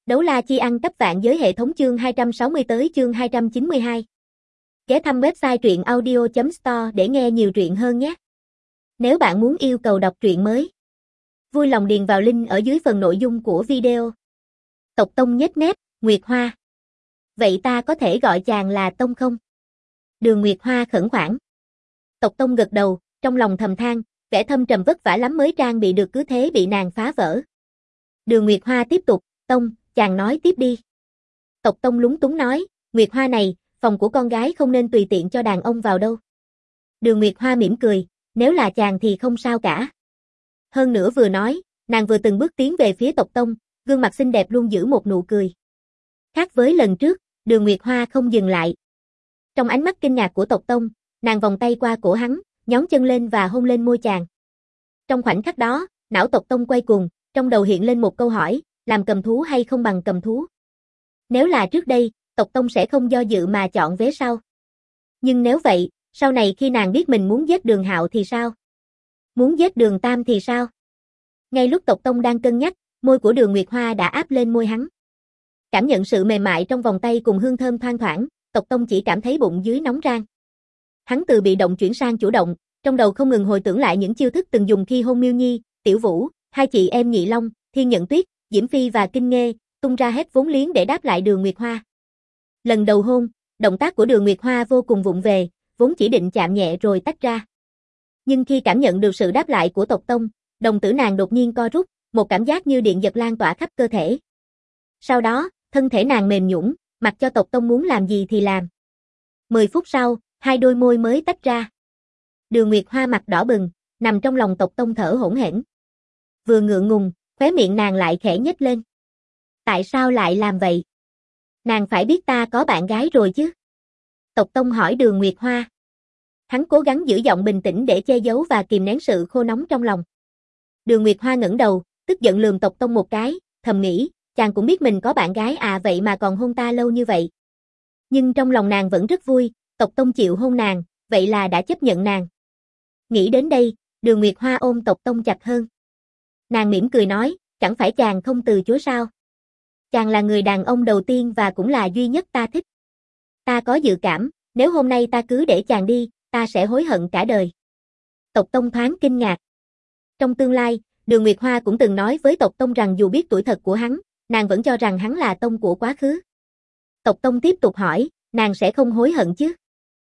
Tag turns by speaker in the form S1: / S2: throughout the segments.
S1: Đấu la chi ăn cấp vạn giới hệ thống chương 260 tới chương 292. Ghé thăm website truyện audio.store để nghe nhiều truyện hơn nhé. Nếu bạn muốn yêu cầu đọc truyện mới, vui lòng điền vào link ở dưới phần nội dung của video. Tộc Tông nhếch mép, Nguyệt Hoa. Vậy ta có thể gọi chàng là Tông không? Đường Nguyệt Hoa khẩn khoản. Tộc Tông gật đầu, trong lòng thầm than, vẻ thâm trầm vất vả lắm mới trang bị được cứ thế bị nàng phá vỡ. Đường Nguyệt Hoa tiếp tục, Tông, chàng nói tiếp đi. Tộc Tông lúng túng nói, Nguyệt Hoa này, phòng của con gái không nên tùy tiện cho đàn ông vào đâu. Đường Nguyệt Hoa mỉm cười, nếu là chàng thì không sao cả. Hơn nữa vừa nói, nàng vừa từng bước tiến về phía Tộc Tông, gương mặt xinh đẹp luôn giữ một nụ cười. Khác với lần trước, Đường Nguyệt Hoa không dừng lại. Trong ánh mắt kinh ngạc của Tộc Tông, nàng vòng tay qua cổ hắn, nhón chân lên và hôn lên môi chàng. Trong khoảnh khắc đó, não Tộc Tông quay cuồng, trong đầu hiện lên một câu hỏi, làm cầm thú hay không bằng cầm thú. Nếu là trước đây, Tộc Tông sẽ không do dự mà chọn vế sau. Nhưng nếu vậy, sau này khi nàng biết mình muốn giết Đường Hạo thì sao? Muốn giết Đường Tam thì sao? Ngay lúc Tộc Tông đang cân nhắc, môi của Đường Nguyệt Hoa đã áp lên môi hắn. Cảm nhận sự mềm mại trong vòng tay cùng hương thơm thoang thoảng, Tộc Tông chỉ cảm thấy bụng dưới nóng rang. Hắn từ bị động chuyển sang chủ động, trong đầu không ngừng hồi tưởng lại những chiêu thức từng dùng khi hôn Miêu Nhi, Tiểu Vũ, hai chị em Nhị Long, Thiên Nhận Tuyết, Diễm Phi và Kinh Nghê, tung ra hết vốn liếng để đáp lại Đường Nguyệt Hoa. Lần đầu hôn, động tác của Đường Nguyệt Hoa vô cùng vụng về, vốn chỉ định chạm nhẹ rồi tách ra. Nhưng khi cảm nhận được sự đáp lại của Tộc Tông, đồng tử nàng đột nhiên co rút, một cảm giác như điện giật lan tỏa khắp cơ thể. Sau đó, thân thể nàng mềm nhũn, mặc cho Tộc Tông muốn làm gì thì làm. 10 phút sau, hai đôi môi mới tách ra. Đường Nguyệt Hoa mặt đỏ bừng, nằm trong lòng Tộc Tông thở hổn hển. Vừa ngượng ngùng, khóe miệng nàng lại khẽ nhếch lên. Tại sao lại làm vậy? Nàng phải biết ta có bạn gái rồi chứ? Tộc Tông hỏi Đường Nguyệt Hoa. Hắn cố gắng giữ giọng bình tĩnh để che giấu và kìm nén sự khô nóng trong lòng. Đường Nguyệt Hoa ngẩng đầu, tức giận lườm Tộc Tông một cái, thầm nghĩ, chàng cũng biết mình có bạn gái à, vậy mà còn hôn ta lâu như vậy. Nhưng trong lòng nàng vẫn rất vui, Tộc Tông chịu hôn nàng, vậy là đã chấp nhận nàng. Nghĩ đến đây, Đường Nguyệt Hoa ôm Tộc Tông chặt hơn. Nàng mỉm cười nói, chẳng phải chàng không từ chối sao? Chàng là người đàn ông đầu tiên và cũng là duy nhất ta thích. Ta có dự cảm, nếu hôm nay ta cứ để chàng đi, ta sẽ hối hận cả đời. Tộc Tông thoáng kinh ngạc. Trong tương lai, Đường Nguyệt Hoa cũng từng nói với Tộc Tông rằng dù biết tuổi thật của hắn, nàng vẫn cho rằng hắn là Tông của quá khứ. Tộc Tông tiếp tục hỏi, nàng sẽ không hối hận chứ?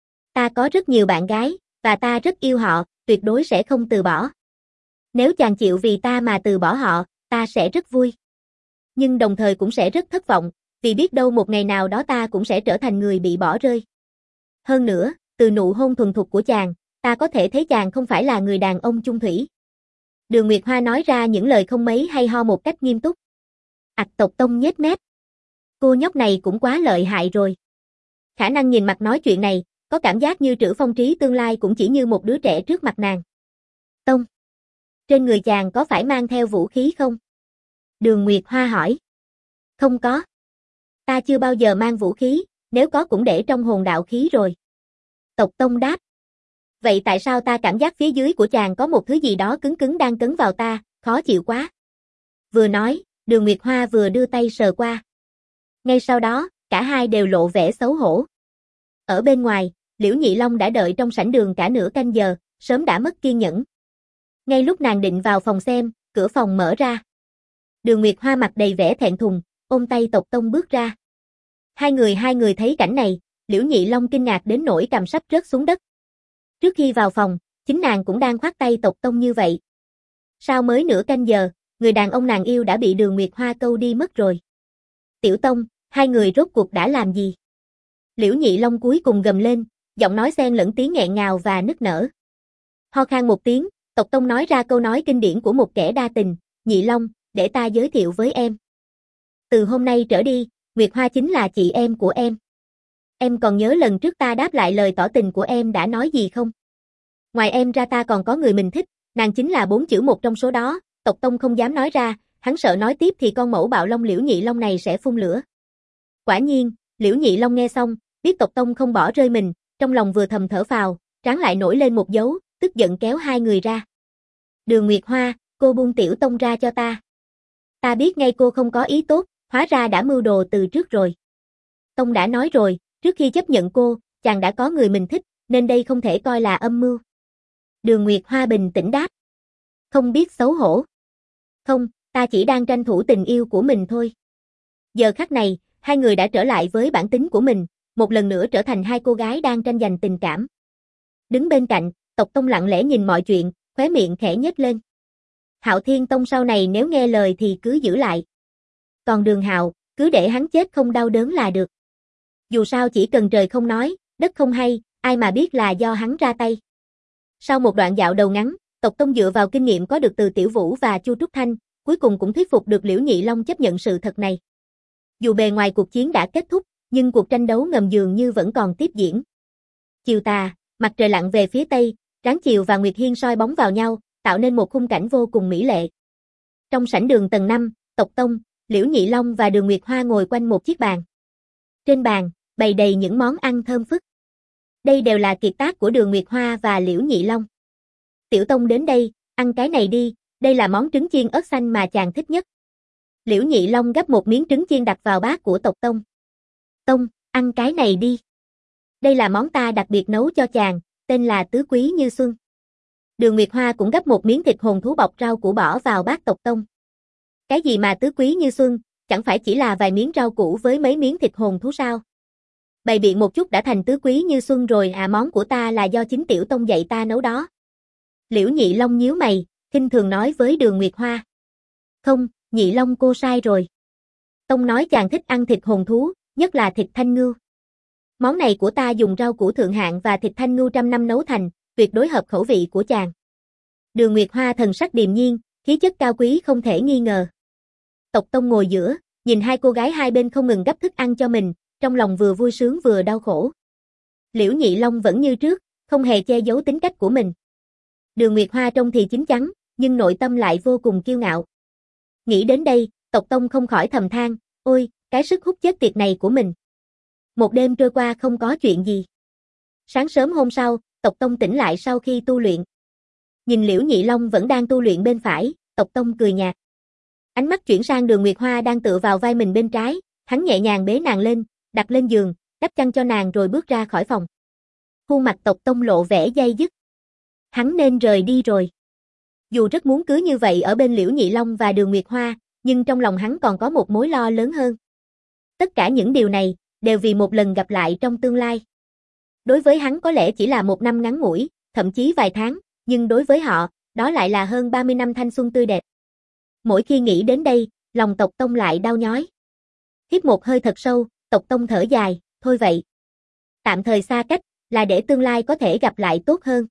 S1: Ta có rất nhiều bạn gái, và ta rất yêu họ, tuyệt đối sẽ không từ bỏ. Nếu chàng chịu vì ta mà từ bỏ họ, ta sẽ rất vui. Nhưng đồng thời cũng sẽ rất thất vọng, vì biết đâu một ngày nào đó ta cũng sẽ trở thành người bị bỏ rơi. Hơn nữa, từ nụ hôn thuần thục của chàng, ta có thể thấy chàng không phải là người đàn ông chung thủy. Đường Nguyệt Hoa nói ra những lời không mấy hay ho một cách nghiêm túc. Tộc Tông nhếch mép. Cô nhóc này cũng quá lợi hại rồi. Khả năng nhìn mặt nói chuyện này, có cảm giác như Trữ Phong Trí tương lai cũng chỉ như một đứa trẻ trước mặt nàng. Tông, trên người chàng có phải mang theo vũ khí không? Đường Nguyệt Hoa hỏi. Không có. Ta chưa bao giờ mang vũ khí, nếu có cũng để trong hồn đạo khí rồi. Tộc Tông đáp. Vậy tại sao ta cảm giác phía dưới của chàng có một thứ gì đó cứng cứng đang cấn vào ta, khó chịu quá. Vừa nói, Đường Nguyệt Hoa vừa đưa tay sờ qua. Ngay sau đó, cả hai đều lộ vẻ xấu hổ. Ở bên ngoài, Liễu Nhị Long đã đợi trong sảnh đường cả nửa canh giờ, sớm đã mất kiên nhẫn. Ngay lúc nàng định vào phòng xem, cửa phòng mở ra. Đường Nguyệt Hoa mặt đầy vẻ thẹn thùng, ôm tay Tộc Tông bước ra. Hai người thấy cảnh này, Liễu Nhị Long kinh ngạc đến nỗi cằm sắp rớt xuống đất. Trước khi vào phòng, chính nàng cũng đang khoác tay Tộc Tông như vậy. Sao mới nửa canh giờ, người đàn ông nàng yêu đã bị Đường Nguyệt Hoa câu đi mất rồi. Tiểu Tông, hai người rốt cuộc đã làm gì? Liễu Nhị Long cuối cùng gầm lên, giọng nói xen lẫn tiếng nghẹn ngào và nức nở. Ho khan một tiếng, Tộc Tông nói ra câu nói kinh điển của một kẻ đa tình, Nhị Long, để ta giới thiệu với em. Từ hôm nay trở đi, Nguyệt Hoa chính là chị em của em. Em còn nhớ lần trước ta đáp lại lời tỏ tình của em đã nói gì không? Ngoài em ra ta còn có người mình thích, nàng chính là 4 chữ một trong số đó. Tộc Tông không dám nói ra, hắn sợ nói tiếp thì con mẫu bạo long Liễu Nhị Long này sẽ phun lửa. Quả nhiên, Liễu Nhị Long nghe xong, biết Tộc Tông không bỏ rơi mình, trong lòng vừa thầm thở phào, trán lại nổi lên một dấu, tức giận kéo hai người ra. Đường Nguyệt Hoa, cô buông Tiểu Tông ra cho ta. Ta biết ngay cô không có ý tốt, Hóa ra đã mưu đồ từ trước rồi. Tông đã nói rồi, trước khi chấp nhận cô, chàng đã có người mình thích, nên đây không thể coi là âm mưu. Đường Nguyệt Hoa bình tĩnh đáp. Không biết xấu hổ. Không, ta chỉ đang tranh thủ tình yêu của mình thôi. Giờ khắc này, hai người đã trở lại với bản tính của mình, một lần nữa trở thành hai cô gái đang tranh giành tình cảm. Đứng bên cạnh, Tộc Tông lặng lẽ nhìn mọi chuyện, khóe miệng khẽ nhếch lên. Hạo Thiên Tông sau này nếu nghe lời thì cứ giữ lại. Còn Đường Hạo, cứ để hắn chết không đau đớn là được. Dù sao chỉ cần trời không nói, đất không hay, ai mà biết là do hắn ra tay. Sau một đoạn dạo đầu ngắn, Tộc Tông dựa vào kinh nghiệm có được từ Tiểu Vũ và Chu Trúc Thanh, cuối cùng cũng thuyết phục được Liễu Nhị Long chấp nhận sự thật này. Dù bề ngoài cuộc chiến đã kết thúc, nhưng cuộc tranh đấu ngầm dường như vẫn còn tiếp diễn. Chiều tà, mặt trời lặn về phía tây, Ráng Chiều và Nguyệt Hiên soi bóng vào nhau, tạo nên một khung cảnh vô cùng mỹ lệ. Trong sảnh đường tầng 5, Tộc Tông, Liễu Nhị Long và Đường Nguyệt Hoa ngồi quanh một chiếc bàn. Trên bàn, bày đầy những món ăn thơm phức. Đây đều là kiệt tác của Đường Nguyệt Hoa và Liễu Nhị Long. Tiểu Tông đến đây, ăn cái này đi, đây là món trứng chiên ớt xanh mà chàng thích nhất. Liễu Nhị Long gắp một miếng trứng chiên đặt vào bát của Tộc Tông. Tông, ăn cái này đi. Đây là món ta đặc biệt nấu cho chàng, tên là Tứ Quý Như Xuân. Đường Nguyệt Hoa cũng gắp một miếng thịt hồn thú bọc rau củ bỏ vào bát Tộc Tông. Cái gì mà Tứ Quý Như Xuân, chẳng phải chỉ là vài miếng rau củ với mấy miếng thịt hồn thú sao? Bày biện một chút đã thành Tứ Quý Như Xuân rồi à, món của ta là do chính Tiểu Tông dạy ta nấu đó. Liễu Nhị Long nhíu mày, khinh thường nói với Đường Nguyệt Hoa. Không, Nhị Long cô sai rồi. Tông nói chàng thích ăn thịt hồn thú, nhất là thịt thanh ngưu. Món này của ta dùng rau củ thượng hạng và thịt thanh ngưu trăm năm nấu thành, tuyệt đối hợp khẩu vị của chàng. Đường Nguyệt Hoa thần sắc điềm nhiên, khí chất cao quý không thể nghi ngờ. Tộc Tông ngồi giữa, nhìn hai cô gái hai bên không ngừng gắp thức ăn cho mình, trong lòng vừa vui sướng vừa đau khổ. Liễu Nhị Long vẫn như trước, không hề che giấu tính cách của mình. Đường Nguyệt Hoa trông thì chín chắn, nhưng nội tâm lại vô cùng kiêu ngạo. Nghĩ đến đây, Tộc Tông không khỏi thầm than, ôi, cái sức hút chết tiệt này của mình. Một đêm trôi qua không có chuyện gì. Sáng sớm hôm sau, Tộc Tông tỉnh lại sau khi tu luyện. Nhìn Liễu Nhị Long vẫn đang tu luyện bên phải, Tộc Tông cười nhạt. Ánh mắt chuyển sang Đường Nguyệt Hoa đang tựa vào vai mình bên trái, hắn nhẹ nhàng bế nàng lên, đặt lên giường, đắp chăn cho nàng rồi bước ra khỏi phòng. Khuôn mặt Tộc Tông lộ vẻ day dứt. Hắn nên rời đi rồi. Dù rất muốn cứ như vậy ở bên Liễu Nhị Long và Đường Nguyệt Hoa, nhưng trong lòng hắn còn có một mối lo lớn hơn. Tất cả những điều này, đều vì một lần gặp lại trong tương lai. Đối với hắn có lẽ chỉ là một năm ngắn ngủi, thậm chí vài tháng, nhưng đối với họ, đó lại là hơn 30 năm thanh xuân tươi đẹp. Mỗi khi nghĩ đến đây, lòng Tộc Tông lại đau nhói. Hít một hơi thật sâu, Tộc Tông thở dài, thôi vậy. Tạm thời xa cách, là để tương lai có thể gặp lại tốt hơn.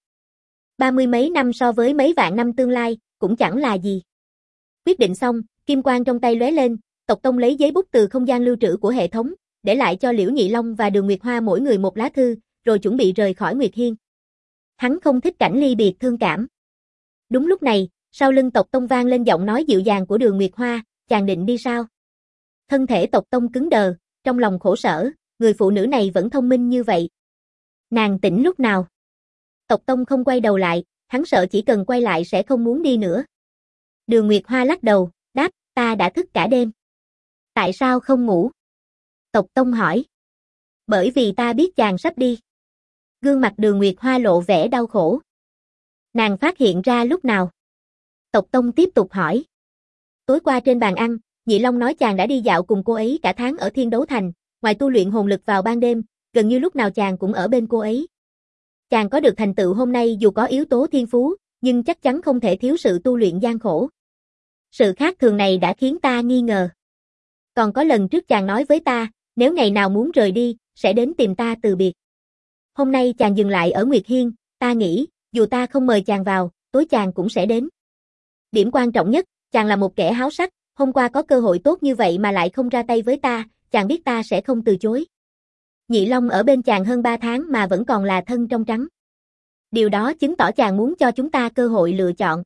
S1: 30 mấy năm so với mấy vạn năm tương lai, cũng chẳng là gì. Quyết định xong, kim quang trong tay lóe lên, Tộc Tông lấy giấy bút từ không gian lưu trữ của hệ thống, để lại cho Liễu Nhị Long và Đường Nguyệt Hoa mỗi người một lá thư, rồi chuẩn bị rời khỏi Nguyệt Hiên. Hắn không thích cảnh ly biệt thương cảm. Đúng lúc này, sau lưng Tộc Tông vang lên giọng nói dịu dàng của Đường Nguyệt Hoa, chàng định đi sao? Thân thể Tộc Tông cứng đờ, trong lòng khổ sở, người phụ nữ này vẫn thông minh như vậy. Nàng tỉnh lúc nào? Tộc Tông không quay đầu lại, hắn sợ chỉ cần quay lại sẽ không muốn đi nữa. Đường Nguyệt Hoa lắc đầu, đáp, ta đã thức cả đêm. Tại sao không ngủ? Tộc Tông hỏi. Bởi vì ta biết chàng sắp đi. Gương mặt Đường Nguyệt Hoa lộ vẻ đau khổ. Nàng phát hiện ra lúc nào? Tộc Tông tiếp tục hỏi. Tối qua trên bàn ăn, Nhị Long nói chàng đã đi dạo cùng cô ấy cả tháng ở Thiên Đấu Thành, ngoài tu luyện hồn lực vào ban đêm, gần như lúc nào chàng cũng ở bên cô ấy. Chàng có được thành tựu hôm nay dù có yếu tố thiên phú, nhưng chắc chắn không thể thiếu sự tu luyện gian khổ. Sự khác thường này đã khiến ta nghi ngờ. Còn có lần trước chàng nói với ta, nếu ngày nào muốn rời đi, sẽ đến tìm ta từ biệt. Hôm nay chàng dừng lại ở Nguyệt Hiên, ta nghĩ, dù ta không mời chàng vào, tối chàng cũng sẽ đến. Điểm quan trọng nhất, chàng là một kẻ háo sắc, hôm qua có cơ hội tốt như vậy mà lại không ra tay với ta, chàng biết ta sẽ không từ chối. Nhị Long ở bên chàng hơn 3 tháng mà vẫn còn là thân trong trắng. Điều đó chứng tỏ chàng muốn cho chúng ta cơ hội lựa chọn.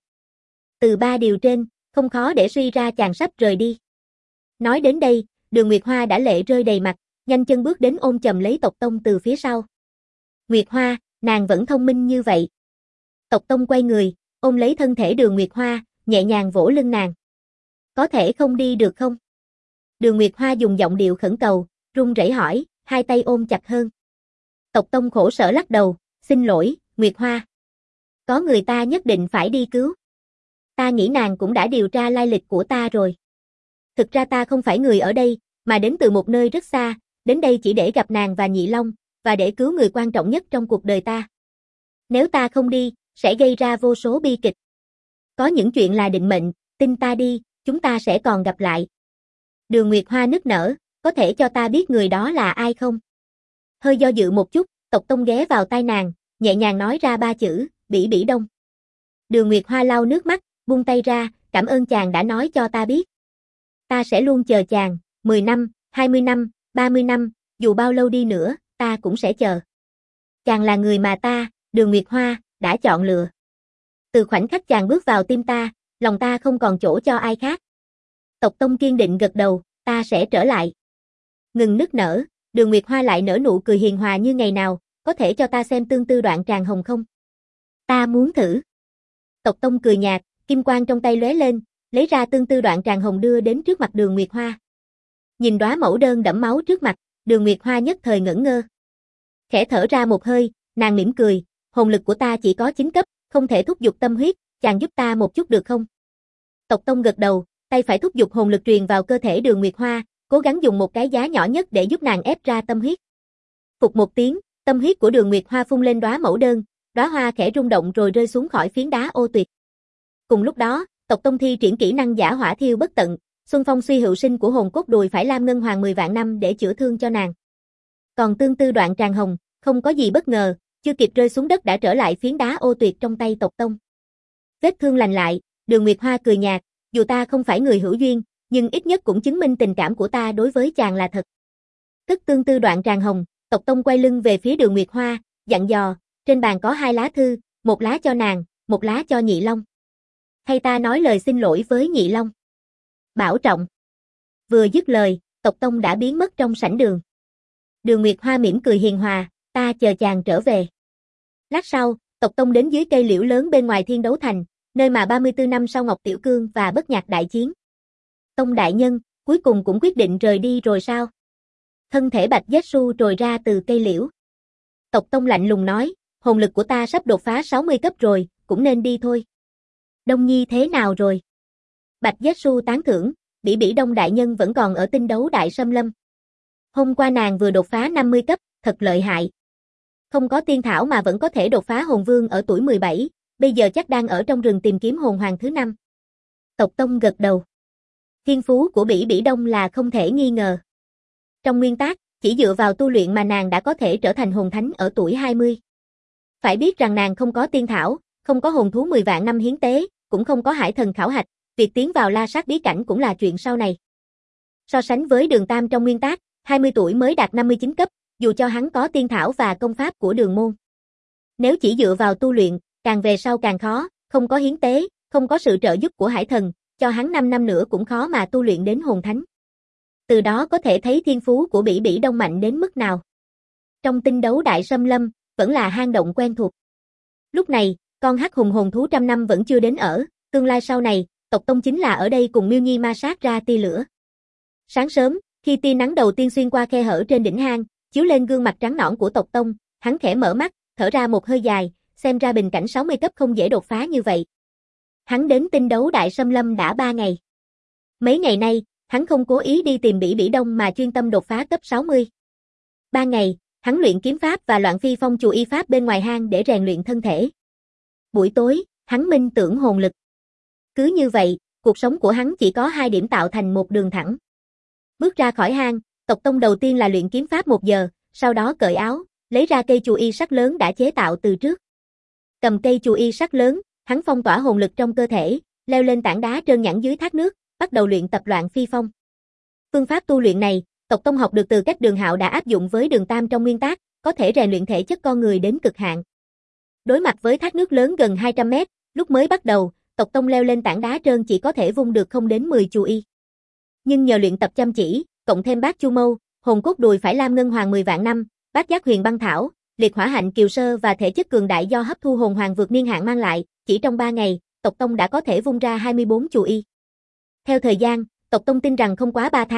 S1: Từ 3 điều trên, không khó để suy ra chàng sắp rời đi. Nói đến đây, Đường Nguyệt Hoa đã lệ rơi đầy mặt, nhanh chân bước đến ôm chầm lấy Tộc Tông từ phía sau. Nguyệt Hoa, nàng vẫn thông minh như vậy. Tộc Tông quay người, ôm lấy thân thể Đường Nguyệt Hoa, nhẹ nhàng vỗ lưng nàng. Có thể không đi được không? Đường Nguyệt Hoa dùng giọng điệu khẩn cầu, run rẩy hỏi, hai tay ôm chặt hơn. Tộc Tông khổ sở lắc đầu, xin lỗi, Nguyệt Hoa. Có người ta nhất định phải đi cứu. Ta nghĩ nàng cũng đã điều tra lai lịch của ta rồi. Thực ra ta không phải người ở đây, mà đến từ một nơi rất xa, đến đây chỉ để gặp nàng và Nhị Long, và để cứu người quan trọng nhất trong cuộc đời ta. Nếu ta không đi, sẽ gây ra vô số bi kịch. Có những chuyện là định mệnh, tin ta đi, chúng ta sẽ còn gặp lại. Đường Nguyệt Hoa nức nở, có thể cho ta biết người đó là ai không? Hơi do dự một chút, Tộc Tông ghé vào tai nàng, nhẹ nhàng nói ra ba chữ, Bỉ Bỉ Đông. Đường Nguyệt Hoa lau nước mắt, buông tay ra, cảm ơn chàng đã nói cho ta biết. Ta sẽ luôn chờ chàng, 10 năm, 20 năm, 30 năm, dù bao lâu đi nữa, ta cũng sẽ chờ. Chàng là người mà ta, Đường Nguyệt Hoa, đã chọn lựa. Từ khoảnh khắc chàng bước vào tim ta, lòng ta không còn chỗ cho ai khác. Tộc Tông kiên định gật đầu, ta sẽ trở lại. Ngừng nức nở, Đường Nguyệt Hoa lại nở nụ cười hiền hòa như ngày nào, có thể cho ta xem tương tư đoạn tràng hồng không? Ta muốn thử. Tộc Tông cười nhạt, kim quang trong tay lóe lên, lấy ra tương tư đoạn tràng hồng đưa đến trước mặt Đường Nguyệt Hoa. Nhìn đóa mẫu đơn đẫm máu trước mặt, Đường Nguyệt Hoa nhất thời ngẩn ngơ. Khẽ thở ra một hơi, nàng mỉm cười, hồn lực của ta chỉ có 9 cấp, không thể thúc giục tâm huyết, chàng giúp ta một chút được không? Tộc Tông gật đầu, tay phải thúc giục hồn lực truyền vào cơ thể Đường Nguyệt Hoa, cố gắng dùng một cái giá nhỏ nhất để giúp nàng ép ra tâm huyết. Phụt một tiếng, tâm huyết của Đường Nguyệt Hoa phun lên đóa mẫu đơn, đóa hoa khẽ rung động rồi rơi xuống khỏi phiến đá ô tuyệt. Cùng lúc đó, Tộc Tông thi triển kỹ năng giả hỏa thiêu bất tận, xuân phong suy hữu sinh của hồn cốt đùi phải Lam Ngân Hoàng 10 vạn năm để chữa thương cho nàng. Còn tương tư đoạn tràng hồng, không có gì bất ngờ, chưa kịp rơi xuống đất đã trở lại phiến đá ô tuyệt trong tay Tộc Tông. Vết thương lành lại, Đường Nguyệt Hoa cười nhạt, dù ta không phải người hữu duyên, nhưng ít nhất cũng chứng minh tình cảm của ta đối với chàng là thật. Tức tương tư đoạn tràng hồng, Tộc Tông quay lưng về phía Đường Nguyệt Hoa, dặn dò, trên bàn có 2 lá thư, một lá cho nàng, một lá cho Nhị Long. Hay ta nói lời xin lỗi với Nhị Long. Bảo trọng. Vừa dứt lời, Tộc Tông đã biến mất trong sảnh đường. Đường Nguyệt Hoa mỉm cười hiền hòa, ta chờ chàng trở về. Lát sau, Tộc Tông đến dưới cây liễu lớn bên ngoài Thiên Đấu Thành, nơi mà 34 năm sau Ngọc Tiểu Cương và Bất Nhạc đại chiến. Tông đại nhân, cuối cùng cũng quyết định rời đi rồi sao? Thân thể Bạch Giác Su trồi ra từ cây liễu. Tộc Tông lạnh lùng nói, hồn lực của ta sắp đột phá 60 cấp rồi, cũng nên đi thôi. Đông Nhi thế nào rồi? Bạch Giác Su tán thưởng, Bỉ Bỉ Đông đại nhân vẫn còn ở Tinh Đấu Đại Xâm Lâm. Hôm qua nàng vừa đột phá 50 cấp, thật lợi hại. Không có tiên thảo mà vẫn có thể đột phá hồn vương ở tuổi 17, bây giờ chắc đang ở trong rừng tìm kiếm hồn hoàng thứ 5. Tộc Tông gật đầu. Thiên phú của Bỉ Bỉ Đông là không thể nghi ngờ. Trong nguyên tắc, chỉ dựa vào tu luyện mà nàng đã có thể trở thành hồn thánh ở tuổi 20. Phải biết rằng nàng không có tiên thảo, không có hồn thú 10 vạn năm hiến tế, cũng không có hải thần khảo hạch, việc tiến vào La Sát bí cảnh cũng là chuyện sau này. So sánh với Đường Tam trong nguyên tắc, 20 tuổi mới đạt 59 cấp, dù cho hắn có tiên thảo và công pháp của Đường môn. Nếu chỉ dựa vào tu luyện, càng về sau càng khó, không có hiến tế, không có sự trợ giúp của hải thần, cho hắn 5 năm nữa cũng khó mà tu luyện đến hồn thánh. Từ đó có thể thấy thiên phú của Bỉ Bỉ Đông mạnh đến mức nào. Trong Tinh Đấu Đại Xâm Lâm, vẫn là hang động quen thuộc. Lúc này, con hắc hùng hồn thú 100 năm vẫn chưa đến ở, tương lai sau này, Tộc Tông chính là ở đây cùng Miêu Nhi ma sát ra tia lửa. Sáng sớm, khi tia nắng đầu tiên xuyên qua khe hở trên đỉnh hang, chiếu lên gương mặt trắng nõn của Tộc Tông, hắn khẽ mở mắt, thở ra một hơi dài, xem ra bình cảnh 60 cấp không dễ đột phá như vậy. Hắn đến Tinh Đấu Đại Xâm Lâm đã 3 ngày. Mấy ngày nay, hắn không cố ý đi tìm Bỉ Bỉ Đông mà chuyên tâm đột phá cấp 60. 3 ngày, hắn luyện kiếm pháp và loạn phi phong chùa y pháp bên ngoài hang để rèn luyện thân thể. Buổi tối, hắn minh tưởng hồn lực. Cứ như vậy, cuộc sống của hắn chỉ có 2 điểm tạo thành một đường thẳng. Bước ra khỏi hang, Tộc Tông đầu tiên là luyện kiếm pháp 1 giờ, sau đó cởi áo, lấy ra cây chùa y sắt lớn đã chế tạo từ trước. Cầm cây chùa y sắt lớn, hắn phong tỏa hồn lực trong cơ thể, leo lên tảng đá trơn nhẵn dưới thác nước, bắt đầu luyện tập loạn phi phong. Phương pháp tu luyện này, Tộc Tông học được từ cách Đường Hạo đã áp dụng với Đường Tam trong nguyên tắc, có thể rèn luyện thể chất con người đến cực hạn. Đối mặt với thác nước lớn gần 200 mét, lúc mới bắt đầu, Tộc Tông leo lên tảng đá trơn chỉ có thể vung được không đến 10 chù y. Nhưng nhờ luyện tập chăm chỉ, cộng thêm bát chu mâu, hồn cốt đùi phải Lam Ngân Hoàng 10 vạn năm, bát giác huyền băng thảo, liệt hỏa hạnh kiều sơ và thể chất cường đại do hấp thu hồn hoàng vượt niên hạn mang lại, chỉ trong 3 ngày, Tộc Tông đã có thể vung ra 24 chù y. Theo thời gian, Tộc Tông tin rằng không quá 3 tháng,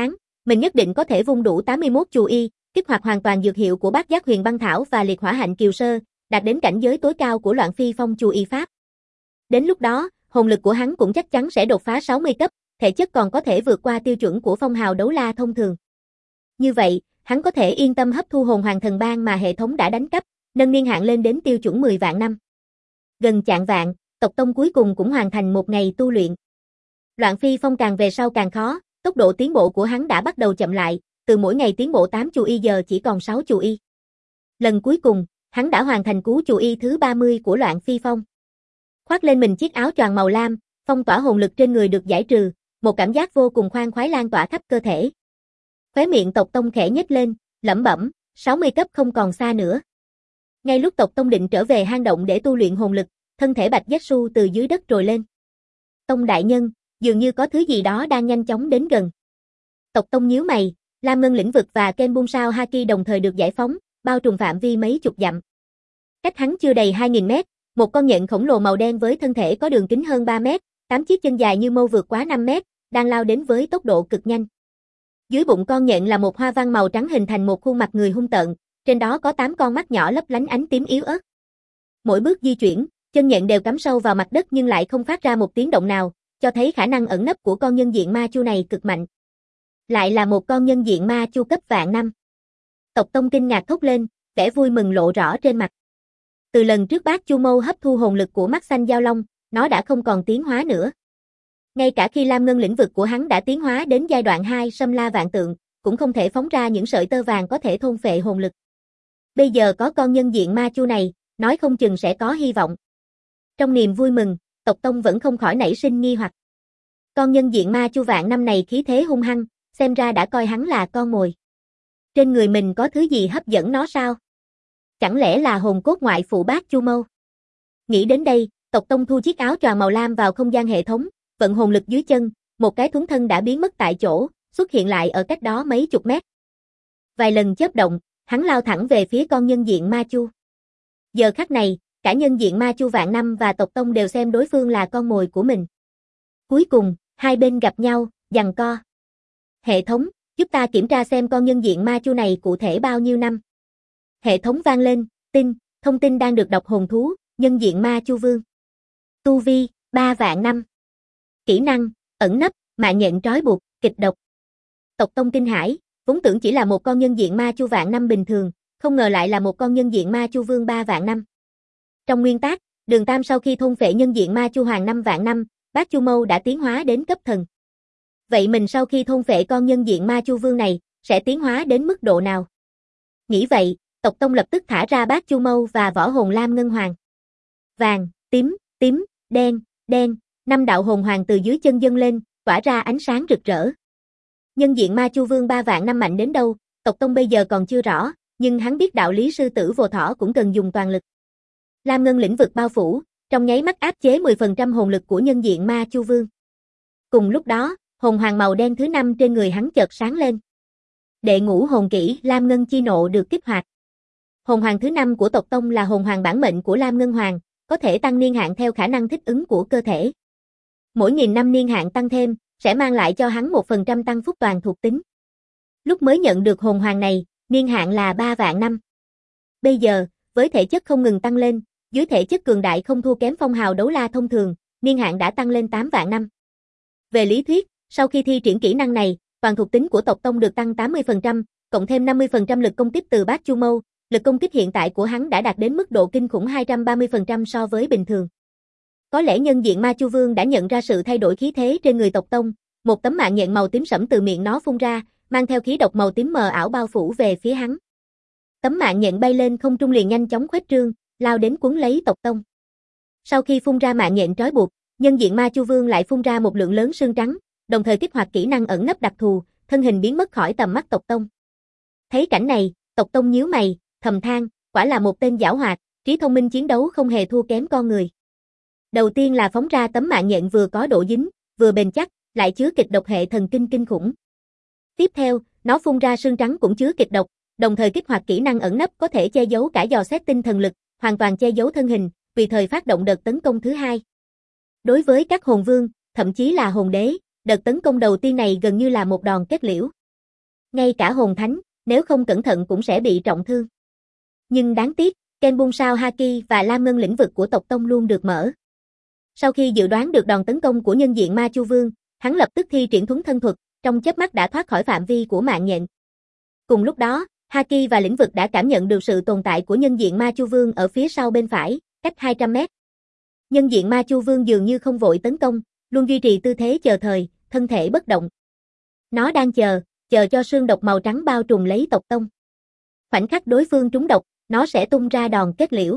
S1: Mình nhất định có thể vung đủ 81 chù y, kích hoạt hoàn toàn dược hiệu của Bát Giác Huyền Băng Thảo và Liệt Hỏa Hạnh Kiều Sơ, đạt đến cảnh giới tối cao của Loạn Phi Phong chù y pháp. Đến lúc đó, hồn lực của hắn cũng chắc chắn sẽ đột phá 60 cấp, thể chất còn có thể vượt qua tiêu chuẩn của phong hào đấu la thông thường. Như vậy, hắn có thể yên tâm hấp thu hồn hoàng thần bang mà hệ thống đã đánh cắp, nâng niên hạn lên đến tiêu chuẩn 10 vạn năm. Gần chạng vạn, tộc tông cuối cùng cũng hoàn thành một ngày tu luyện. Loạn Phi Phong càng về sau càng khó, tốc độ tiến bộ của hắn đã bắt đầu chậm lại, từ mỗi ngày tiến bộ 8 chù y giờ chỉ còn 6 chù y. Lần cuối cùng, hắn đã hoàn thành cú chù y thứ 30 của Loạn Phi Phong. Khoác lên mình chiếc áo choàng màu lam, phong tỏa hồn lực trên người được giải trừ, một cảm giác vô cùng khoan khoái lan tỏa khắp cơ thể. Khóe miệng tộc tông khẽ nhếch lên, lẩm bẩm, 60 cấp không còn xa nữa. Ngay lúc tộc tông định trở về hang động để tu luyện hồn lực, thân thể Bạch Giác Su từ dưới đất trồi lên. Tông đại nhân, dường như có thứ gì đó đang nhanh chóng đến gần. Tộc tông nhíu mày, Lam Ngân lĩnh vực và Kenbun Sao Haki đồng thời được giải phóng, bao trùm phạm vi mấy chục dặm. Cách hắn chưa đầy 2000 mét, một con nhện khổng lồ màu đen với thân thể có đường kính hơn 3 mét, 8 chiếc chân dài như mâu vượt quá 5 mét, đang lao đến với tốc độ cực nhanh. Dưới bụng con nhện là một hoa văn màu trắng hình thành một khuôn mặt người hung tợn, trên đó có 8 con mắt nhỏ lấp lánh ánh tím yếu ớt. Mỗi bước di chuyển, chân nhện đều cắm sâu vào mặt đất nhưng lại không phát ra một tiếng động nào, cho thấy khả năng ẩn nấp của con nhân diện ma chu này cực mạnh. Lại là một con nhân diện ma chu cấp vạn năm. Tộc tông kinh ngạc thốt lên, vẻ vui mừng lộ rõ trên mặt. Từ lần trước bác Chu Mâu hấp thu hồn lực của mắt xanh giao long, nó đã không còn tiến hóa nữa. Ngay cả khi Lam Ngân lĩnh vực của hắn đã tiến hóa đến giai đoạn 2 Sâm La Vạn Tượng, cũng không thể phóng ra những sợi tơ vàng có thể thôn phệ hồn lực. Bây giờ có con nhân diện ma chu này, nói không chừng sẽ có hy vọng. Trong niềm vui mừng, tộc tông vẫn không khỏi nảy sinh nghi hoặc. Con nhân diện ma chu vạn năm này khí thế hung hăng, xem ra đã coi hắn là con mồi. Trên người mình có thứ gì hấp dẫn nó sao? Chẳng lẽ là hồn cốt ngoại phụ bác Chu Mâu? Nghĩ đến đây, tộc tông thu chiếc áo choàng màu lam vào không gian hệ thống, vận hồn lực dưới chân, một cái thuấn thân đã biến mất tại chỗ, xuất hiện lại ở cách đó mấy chục mét. Vài lần chớp động, hắn lao thẳng về phía con nhân diện ma chu. Giờ khắc này, cả nhân diện ma chu vạn năm và tộc tông đều xem đối phương là con mồi của mình. Cuối cùng, hai bên gặp nhau, giằng co. Hệ thống, giúp ta kiểm tra xem con nhân diện ma chu này cụ thể bao nhiêu năm. Hệ thống vang lên, thông tin đang được đọc hồn thú, nhân diện ma chu vương. Tu vi, 3 vạn năm. Kỹ năng, ẩn nấp, mạng nhện trói buộc, kịch độc. Tộc tông kinh hãi, vốn tưởng chỉ là một con nhân diện ma chu vạn năm bình thường, không ngờ lại là một con nhân diện ma chu vương 3 vạn năm. Trong nguyên tác, Đường Tam sau khi thôn phệ nhân diện ma chu hoàng 5 vạn năm, bác Chu Mâu đã tiến hóa đến cấp thần. Vậy mình sau khi thôn phệ con nhân diện ma chu vương này, sẽ tiến hóa đến mức độ nào? Nghĩ vậy, tộc tông lập tức thả ra bác Chu Mâu và võ hồn lam ngân hoàng. Vàng, tím, đen, 5 đạo hồn hoàng từ dưới chân dâng lên, tỏa ra ánh sáng rực rỡ. Nhân diện ma chu vương 3 vạn năm mạnh đến đâu, tộc tông bây giờ còn chưa rõ, nhưng hắn biết đạo lý sư tử vô thỏ cũng cần dùng toàn lực. Lam ngân lĩnh vực bao phủ, trong nháy mắt áp chế 10% hồn lực của nhân diện ma chu vương. Cùng lúc đó, hồn hoàng màu đen thứ 5 trên người hắn chợt sáng lên. Đệ ngũ hồn kỹ Lam Ngân Chi Nộ được kích hoạt. Hồn hoàng thứ 5 của tộc tông là hồn hoàng bản mệnh của Lam Ngân Hoàng, có thể tăng niên hạn theo khả năng thích ứng của cơ thể. Mỗi 1000 năm niên hạn tăng thêm, sẽ mang lại cho hắn 1% tăng phúc toàn thuộc tính. Lúc mới nhận được hồn hoàng này, niên hạn là 3 vạn năm. Bây giờ, với thể chất không ngừng tăng lên, dưới thể chất cường đại không thua kém phong hào đấu la thông thường, niên hạn đã tăng lên 8 vạn năm. Về lý thuyết, sau khi thi triển kỹ năng này, toàn thuộc tính của tộc tông được tăng 80%, cộng thêm 50% lực công kích từ bác Chu Mâu, lực công kích hiện tại của hắn đã đạt đến mức độ kinh khủng 230% so với bình thường. Có lẽ nhân diện ma chu vương đã nhận ra sự thay đổi khí thế trên người tộc tông, một tấm mạng nhện màu tím sẫm từ miệng nó phun ra, mang theo khí độc màu tím mờ ảo bao phủ về phía hắn. Tấm mạng nhện bay lên không trung liền nhanh chóng khuếch trương, lao đến cuốn lấy tộc tông. Sau khi phun ra mạng nhện trói buộc, nhân diện ma chu vương lại phun ra một lượng lớn sương trắng, đồng thời kích hoạt kỹ năng ẩn nấp đặc thù, thân hình biến mất khỏi tầm mắt tộc tông. Thấy cảnh này, tộc tông nhíu mày, thầm than, quả là một tên giảo hoạt, trí thông minh chiến đấu không hề thua kém con người. Đầu tiên là phóng ra tấm mạng nhện vừa có độ dính, vừa bền chắc, lại chứa kịch độc hệ thần kinh kinh khủng. Tiếp theo, nó phun ra sương trắng cũng chứa kịch độc, đồng thời kích hoạt kỹ năng ẩn nấp có thể che giấu cả dò xét tinh thần lực, hoàn toàn che giấu thân hình, tùy thời phát động đợt tấn công thứ 2. Đối với các hồn vương, thậm chí là hồn đế, đợt tấn công đầu tiên này gần như là một đòn kết liễu. Ngay cả hồn thánh, nếu không cẩn thận cũng sẽ bị trọng thương. Nhưng đáng tiếc, kênh buông sao Haki và Lam Ngân lĩnh vực của tộc Tông luôn được mở. Sau khi dự đoán được đòn tấn công của nhân diện Ma Chu Vương, hắn lập tức thi triển thuấn thân thuật, trong chớp mắt đã thoát khỏi phạm vi của mạng nhện. Cùng lúc đó, Haki và lĩnh vực đã cảm nhận được sự tồn tại của nhân diện Ma Chu Vương ở phía sau bên phải, cách 200 mét. Nhân diện Ma Chu Vương dường như không vội tấn công, luôn duy trì tư thế chờ thời, thân thể bất động. Nó đang chờ cho sương độc màu trắng bao trùm lấy tộc Tông. Khoảnh khắc đối phương trúng độc, nó sẽ tung ra đòn kết liễu.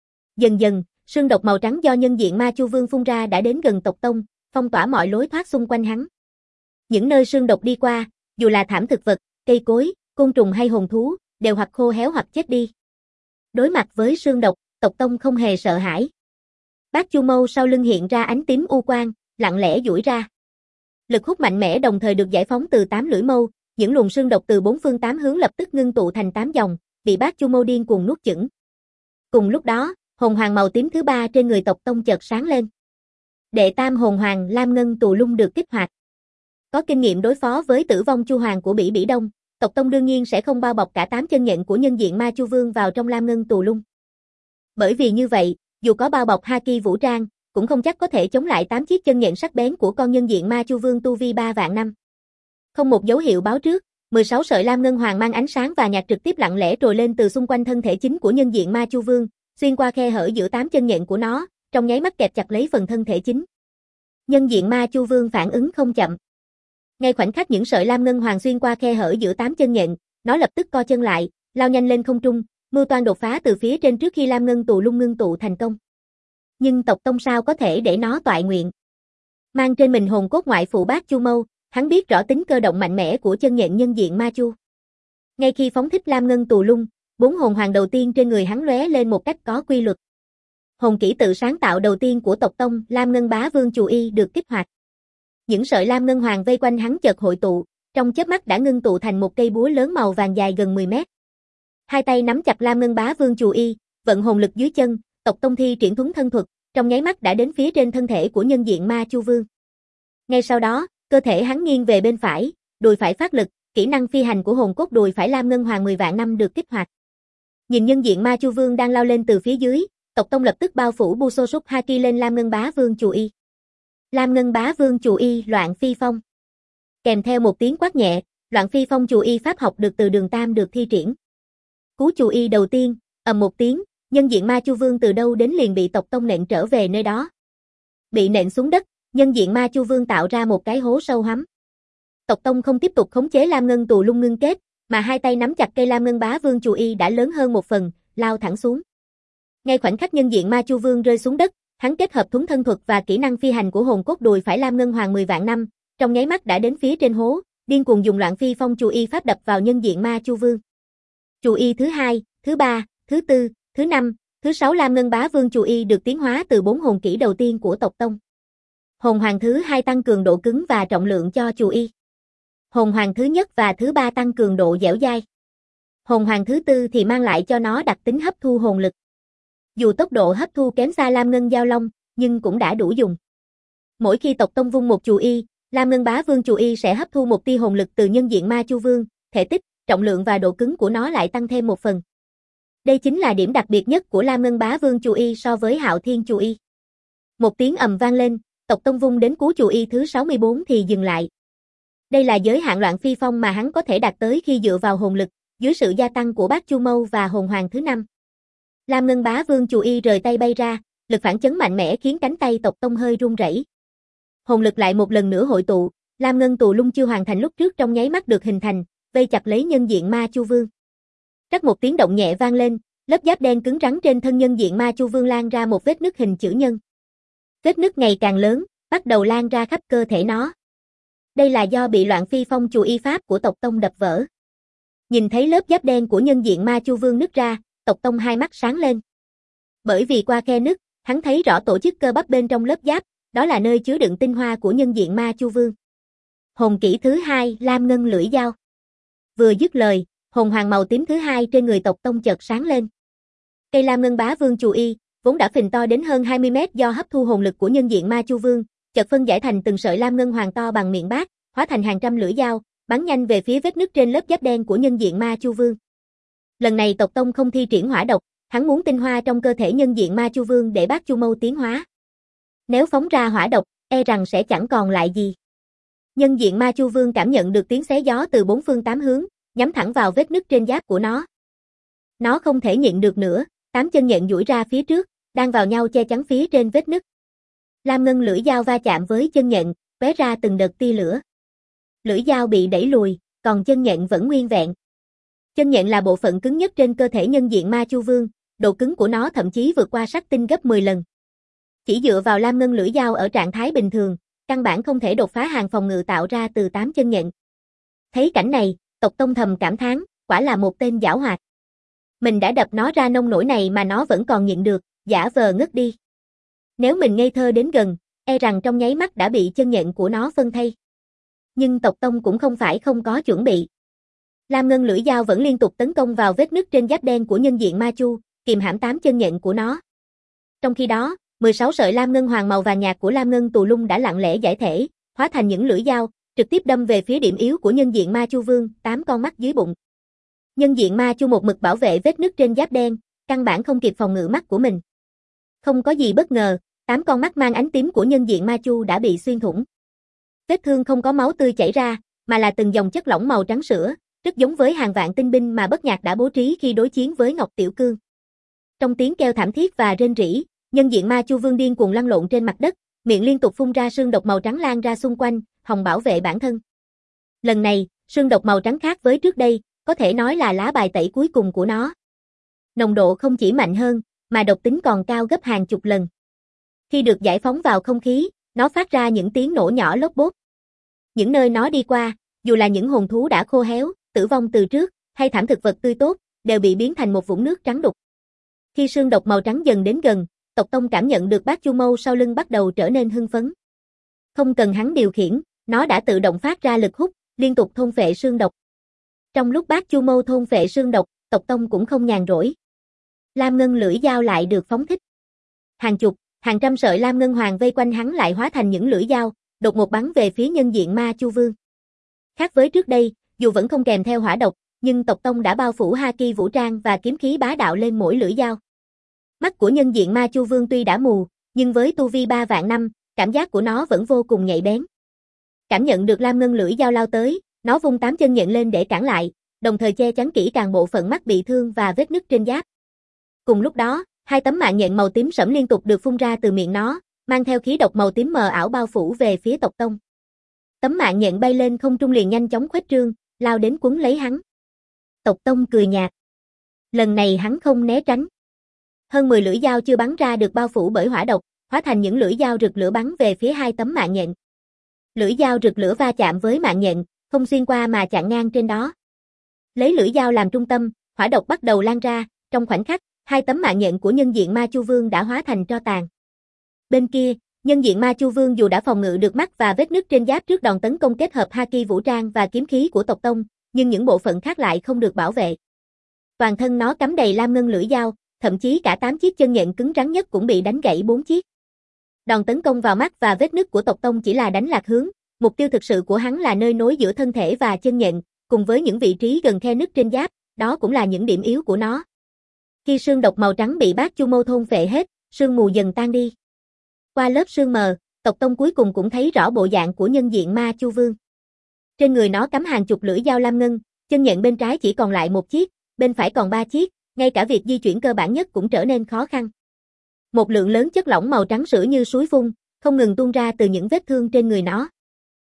S1: Dần dần, sương độc màu trắng do nhân diện Ma Chu Vương phun ra đã đến gần tộc Tông, phong tỏa mọi lối thoát xung quanh hắn. Những nơi sương độc đi qua, dù là thảm thực vật, cây cối, côn trùng hay hồn thú, đều hoặc khô héo hoặc chết đi. Đối mặt với sương độc, tộc Tông không hề sợ hãi. Bát Chu Mâu sau lưng hiện ra ánh tím u quang, lặng lẽ duỗi ra. Lực hút mạnh mẽ đồng thời được giải phóng từ 8 lưỡi mâu, những luồng sương độc từ 4 phương 8 hướng lập tức ngưng tụ thành 8 dòng, bị Bát Chu Mâu điên cuồng nuốt chửng. Cùng lúc đó, hồn hoàng màu tím thứ 3 trên người tộc Tông chợt sáng lên. Đệ tam hồn hoàng Lam Ngân Tù Lung được kích hoạt. Có kinh nghiệm đối phó với tử vong Chu Hoàng của Bỉ Đông, tộc Tông đương nhiên sẽ không bao bọc cả 8 chân nhện của nhân diện Ma Chu Vương vào trong Lam Ngân Tù Lung. Bởi vì như vậy, dù có bao bọc Haki vũ trang, cũng không chắc có thể chống lại 8 chiếc chân nhện sắc bén của con nhân diện Ma Chu Vương tu vi 3 vạn năm. Không một dấu hiệu báo trước, 16 sợi lam ngân hoàng mang ánh sáng và nhạt trực tiếp lặng lẽ trồi lên từ xung quanh thân thể chính của nhân diện Ma Chu Vương, xuyên qua khe hở giữa 8 chân nhện của nó, trong nháy mắt kẹp chặt lấy phần thân thể chính. Nhân diện Ma Chu Vương phản ứng không chậm. Ngay khoảnh khắc những sợi lam ngân hoàng xuyên qua khe hở giữa 8 chân nhện, nó lập tức co chân lại, lao nhanh lên không trung, mưu toan đột phá từ phía trên trước khi lam ngân tù lung ngưng tụ thành công. Nhưng tộc Tông sao có thể để nó toại nguyện. Mang trên mình hồn cốt ngoại phụ Bát Chu Mâu, hắn biết rõ tính cơ động mạnh mẽ của chân nhện nhân diện Ma Chu. Ngay khi phóng thích lam ngân tù lung, 4 hồn hoàng đầu tiên trên người hắn lóe lên một cách có quy luật. Hồn kỹ tự sáng tạo đầu tiên của tộc Tông, Lam Ngân Bá Vương Chù Y được kích hoạt. Những sợi lam ngân hoàng vây quanh hắn chợt hội tụ, trong chớp mắt đã ngưng tụ thành một cây búa lớn màu vàng dài gần 10 mét. Hai tay nắm chặt Lam Ngân Bá Vương Chù Y, vận hồn lực dưới chân, tộc Tông thi triển thuấn thân thuật, trong nháy mắt đã đến phía trên thân thể của nhân diện Ma Chu Vương. Ngay sau đó, cơ thể hắn nghiêng về bên phải, đùi phải phát lực, kỹ năng phi hành của hồn cốt đùi phải Lam Ngân Hoàng 10 vạn năm được kích hoạt. Nhìn nhân diện Ma Chu Vương đang lao lên từ phía dưới, tộc Tông lập tức bao phủ Busosuk Haki lên Lam Ngân Bá Vương Chù Y. Lam Ngân Bá Vương Chù Y loạn phi phong. Kèm theo một tiếng quát nhẹ, loạn phi phong Chù Y pháp học được từ Đường Tam được thi triển. Cú Chù Y đầu tiên, ầm một tiếng, nhân diện Ma Chu Vương từ đâu đến liền bị tộc Tông nện trở về nơi đó. Bị nện xuống đất, nhân diện Ma Chu Vương tạo ra một cái hố sâu hoắm. Tộc Tông không tiếp tục khống chế Lam Ngân tù lung ngưng kết, mà hai tay nắm chặt cây Lam Ngân Bá Vương Chù Y đã lớn hơn một phần, lao thẳng xuống. Ngay khoảnh khắc nhân diện Ma Chu Vương rơi xuống đất, hắn kết hợp thuấn thân thuật và kỹ năng phi hành của hồn cốt đùi phải Lam Ngân Hoàng 10 vạn năm, trong nháy mắt đã đến phía trên hố, điên cuồng dùng loạn phi phong Chù Y pháp đập vào nhân diện Ma Chu Vương. Chù Y thứ 2, thứ 3, thứ 4, thứ 5, thứ 6 Lam Ngân Bá Vương Chù Y được tiến hóa từ 4 hồn kỹ đầu tiên của tộc Tông. Hồn hoàng thứ 2 tăng cường độ cứng và trọng lượng cho Chù Y. Hồn hoàng thứ nhất và thứ 3 tăng cường độ dẻo dai. Hồn hoàng thứ 4 thì mang lại cho nó đặc tính hấp thu hồn lực. Dù tốc độ hấp thu kém xa Lam Ngân Giao Long, nhưng cũng đã đủ dùng. Mỗi khi tộc Tông vung một Chù Y, Lam Ngân Bá Vương Chù Y sẽ hấp thu một tia hồn lực từ nhân diện Ma Chu Vương, thể tích, trọng lượng và độ cứng của nó lại tăng thêm một phần. Đây chính là điểm đặc biệt nhất của Lam Ngân Bá Vương Chù Y so với Hạo Thiên Chù Y. Một tiếng ầm vang lên, tộc Tông vung đến cú Chù Y thứ 64 thì dừng lại. Đây là giới hạn loạn phi phong mà hắn có thể đạt tới khi dựa vào hồn lực, dưới sự gia tăng của Bát Chu Mâu và hồn hoàng thứ 5. Lam Ngân Bá Vương Chù Y rời tay bay ra, lực phản chấn mạnh mẽ khiến cánh tay tộc Tông hơi run rẩy. Hồn lực lại một lần nữa hội tụ, Lam Ngân tù lung chưa hoàn thành lúc trước trong nháy mắt được hình thành, vây chặt lấy nhân diện Ma Chu Vương. Rắc một tiếng động nhẹ vang lên, lớp giáp đen cứng rắn trên thân nhân diện Ma Chu Vương lan ra một vết nứt hình chữ nhân. Vết nứt ngày càng lớn, bắt đầu lan ra khắp cơ thể nó. Đây là do bị loạn phi phong Chù Y pháp của tộc Tông đập vỡ. Nhìn thấy lớp giáp đen của nhân diện Ma Chu Vương nứt ra, tộc Tông hai mắt sáng lên. Bởi vì qua khe nứt, hắn thấy rõ tổ chức cơ bắp bên trong lớp giáp, đó là nơi chứa đựng tinh hoa của nhân diện Ma Chu Vương. Hồn kỹ thứ 2, Lam Ngân Lưỡi Dao. Vừa dứt lời, hồn hoàng màu tím thứ 2 trên người tộc Tông chợt sáng lên. Cây Lam Ngân Bá Vương Chù Y, vốn đã phình to đến hơn 20 mét do hấp thu hồn lực của nhân diện Ma Chu Vương, chợt phân giải thành từng sợi lam ngân hoàng to bằng miệng bát, hóa thành hàng trăm lưỡi dao, bắn nhanh về phía vết nứt trên lớp giáp đen của nhân diện ma Chu Vương. Lần này tộc tông không thi triển hỏa độc, hắn muốn tinh hoa trong cơ thể nhân diện ma Chu Vương để Bát Chu Mâu tiến hóa. Nếu phóng ra hỏa độc, e rằng sẽ chẳng còn lại gì. Nhân diện ma Chu Vương cảm nhận được tiếng xé gió từ bốn phương tám hướng, nhắm thẳng vào vết nứt trên giáp của nó. Nó không thể nhịn được nữa, 8 chân nhện duỗi ra phía trước, đang vào nhau che chắn phía trên vết nứt. Lam ngân lưỡi dao va chạm với chân nhện, tóe ra từng đợt tia lửa. Lưỡi dao bị đẩy lùi, còn chân nhện vẫn nguyên vẹn. Chân nhện là bộ phận cứng nhất trên cơ thể nhân diện ma Chu Vương, độ cứng của nó thậm chí vượt qua sắt tinh gấp 10 lần. Chỉ dựa vào lam ngân lưỡi dao ở trạng thái bình thường, căn bản không thể đột phá hàng phòng ngự tạo ra từ 8 chân nhện. Thấy cảnh này, tộc tông thầm cảm thán, quả là một tên giảo hoạt. Mình đã đập nó ra nông nỗi này mà nó vẫn còn nhịn được, giả vờ ngất đi. Nếu mình ngây thơ đến gần, e rằng trong nháy mắt đã bị chân nhện của nó phân thây. Nhưng tộc tông cũng không phải không có chuẩn bị. Lam ngân lưỡi dao vẫn liên tục tấn công vào vết nứt trên giáp đen của nhân diện ma Chu, kìm hãm 8 chân nhện của nó. Trong khi đó, 16 sợi lam ngân hoàng màu vàng nhạt của lam ngân tù lung đã lặng lẽ giải thể, hóa thành những lưỡi dao, trực tiếp đâm về phía điểm yếu của nhân diện ma Chu Vương, 8 con mắt dưới bụng. Nhân diện ma Chu một mực bảo vệ vết nứt trên giáp đen, căn bản không kịp phòng ngự mắt của mình. Không có gì bất ngờ, 8 con mắt mang ánh tím của nhân diện ma Chu đã bị xuyên thủng. Vết thương không có máu tươi chảy ra, mà là từng dòng chất lỏng màu trắng sữa, rất giống với hàng vạn tinh binh mà Bất Nhạc đã bố trí khi đối chiến với Ngọc Tiểu Cương. Trong tiếng kêu thảm thiết và rên rỉ, nhân diện ma Chu Vương điên cuồng lăn lộn trên mặt đất, miệng liên tục phun ra sương độc màu trắng lan ra xung quanh, hòng bảo vệ bản thân. Lần này, sương độc màu trắng khác với trước đây, có thể nói là lá bài tẩy cuối cùng của nó. Nồng độ không chỉ mạnh hơn, mà độc tính còn cao gấp hàng chục lần. Khi được giải phóng vào không khí, nó phát ra những tiếng nổ nhỏ lốp bốp. Những nơi nó đi qua, dù là những hồn thú đã khô héo, tử vong từ trước, hay thảm thực vật tươi tốt, đều bị biến thành một vũng nước trắng đục. Khi sương độc màu trắng dần đến gần, tộc tông cảm nhận được Bát Chu Mâu sau lưng bắt đầu trở nên hưng phấn. Không cần hắn điều khiển, nó đã tự động phát ra lực hút, liên tục thôn phệ sương độc. Trong lúc Bát Chu Mâu thôn phệ sương độc, tộc tông cũng không nhàn rỗi. Lam ngân lưỡi dao lại được phóng thích. Hàng chục, hàng trăm sợi lam ngân hoàng vây quanh hắn lại hóa thành những lưỡi dao, đột ngột bắn về phía nhân diện ma Chu Vương. Khác với trước đây, dù vẫn không kèm theo hỏa độc, nhưng tộc tông đã bao phủ haki vũ trang và kiếm khí bá đạo lên mỗi lưỡi dao. Mắt của nhân diện ma Chu Vương tuy đã mù, nhưng với tu vi 3 vạn năm, cảm giác của nó vẫn vô cùng nhạy bén. Cảm nhận được lam ngân lưỡi dao lao tới, nó vung 8 chân nhện lên để cản lại, đồng thời che chắn kỹ càng bộ phận mắt bị thương và vết nứt trên giáp. Cùng lúc đó, 2 tấm mạng nhện màu tím sẫm liên tục được phun ra từ miệng nó, mang theo khí độc màu tím mờ ảo bao phủ về phía tộc tông. Tấm mạng nhện bay lên không trung liền nhanh chóng khuếch trương, lao đến quấn lấy hắn. Tộc tông cười nhạt. Lần này hắn không né tránh. Hơn 10 lưỡi dao chưa bắn ra được bao phủ bởi hỏa độc, hóa thành những lưỡi dao rực lửa bắn về phía 2 tấm mạng nhện. Lưỡi dao rực lửa va chạm với mạng nhện, không xuyên qua mà chặn ngang trên đó. Lấy lưỡi dao làm trung tâm, hỏa độc bắt đầu lan ra, trong khoảnh khắc, 2 tấm mạng nhện của nhân diện ma Chu Vương đã hóa thành tro tàn. Bên kia, nhân diện ma Chu Vương dù đã phòng ngự được mắt và vết nứt trên giáp trước đòn tấn công kết hợp haki vũ trang và kiếm khí của tộc tông, nhưng những bộ phận khác lại không được bảo vệ. Toàn thân nó cắm đầy lam ngân lưỡi dao, thậm chí cả 8 chiếc chân nhện cứng rắn nhất cũng bị đánh gãy 4 chiếc. Đòn tấn công vào mắt và vết nứt của tộc tông chỉ là đánh lạc hướng, mục tiêu thực sự của hắn là nơi nối giữa thân thể và chân nhện, cùng với những vị trí gần khe nứt trên giáp, đó cũng là những điểm yếu của nó. Khi sương độc màu trắng bị Bát Chu Mâu thôn phệ hết, sương mù dần tan đi. Qua lớp sương mờ, tộc tông cuối cùng cũng thấy rõ bộ dạng của nhân diện ma Chu Vương. Trên người nó cắm hàng chục lưỡi dao lam ngân, chân nhện bên trái chỉ còn lại 1 chiếc, bên phải còn 3 chiếc, ngay cả việc di chuyển cơ bản nhất cũng trở nên khó khăn. Một lượng lớn chất lỏng màu trắng sữa như suối phun, không ngừng tuôn ra từ những vết thương trên người nó.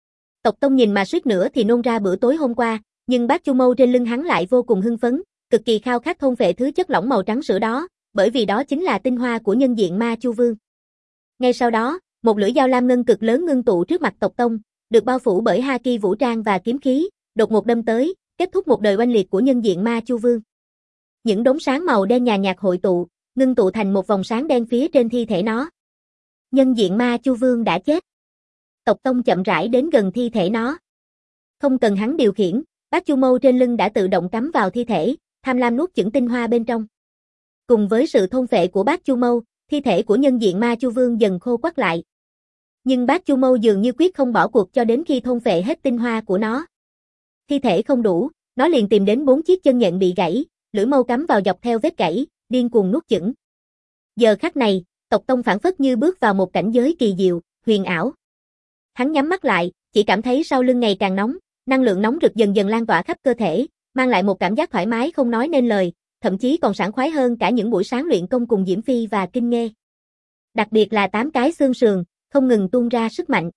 S1: Tộc tông nhìn mà suýt nữa thì nôn ra bữa tối hôm qua, nhưng Bát Chu Mâu trên lưng hắn lại vô cùng hưng phấn, cực kỳ khao khát thôn phệ thứ chất lỏng màu trắng sữa đó, bởi vì đó chính là tinh hoa của nhân diện ma Chu Vương. Ngay sau đó, một lưỡi dao lam ngân cực lớn ngưng tụ trước mặt tộc tông, được bao phủ bởi haki vũ trang và kiếm khí, đột ngột đâm tới, kết thúc một đời oanh liệt của nhân diện ma Chu Vương. Những đốm sáng màu đen nhàn nhạt hội tụ, ngưng tụ thành một vòng sáng đen phía trên thi thể nó. Nhân diện ma Chu Vương đã chết. Tộc tông chậm rãi đến gần thi thể nó. Không cần hắn điều khiển, Bát Chu Mâu trên lưng đã tự động cắm vào thi thể, tham lam nuốt chửng tinh hoa bên trong. Cùng với sự thôn phệ của Bát Chu Mâu, thi thể của nhân diện ma Chu Vương dần khô quắt lại. Nhưng Bát Chu Mâu dường như quyết không bỏ cuộc cho đến khi thôn phệ hết tinh hoa của nó. Thi thể không đủ, nó liền tìm đến 4 chiếc chân nhện bị gãy, lưỡi mâu cắm vào dọc theo vết gãy, điên cuồng nuốt chửng. Giờ khắc này, Tộc Tông phảng phất như bước vào một cảnh giới kỳ diệu, huyền ảo. Hắn nhắm mắt lại, chỉ cảm thấy sau lưng ngày càng nóng, năng lượng nóng rực dần dần lan tỏa khắp cơ thể, mang lại một cảm giác thoải mái không nói nên lời, thậm chí còn sảng khoái hơn cả những buổi sáng luyện công cùng Diễm Phi và Kinh Nghê. Đặc biệt là 8 cái xương sườn, không ngừng tuôn ra sức mạnh.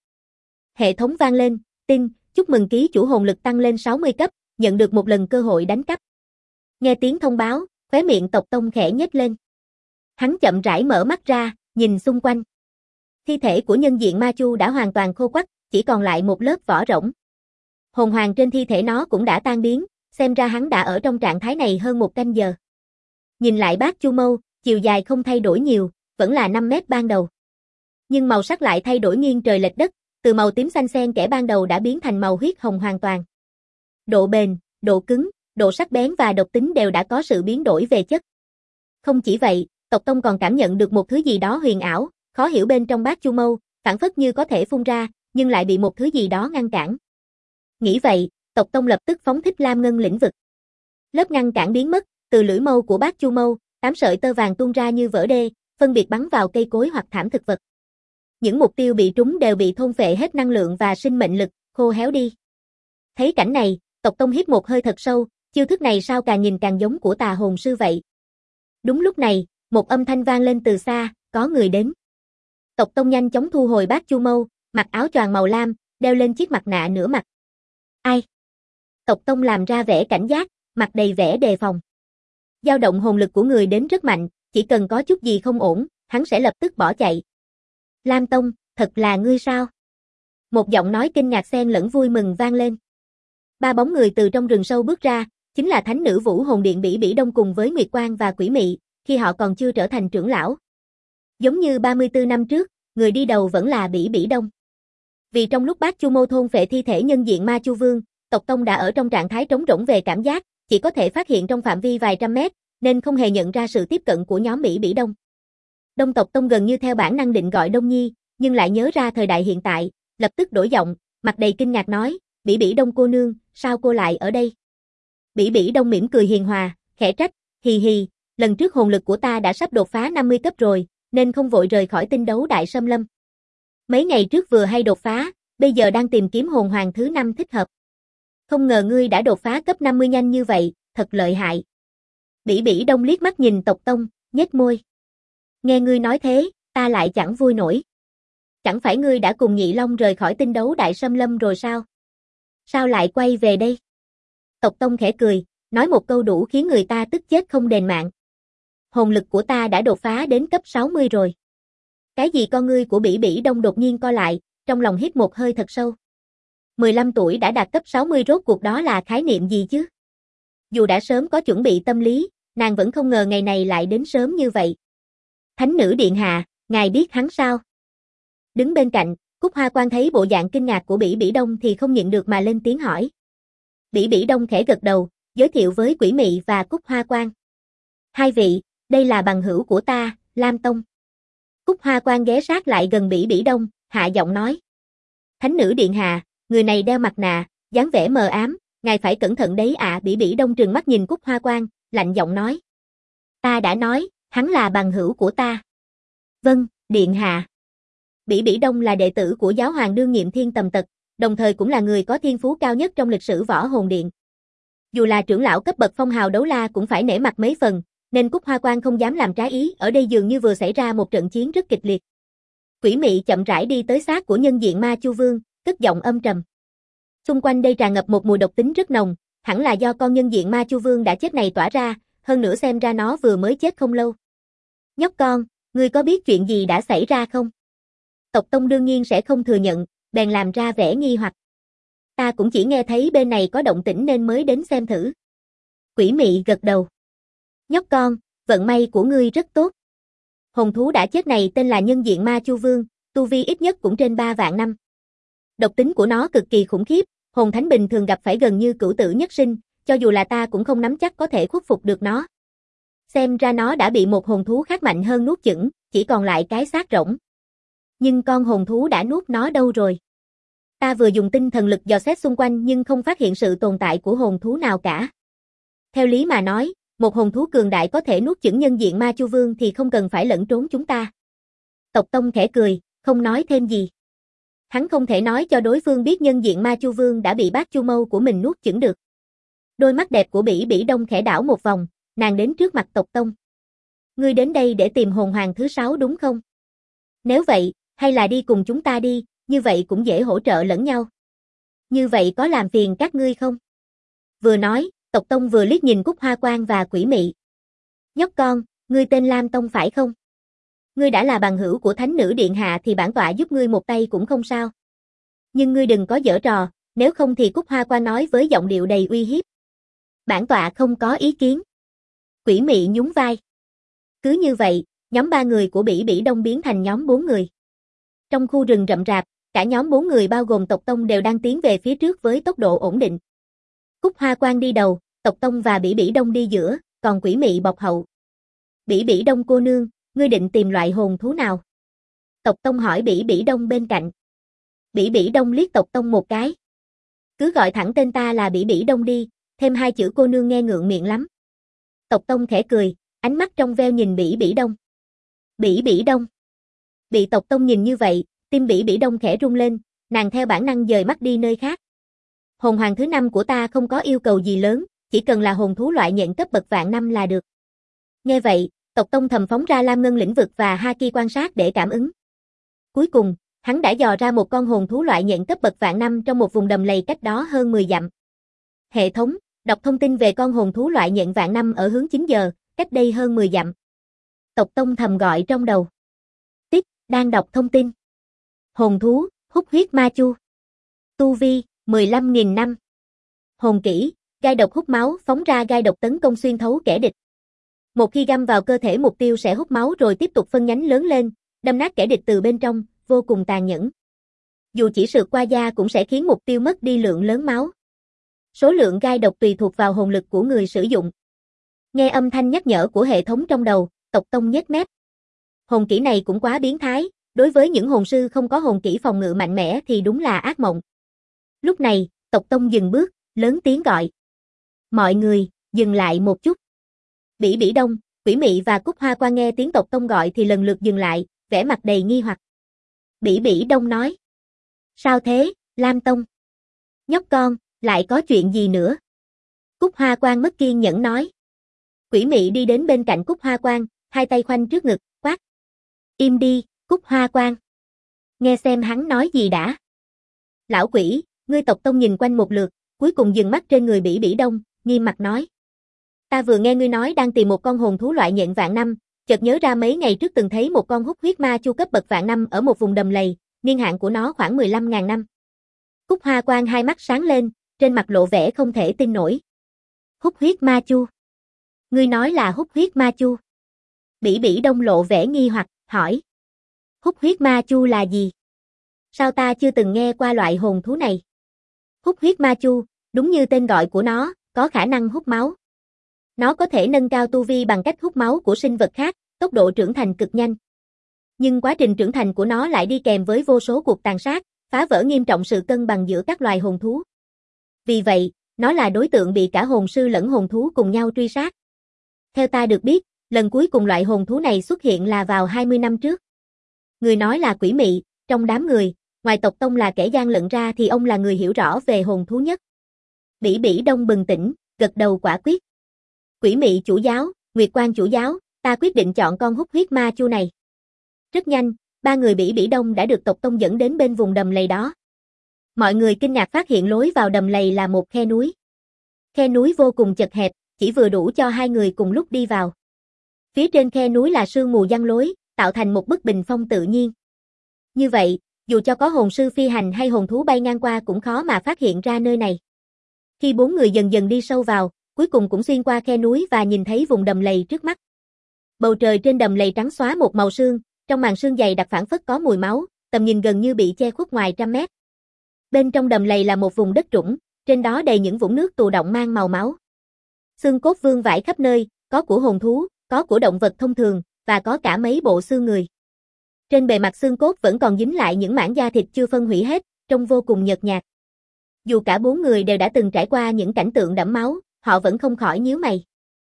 S1: Hệ thống vang lên, tin, chúc mừng ký chủ hồn lực tăng lên 60 cấp, nhận được một lần cơ hội đánh cắp. Nghe tiếng thông báo, khóe miệng Tộc Tông khẽ nhếch lên. Hắn chậm rãi mở mắt ra, nhìn xung quanh. Thi thể của nhân diện ma chu đã hoàn toàn khô quắt, chỉ còn lại một lớp vỏ rỗng. Hồn hoàng trên thi thể nó cũng đã tan biến, xem ra hắn đã ở trong trạng thái này hơn 1 canh giờ. Nhìn lại bát chu mâu, chiều dài không thay đổi nhiều, vẫn là 5 mét ban đầu. Nhưng màu sắc lại thay đổi nghiêng trời lệch đất, từ màu tím xanh xen kẽ ban đầu đã biến thành màu huyết hồng hoàn toàn. Độ bền, độ cứng, độ sắc bén và độc tính đều đã có sự biến đổi về chất. Không chỉ vậy, Tộc Tông còn cảm nhận được một thứ gì đó huyền ảo, khó hiểu bên trong bát chu mâu, phảng phất như có thể phun ra, nhưng lại bị một thứ gì đó ngăn cản. Nghĩ vậy, Tộc Tông lập tức phóng thích Lam Ngân lĩnh vực. Lớp ngăn cản biến mất, từ lưỡi mâu của bát chu mâu, 8 sợi tơ vàng tuôn ra như vỡ đê, phân biệt bắn vào cây cối hoặc thảm thực vật. Những mục tiêu bị trúng đều bị thôn phệ hết năng lượng và sinh mệnh lực, khô héo đi. Thấy cảnh này, Tộc Tông hít một hơi thật sâu, chiêu thức này sao càng nhìn càng giống của Tà Hồn Sư vậy. Đúng lúc này, một âm thanh vang lên từ xa, có người đến. Tộc Tông nhanh chóng thu hồi bát chu mâu, mặc áo choàng màu lam, đeo lên chiếc mặt nạ nửa mặt. Ai? Tộc Tông làm ra vẻ cảnh giác, mặt đầy vẻ đề phòng. Dao động hồn lực của người đến rất mạnh, chỉ cần có chút gì không ổn, hắn sẽ lập tức bỏ chạy. Lam Tông, thật là ngươi sao? Một giọng nói kinh ngạc xen lẫn vui mừng vang lên. 3 bóng người từ trong rừng sâu bước ra, chính là Thánh nữ Vũ Hồn Điện Bỉ Bỉ Đông cùng với Nguyệt Quang và Quỷ Mị, khi họ còn chưa trở thành trưởng lão. Giống như 34 năm trước, người đi đầu vẫn là Bỉ Bỉ Đông. Vì trong lúc bát chu mâu thôn phệ thi thể nhân diện ma chu vương, Tộc Tông đã ở trong trạng thái trống rỗng về cảm giác, chỉ có thể phát hiện trong phạm vi vài trăm mét, nên không hề nhận ra sự tiếp cận của nhóm Bỉ Bỉ Đông. Đông Tộc Tông gần như theo bản năng định gọi Đông Nhi, nhưng lại nhớ ra thời đại hiện tại, lập tức đổi giọng, mặt đầy kinh ngạc nói, Bỉ Bỉ Đông cô nương, sao cô lại ở đây? Bỉ Bỉ Đông mỉm cười hiền hòa, khẽ trách, hì hì, lần trước hồn lực của ta đã sắp đột phá 50 cấp rồi, nên không vội rời khỏi tinh đấu đại xâm lâm. Mấy ngày trước vừa hay đột phá, bây giờ đang tìm kiếm hồn hoàng thứ 5 thích hợp. Không ngờ ngươi đã đột phá cấp 50 nhanh như vậy, thật lợi hại. Bỉ Bỉ Đông liếc mắt nhìn Tộc Tông, nhếch môi. Nghe ngươi nói thế, ta lại chẳng vui nổi. Chẳng phải ngươi đã cùng Nhị Long rời khỏi tinh đấu đại xâm lâm rồi sao? Sao lại quay về đây? Tộc Tông khẽ cười, nói một câu đủ khiến người ta tức chết không đền mạng. Hồn lực của ta đã đột phá đến cấp 60 rồi. Cái gì con ngươi của Bỉ Bỉ Đông đột nhiên co lại, trong lòng hít một hơi thật sâu. 15 tuổi đã đạt cấp 60 rốt cuộc đó là khái niệm gì chứ? Dù đã sớm có chuẩn bị tâm lý, nàng vẫn không ngờ ngày này lại đến sớm như vậy. Thánh nữ điện hạ, ngài biết hắn sao? Đứng bên cạnh, Cúc Hoa Quan thấy bộ dạng kinh ngạc của Bỉ Bỉ Đông thì không nhịn được mà lên tiếng hỏi. Bỉ Bỉ Đông khẽ gật đầu, giới thiệu với Quỷ Mị và Cúc Hoa Quan. Hai vị, đây là bằng hữu của ta, Lam Tông. Cúc Hoa Quan ghé sát lại gần Bỉ Bỉ Đông, hạ giọng nói. Thánh nữ điện hạ, người này đeo mặt nạ, dáng vẻ mờ ám, ngài phải cẩn thận đấy ạ. Bỉ Bỉ Đông trừng mắt nhìn Cúc Hoa Quan, lạnh giọng nói. Ta đã nói, hắn là bằng hữu của ta. Vâng, điện hạ. Bỉ Bỉ Đông là đệ tử của giáo hoàng đương nhiệm Thiên Tầm Tật, đồng thời cũng là người có thiên phú cao nhất trong lịch sử Võ Hồn Điện. Dù là trưởng lão cấp bậc phong hào đấu la cũng phải nể mặt mấy phần, nên Cúc Hoa Quan không dám làm trái ý, ở đây dường như vừa xảy ra một trận chiến rất kịch liệt. Quỷ Mị chậm rãi đi tới xác của nhân diện ma chu vương, cất giọng âm trầm. Xung quanh đây tràn ngập một mùi độc tính rất nồng, hẳn là do con nhân diện ma chu vương đã chết này tỏa ra, hơn nữa xem ra nó vừa mới chết không lâu. Nhóc con, ngươi có biết chuyện gì đã xảy ra không? Tộc Tông đương nhiên sẽ không thừa nhận, bèn làm ra vẻ nghi hoặc. Ta cũng chỉ nghe thấy bên này có động tĩnh nên mới đến xem thử. Quỷ Mị gật đầu. Nhóc con, vận may của ngươi rất tốt. Hồn thú đã chết này tên là nhân diện ma chu vương, tu vi ít nhất cũng trên 3 vạn năm. Độc tính của nó cực kỳ khủng khiếp, hồn thánh bình thường gặp phải gần như cửu tử nhất sinh, cho dù là ta cũng không nắm chắc có thể khuất phục được nó. Xem ra nó đã bị một hồn thú khác mạnh hơn nuốt chửng, chỉ còn lại cái xác rỗng. Nhưng con hồn thú đã nuốt nó đâu rồi? Ta vừa dùng tinh thần lực dò xét xung quanh nhưng không phát hiện sự tồn tại của hồn thú nào cả. Theo lý mà nói, một hồn thú cường đại có thể nuốt chửng nhân diện Ma Chu Vương thì không cần phải lẫn trốn chúng ta. Tộc Tông khẽ cười, không nói thêm gì. Hắn không thể nói cho đối phương biết nhân diện Ma Chu Vương đã bị bát chu mâu của mình nuốt chửng được. Đôi mắt đẹp của Bỉ Bỉ Đông khẽ đảo một vòng, nàng đến trước mặt Tộc Tông. Ngươi đến đây để tìm hồn hoàng thứ 6 đúng không? Nếu vậy, hay là đi cùng chúng ta đi, như vậy cũng dễ hỗ trợ lẫn nhau. Như vậy có làm phiền các ngươi không? Vừa nói, Tộc Tông vừa liếc nhìn Cúc Hoa Quan và Quỷ Mị. Nhóc con, ngươi tên Lam Tông phải không? Ngươi đã là bằng hữu của Thánh Nữ Điện Hạ thì bản tọa giúp ngươi một tay cũng không sao. Nhưng ngươi đừng có giở trò, nếu không thì Cúc Hoa Quan nói với giọng điệu đầy uy hiếp. Bản tọa không có ý kiến. Quỷ Mị nhún vai. Cứ như vậy, nhóm 3 người của Bỉ Bỉ Đông biến thành nhóm 4 người. Trong khu rừng rậm rạp, cả nhóm 4 người bao gồm Tộc Tông đều đang tiến về phía trước với tốc độ ổn định. Cúc Hoa Quan đi đầu, Tộc Tông và Bỉ Bỉ Đông đi giữa, còn Quỷ Mị bọc hậu. Bỉ Bỉ Đông cô nương, ngươi định tìm loại hồn thú nào? Tộc Tông hỏi Bỉ Bỉ Đông bên cạnh. Bỉ Bỉ Đông liếc Tộc Tông một cái. Cứ gọi thẳng tên ta là Bỉ Bỉ Đông đi, thêm 2 chữ cô nương nghe ngượng miệng lắm. Tộc Tông khẽ cười, ánh mắt trong veo nhìn Bỉ Bỉ Đông. Bỉ Bỉ Đông. Bị Tộc Tông nhìn như vậy, tim Bỉ Bỉ Đông khẽ rung lên, nàng theo bản năng dời mắt đi nơi khác. Hồn hoàng thứ 5 của ta không có yêu cầu gì lớn, chỉ cần là hồn thú loại nhện cấp bậc vạn năm là được. Nghe vậy, Tộc Tông thầm phóng ra Lam Ngân lĩnh vực và Haki quan sát để cảm ứng. Cuối cùng, hắn đã dò ra một con hồn thú loại nhện cấp bậc vạn năm trong một vùng đầm lầy cách đó hơn 10 dặm. Hệ thống, đọc thông tin về con hồn thú loại nhện vạn năm ở hướng 9 giờ, cách đây hơn 10 dặm. Tộc Tông thầm gọi trong đầu. Tiếp, đang đọc thông tin. Hồn thú, hút huyết ma chu. Tu vi, 15.000 năm. Hồn kỹ, gai độc hút máu phóng ra gai độc tấn công xuyên thấu kẻ địch. Một khi găm vào cơ thể mục tiêu sẽ hút máu rồi tiếp tục phân nhánh lớn lên, đâm nát kẻ địch từ bên trong, vô cùng tàn nhẫn. Dù chỉ sượt qua da cũng sẽ khiến mục tiêu mất đi lượng lớn máu. Số lượng gai độc tùy thuộc vào hồn lực của người sử dụng. Nghe âm thanh nhắc nhở của hệ thống trong đầu, Tộc Tông nhếch mép. Hồn kỹ này cũng quá biến thái, đối với những hồn sư không có hồn kỹ phòng ngự mạnh mẽ thì đúng là ác mộng. Lúc này, Tộc Tông dừng bước, lớn tiếng gọi. Mọi người, dừng lại một chút. Bỉ Bỉ Đông, Quỷ Mị và Cúc Hoa Quan nghe tiếng Tộc Tông gọi thì lần lượt dừng lại, vẻ mặt đầy nghi hoặc. Bỉ Bỉ Đông nói. Sao thế, Lam Tông? Nhóc con, lại có chuyện gì nữa? Cúc Hoa Quan mất kiên nhẫn nói. Quỷ Mị đi đến bên cạnh Cúc Hoa Quan, hai tay khoanh trước ngực, quát. Im đi, Cúc Hoa Quan. Nghe xem hắn nói gì đã. Lão quỷ, ngươi Tộc Tông nhìn quanh một lượt, cuối cùng dừng mắt trên người Bỉ Bỉ Đông, nghiêm mặt nói. Ta vừa nghe ngươi nói đang tìm một con hồn thú loại nhện vạn năm, chợt nhớ ra mấy ngày trước từng thấy một con hút huyết ma chu cấp bậc vạn năm ở một vùng đầm lầy, niên hạn của nó khoảng 15.000 năm. Cúc Hoa Quan hai mắt sáng lên, trên mặt lộ vẻ không thể tin nổi. Hút huyết ma chu. Ngươi nói là hút huyết ma chu. Bỉ Bỉ Đông lộ vẻ nghi hoặc, hỏi. Hút huyết ma chu là gì? Sao ta chưa từng nghe qua loại hồn thú này? Hút huyết ma chu, đúng như tên gọi của nó, có khả năng hút máu. Nó có thể nâng cao tu vi bằng cách hút máu của sinh vật khác, tốc độ trưởng thành cực nhanh. Nhưng quá trình trưởng thành của nó lại đi kèm với vô số cuộc tàn sát, phá vỡ nghiêm trọng sự cân bằng giữa các loài hồn thú. Vì vậy, nó là đối tượng bị cả hồn sư lẫn hồn thú cùng nhau truy sát. Theo ta được biết, lần cuối cùng loại hồn thú này xuất hiện là vào 20 năm trước. Người nói là Quỷ Mị, trong đám người, ngoài Tộc Tông là kẻ gian lận ra thì ông là người hiểu rõ về hồn thú nhất. Bỉ Bỉ Đông bừng tỉnh, gật đầu quả quyết. Quỷ Mị chủ giáo, Nguyệt Quan chủ giáo, ta quyết định chọn con hút huyết ma chu này. Rất nhanh, 3 người Bỉ Bỉ Đông đã được Tộc Tông dẫn đến bên vùng đầm lầy đó. Mọi người kinh ngạc phát hiện lối vào đầm lầy là một khe núi. Khe núi vô cùng chật hẹp, chỉ vừa đủ cho 2 người cùng lúc đi vào. Phía trên khe núi là sương mù giăng lối, tạo thành một bức bình phong tự nhiên. Như vậy, dù cho có hồn sư phi hành hay hồn thú bay ngang qua cũng khó mà phát hiện ra nơi này. Khi 4 người dần dần đi sâu vào, cuối cùng cũng xuyên qua khe núi và nhìn thấy vùng đầm lầy trước mắt. Bầu trời trên đầm lầy trắng xóa một màu sương, trong màn sương dày đặc phảng phất có mùi máu, tầm nhìn gần như bị che khuất ngoài trăm mét. Bên trong đầm lầy là một vùng đất trũng, trên đó đầy những vũng nước tù đọng mang màu máu. Xương cốt vương vãi khắp nơi, có của hồn thú, có của động vật thông thường, và có cả mấy bộ xương người. Trên bề mặt xương cốt vẫn còn dính lại những mảng da thịt chưa phân hủy hết, trông vô cùng nhợt nhạt. Dù cả bốn người đều đã từng trải qua những cảnh tượng đẫm máu, họ vẫn không khỏi nhíu mày.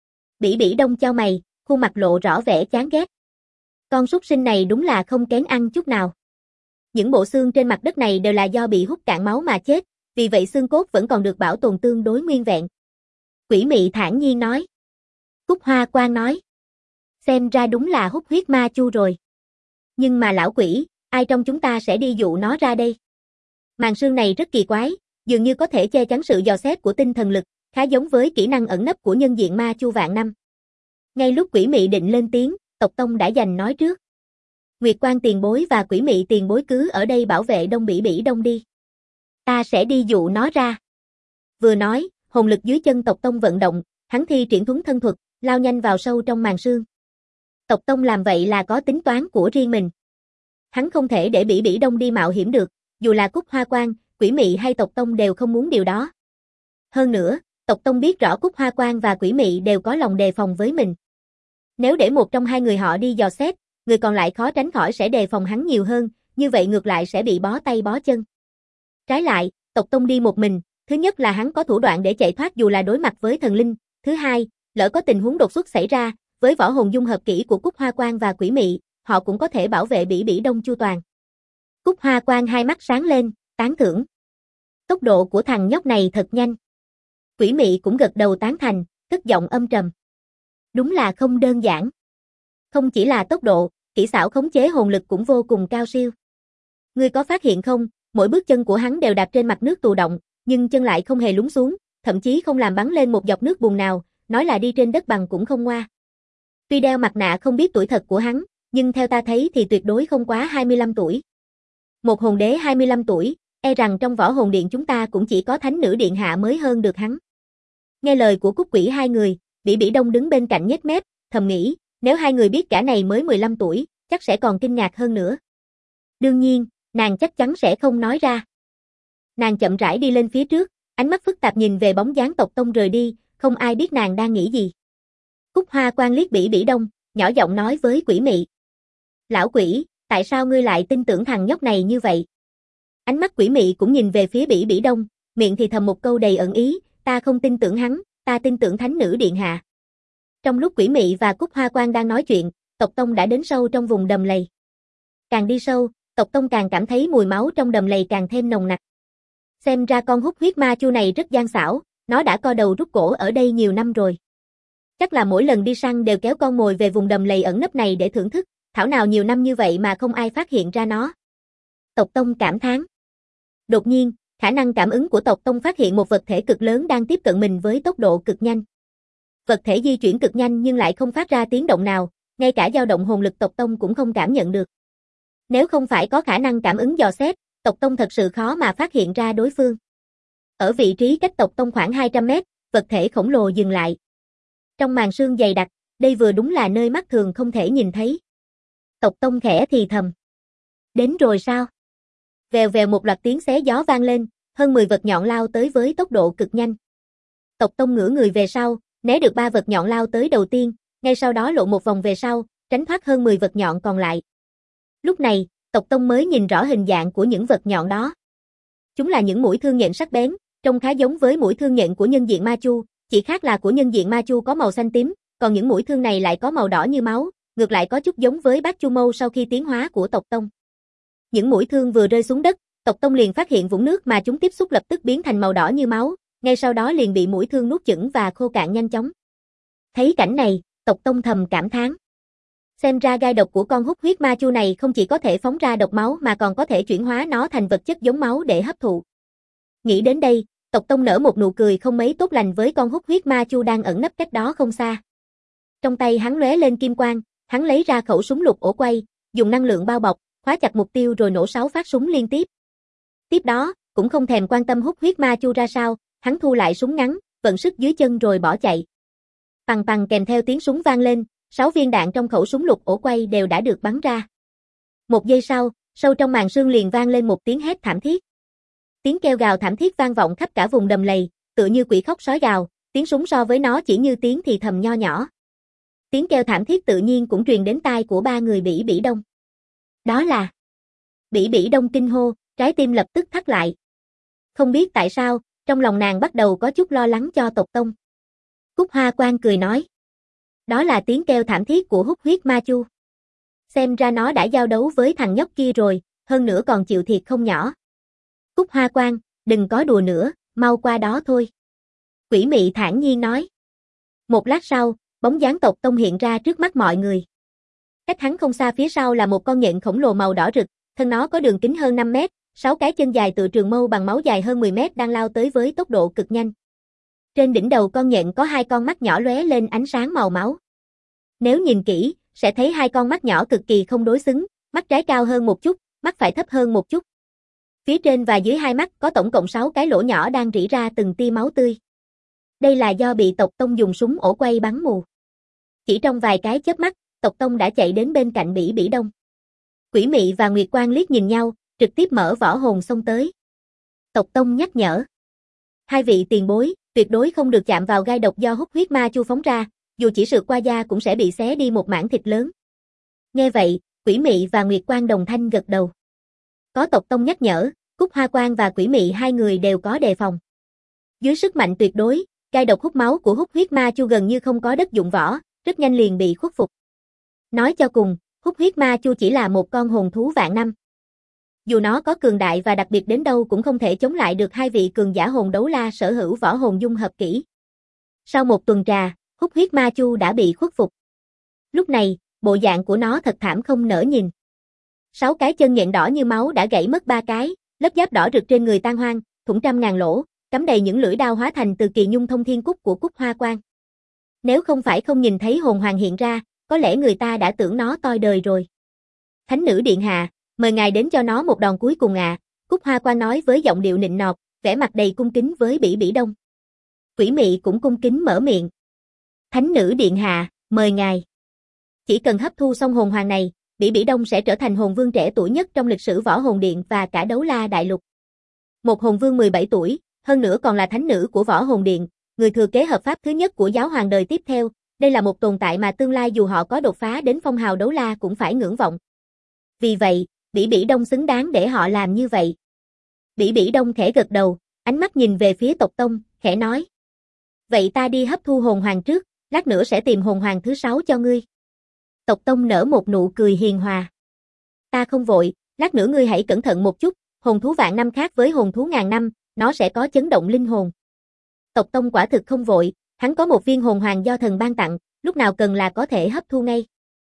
S1: Bỉ Bỉ Đông chau mày, khuôn mặt lộ rõ vẻ chán ghét. Con súc sinh này đúng là không kén ăn chút nào. Những bộ xương trên mặt đất này đều là do bị hút cạn máu mà chết, vì vậy xương cốt vẫn còn được bảo tồn tương đối nguyên vẹn. Quỷ Mị thản nhiên nói. Cúc Hoa Quan nói. Xem ra đúng là hút huyết ma chu rồi. Nhưng mà lão quỷ, ai trong chúng ta sẽ đi dụ nó ra đây? Màn sương này rất kỳ quái, dường như có thể che chắn sự dò xét của tinh thần lực, khá giống với kỹ năng ẩn nấp của nhân diện ma chu vạn năm. Ngay lúc Quỷ Mị định lên tiếng, Tộc Tông đã giành nói trước. Nguyệt Quan tiền bối và Quỷ Mị tiền bối cứ ở đây bảo vệ Đông Bỉ Bỉ Đông đi. Ta sẽ đi dụ nó ra. Vừa nói, hồn lực dưới chân Tộc Tông vận động, hắn thi triển thuấn thân thuật, lao nhanh vào sâu trong màn sương. Tộc Tông làm vậy là có tính toán của riêng mình. Hắn không thể để Bỉ Bỉ Đông đi mạo hiểm được, dù là Cúc Hoa Quan, Quỷ Mị hay Tộc Tông đều không muốn điều đó. Hơn nữa, Tộc Tông biết rõ Cúc Hoa Quan và Quỷ Mị đều có lòng đề phòng với mình. Nếu để một trong hai người họ đi dò xét, người còn lại khó tránh khỏi sẽ đề phòng hắn nhiều hơn, như vậy ngược lại sẽ bị bó tay bó chân. Trái lại, Tộc Tông đi một mình, thứ nhất là hắn có thủ đoạn để chạy thoát dù là đối mặt với thần linh, thứ hai, lỡ có tình huống đột xuất xảy ra, với võ hồn dung hợp kỹ của Cúc Hoa Quan và Quỷ Mị, họ cũng có thể bảo vệ Bỉ Bỉ Đông chu toàn. Cúc Hoa Quan hai mắt sáng lên, tán thưởng. Tốc độ của thằng nhóc này thật nhanh. Quỷ Mị cũng gật đầu tán thành, cất giọng âm trầm. Đúng là không đơn giản. Không chỉ là tốc độ, kỹ xảo khống chế hồn lực cũng vô cùng cao siêu. Ngươi có phát hiện không, mỗi bước chân của hắn đều đạp trên mặt nước tù động, nhưng chân lại không hề lún xuống, thậm chí không làm bắn lên một giọt nước bùn nào, nói là đi trên đất bằng cũng không ngoa. Tuy đeo mặt nạ không biết tuổi thật của hắn, nhưng theo ta thấy thì tuyệt đối không quá 25 tuổi. Một hồn đế 25 tuổi, e rằng trong võ hồn điện chúng ta cũng chỉ có thánh nữ điện hạ mới hơn được hắn. Nghe lời của Cúc Quỷ hai người, Bỉ Bỉ Đông đứng bên cạnh nhếch mép, thầm nghĩ, nếu hai người biết gã này mới 15 tuổi, chắc sẽ còn kinh ngạc hơn nữa. Đương nhiên, nàng chắc chắn sẽ không nói ra. Nàng chậm rãi đi lên phía trước, ánh mắt phức tạp nhìn về bóng dáng Tộc Tông rời đi, không ai biết nàng đang nghĩ gì. Cúc Hoa Quan liếc Bỉ Bỉ Đông, nhỏ giọng nói với Quỷ Mị. Lão quỷ, tại sao ngươi lại tin tưởng thằng nhóc này như vậy? Ánh mắt Quỷ Mị cũng nhìn về phía Bỉ Bỉ Đông, miệng thì thầm một câu đầy ẩn ý, ta không tin tưởng hắn, ta tin tưởng thánh nữ điện hạ. Trong lúc Quỷ Mị và Cúc Hoa Quan đang nói chuyện, Tộc Tông đã đến sâu trong vùng đầm lầy. Càng đi sâu, Tộc Tông càng cảm thấy mùi máu trong đầm lầy càng thêm nồng nặc. Xem ra con hút huyết ma chu này rất gian xảo, nó đã co đầu rút cổ ở đây nhiều năm rồi. Chắc là mỗi lần đi săn đều kéo con mồi về vùng đầm lầy ẩn nấp này để thưởng thức, thảo nào nhiều năm như vậy mà không ai phát hiện ra nó. Tộc Tông cảm thán. Đột nhiên, khả năng cảm ứng của Tộc Tông phát hiện một vật thể cực lớn đang tiếp cận mình với tốc độ cực nhanh. Vật thể di chuyển cực nhanh nhưng lại không phát ra tiếng động nào, ngay cả dao động hồn lực Tộc Tông cũng không cảm nhận được. Nếu không phải có khả năng cảm ứng dò xét, Tộc Tông thật sự khó mà phát hiện ra đối phương. Ở vị trí cách Tộc Tông khoảng 200 mét, vật thể khổng lồ dừng lại. Trong màn sương dày đặc, đây vừa đúng là nơi mắt thường không thể nhìn thấy. Tộc Tông khẽ thì thầm. Đến rồi sao? Vèo vèo một loạt tiếng xé gió vang lên, hơn 10 vật nhọn lao tới với tốc độ cực nhanh. Tộc Tông ngửa người về sau, né được 3 vật nhọn lao tới đầu tiên, ngay sau đó lộ một vòng về sau, tránh thoát hơn 10 vật nhọn còn lại. Lúc này, Tộc Tông mới nhìn rõ hình dạng của những vật nhọn đó. Chúng là những mũi thương nhện sắc bén, trông khá giống với mũi thương nhện của nhân diện ma chu, chỉ khác là của nhân diện ma chu có màu xanh tím, còn những mũi thương này lại có màu đỏ như máu, ngược lại có chút giống với bát chu mâu sau khi tiến hóa của Tộc Tông. Những mũi thương vừa rơi xuống đất, Tộc Tông liền phát hiện vũng nước mà chúng tiếp xúc lập tức biến thành màu đỏ như máu, ngay sau đó liền bị mũi thương nuốt chửng và khô cạn nhanh chóng. Thấy cảnh này, Tộc Tông thầm cảm thán. Xem ra gai độc của con hút huyết ma chu này không chỉ có thể phóng ra độc máu mà còn có thể chuyển hóa nó thành vật chất giống máu để hấp thụ. Nghĩ đến đây, Tộc Tông nở một nụ cười không mấy tốt lành với con hút huyết ma chu đang ẩn nấp cách đó không xa. Trong tay hắn lóe lên kim quang, hắn lấy ra khẩu súng lục ổ quay, dùng năng lượng bao bọc, khóa chặt mục tiêu rồi nổ 6 phát súng liên tiếp. Tiếp đó, cũng không thèm quan tâm hút huyết ma chu ra sao, hắn thu lại súng ngắn, vận sức dưới chân rồi bỏ chạy. Pằng pằng kèm theo tiếng súng vang lên, 6 viên đạn trong khẩu súng lục ổ quay đều đã được bắn ra. Một giây sau, sâu trong màn sương liền vang lên một tiếng hét thảm thiết. Tiếng kêu gào thảm thiết vang vọng khắp cả vùng đầm lầy, tựa như quỷ khóc sói gào, tiếng súng so với nó chỉ như tiếng thì thầm nho nhỏ. Tiếng kêu thảm thiết tự nhiên cũng truyền đến tai của ba người Bỉ Bỉ Đông. Đó là Bỉ Bỉ Đông kinh hô, Trái tim lập tức thắt lại. Không biết tại sao, trong lòng nàng bắt đầu có chút lo lắng cho tộc tông. Cúc Hoa Quan cười nói. Đó là tiếng kêu thảm thiết của Hút Huyết Ma Chu. Xem ra nó đã giao đấu với thằng nhóc kia rồi, hơn nữa còn chịu thiệt không nhỏ. Cúc Hoa Quan, đừng có đùa nữa, mau qua đó thôi. Quỷ mị thản nhiên nói. Một lát sau, bóng dáng tộc tông hiện ra trước mắt mọi người. Cách hắn không xa phía sau là một con nhện khổng lồ màu đỏ rực, thân nó có đường kính hơn 5 mét, 6 cái chân dài tựa trường mâu bằng máu dài hơn 10 mét đang lao tới với tốc độ cực nhanh. Trên đỉnh đầu con nhện có 2 con mắt nhỏ lóe lên ánh sáng màu máu. Nếu nhìn kỹ, sẽ thấy 2 con mắt nhỏ cực kỳ không đối xứng, mắt trái cao hơn một chút, mắt phải thấp hơn một chút. Phía trên và dưới 2 mắt có tổng cộng 6 cái lỗ nhỏ đang rỉ ra từng tia máu tươi. Đây là do bị tộc tông dùng súng ổ quay bắn mù. Chỉ trong vài cái chớp mắt, tộc tông đã chạy đến bên cạnh Bỉ Bỉ Đông. Quỷ mị và Nguyệt Quang liếc nhìn nhau, trực tiếp mở võ hồn xông tới. Tộc tông nhắc nhở. 2 vị tiền bối, tuyệt đối không được chạm vào gai độc do Hút Huyết Ma Chu phóng ra, dù chỉ sượt qua da cũng sẽ bị xé đi một mảng thịt lớn. Nghe vậy, Quỷ mị và Nguyệt Quang đồng thanh gật đầu. Có tộc tông nhắc nhở, Cúc Hoa Quang và Quỷ mị hai người đều có đề phòng. Dưới sức mạnh tuyệt đối, gai độc hút máu của Hút Huyết Ma Chu gần như không có đất dụng võ, rất nhanh liền bị khuất phục. Nói cho cùng, Hút Huyết Ma Chu chỉ là một con hồn thú vạn năm. Dù nó có cường đại và đặc biệt đến đâu cũng không thể chống lại được 2 vị cường giả hồn đấu la sở hữu võ hồn dung hợp kỹ. Sau một tuần trà, Hút Huyết Ma Chu đã bị khuất phục. Lúc này, bộ dạng của nó thật thảm không nỡ nhìn. 6 cái chân nhện đỏ như máu đã gãy mất 3 cái, lớp giáp đỏ rực trên người tan hoang, thủng trăm ngàn lỗ, cắm đầy những lưỡi đao hóa thành từ kỳ nhung thông thiên cúc của Cúc Hoa Quang. Nếu không phải không nhìn thấy hồn hoàng hiện ra, có lẽ người ta đã tưởng nó toi đời rồi. Thánh nữ điện hạ, mời ngài đến cho nó một đòn cuối cùng ạ. Cúc Hoa Quang nói với giọng điệu nịnh nọt, vẻ mặt đầy cung kính với Bỉ Bỉ Đông. Quỷ mị cũng cung kính mở miệng. Thánh nữ điện hạ, mời ngài. Chỉ cần hấp thu xong hồn hoàng này, Bỉ Bỉ Đông sẽ trở thành hồn vương trẻ tuổi nhất trong lịch sử võ hồn điện và cả đấu la đại lục. Một hồn vương 17 tuổi, hơn nữa còn là thánh nữ của võ hồn điện, người thừa kế hợp pháp thứ nhất của giáo hoàng đời tiếp theo, đây là một tồn tại mà tương lai dù họ có đột phá đến phong hào đấu la cũng phải ngưỡng vọng. Vì vậy, Bỉ Bỉ Đông xứng đáng để họ làm như vậy. Bỉ Bỉ Đông khẽ gật đầu, ánh mắt nhìn về phía tộc tông, khẽ nói. Vậy ta đi hấp thu hồn hoàng trước, lát nữa sẽ tìm hồn hoàng thứ 6 cho ngươi. Tộc tông nở một nụ cười hiền hòa. Ta không vội, lát nữa ngươi hãy cẩn thận một chút, hồn thú vạn năm khác với hồn thú ngàn năm, nó sẽ có chấn động linh hồn. Tộc tông quả thực không vội, hắn có một viên hồn hoàng do thần ban tặng, lúc nào cần là có thể hấp thu ngay.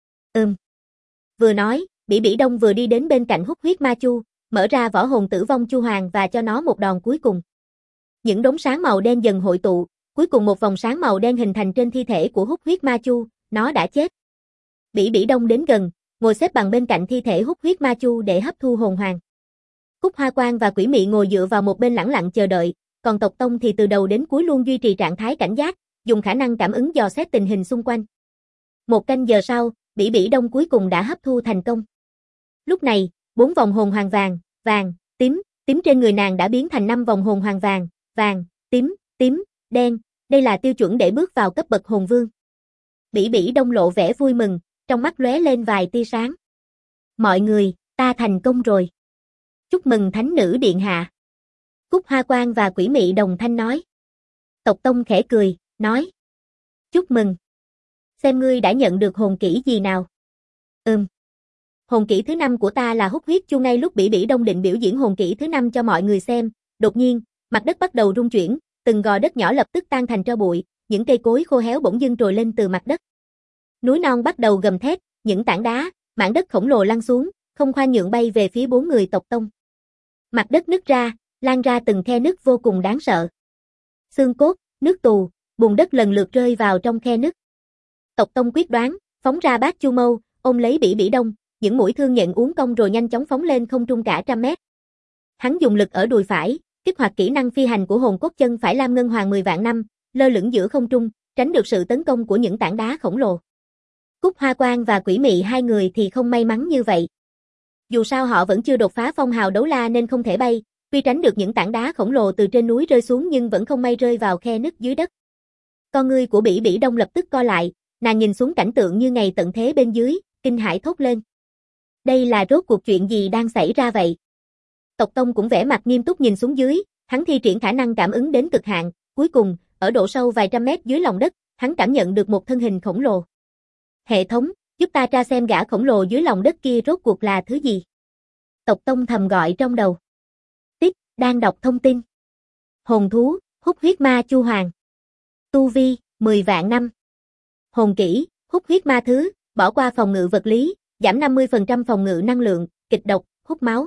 S1: Vừa nói, Bỉ Bỉ Đông vừa đi đến bên cạnh Hút Huyết Ma Chu, mở ra võ hồn tử vong chu hoàng và cho nó một đòn cuối cùng. Những đốm sáng màu đen dần hội tụ, cuối cùng một vòng sáng màu đen hình thành trên thi thể của Hút Huyết Ma Chu, nó đã chết. Bỉ Bỉ Đông đến gần, ngồi xếp bằng bên cạnh thi thể Hút Huyết Ma Chu để hấp thu hồn hoàng. Cúc Hoa Quang và Quỷ mị ngồi dựa vào một bên lẳng lặng chờ đợi, còn tộc tông thì từ đầu đến cuối luôn duy trì trạng thái cảnh giác, dùng khả năng cảm ứng dò xét tình hình xung quanh. 1 canh giờ sau, Bỉ Bỉ Đông cuối cùng đã hấp thu thành công. Lúc này, 4 vòng hồn hoàng vàng, tím trên người nàng đã biến thành 5 vòng hồn hoàng vàng, tím, đen, đây là tiêu chuẩn để bước vào cấp bậc hồn vương. Bỉ Bỉ Đông lộ vẻ vui mừng, trong mắt lóe lên vài tia sáng. Mọi người, ta thành công rồi. Chúc mừng thánh nữ điện hạ. Cúc Hoa Quang và Quỷ mị đồng thanh nói. Tộc tông khẽ cười, nói. Chúc mừng. Xem ngươi đã nhận được hồn kỹ gì nào. Hồn kỹ thứ 5 của ta là Hút Huyết Chu. Ngay lúc Bỉ Bỉ Đông định biểu diễn hồn kỹ thứ 5 cho mọi người xem, đột nhiên, mặt đất bắt đầu rung chuyển, từng gò đất nhỏ lập tức tan thành tro bụi, những cây cối khô héo bỗng dưng trồi lên từ mặt đất. Núi non bắt đầu gầm thét, những tảng đá, mảng đất khổng lồ lăn xuống, không khoan nhượng bay về phía 4 người tộc tông. Mặt đất nứt ra, lan ra từng khe nứt vô cùng đáng sợ. Xương cốt, nước tù, bùn đất lần lượt rơi vào trong khe nứt. Tộc tông quyết đoán, phóng ra bát chu mâu, ôm lấy Bỉ Bỉ Đông, những mũi thương nhện uốn cong rồi nhanh chóng phóng lên không trung cả trăm mét. Hắn dùng lực ở đùi phải, kích hoạt kỹ năng phi hành của hồn cốt chân phải Lam Ngân Hoàng 10 vạn năm, lơ lửng giữa không trung, tránh được sự tấn công của những tảng đá khổng lồ. Cúc Hoa Quang và Quỷ mị hai người thì không may mắn như vậy. Dù sao họ vẫn chưa đột phá phong hào đấu la nên không thể bay, tuy tránh được những tảng đá khổng lồ từ trên núi rơi xuống nhưng vẫn không may rơi vào khe nứt dưới đất. Con ngươi của Bỉ Bỉ Đông lập tức co lại, nàng nhìn xuống cảnh tượng như ngày tận thế bên dưới, kinh hãi thốt lên. Đây là rốt cuộc chuyện gì đang xảy ra vậy? Tộc Tông cũng vẻ mặt nghiêm túc nhìn xuống dưới, hắn thi triển khả năng cảm ứng đến cực hạn, cuối cùng, ở độ sâu vài trăm mét dưới lòng đất, hắn cảm nhận được một thân hình khổng lồ. Hệ thống, giúp ta tra xem gã khổng lồ dưới lòng đất kia rốt cuộc là thứ gì. Tộc Tông thầm gọi trong đầu. Tích, đang đọc thông tin. Hồn thú, hút huyết ma chu hoàng. Tu vi, 10 vạn năm. Hồn kỹ, hút huyết ma thứ, bỏ qua phòng ngự vật lý, giảm 50% phòng ngự năng lượng, kịch độc, hút máu.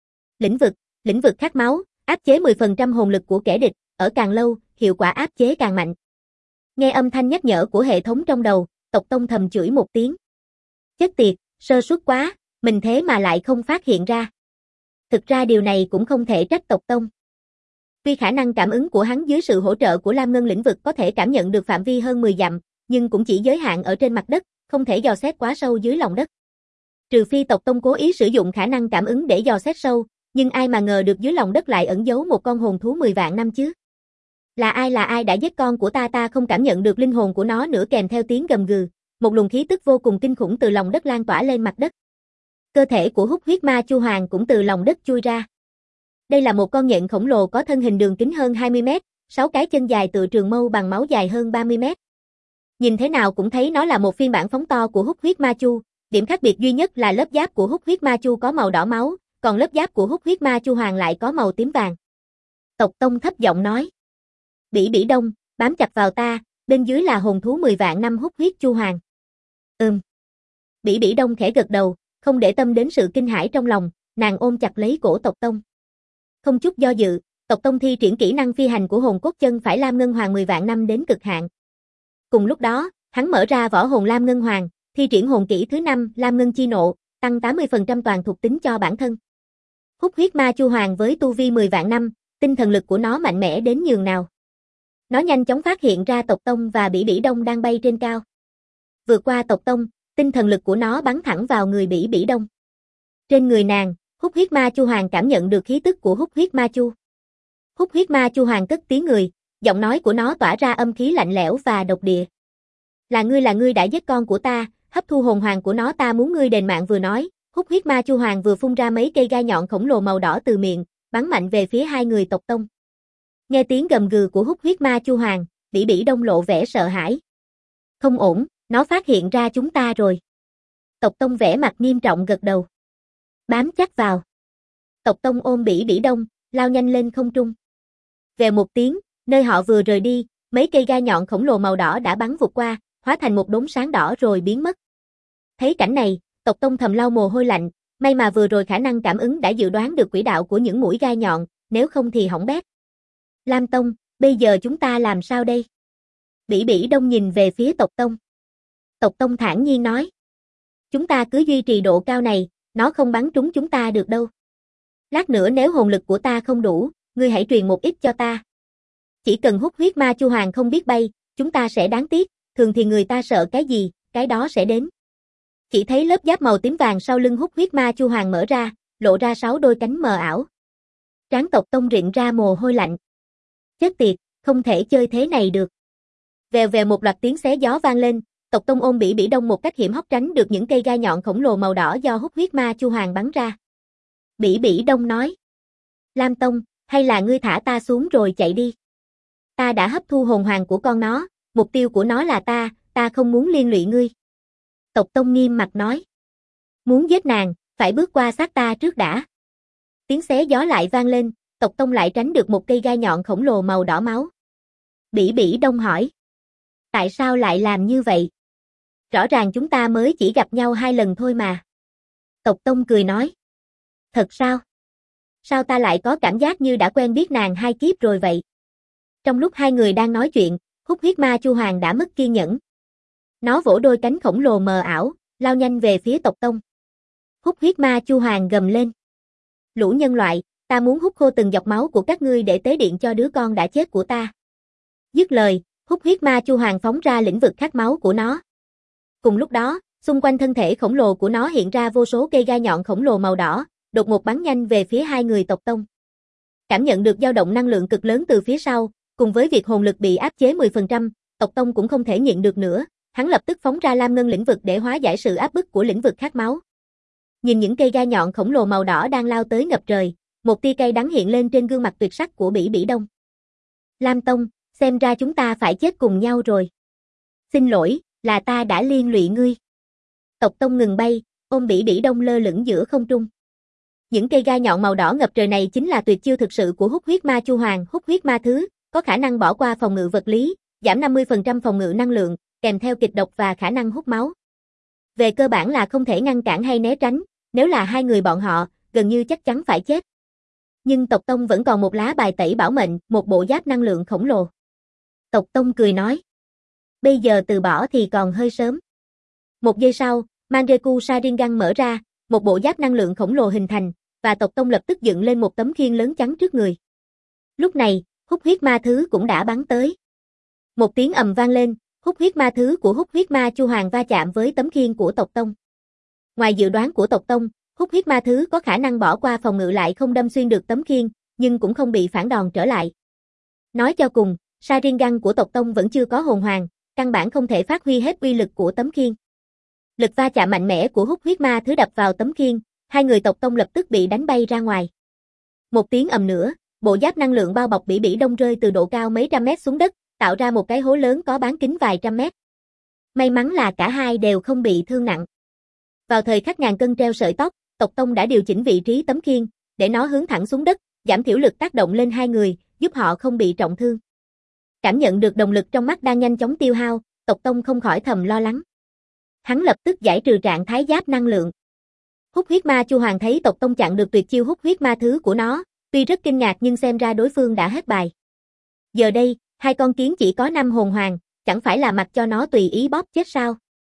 S1: Lĩnh vực khát máu, áp chế 10% hồn lực của kẻ địch, ở càng lâu, hiệu quả áp chế càng mạnh. Nghe âm thanh nhắc nhở của hệ thống trong đầu, Tộc Tông thầm chửi một tiếng. Chết tiệt, sơ suất quá, mình thế mà lại không phát hiện ra. Thực ra điều này cũng không thể trách Tộc Tông. Tuy khả năng cảm ứng của hắn dưới sự hỗ trợ của Lam Ngân lĩnh vực có thể cảm nhận được phạm vi hơn 10 dặm, nhưng cũng chỉ giới hạn ở trên mặt đất, không thể dò xét quá sâu dưới lòng đất. Trừ phi Tộc Tông cố ý sử dụng khả năng cảm ứng để dò xét sâu, nhưng ai mà ngờ được dưới lòng đất lại ẩn giấu một con hồn thú 10 vạn năm chứ? Là ai đã giết con của ta không cảm nhận được linh hồn của nó nữa, kèm theo tiếng gầm gừ, một luồng khí tức vô cùng kinh khủng từ lòng đất lan tỏa lên mặt đất. Cơ thể của hút huyết ma chu hoàng cũng từ lòng đất chui ra. Đây là một con nhện khổng lồ có thân hình đường kính hơn 20 mét, 6 cái chân dài tựa trường mâu bằng máu dài hơn 30 mét. Nhìn thế nào cũng thấy nó là một phiên bản phóng to của hút huyết ma chu, điểm khác biệt duy nhất là lớp giáp của hút huyết ma chu có màu đỏ máu, còn lớp giáp của hút huyết ma chu hoàng lại có màu tím vàng. Tộc Tông thấp giọng nói. Bỉ Bỉ Đông, bám chặt vào ta, bên dưới là hồn thú 10 vạn năm hút huyết chu hoàng. Bỉ Bỉ Đông khẽ gật đầu, không để tâm đến sự kinh hãi trong lòng, nàng ôm chặt lấy cổ Tộc Tông. Không chút do dự, Tộc Tông thi triển kỹ năng phi hành của hồn cốt chân phải Lam Ngân Hoàng 10 vạn năm đến cực hạn. Cùng lúc đó, hắn mở ra võ hồn Lam Ngân Hoàng, thi triển hồn kỹ thứ 5 Lam Ngân Chi Nộ, tăng 80% toàn thuộc tính cho bản thân. Hút huyết ma chu hoàng với tu vi 10 vạn năm, tinh thần lực của nó mạnh mẽ đến nhường nào. Nó nhanh chóng phát hiện ra Tộc Tông và Bỉ Bỉ Đông đang bay trên cao. Vượt qua Tộc Tông, tinh thần lực của nó bắn thẳng vào người Bỉ Bỉ Đông. Trên người nàng, hút huyết ma chu hoàng cảm nhận được khí tức của hút huyết ma chu. Hút huyết ma chu hoàng cất tiếng người, giọng nói của nó tỏa ra âm khí lạnh lẽo và độc địa. Là ngươi đã giết con của ta, hấp thu hồn hoàng của nó, ta muốn ngươi đền mạng. Vừa nói, hút huyết ma chu hoàng vừa phun ra mấy cây gai nhọn khổng lồ màu đỏ từ miệng, bắn mạnh về phía hai người Tộc Tông. Nghe tiếng gầm gừ của hút huyết ma chu hoàng, Bỉ Bỉ Đông lộ vẻ sợ hãi. Không ổn, nó phát hiện ra chúng ta rồi. Tộc Tông vẻ mặt nghiêm trọng gật đầu. Bám chắc vào. Tộc Tông ôm Bỉ Bỉ Đông, lao nhanh lên không trung. Vèo một tiếng, nơi họ vừa rời đi, mấy cây gai nhọn khổng lồ màu đỏ đã bắn vụt qua, hóa thành một đốm sáng đỏ rồi biến mất. Thấy cảnh này, Tộc Tông thầm lau mồ hôi lạnh, may mà vừa rồi khả năng cảm ứng đã dự đoán được quỹ đạo của những mũi gai nhọn, nếu không thì hỏng bét. Lam Tông, bây giờ chúng ta làm sao đây? Bỉ Bỉ Đông nhìn về phía Tộc Tông. Tộc Tông thản nhiên nói. Chúng ta cứ duy trì độ cao này, nó không bắn trúng chúng ta được đâu. Lát nữa nếu hồn lực của ta không đủ, ngươi hãy truyền một ít cho ta. Chỉ cần hút huyết ma chu hoàng không biết bay, chúng ta sẽ đáng tiếc, thường thì người ta sợ cái gì, cái đó sẽ đến. Chỉ thấy lớp giáp màu tím vàng sau lưng hút huyết ma chu hoàng mở ra, lộ ra 6 đôi cánh mờ ảo. Trán Tộc Tông rịn ra mồ hôi lạnh. Chết tiệt, không thể chơi thế này được. Vèo vèo một loạt tiếng xé gió vang lên, Tộc Tông ôm Bỉ Bỉ Đông một cách hiểm hóc tránh được những cây gai nhọn khổng lồ màu đỏ do hút huyết ma chu hoàng bắn ra. Bỉ Bỉ Đông nói. Lam Tông, hay là ngươi thả ta xuống rồi chạy đi. Ta đã hấp thu hồn hoàng của con nó, mục tiêu của nó là ta không muốn liên lụy ngươi. Tộc Tông nghiêm mặt nói. Muốn giết nàng, phải bước qua xác ta trước đã. Tiếng xé gió lại vang lên, Tộc Tông lại tránh được một cây gai nhọn khổng lồ màu đỏ máu. Bỉ Bỉ Đông hỏi. Tại sao lại làm như vậy? Rõ ràng chúng ta mới chỉ gặp nhau 2 lần thôi mà. Tộc Tông cười nói. Thật sao? Sao ta lại có cảm giác như đã quen biết nàng 2 kiếp rồi vậy? Trong lúc hai người đang nói chuyện, hút huyết ma chu hoàng đã mất kiên nhẫn. Nó vỗ đôi cánh khổng lồ mờ ảo, lao nhanh về phía Tộc Tông. Hút huyết ma chu hoàng gầm lên. Lũ nhân loại, ta muốn hút khô từng giọt máu của các ngươi để tế điện cho đứa con đã chết của ta. Dứt lời, hút huyết ma chu hoàng phóng ra lĩnh vực khát máu của nó. Cùng lúc đó, xung quanh thân thể khổng lồ của nó hiện ra vô số cây gai nhọn khổng lồ màu đỏ, đột ngột bắn nhanh về phía hai người Tộc Tông. Cảm nhận được dao động năng lượng cực lớn từ phía sau, cùng với việc hồn lực bị áp chế 10%, Tộc Tông cũng không thể nhịn được nữa, hắn lập tức phóng ra Lam Ngân lĩnh vực để hóa giải sự áp bức của lĩnh vực khát máu. Nhìn những cây gai nhọn khổng lồ màu đỏ đang lao tới ngập trời, Một tia cay đắng hiện lên trên gương mặt tuyệt sắc của Bỉ Bỉ Đông. Lam Tông, xem ra chúng ta phải chết cùng nhau rồi. Xin lỗi, là ta đã liên lụy ngươi. Tộc Tông ngừng bay, ôm Bỉ Bỉ Đông lơ lửng giữa không trung. Những cây gai nhọn màu đỏ ngập trời này chính là tuyệt chiêu thực sự của Hút Huyết Ma Chu Hoàng, Hút Huyết Ma Thứ, có khả năng bỏ qua phòng ngự vật lý, giảm 50% phòng ngự năng lượng, kèm theo kịch độc và khả năng hút máu. Về cơ bản là không thể ngăn cản hay né tránh, nếu là hai người bọn họ, gần như chắc chắn phải chết. Nhưng tộc Tông vẫn còn một lá bài tẩy bảo mệnh, một bộ giáp năng lượng khổng lồ. Tộc Tông cười nói, bây giờ từ bỏ thì còn hơi sớm. Một giây sau, Mangekyou Sharingan mở ra, một bộ giáp năng lượng khổng lồ hình thành, và tộc Tông lập tức dựng lên một tấm khiên lớn chắn trước người. Lúc này, Hút Huyết Ma Thứ cũng đã bắn tới. Một tiếng ầm vang lên, Hút Huyết Ma Thứ của Hút Huyết Ma Chu Hoàng va chạm với tấm khiên của tộc Tông. Ngoài dự đoán của tộc Tông, Hút Huyết Ma Thứ có khả năng bỏ qua phòng ngự lại không đâm xuyên được tấm khiên, nhưng cũng không bị phản đòn trở lại. Nói cho cùng, Sharingan của tộc Tông vẫn chưa có hồn hoàng, căn bản không thể phát huy hết uy lực của tấm khiên. Lực va chạm mạnh mẽ của Hút Huyết Ma Thứ đập vào tấm khiên, hai người tộc Tông lập tức bị đánh bay ra ngoài. Một tiếng ầm nữa, bộ giáp năng lượng bao bọc Bỉ Bỉ Đông rơi từ độ cao mấy trăm mét xuống đất, tạo ra một cái hố lớn có bán kính vài trăm mét. May mắn là cả hai đều không bị thương nặng. Vào thời khắc ngàn cân treo sợi tóc, tộc Tông đã điều chỉnh vị trí tấm khiên, để nó hướng thẳng xuống đất, giảm thiểu lực tác động lên hai người, giúp họ không bị trọng thương. Cảm nhận được động lực trong mắt đang nhanh chóng tiêu hao, tộc Tông không khỏi thầm lo lắng. Hắn lập tức giải trừ trạng thái giáp năng lượng. Hút Huyết Ma Chu Hoàng thấy tộc Tông chặn được tuyệt chiêu Hút Huyết Ma Thứ của nó, tuy rất kinh ngạc nhưng xem ra đối phương đã hết bài. Giờ đây, hai con kiến chỉ có 5 hồn hoàng, chẳng phải là mặc cho nó tùy ý bóp chết sao?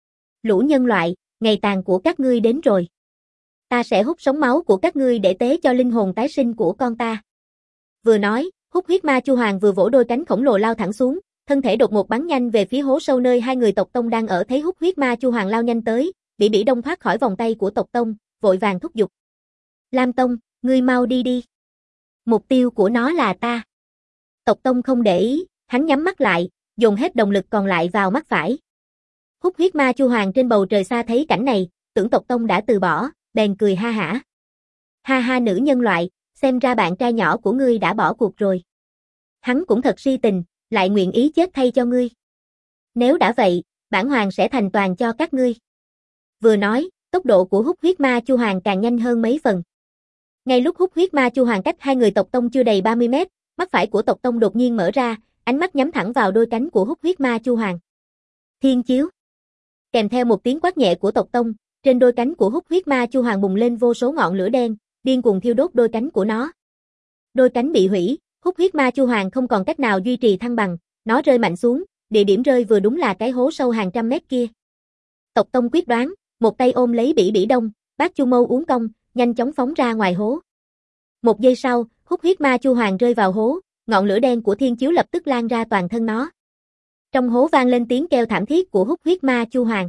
S1: Lũ nhân loại, ngày tàn của các ngươi đến rồi. Ta sẽ hút sống máu của các ngươi để tế cho linh hồn tái sinh của con ta. Vừa nói, Hút Huyết Ma Chu Hoàng vừa vỗ đôi cánh khổng lồ lao thẳng xuống, thân thể đột ngột bắn nhanh về phía hố sâu nơi hai người tộc Tông đang ở. Thấy Hút Huyết Ma Chu Hoàng lao nhanh tới, Bỉ Bỉ Đông thoát khỏi vòng tay của tộc Tông, vội vàng thúc giục. Lam Tông, ngươi mau đi đi. Mục tiêu của nó là ta. Tộc Tông không để ý, hắn nhắm mắt lại, dồn hết động lực còn lại vào mắt phải. Hút Huyết Ma Chu Hoàng trên bầu trời xa thấy cảnh này, tưởng tộc Tông đã từ bỏ, bèn cười ha hả. Ha ha nữ nhân loại, xem ra bạn trai nhỏ của ngươi đã bỏ cuộc rồi. Hắn cũng thật si tình, lại nguyện ý chết thay cho ngươi. Nếu đã vậy, bản hoàng sẽ thành toàn cho các ngươi. Vừa nói, tốc độ của Hút Huyết Ma Chu Hoàng càng nhanh hơn mấy phần. Ngay lúc Hút Huyết Ma Chu Hoàng cách hai người tộc Tông chưa đầy 30 mét, mắt phải của tộc Tông đột nhiên mở ra, ánh mắt nhắm thẳng vào đôi cánh của Hút Huyết Ma Chu Hoàng. Thiên chiếu. Kèm theo một tiếng quát nhẹ của tộc Tông, trên đôi cánh của Hút Huyết Ma Chu Hoàng bùng lên vô số ngọn lửa đen, điên cuồng thiêu đốt đôi cánh của nó. Đôi cánh bị hủy, Hút Huyết Ma Chu Hoàng không còn cách nào duy trì thăng bằng, nó rơi mạnh xuống, địa điểm rơi vừa đúng là cái hố sâu hàng trăm mét kia. Tộc Tông quyết đoán, một tay ôm lấy Bỉ Bỉ Đông, bát chu mâu uốn cong, nhanh chóng phóng ra ngoài hố. Một giây sau, Hút Huyết Ma Chu Hoàng rơi vào hố, ngọn lửa đen của thiên chiếu lập tức lan ra toàn thân nó. Trong hố vang lên tiếng kêu thảm thiết của Hút Huyết Ma Chu Hoàng.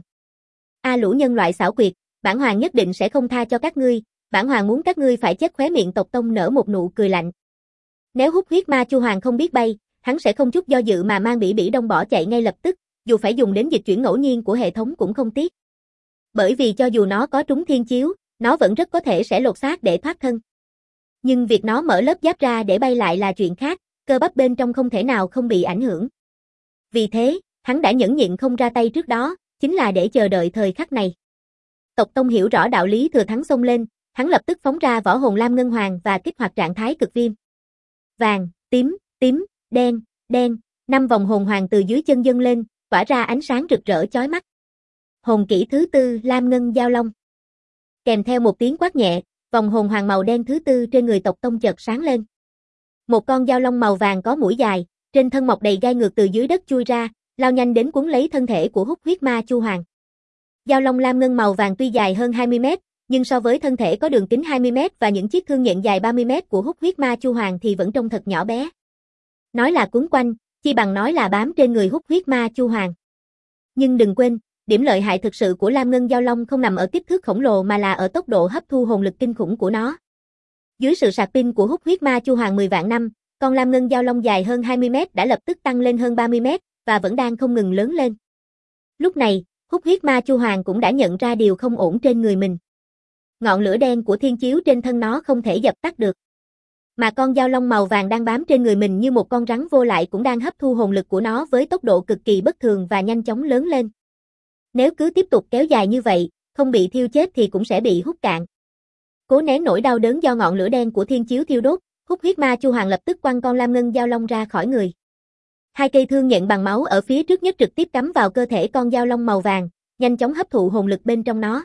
S1: A lũ nhân loại xảo quyệt, bản hoàng nhất định sẽ không tha cho các ngươi, bản hoàng muốn các ngươi phải chết. Khóe miệng tộc Tông nở một nụ cười lạnh. Nếu Hút Huyết Ma Chu Hoàng không biết bay, hắn sẽ không chút do dự mà mang Bỉ Bỉ Đông bỏ chạy ngay lập tức, dù phải dùng đến dịch chuyển ngẫu nhiên của hệ thống cũng không tiếc. Bởi vì cho dù nó có trúng thiên chiếu, nó vẫn rất có thể sẽ lột xác để thoát thân. Nhưng việc nó mở lớp giáp ra để bay lại là chuyện khác, cơ bắp bên trong không thể nào không bị ảnh hưởng. Vì thế, hắn đã nhẫn nhịn không ra tay trước đó, chính là để chờ đợi thời khắc này. Tộc Tông hiểu rõ đạo lý thừa thắng xông lên, hắn lập tức phóng ra võ hồn lam ngân hoàng và kích hoạt trạng thái cực viêm. Vàng, tím, đen, đen, 5 vòng hồn hoàng từ dưới chân dâng lên, tỏa ra ánh sáng rực rỡ chói mắt. Hồn kỹ thứ 4 Lam Ngân Giao Long. Kèm theo một tiếng quát nhẹ, vòng hồn hoàng màu đen thứ 4 trên người tộc Tông chợt sáng lên. Một con giao long màu vàng có mũi dài, trên thân mọc đầy gai ngược từ dưới đất chui ra, lao nhanh đến cuốn lấy thân thể của Hút Huyết Ma Chu Hoàng. Giao long lam ngân màu vàng tuy dài hơn 20 mét, nhưng so với thân thể có đường kính 20 mét và những chiếc thương nhện dài 30 mét của Hút Huyết Ma Chu Hoàng thì vẫn trông thật nhỏ bé. Nói là cuốn quanh, chi bằng nói là bám trên người Hút Huyết Ma Chu Hoàng. Nhưng đừng quên, điểm lợi hại thực sự của lam ngân giao long không nằm ở kích thước khổng lồ mà là ở tốc độ hấp thu hồn lực kinh khủng của nó. Dưới sự sạc pin của Hút Huyết Ma Chu Hoàng 10 vạn năm, con lam ngân giao long dài hơn 20 mét đã lập tức tăng lên hơn 30 mét và vẫn đang không ngừng lớn lên. Lúc này, Hút Huyết Ma Chu Hoàng cũng đã nhận ra điều không ổn trên người mình. Ngọn lửa đen của thiên chiếu trên thân nó không thể dập tắt được. Mà con dao long màu vàng đang bám trên người mình như một con rắn vô lại cũng đang hấp thu hồn lực của nó với tốc độ cực kỳ bất thường và nhanh chóng lớn lên. Nếu cứ tiếp tục kéo dài như vậy, không bị thiêu chết thì cũng sẽ bị hút cạn. Cố nén nỗi đau đớn do ngọn lửa đen của thiên chiếu thiêu đốt, Hút Huyết Ma Chu Hoàng lập tức quăng con lam ngân dao long ra khỏi người. Hai cây thương nhận bằng máu ở phía trước nhất trực tiếp cắm vào cơ thể con dao long màu vàng, nhanh chóng hấp thụ hồn lực bên trong nó.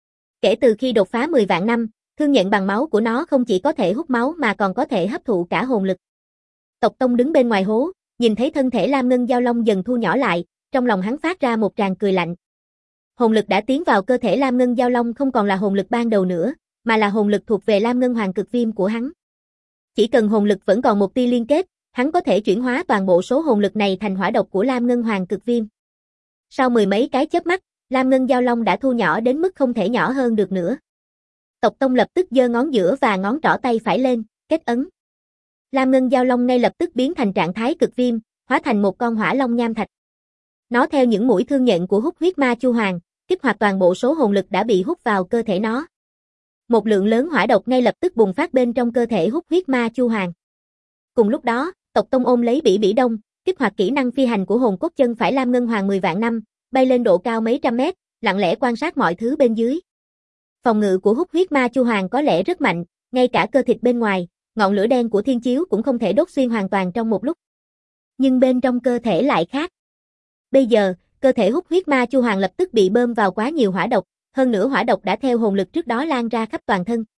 S1: Kể từ khi đột phá 10 vạn năm, thương nhận bằng máu của nó không chỉ có thể hút máu mà còn có thể hấp thụ cả hồn lực. Tộc Tông đứng bên ngoài hố, nhìn thấy thân thể lam ngân dao long dần thu nhỏ lại, trong lòng hắn phát ra một tràng cười lạnh. Hồn lực đã tiến vào cơ thể lam ngân dao long không còn là hồn lực ban đầu nữa, mà là hồn lực thuộc về lam ngân hoàng cực viêm của hắn. Chỉ cần hồn lực vẫn còn một tia liên kết, hắn có thể chuyển hóa toàn bộ số hồn lực này thành hỏa độc của lam ngân hoàng cực viêm. Sau mười mấy cái chớp mắt, lam ngân dao long đã thu nhỏ đến mức không thể nhỏ hơn được nữa. Tộc Tông lập tức giơ ngón giữa và ngón trỏ tay phải lên, kết ấn. Lam ngân dao long ngay lập tức biến thành trạng thái cực viêm, hóa thành một con hỏa long nham thạch. Nó theo những mũi thương nhận của Hút Huyết Ma Chu Hoàng, kích hoạt toàn bộ số hồn lực đã bị hút vào cơ thể nó. Một lượng lớn hỏa độc ngay lập tức bùng phát bên trong cơ thể Hút Huyết Ma Chu Hoàng. Cùng lúc đó, Tộc Tông ôm lấy Bỉ Bỉ Đông, kích hoạt kỹ năng phi hành của hồn cốt chân phải lam ngân hoàng 10 vạn năm, bay lên độ cao mấy trăm mét, lặng lẽ quan sát mọi thứ bên dưới. Phòng ngự của Hút Huyết Ma Chu Hoàng có lẽ rất mạnh, ngay cả cơ thịt bên ngoài, ngọn lửa đen của thiên chiếu cũng không thể đốt xuyên hoàn toàn trong một lúc. Nhưng bên trong cơ thể lại khác. Bây giờ, cơ thể Hút Huyết Ma Chu Hoàng lập tức bị bơm vào quá nhiều hỏa độc, hơn nữa hỏa độc đã theo hồn lực trước đó lan ra khắp toàn thân.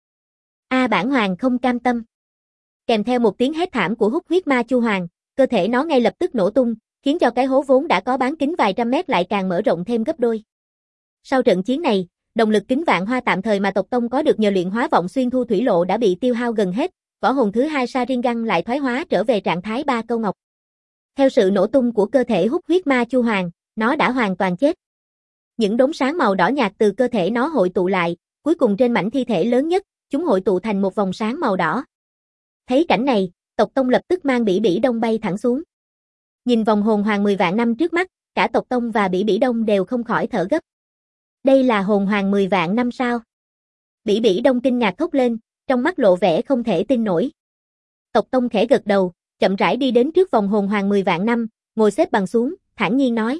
S1: Bản hoàng không cam tâm. Kèm theo một tiếng hét thảm của Hút Huyết Ma Chu Hoàng, cơ thể nó ngay lập tức nổ tung, khiến cho cái hố vốn đã có bán kính vài trăm mét lại càng mở rộng thêm gấp đôi. Sau trận chiến này, động lực kính vạn hoa tạm thời mà Tộc Tông có được nhờ luyện hóa vọng xuyên thu thủy lộ đã bị tiêu hao gần hết, võ hồn thứ hai Sharingan lại thoái hóa trở về trạng thái ba câu ngọc. Theo sự nổ tung của cơ thể Hút Huyết Ma Chu Hoàng, nó đã hoàn toàn chết. Những đốm sáng màu đỏ nhạt từ cơ thể nó hội tụ lại, cuối cùng trên mảnh thi thể lớn nhất, chúng hội tụ thành một vòng sáng màu đỏ. Thấy cảnh này, Tộc Tông lập tức mang Bỉ Bỉ Đông bay thẳng xuống. Nhìn vòng hồn hoàng 10 vạn năm trước mắt, cả Tộc Tông và Bỉ Bỉ Đông đều không khỏi thở gấp. Đây là hồn hoàng 10 vạn năm sao? Bỉ Bỉ Đông kinh ngạc thốt lên, trong mắt lộ vẻ không thể tin nổi. Tộc Tông khẽ gật đầu, chậm rãi đi đến trước vòng hồn hoàng 10 vạn năm, ngồi xếp bằng xuống, thản nhiên nói.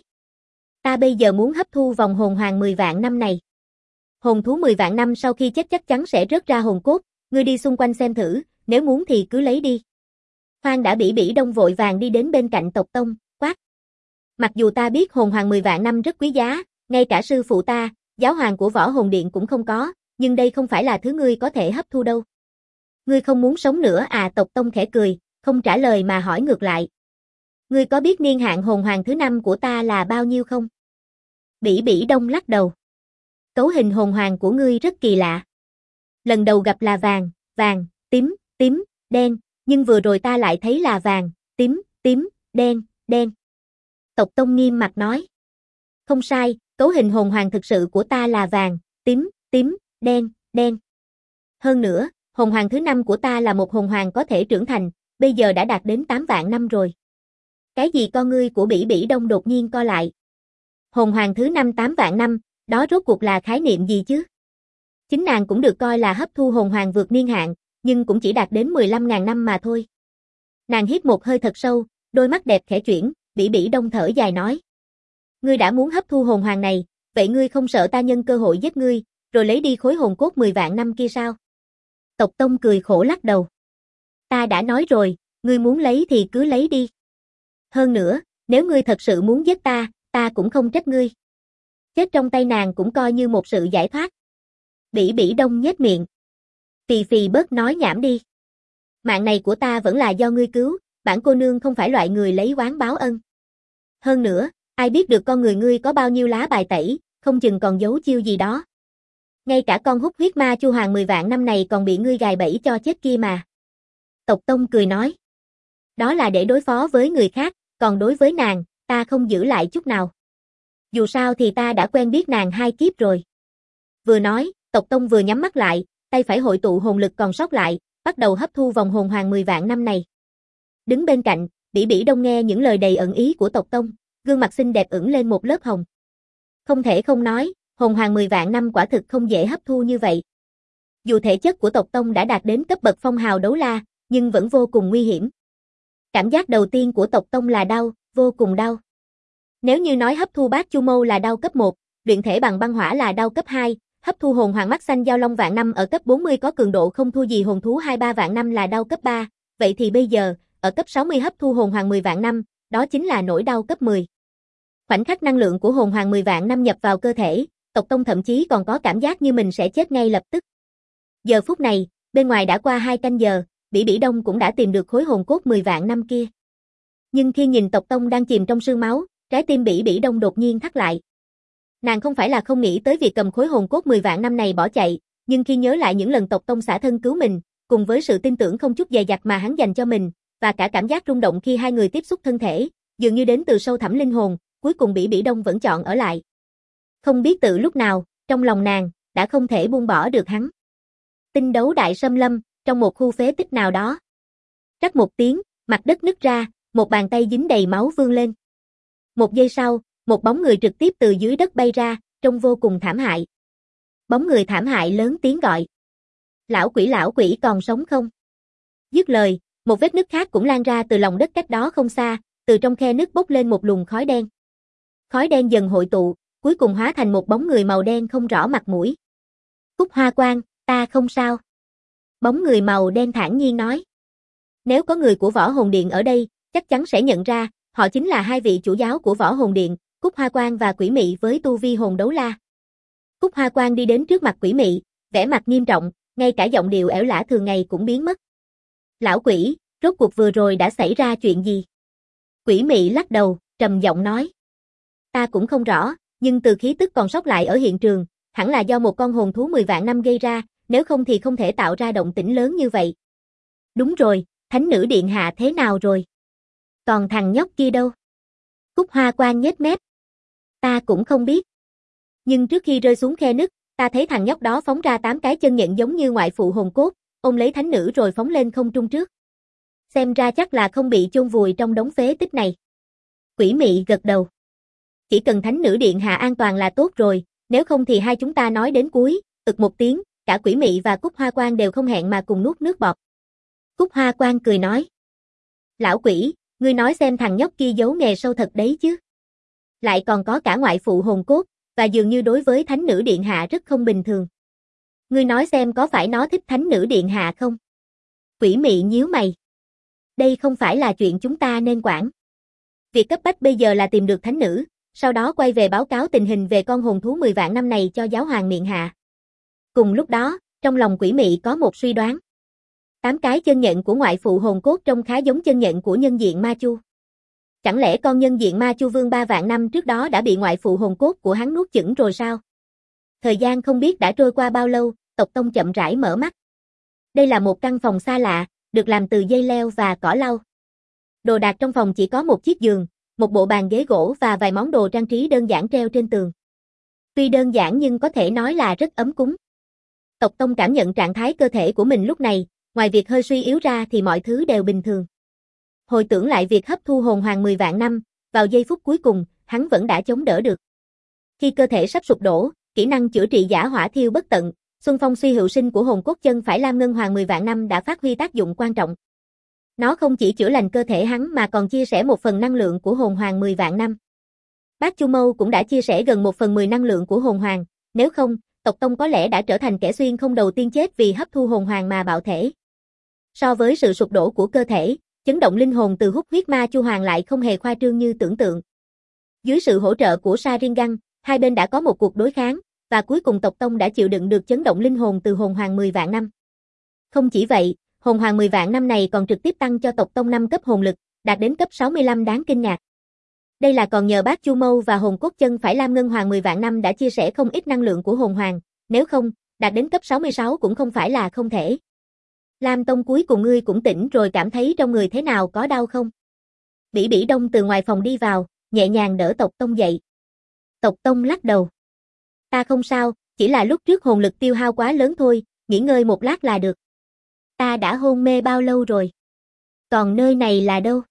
S1: Ta bây giờ muốn hấp thu vòng hồn hoàng 10 vạn năm này. Hồn thú 10 vạn năm sau khi chết chắc chắn sẽ rớt ra hồn cốt, ngươi đi xung quanh xem thử, nếu muốn thì cứ lấy đi. Khoan đã. Bỉ Bỉ Đông vội vàng đi đến bên cạnh Tộc Tông, quát. Mặc dù ta biết hồn hoàng 10 vạn năm rất quý giá, ngay cả sư phụ ta, giáo hoàng của Võ Hồn Điện cũng không có, nhưng đây không phải là thứ ngươi có thể hấp thu đâu. Ngươi không muốn sống nữa à? Tộc Tông khẽ cười, không trả lời mà hỏi ngược lại. Ngươi có biết niên hạn hồn hoàng thứ 5 của ta là bao nhiêu không? Bỉ Bỉ Đông lắc đầu. Cấu hình hồn hoàng của ngươi rất kỳ lạ. Lần đầu gặp là vàng, vàng, tím, tím, đen, nhưng vừa rồi ta lại thấy là vàng, tím, tím, đen, đen. Tộc Tông nghiêm mặt nói. Không sai, cấu hình hồn hoàng thực sự của ta là vàng, tím, tím, đen, đen. Hơn nữa, hồn hoàng thứ 5 của ta là một hồn hoàng có thể trưởng thành, bây giờ đã đạt đến 8 vạn năm rồi. Cái gì? Con ngươi của Bỉ Bỉ Đông đột nhiên co lại. Hồn hoàng thứ 5 8 vạn năm, đó rốt cuộc là khái niệm gì chứ? Chính nàng cũng được coi là hấp thu hồn hoàng vượt niên hạn, nhưng cũng chỉ đạt đến 15.000 năm mà thôi. Nàng hít một hơi thật sâu, đôi mắt đẹp khẽ chuyển, Bỉ Bỉ Đông thở dài nói. Ngươi đã muốn hấp thu hồn hoàng này, vậy ngươi không sợ ta nhân cơ hội giết ngươi, rồi lấy đi khối hồn cốt 10 vạn năm kia sao? Tộc Tông cười khổ lắc đầu. Ta đã nói rồi, ngươi muốn lấy thì cứ lấy đi. Hơn nữa, nếu ngươi thật sự muốn giết ta, ta cũng không trách ngươi. Chết trong tay nàng cũng coi như một sự giải thoát. Bỉ Bỉ Đông nhếch miệng. Phì phì bớt nói nhảm đi. Mạng này của ta vẫn là do ngươi cứu, bản cô nương không phải loại người lấy oán báo ân. Hơn nữa, ai biết được con người ngươi có bao nhiêu lá bài tẩy, không chừng còn giấu chiêu gì đó. Ngay cả con Hút Huyết Ma Chu Hoàng 10 vạn năm này còn bị ngươi gài bẫy cho chết kia mà. Tộc Tông cười nói. Đó là để đối phó với người khác, còn đối với nàng, ta không giữ lại chút nào. Dù sao thì ta đã quen biết nàng 2 kiếp rồi. Vừa nói, Tộc Tông vừa nhắm mắt lại, tay phải hội tụ hồn lực còn sót lại, bắt đầu hấp thu vòng hồn hoàng 10 vạn năm này. Đứng bên cạnh, Bỉ Bỉ Đông nghe những lời đầy ẩn ý của Tộc Tông, gương mặt xinh đẹp ửng lên một lớp hồng. Không thể không nói, hồn hoàng 10 vạn năm quả thực không dễ hấp thu như vậy. Dù thể chất của Tộc Tông đã đạt đến cấp bậc phong hào đấu la, nhưng vẫn vô cùng nguy hiểm. Cảm giác đầu tiên của Tộc Tông là đau, vô cùng đau. Nếu như nói hấp thu bát chu mâu là đau cấp 1, luyện thể bằng băng hỏa là đau cấp 2, hấp thu hồn hoàng mắt xanh giao long vạn năm ở cấp 40 có cường độ không thua gì hồn thú 23 vạn năm là đau cấp 3, vậy thì bây giờ, ở cấp 60 hấp thu hồn hoàng 10 vạn năm, đó chính là nỗi đau cấp 10. Khoảnh khắc năng lượng của hồn hoàng 10 vạn năm nhập vào cơ thể, Tộc Tông thậm chí còn có cảm giác như mình sẽ chết ngay lập tức. Giờ phút này, bên ngoài đã qua 2 canh giờ, Bỉ Bỉ Đông cũng đã tìm được khối hồn cốt 10 vạn năm kia. Nhưng khi nhìn Tộc Tông đang chìm trong sương máu, trái tim Bỉ Bỉ Đông đột nhiên thắt lại. Nàng không phải là không nghĩ tới việc cầm khối hồn cốt 10 vạn năm này bỏ chạy, nhưng khi nhớ lại những lần Tộc Tông xả thân cứu mình, cùng với sự tin tưởng không chút dè dặt mà hắn dành cho mình, và cả cảm giác rung động khi hai người tiếp xúc thân thể, dường như đến từ sâu thẳm linh hồn, cuối cùng Bỉ Bỉ Đông vẫn chọn ở lại. Không biết từ lúc nào, trong lòng nàng, đã không thể buông bỏ được hắn. Tinh đấu đại xâm lâm, trong một khu phế tích nào đó. Rắc một tiếng, mặt đất nứt ra, một bàn tay dính đầy máu vươn lên. Một giây sau, một bóng người trực tiếp từ dưới đất bay ra, trông vô cùng thảm hại. Bóng người thảm hại lớn tiếng gọi. Lão quỷ còn sống không? Dứt lời, một vết nứt khác cũng lan ra từ lòng đất cách đó không xa, từ trong khe nứt bốc lên một luồng khói đen. Khói đen dần hội tụ, cuối cùng hóa thành một bóng người màu đen không rõ mặt mũi. Cúc Hoa Quang, ta không sao. Bóng người màu đen thản nhiên nói. Nếu có người của Võ Hồn Điện ở đây, chắc chắn sẽ nhận ra, họ chính là hai vị chủ giáo của Võ Hồn Điện, Cúc Hoa Quang và Quỷ Mị với tu vi hồn đấu la. Cúc Hoa Quang đi đến trước mặt Quỷ Mị, vẻ mặt nghiêm trọng, ngay cả giọng điệu ẻo lả thường ngày cũng biến mất. Lão quỷ, rốt cuộc vừa rồi đã xảy ra chuyện gì? Quỷ Mị lắc đầu, trầm giọng nói. Ta cũng không rõ, nhưng từ khí tức còn sót lại ở hiện trường, hẳn là do một con hồn thú 10 vạn năm gây ra, nếu không thì không thể tạo ra động tĩnh lớn như vậy. Đúng rồi, Thánh nữ điện hạ thế nào rồi? Còn thằng nhóc kia đâu? Cúc Hoa Quang nhếch mép. Ta cũng không biết. Nhưng trước khi rơi xuống khe nứt, ta thấy thằng nhóc đó phóng ra 8 cái chân nhận giống như ngoại phụ hồn cốt, ôm lấy thánh nữ rồi phóng lên không trung trước. Xem ra chắc là không bị chôn vùi trong đống phế tích này. Quỷ Mị gật đầu. Chỉ cần thánh nữ điện hạ an toàn là tốt rồi, nếu không thì hai chúng ta nói đến cuối, một tiếng, cả Quỷ Mị và Cúc Hoa Quang đều không hẹn mà cùng nuốt nước bọt. Cúc Hoa Quang cười nói. Lão quỷ, ngươi nói xem thằng nhóc kia giấu nghề sâu thật đấy chứ. Lại còn có cả ngoại phụ hồn cốt, và dường như đối với thánh nữ điện hạ rất không bình thường. Ngươi nói xem có phải nó thích thánh nữ điện hạ không? Quỷ Mị nhíu mày. Đây không phải là chuyện chúng ta nên quản. Việc cấp bách bây giờ là tìm được thánh nữ, sau đó quay về báo cáo tình hình về con hồn thú 10 vạn năm này cho giáo hoàng miệng hạ. Cùng lúc đó, trong lòng Quỷ Mị có một suy đoán. 8 cái chân nhận của ngoại phụ hồn cốt trông khá giống chân nhận của nhân diện ma chu. Chẳng lẽ con nhân diện ma chu vương 3 vạn năm trước đó đã bị ngoại phụ hồn cốt của hắn nuốt chửng rồi sao? Thời gian không biết đã trôi qua bao lâu, Tộc Tông chậm rãi mở mắt. Đây là một căn phòng xa lạ, được làm từ dây leo và cỏ lau. Đồ đạc trong phòng chỉ có một chiếc giường, một bộ bàn ghế gỗ và vài món đồ trang trí đơn giản treo trên tường. Tuy đơn giản nhưng có thể nói là rất ấm cúng. Tộc Tông cảm nhận trạng thái cơ thể của mình lúc này, ngoài việc hơi suy yếu ra thì mọi thứ đều bình thường. Hồi tưởng lại việc hấp thu hồn hoàng 10 vạn năm, vào giây phút cuối cùng, hắn vẫn đã chống đỡ được. Khi cơ thể sắp sụp đổ, kỹ năng chữa trị giả hỏa thiêu bất tận, xuân phong suy hữu sinh của hồn cốt chân phải lam ngân hoàng 10 vạn năm đã phát huy tác dụng quan trọng. Nó không chỉ chữa lành cơ thể hắn mà còn chia sẻ một phần năng lượng của hồn hoàng 10 vạn năm. Bác Chu Mâu cũng đã chia sẻ gần 1/10 năng lượng của hồn hoàng, nếu không, Tộc Tông có lẽ đã trở thành kẻ xuyên không đầu tiên chết vì hấp thu hồn hoàng mà bạo thể. So với sự sụp đổ của cơ thể, chấn động linh hồn từ hút huyết ma chu hoàng lại không hề khoa trương như tưởng tượng. Dưới sự hỗ trợ của Sharingan, hai bên đã có một cuộc đối kháng, và cuối cùng Tộc Tông đã chịu đựng được chấn động linh hồn từ hồn hoàng 10 vạn năm. Không chỉ vậy, hồn hoàng 10 vạn năm này còn trực tiếp tăng cho Tộc Tông 5 cấp hồn lực, đạt đến cấp 65 đáng kinh ngạc. Đây là còn nhờ bác Chu Mâu và hồn cốt chân phải lam ngân hoàng 10 vạn năm đã chia sẻ không ít năng lượng của hồn hoàng, nếu không, đạt đến cấp 66 cũng không phải là không thể. Lam Tông cuối cùng ngươi cũng tỉnh rồi, cảm thấy trong người thế nào, có đau không? Bỉ Bỉ Đông từ ngoài phòng đi vào, nhẹ nhàng đỡ Tộc Tông dậy. Tộc Tông lắc đầu. Ta không sao, chỉ là lúc trước hồn lực tiêu hao quá lớn thôi, nghỉ ngơi một lát là được. Ta đã hôn mê bao lâu rồi? Còn nơi này là đâu?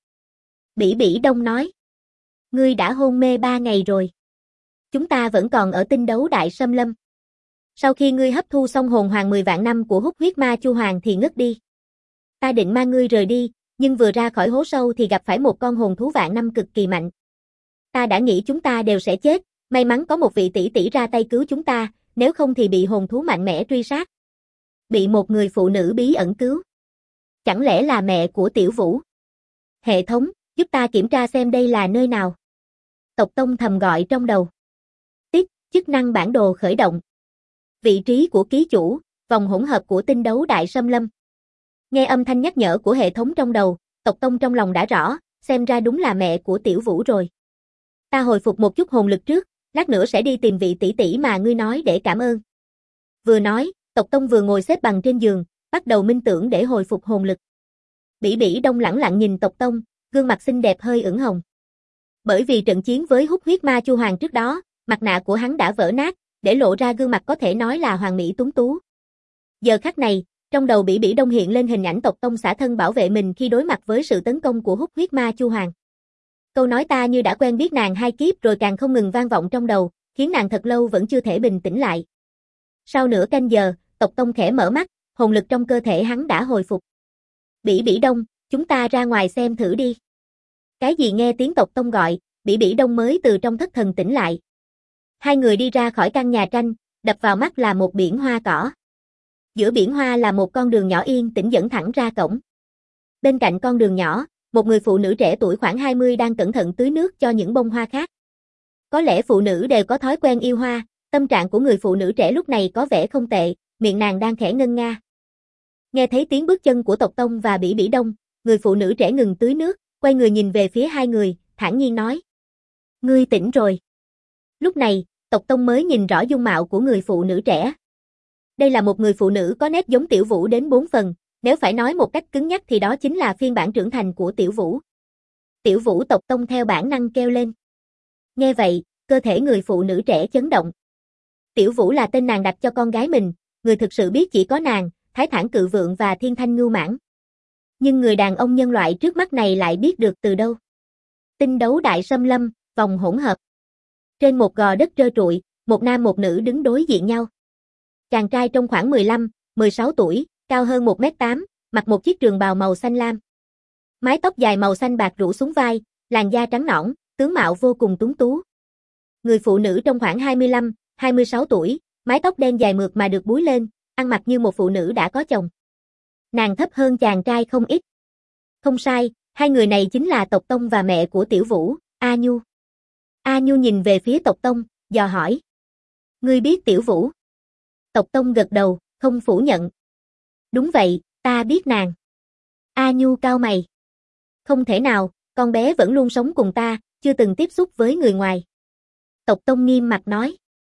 S1: Bỉ Bỉ Đông nói. Ngươi đã hôn mê 3 ngày rồi. Chúng ta vẫn còn ở tinh đấu đại xâm lâm. Sau khi ngươi hấp thu xong hồn hoàng 10 vạn năm của hút huyết ma chu hoàng thì ngất đi. Ta định mang ngươi rời đi, nhưng vừa ra khỏi hố sâu thì gặp phải một con hồn thú vạn năm cực kỳ mạnh. Ta đã nghĩ chúng ta đều sẽ chết, may mắn có một vị tỷ tỷ ra tay cứu chúng ta, nếu không thì bị hồn thú mạnh mẽ truy sát. Bị một người phụ nữ bí ẩn cứu. Chẳng lẽ là mẹ của Tiểu Vũ? Hệ thống, giúp ta kiểm tra xem đây là nơi nào. Tộc Tông thầm gọi trong đầu. Tiếp, chức năng bản đồ khởi động. Vị trí của ký chủ, vòng hỗn hợp của tinh đấu đại xâm lâm. Nghe âm thanh nhắc nhở của hệ thống trong đầu, Tộc Tông trong lòng đã rõ, xem ra đúng là mẹ của Tiểu Vũ rồi. Ta hồi phục một chút hồn lực trước, lát nữa sẽ đi tìm vị tỷ tỷ mà ngươi nói để cảm ơn. Vừa nói, Tộc Tông vừa ngồi xếp bằng trên giường, bắt đầu minh tưởng để hồi phục hồn lực. Bỉ Bỉ Đông lẳng lặng nhìn Tộc Tông, gương mặt xinh đẹp hơi ửng hồng. Bởi vì trận chiến với Hút Huyết Ma Chu Hoàng trước đó, mặt nạ của hắn đã vỡ nát, để lộ ra gương mặt có thể nói là hoàn mỹ tuấn tú. Giờ khắc này, trong đầu Bỉ Bỉ Đông hiện lên hình ảnh Tộc Tông xả thân bảo vệ mình khi đối mặt với sự tấn công của Hút Huyết Ma Chu Hoàng. Câu nói ta như đã quen biết nàng hai kiếp rồi càng không ngừng vang vọng trong đầu, khiến nàng thật lâu vẫn chưa thể bình tĩnh lại. Sau nửa canh giờ, Tộc Tông khẽ mở mắt, hồn lực trong cơ thể hắn đã hồi phục. Bỉ Bỉ Đông, chúng ta ra ngoài xem thử đi. Cái gì nghe tiếng Tộc Tông gọi, Bỉ Bỉ Đông mới từ trong thất thần tỉnh lại. Hai người đi ra khỏi căn nhà tranh, đập vào mắt là một biển hoa cỏ. Giữa biển hoa là một con đường nhỏ yên tĩnh dẫn thẳng ra cổng. Bên cạnh con đường nhỏ, một người phụ nữ trẻ tuổi khoảng 20 đang cẩn thận tưới nước cho những bông hoa khác. Có lẽ phụ nữ đều có thói quen yêu hoa, tâm trạng của người phụ nữ trẻ lúc này có vẻ không tệ, miệng nàng đang khẽ ngân nga. Nghe thấy tiếng bước chân của Tộc Tông và Bỉ Bỉ Đông, người phụ nữ trẻ ngừng tưới nước, quay người nhìn về phía hai người, thản nhiên nói. Ngươi tỉnh rồi. Lúc này, Tộc Tông mới nhìn rõ dung mạo của người phụ nữ trẻ. Đây là một người phụ nữ có nét giống Tiểu Vũ đến 4 phần, nếu phải nói một cách cứng nhắc thì đó chính là phiên bản trưởng thành của Tiểu Vũ. Tiểu Vũ, Tộc Tông theo bản năng kêu lên. Nghe vậy, cơ thể người phụ nữ trẻ chấn động. Tiểu Vũ là tên nàng đặt cho con gái mình, người thực sự biết chỉ có nàng, Thái Thản Cự Vượng và Thiên Thanh Ngưu Mãn. Nhưng người đàn ông nhân loại trước mắt này lại biết được từ đâu. Tinh đấu đại xâm lâm, vòng hỗn hợp. Trên một gò đất trơ trụi, một nam một nữ đứng đối diện nhau. Chàng trai trong khoảng 15, 16 tuổi, cao hơn 1m8, mặc một chiếc trường bào màu xanh lam. Mái tóc dài màu xanh bạc rủ xuống vai, làn da trắng nõn, tướng mạo vô cùng tuấn tú. Người phụ nữ trong khoảng 25, 26 tuổi, mái tóc đen dài mượt mà được búi lên, ăn mặc như một phụ nữ đã có chồng. Nàng thấp hơn chàng trai không ít. Không sai, hai người này chính là Tộc Tông và mẹ của Tiểu Vũ, A Nhu. A Nhu nhìn về phía Tộc Tông, dò hỏi. Ngươi biết Tiểu Vũ? Tộc Tông gật đầu, không phủ nhận. Đúng vậy, ta biết nàng. A Nhu cau mày. Không thể nào, con bé vẫn luôn sống cùng ta, chưa từng tiếp xúc với người ngoài. Tộc Tông nghiêm mặt nói.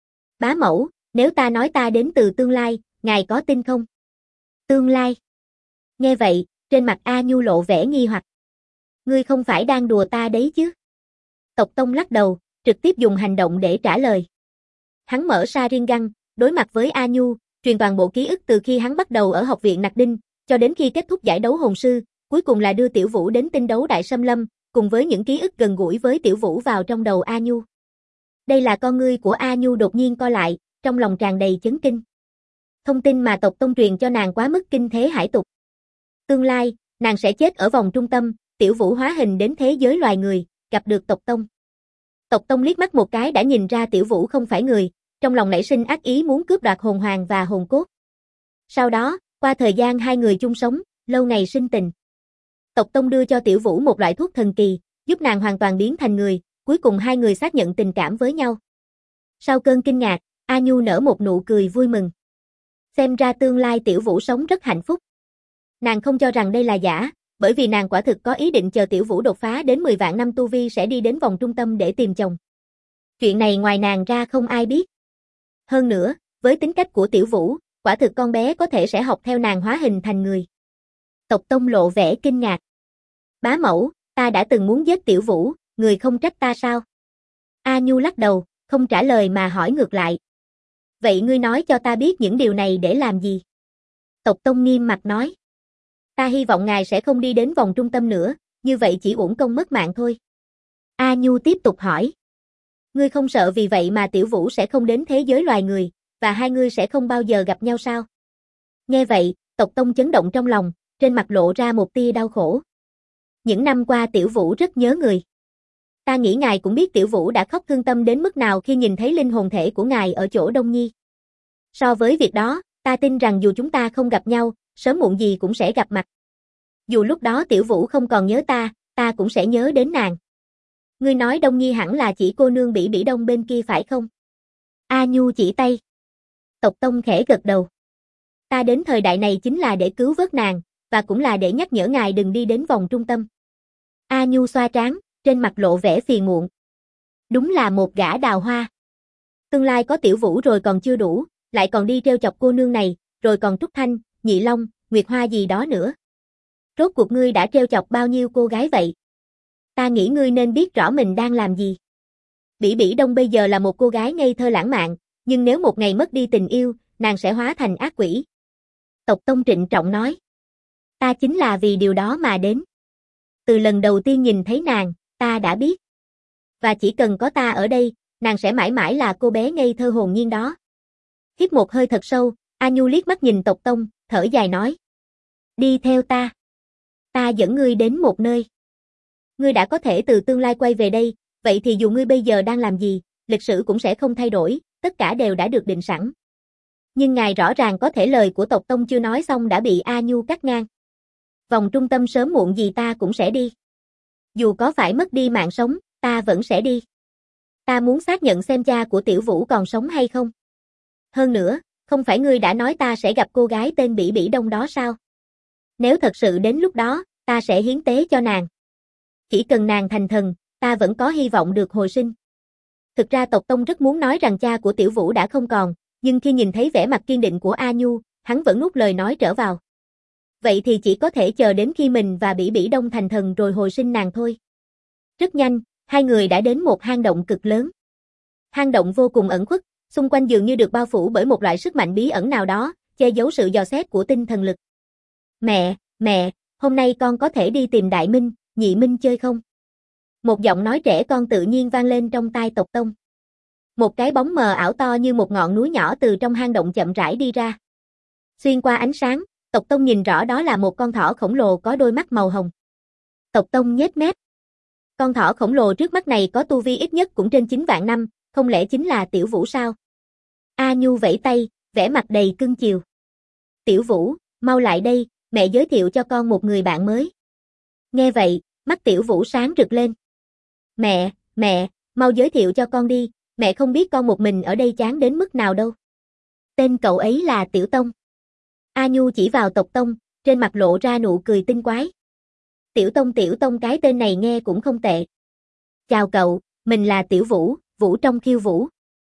S1: Bá mẫu, nếu ta nói ta đến từ tương lai, ngài có tin không? Tương lai. Nghe vậy, trên mặt A Nhu lộ vẻ nghi hoặc. Ngươi không phải đang đùa ta đấy chứ? Tộc Tông lắc đầu, trực tiếp dùng hành động để trả lời. Hắn mở Sharingan, đối mặt với A Nhu, truyền toàn bộ ký ức từ khi hắn bắt đầu ở học viện Nặc Đinh, cho đến khi kết thúc giải đấu hồn sư, cuối cùng là đưa Tiểu Vũ đến tinh đấu đại xâm lâm, cùng với những ký ức gần gũi với Tiểu Vũ vào trong đầu A Nhu. Đây là con ngươi của A Nhu đột nhiên co lại, trong lòng tràn đầy chấn kinh. Thông tin mà Tộc Tông truyền cho nàng quá mức kinh thế hải tục. Tương lai, nàng sẽ chết ở vòng trung tâm, Tiểu Vũ hóa hình đến thế giới loài người, gặp được Tộc Tông. Tộc Tông liếc mắt một cái đã nhìn ra Tiểu Vũ không phải người, trong lòng nảy sinh ác ý muốn cướp đoạt hồn hoàng và hồn cốt. Sau đó, qua thời gian hai người chung sống, lâu ngày sinh tình. Tộc Tông đưa cho Tiểu Vũ một loại thuốc thần kỳ, giúp nàng hoàn toàn biến thành người, cuối cùng hai người xác nhận tình cảm với nhau. Sau cơn kinh ngạc, A Nhu nở một nụ cười vui mừng. Xem ra tương lai Tiểu Vũ sống rất hạnh phúc. Nàng không cho rằng đây là giả, bởi vì nàng quả thực có ý định chờ Tiểu Vũ đột phá đến 10 vạn năm tu vi sẽ đi đến vòng trung tâm để tìm chồng. Chuyện này ngoài nàng ra không ai biết. Hơn nữa, với tính cách của Tiểu Vũ, quả thực con bé có thể sẽ học theo nàng hóa hình thành người. Tộc Tông lộ vẻ kinh ngạc. Bá mẫu, ta đã từng muốn giết Tiểu Vũ, người không trách ta sao? A Nhu lắc đầu, không trả lời mà hỏi ngược lại. Vậy ngươi nói cho ta biết những điều này để làm gì? Tộc Tông nghiêm mặt nói. Ta hy vọng ngài sẽ không đi đến vòng trung tâm nữa, như vậy chỉ uổng công mất mạng thôi. A Nhu tiếp tục hỏi. Ngươi không sợ vì vậy mà Tiểu Vũ sẽ không đến thế giới loài người, và hai ngươi sẽ không bao giờ gặp nhau sao? Nghe vậy, Tộc Tông chấn động trong lòng, trên mặt lộ ra một tia đau khổ. Những năm qua Tiểu Vũ rất nhớ người. Ta nghĩ ngài cũng biết Tiểu Vũ đã khóc thương tâm đến mức nào khi nhìn thấy linh hồn thể của ngài ở chỗ Đông Nhi. So với việc đó, ta tin rằng dù chúng ta không gặp nhau, sớm muộn gì cũng sẽ gặp mặt. Dù lúc đó Tiểu Vũ không còn nhớ ta cũng sẽ nhớ đến nàng. Ngươi nói Đông Nhi hẳn là chỉ cô nương Bỉ Bỉ Đông bên kia phải không? A Nhu chỉ tay. Tộc Tông khẽ gật đầu. Ta đến thời đại này chính là để cứu vớt nàng, và cũng là để nhắc nhở ngài đừng đi đến vòng trung tâm. A Nhu xoa trán, trên mặt lộ vẻ phiền muộn. Đúng là một gã đào hoa. Tương lai có Tiểu Vũ rồi còn chưa đủ, lại còn đi trêu chọc cô nương này, rồi còn Trúc Thanh, Nhị Long, Nguyệt Hoa gì đó nữa. Rốt cuộc ngươi đã trêu chọc bao nhiêu cô gái vậy? Ta nghĩ ngươi nên biết rõ mình đang làm gì. Bỉ Bỉ Đông bây giờ là một cô gái ngây thơ lãng mạn, nhưng nếu một ngày mất đi tình yêu, nàng sẽ hóa thành ác quỷ. Tộc Tông trịnh trọng nói. Ta chính là vì điều đó mà đến. Từ lần đầu tiên nhìn thấy nàng, ta đã biết. Và chỉ cần có ta ở đây, nàng sẽ mãi mãi là cô bé ngây thơ hồn nhiên đó. Hít một hơi thật sâu, A Nhu liếc mắt nhìn Tộc Tông, thở dài nói. Đi theo ta. Ta dẫn ngươi đến một nơi. Ngươi đã có thể từ tương lai quay về đây, vậy thì dù ngươi bây giờ đang làm gì, lịch sử cũng sẽ không thay đổi, tất cả đều đã được định sẵn. Nhưng ngài rõ ràng có thể lời của Tộc Tông chưa nói xong đã bị A Nhu cắt ngang. Vòng trung tâm sớm muộn gì ta cũng sẽ đi. Dù có phải mất đi mạng sống, ta vẫn sẽ đi. Ta muốn xác nhận xem cha của Tiểu Vũ còn sống hay không. Hơn nữa, không phải ngươi đã nói ta sẽ gặp cô gái tên Bỉ Bỉ Đông đó sao? Nếu thật sự đến lúc đó, ta sẽ hiến tế cho nàng. Chỉ cần nàng thành thần, ta vẫn có hy vọng được hồi sinh. Thực ra Tộc Tông rất muốn nói rằng cha của Tiểu Vũ đã không còn, nhưng khi nhìn thấy vẻ mặt kiên định của A Nhu, hắn vẫn nuốt lời nói trở vào. Vậy thì chỉ có thể chờ đến khi mình và Bỉ Bỉ Đông thành thần rồi hồi sinh nàng thôi. Rất nhanh, hai người đã đến một hang động cực lớn. Hang động vô cùng ẩn khuất, xung quanh dường như được bao phủ bởi một loại sức mạnh bí ẩn nào đó, che giấu sự dò xét của tinh thần lực. Mẹ, hôm nay con có thể đi tìm Đại Minh, Nhị Minh chơi không? Một giọng nói trẻ con tự nhiên vang lên trong tai Tộc Tông. Một cái bóng mờ ảo to như một ngọn núi nhỏ từ trong hang động chậm rãi đi ra. Xuyên qua ánh sáng, Tộc Tông nhìn rõ đó là một con thỏ khổng lồ có đôi mắt màu hồng. Tộc Tông nhếch mép. Con thỏ khổng lồ trước mắt này có tu vi ít nhất cũng trên 9 vạn năm, không lẽ chính là Tiểu Vũ sao? A Nhu vẫy tay, vẻ mặt đầy cưng chiều. Tiểu Vũ, mau lại đây, mẹ giới thiệu cho con một người bạn mới. Nghe vậy, mắt Tiểu Vũ sáng rực lên. Mẹ, mau giới thiệu cho con đi, mẹ không biết con một mình ở đây chán đến mức nào đâu. Tên cậu ấy là Tiểu Tông. A Nhu chỉ vào Tộc Tông, trên mặt lộ ra nụ cười tinh quái. Tiểu Tông cái tên này nghe cũng không tệ. Chào cậu, mình là Tiểu Vũ, Vũ trong khiêu vũ.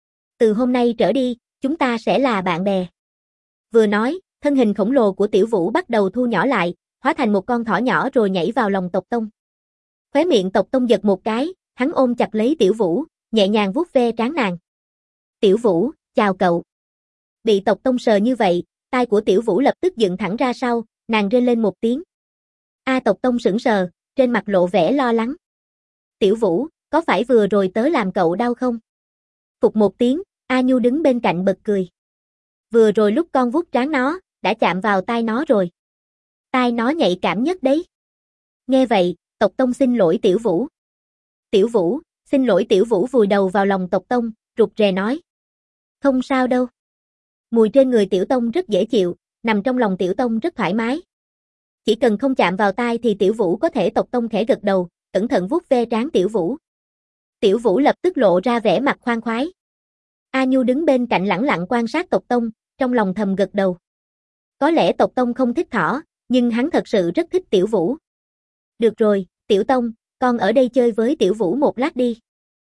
S1: Từ hôm nay trở đi, chúng ta sẽ là bạn bè. Vừa nói, thân hình khổng lồ của Tiểu Vũ bắt đầu thu nhỏ lại, hóa thành một con thỏ nhỏ rồi nhảy vào lòng Tộc Tông. Khóe miệng Tộc Tông giật một cái, hắn ôm chặt lấy Tiểu Vũ, nhẹ nhàng vuốt ve trán nàng. Tiểu Vũ, chào cậu. Bị Tộc Tông sờ như vậy, tai của Tiểu Vũ lập tức dựng thẳng ra sau, nàng rên lên một tiếng. Tộc Tông sững sờ, trên mặt lộ vẻ lo lắng. Tiểu Vũ, có phải vừa rồi tớ làm cậu đau không? Phục một tiếng, A Nhu đứng bên cạnh bật cười. Vừa rồi lúc con vuốt trán nó, đã chạm vào tai nó rồi. Tai nó nhạy cảm nhất đấy. Nghe vậy, Tộc Tông xin lỗi Tiểu Vũ. Tiểu Vũ, xin lỗi. Tiểu Vũ vùi đầu vào lòng Tộc Tông, rụt rè nói. Không sao đâu. Mùi trên người Tiểu Tông rất dễ chịu, nằm trong lòng Tiểu Tông rất thoải mái. Chỉ cần không chạm vào tai thì Tiểu Vũ có thể. Tộc Tông khẽ gật đầu, cẩn thận vuốt ve trán Tiểu Vũ. Tiểu Vũ lập tức lộ ra vẻ mặt khoan khoái. A Nhu đứng bên cạnh lẳng lặng quan sát Tộc Tông, trong lòng thầm gật đầu. Có lẽ Tộc Tông không thích thỏ, nhưng hắn thật sự rất thích Tiểu Vũ. Được rồi, Tiểu Tông, con ở đây chơi với Tiểu Vũ một lát đi.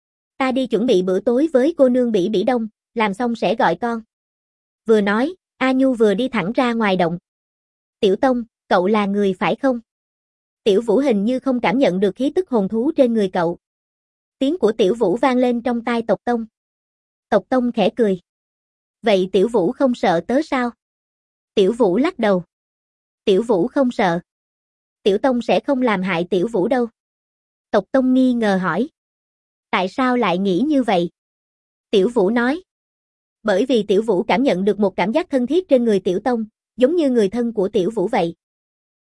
S1: Ta đi chuẩn bị bữa tối với cô nương Bỉ Bỉ Đông, làm xong sẽ gọi con. Vừa nói, A Nhu vừa đi thẳng ra ngoài động. Tiểu Tông, cậu là người phải không? Tiểu Vũ hình như không cảm nhận được khí tức hồn thú trên người cậu. Tiếng của Tiểu Vũ vang lên trong tai Tộc Tông. Tộc Tông khẽ cười. Vậy Tiểu Vũ không sợ tớ sao? Tiểu Vũ lắc đầu. Tiểu Vũ không sợ. Tiểu Tông sẽ không làm hại Tiểu Vũ đâu. Tộc Tông nghi ngờ hỏi. Tại sao lại nghĩ như vậy? Tiểu Vũ nói. Bởi vì Tiểu Vũ cảm nhận được một cảm giác thân thiết trên người Tiểu Tông, giống như người thân của Tiểu Vũ vậy.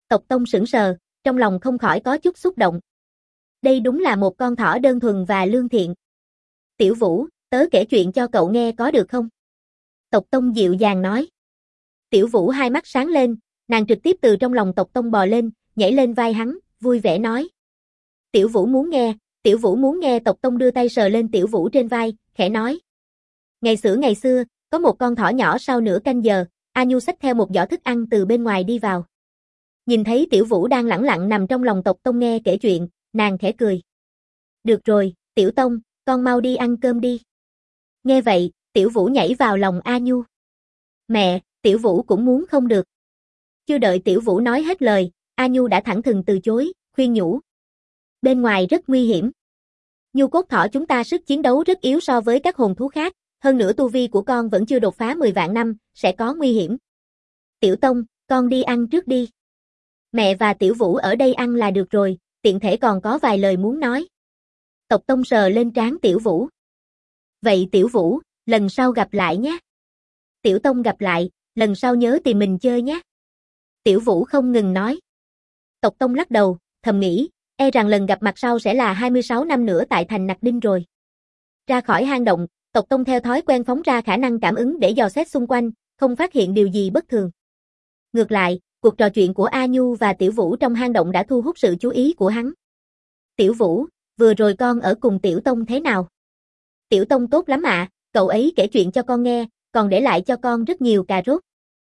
S1: Tộc Tông sững sờ, trong lòng không khỏi có chút xúc động. Đây đúng là một con thỏ đơn thuần và lương thiện. Tiểu Vũ, tớ kể chuyện cho cậu nghe có được không? Tộc Tông dịu dàng nói. Tiểu Vũ hai mắt sáng lên, nàng trực tiếp từ trong lòng Tộc Tông bò lên, nhảy lên vai hắn, vui vẻ nói. Tiểu Vũ muốn nghe, Tiểu Vũ muốn nghe. Tộc Tông đưa tay sờ lên Tiểu Vũ trên vai, khẽ nói. Ngày xưa, có một con thỏ nhỏ sau nửa canh giờ, A Nhu xách theo một giỏ thức ăn từ bên ngoài đi vào. Nhìn thấy Tiểu Vũ đang lẳng lặng nằm trong lòng Tộc Tông nghe kể chuyện, nàng khẽ cười. Được rồi, Tiểu Tông, con mau đi ăn cơm đi. Nghe vậy, Tiểu Vũ nhảy vào lòng A Nhu. Mẹ, Tiểu Vũ cũng muốn không được. Chưa đợi Tiểu Vũ nói hết lời, A Nhu đã thẳng thừng từ chối, khuyên nhủ. Bên ngoài rất nguy hiểm. Nhu cốt thỏ chúng ta sức chiến đấu rất yếu so với các hồn thú khác, hơn nữa tu vi của con vẫn chưa đột phá 10 vạn năm, sẽ có nguy hiểm. Tiểu Tông, con đi ăn trước đi. Mẹ và Tiểu Vũ ở đây ăn là được rồi, tiện thể còn có vài lời muốn nói. Tộc Tông sờ lên trán Tiểu Vũ. Vậy Tiểu Vũ, lần sau gặp lại nhé. Tiểu Tông gặp lại, lần sau nhớ tìm mình chơi nhé. Tiểu Vũ không ngừng nói. Tộc Tông lắc đầu, thầm nghĩ, e rằng lần gặp mặt sau sẽ là 26 năm nữa tại thành Nặc Đinh rồi. Ra khỏi hang động, Tộc Tông theo thói quen phóng ra khả năng cảm ứng để dò xét xung quanh, không phát hiện điều gì bất thường. Ngược lại, cuộc trò chuyện của A Nhu và Tiểu Vũ trong hang động đã thu hút sự chú ý của hắn. Tiểu Vũ, vừa rồi con ở cùng Tiểu Tông thế nào? Tiểu Tông tốt lắm ạ, cậu ấy kể chuyện cho con nghe, còn để lại cho con rất nhiều cà rốt.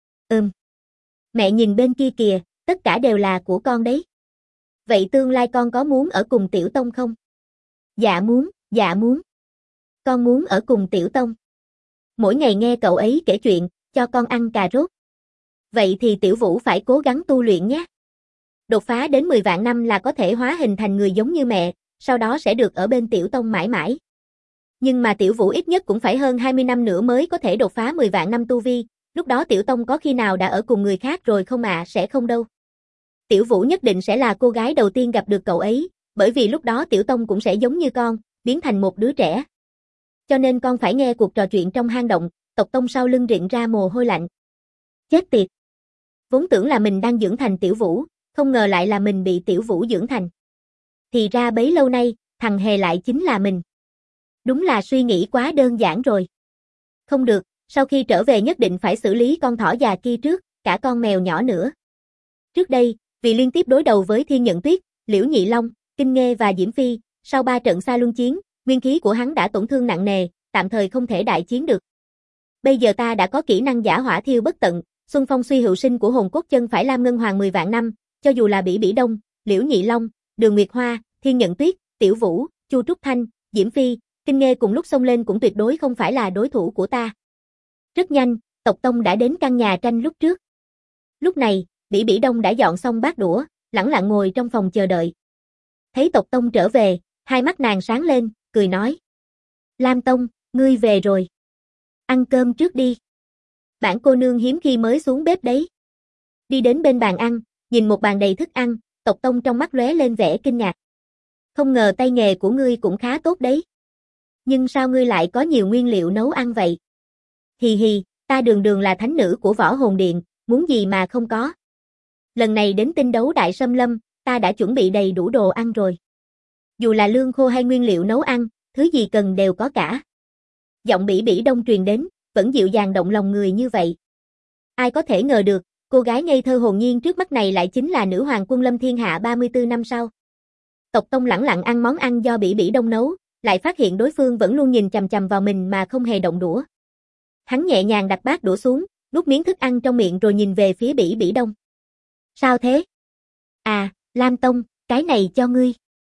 S1: Mẹ nhìn bên kia kìa, tất cả đều là của con đấy. Vậy tương lai con có muốn ở cùng Tiểu Tông không? Dạ muốn. Con muốn ở cùng Tiểu Tông. Mỗi ngày nghe cậu ấy kể chuyện, cho con ăn cà rốt. Vậy thì Tiểu Vũ phải cố gắng tu luyện nhé. Đột phá đến 10 vạn năm là có thể hóa hình thành người giống như mẹ, sau đó sẽ được ở bên Tiểu Tông mãi mãi. Nhưng mà Tiểu Vũ ít nhất cũng phải hơn 20 năm nữa mới có thể đột phá 10 vạn năm tu vi, lúc đó Tiểu Tông có khi nào đã ở cùng người khác rồi không ạ? Sẽ không đâu. Tiểu Vũ nhất định sẽ là cô gái đầu tiên gặp được cậu ấy, bởi vì lúc đó Tiểu Tông cũng sẽ giống như con, biến thành một đứa trẻ. Cho nên con phải nghe cuộc trò chuyện trong hang động. Tộc Tông sau lưng rịn ra mồ hôi lạnh. Chết tiệt. Vốn tưởng là mình đang dưỡng thành Tiểu Vũ, không ngờ lại là mình bị Tiểu Vũ dưỡng thành. Thì ra bấy lâu nay, thằng hề lại chính là mình. Đúng là suy nghĩ quá đơn giản rồi. Không được, sau khi trở về nhất định phải xử lý con thỏ già kia trước, cả con mèo nhỏ nữa. Trước đây, vì liên tiếp đối đầu với Thiên Nhận Tuyết, Liễu Nhị Long, Kinh Nghê và Diễm Phi, sau 3 trận xa luân chiến, nguyên khí của hắn đã tổn thương nặng nề, tạm thời không thể đại chiến được. Bây giờ ta đã có kỹ năng giả hỏa thiêu bất tận, xuân phong suy hữu sinh của hồn cốt chân phải Lam Ngân Hoàng 10 vạn năm, cho dù là Bỉ Bỉ Đông, Liễu Nhị Long, Đường Nguyệt Hoa, Thiên Nhận Tuyết, Tiểu Vũ, Chu Trúc Thanh, Diễm Phi, Kinh Nghê cùng lúc xông lên cũng tuyệt đối không phải là đối thủ của ta. Rất nhanh, Tộc Tông đã đến căn nhà tranh lúc trước. Lúc này, Bỉ Bỉ Đông đã dọn xong bát đũa, lẳng lặng ngồi trong phòng chờ đợi. Thấy Tộc Tông trở về, hai mắt nàng sáng lên, cười nói. Lam Tông, ngươi về rồi. Ăn cơm trước đi. Bản cô nương hiếm khi mới xuống bếp đấy. Đi đến bên bàn ăn, nhìn một bàn đầy thức ăn, Tộc Tông trong mắt lóe lên vẻ kinh ngạc. Không ngờ tay nghề của ngươi cũng khá tốt đấy. Nhưng sao ngươi lại có nhiều nguyên liệu nấu ăn vậy? Hì hì, ta đường đường là thánh nữ của Võ Hồn Điện, muốn gì mà không có. Lần này đến tinh đấu Đại Sâm Lâm, ta đã chuẩn bị đầy đủ đồ ăn rồi. Dù là lương khô hay nguyên liệu nấu ăn, thứ gì cần đều có cả. Giọng Bỉ Bỉ Đông truyền đến, vẫn dịu dàng động lòng người như vậy. Ai có thể ngờ được, cô gái ngây thơ hồn nhiên trước mắt này lại chính là nữ hoàng quân lâm thiên hạ 34 năm sau. Tộc Tông lẳng lặng ăn món ăn do Bỉ Bỉ Đông nấu, lại phát hiện đối phương vẫn luôn nhìn chằm chằm vào mình mà không hề động đũa. Hắn nhẹ nhàng đặt bát đũa xuống, nuốt miếng thức ăn trong miệng rồi nhìn về phía Bỉ Bỉ Đông. Sao thế? À, Lam Tông, cái này cho ngươi.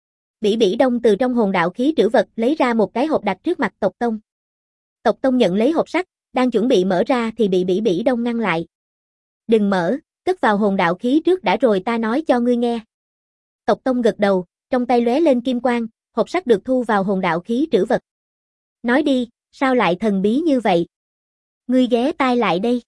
S1: Bỉ Bỉ Đông từ trong hồn đạo khí trữ vật lấy ra một cái hộp đặt trước mặt Tộc Tông. Tộc Tông nhận lấy hộp sắt, đang chuẩn bị mở ra thì bị Bỉ Bỉ Đông ngăn lại. Đừng mở, cất vào hồn đạo khí trước đã rồi ta nói cho ngươi nghe. Tộc Tông gật đầu, trong tay lóe lên kim quang, hộp sắt được thu vào hồn đạo khí trữ vật. Nói đi, sao lại thần bí như vậy? Ngươi ghé tai lại đây.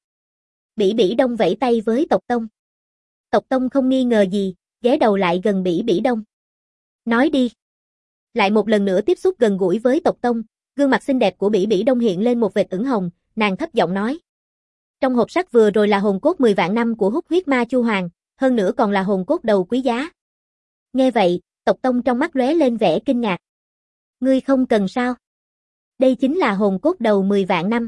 S1: Bỉ Bỉ Đông vẫy tay với Tộc Tông. Tộc Tông không nghi ngờ gì, ghé đầu lại gần Bỉ Bỉ Đông. Nói đi. Lại một lần nữa tiếp xúc gần gũi với Tộc Tông, gương mặt xinh đẹp của Bỉ Bỉ Đông hiện lên một vệt ửng hồng, nàng thấp giọng nói. Trong hộp sắt vừa rồi là hồn cốt 10 vạn năm của Hút Huyết Ma Chu Hoàng, hơn nữa còn là hồn cốt đầu quý giá. Nghe vậy, Tộc Tông trong mắt lóe lên vẻ kinh ngạc. Ngươi không cần sao? Đây chính là hồn cốt đầu 10 vạn năm.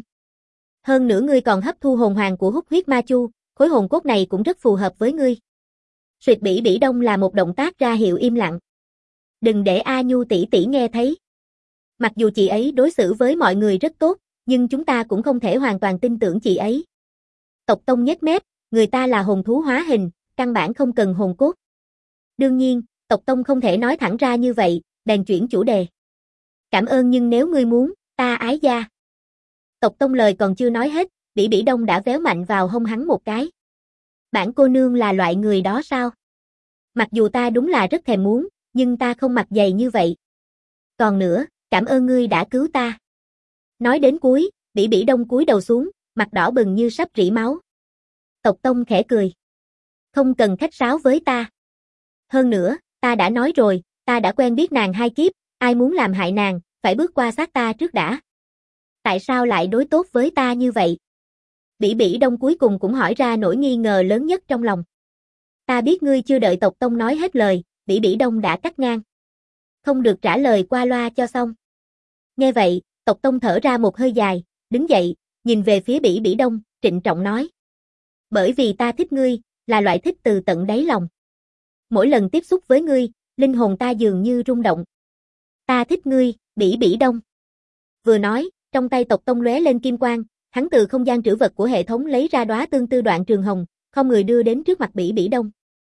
S1: Hơn nữa ngươi còn hấp thu hồn hoàng của Hút Huyết Ma Chu, khối hồn cốt này cũng rất phù hợp với ngươi. Suyệt Bỉ Bỉ Đông là một động tác ra hiệu im lặng. Đừng để A Nhu tỷ tỷ nghe thấy. Mặc dù chị ấy đối xử với mọi người rất tốt, nhưng chúng ta cũng không thể hoàn toàn tin tưởng chị ấy. Tộc Tông nhếch mép, người ta là hồn thú hóa hình, căn bản không cần hồn cốt. Đương nhiên, Tộc Tông không thể nói thẳng ra như vậy, bèn chuyển chủ đề. Cảm ơn nhưng nếu ngươi muốn, ta ái gia. Tộc Tông lời còn chưa nói hết, Bỉ Bỉ Đông đã véo mạnh vào hông hắn một cái. Bản cô nương là loại người đó sao? Mặc dù ta đúng là rất thèm muốn, nhưng ta không mặc dày như vậy. Còn nữa, cảm ơn ngươi đã cứu ta. Nói đến cuối, Bỉ Bỉ Đông cúi đầu xuống, mặt đỏ bừng như sắp rỉ máu. Tộc Tông khẽ cười. Không cần khách sáo với ta. Hơn nữa, ta đã nói rồi, ta đã quen biết nàng 2 kiếp, ai muốn làm hại nàng, phải bước qua xác ta trước đã. Tại sao lại đối tốt với ta như vậy? Bỉ Bỉ Đông cuối cùng cũng hỏi ra nỗi nghi ngờ lớn nhất trong lòng. Ta biết ngươi chưa đợi Tộc Tông nói hết lời, Bỉ Bỉ Đông đã cắt ngang. Không được trả lời qua loa cho xong. Nghe vậy, Tộc Tông thở ra một hơi dài, đứng dậy, nhìn về phía Bỉ Bỉ Đông, trịnh trọng nói. Bởi vì ta thích ngươi, là loại thích từ tận đáy lòng. Mỗi lần tiếp xúc với ngươi, linh hồn ta dường như rung động. Ta thích ngươi, Bỉ Bỉ Đông. Vừa nói, trong tay Tộc Tông lóe lên kim quang, hắn từ không gian trữ vật của hệ thống lấy ra đóa tương tư đoạn trường hồng, không người đưa đến trước mặt Bỉ Bỉ Đông.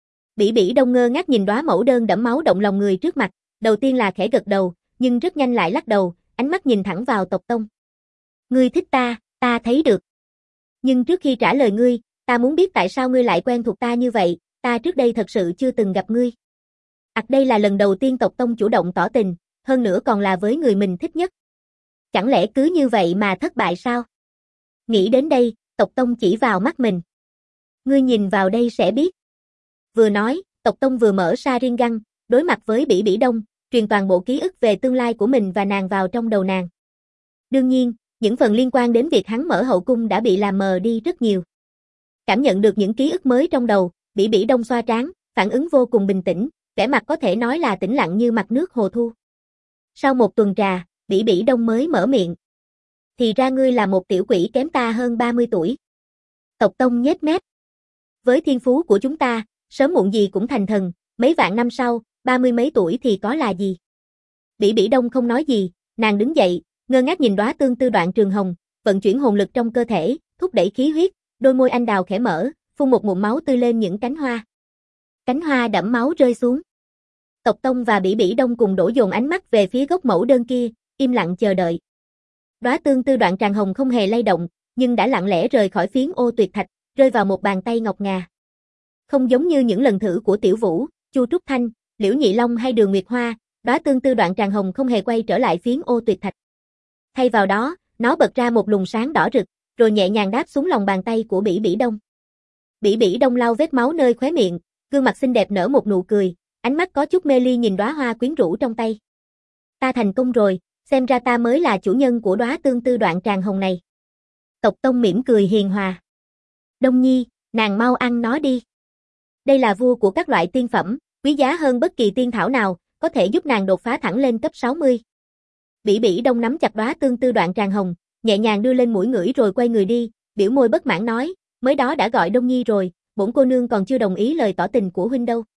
S1: Bỉ Bỉ Đông ngơ ngác nhìn đóa mẫu đơn đẫm máu động lòng người trước mặt, đầu tiên là khẽ gật đầu, nhưng rất nhanh lại lắc đầu, ánh mắt nhìn thẳng vào Tộc Tông. Ngươi thích ta thấy được. Nhưng trước khi trả lời ngươi, ta muốn biết tại sao ngươi lại quen thuộc ta như vậy, ta trước đây thật sự chưa từng gặp ngươi. Đây là lần đầu tiên Tộc Tông chủ động tỏ tình, hơn nữa còn là với người mình thích nhất. Chẳng lẽ cứ như vậy mà thất bại sao? Nghĩ đến đây, Tộc Tông chỉ vào mắt mình. Ngươi nhìn vào đây sẽ biết. Vừa nói, Tộc Tông vừa mở Sharingan, đối mặt với Bỉ Bỉ Đông, truyền toàn bộ ký ức về tương lai của mình và nàng vào trong đầu nàng. Đương nhiên, những phần liên quan đến việc hắn mở hậu cung đã bị làm mờ đi rất nhiều. Cảm nhận được những ký ức mới trong đầu, Bỉ Bỉ Đông xoa trán, phản ứng vô cùng bình tĩnh, vẻ mặt có thể nói là tĩnh lặng như mặt nước hồ thu. Sau một tuần trà, Bỉ Bỉ Đông mới mở miệng. Thì ra ngươi là một tiểu quỷ kém ta hơn 30 tuổi. Tộc Tông nhếch mép. Với thiên phú của chúng ta, sớm muộn gì cũng thành thần, mấy vạn năm sau, 30 mấy tuổi thì có là gì? Bỉ Bỉ Đông không nói gì, nàng đứng dậy, ngơ ngác nhìn đóa tương tư đoạn trường hồng, vận chuyển hồn lực trong cơ thể, thúc đẩy khí huyết, đôi môi anh đào khẽ mở, phun một ngụm máu tươi lên những cánh hoa. Cánh hoa đẫm máu rơi xuống. Tộc Tông và Bỉ Bỉ Đông cùng đổ dồn ánh mắt về phía gốc mẫu đơn kia, im lặng chờ đợi. Đóa tương tư đoạn tràng hồng không hề lay động, nhưng đã lặng lẽ rời khỏi phiến ô tuyệt thạch, rơi vào một bàn tay ngọc ngà. Không giống như những lần thử của Tiểu Vũ, Chu Trúc Thanh, Liễu Nhị Long hay Đường Nguyệt Hoa, đóa tương tư đoạn tràng hồng không hề quay trở lại phiến ô tuyệt thạch. Thay vào đó, nó bật ra một luồng sáng đỏ rực, rồi nhẹ nhàng đáp xuống lòng bàn tay của Bỉ Bỉ Đông. Bỉ Bỉ Đông lau vết máu nơi khóe miệng, gương mặt xinh đẹp nở một nụ cười, ánh mắt có chút mê ly nhìn đóa hoa quyến rũ trong tay. Ta thành công rồi, xem ra ta mới là chủ nhân của đóa tương tư đoạn tràng hồng này. Tộc Tông mỉm cười hiền hòa. Đông Nhi, nàng mau ăn nó đi. Đây là vua của các loại tiên phẩm, quý giá hơn bất kỳ tiên thảo nào, có thể giúp nàng đột phá thẳng lên cấp 60. Bỉ Bỉ Đông nắm chặt đóa tương tư đoạn tràng hồng, nhẹ nhàng đưa lên mũi ngửi rồi quay người đi, biểu môi bất mãn nói, mới đó đã gọi Đông Nhi rồi, bổn cô nương còn chưa đồng ý lời tỏ tình của huynh đâu.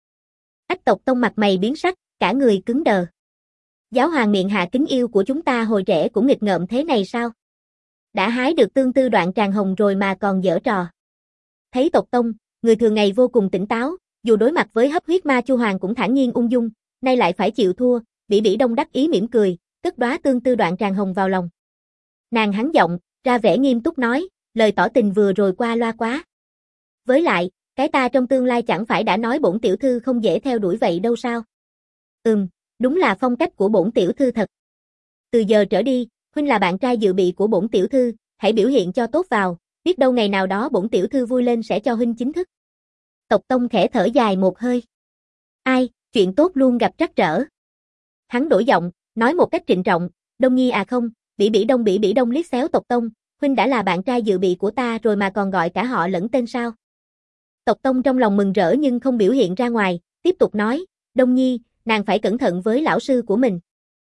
S1: Tộc Tông mặt mày biến sắc, cả người cứng đờ. Giáo hoàng miệng hạ kính yêu của chúng ta hồi trẻ cũng nghịch ngợm thế này sao? Đã hái được tương tư đoạn tràng hồng rồi mà còn giở trò. Thấy Tộc Tông, người thường ngày vô cùng tỉnh táo, dù đối mặt với Hấp Huyết Ma Chu Hoàng cũng thản nhiên ung dung, nay lại phải chịu thua, Bỉ Bỉ Đông đắc ý mỉm cười, cất đóa tương tư đoạn tràng hồng vào lòng. Nàng hắn giọng, ra vẻ nghiêm túc nói, lời tỏ tình vừa rồi qua loa quá. Với lại, cái ta trong tương lai chẳng phải đã nói bổn tiểu thư không dễ theo đuổi vậy đâu sao? Đúng là phong cách của bổn tiểu thư thật. Từ giờ trở đi, huynh là bạn trai dự bị của bổn tiểu thư, hãy biểu hiện cho tốt vào, biết đâu ngày nào đó bổn tiểu thư vui lên sẽ cho huynh chính thức. Tộc Tông khẽ thở dài một hơi. Ai, chuyện tốt luôn gặp trắc trở. Hắn đổi giọng, nói một cách trịnh trọng, Đông Nhi à không, Bỉ Bỉ Đông liếc xéo Tộc Tông, huynh đã là bạn trai dự bị của ta rồi mà còn gọi cả họ lẫn tên sao? Tộc Tông trong lòng mừng rỡ nhưng không biểu hiện ra ngoài, tiếp tục nói, Đông Nhi, nàng phải cẩn thận với lão sư của mình.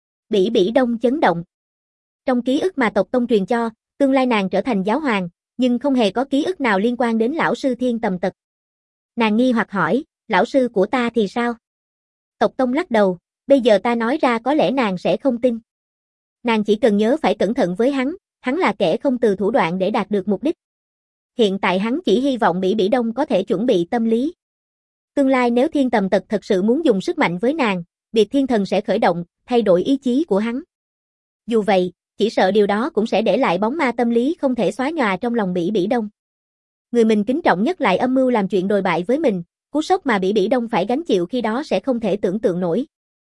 S1: Bỉ Bỉ Đông chấn động. Trong ký ức mà tộc Tông truyền cho, tương lai nàng trở thành giáo hoàng, nhưng không hề có ký ức nào liên quan đến lão sư Thiên Tầm Tật. Nàng nghi hoặc hỏi, lão sư của ta thì sao? Tộc Tông lắc đầu, bây giờ ta nói ra có lẽ nàng sẽ không tin. Nàng chỉ cần nhớ phải cẩn thận với hắn là kẻ không từ thủ đoạn để đạt được mục đích. Hiện tại hắn chỉ hy vọng Bỉ Bỉ Đông có thể chuẩn bị tâm lý. Tương lai nếu Thiên Tầm Tật thật sự muốn dùng sức mạnh với nàng, Biệt Thiên Thần sẽ khởi động, thay đổi ý chí của hắn. Dù vậy, chỉ sợ điều đó cũng sẽ để lại bóng ma tâm lý không thể xóa nhòa trong lòng Bỉ Bỉ Đông. Người mình kính trọng nhất lại âm mưu làm chuyện đồi bại với mình, cú sốc mà Bỉ Bỉ Đông phải gánh chịu khi đó sẽ không thể tưởng tượng nổi.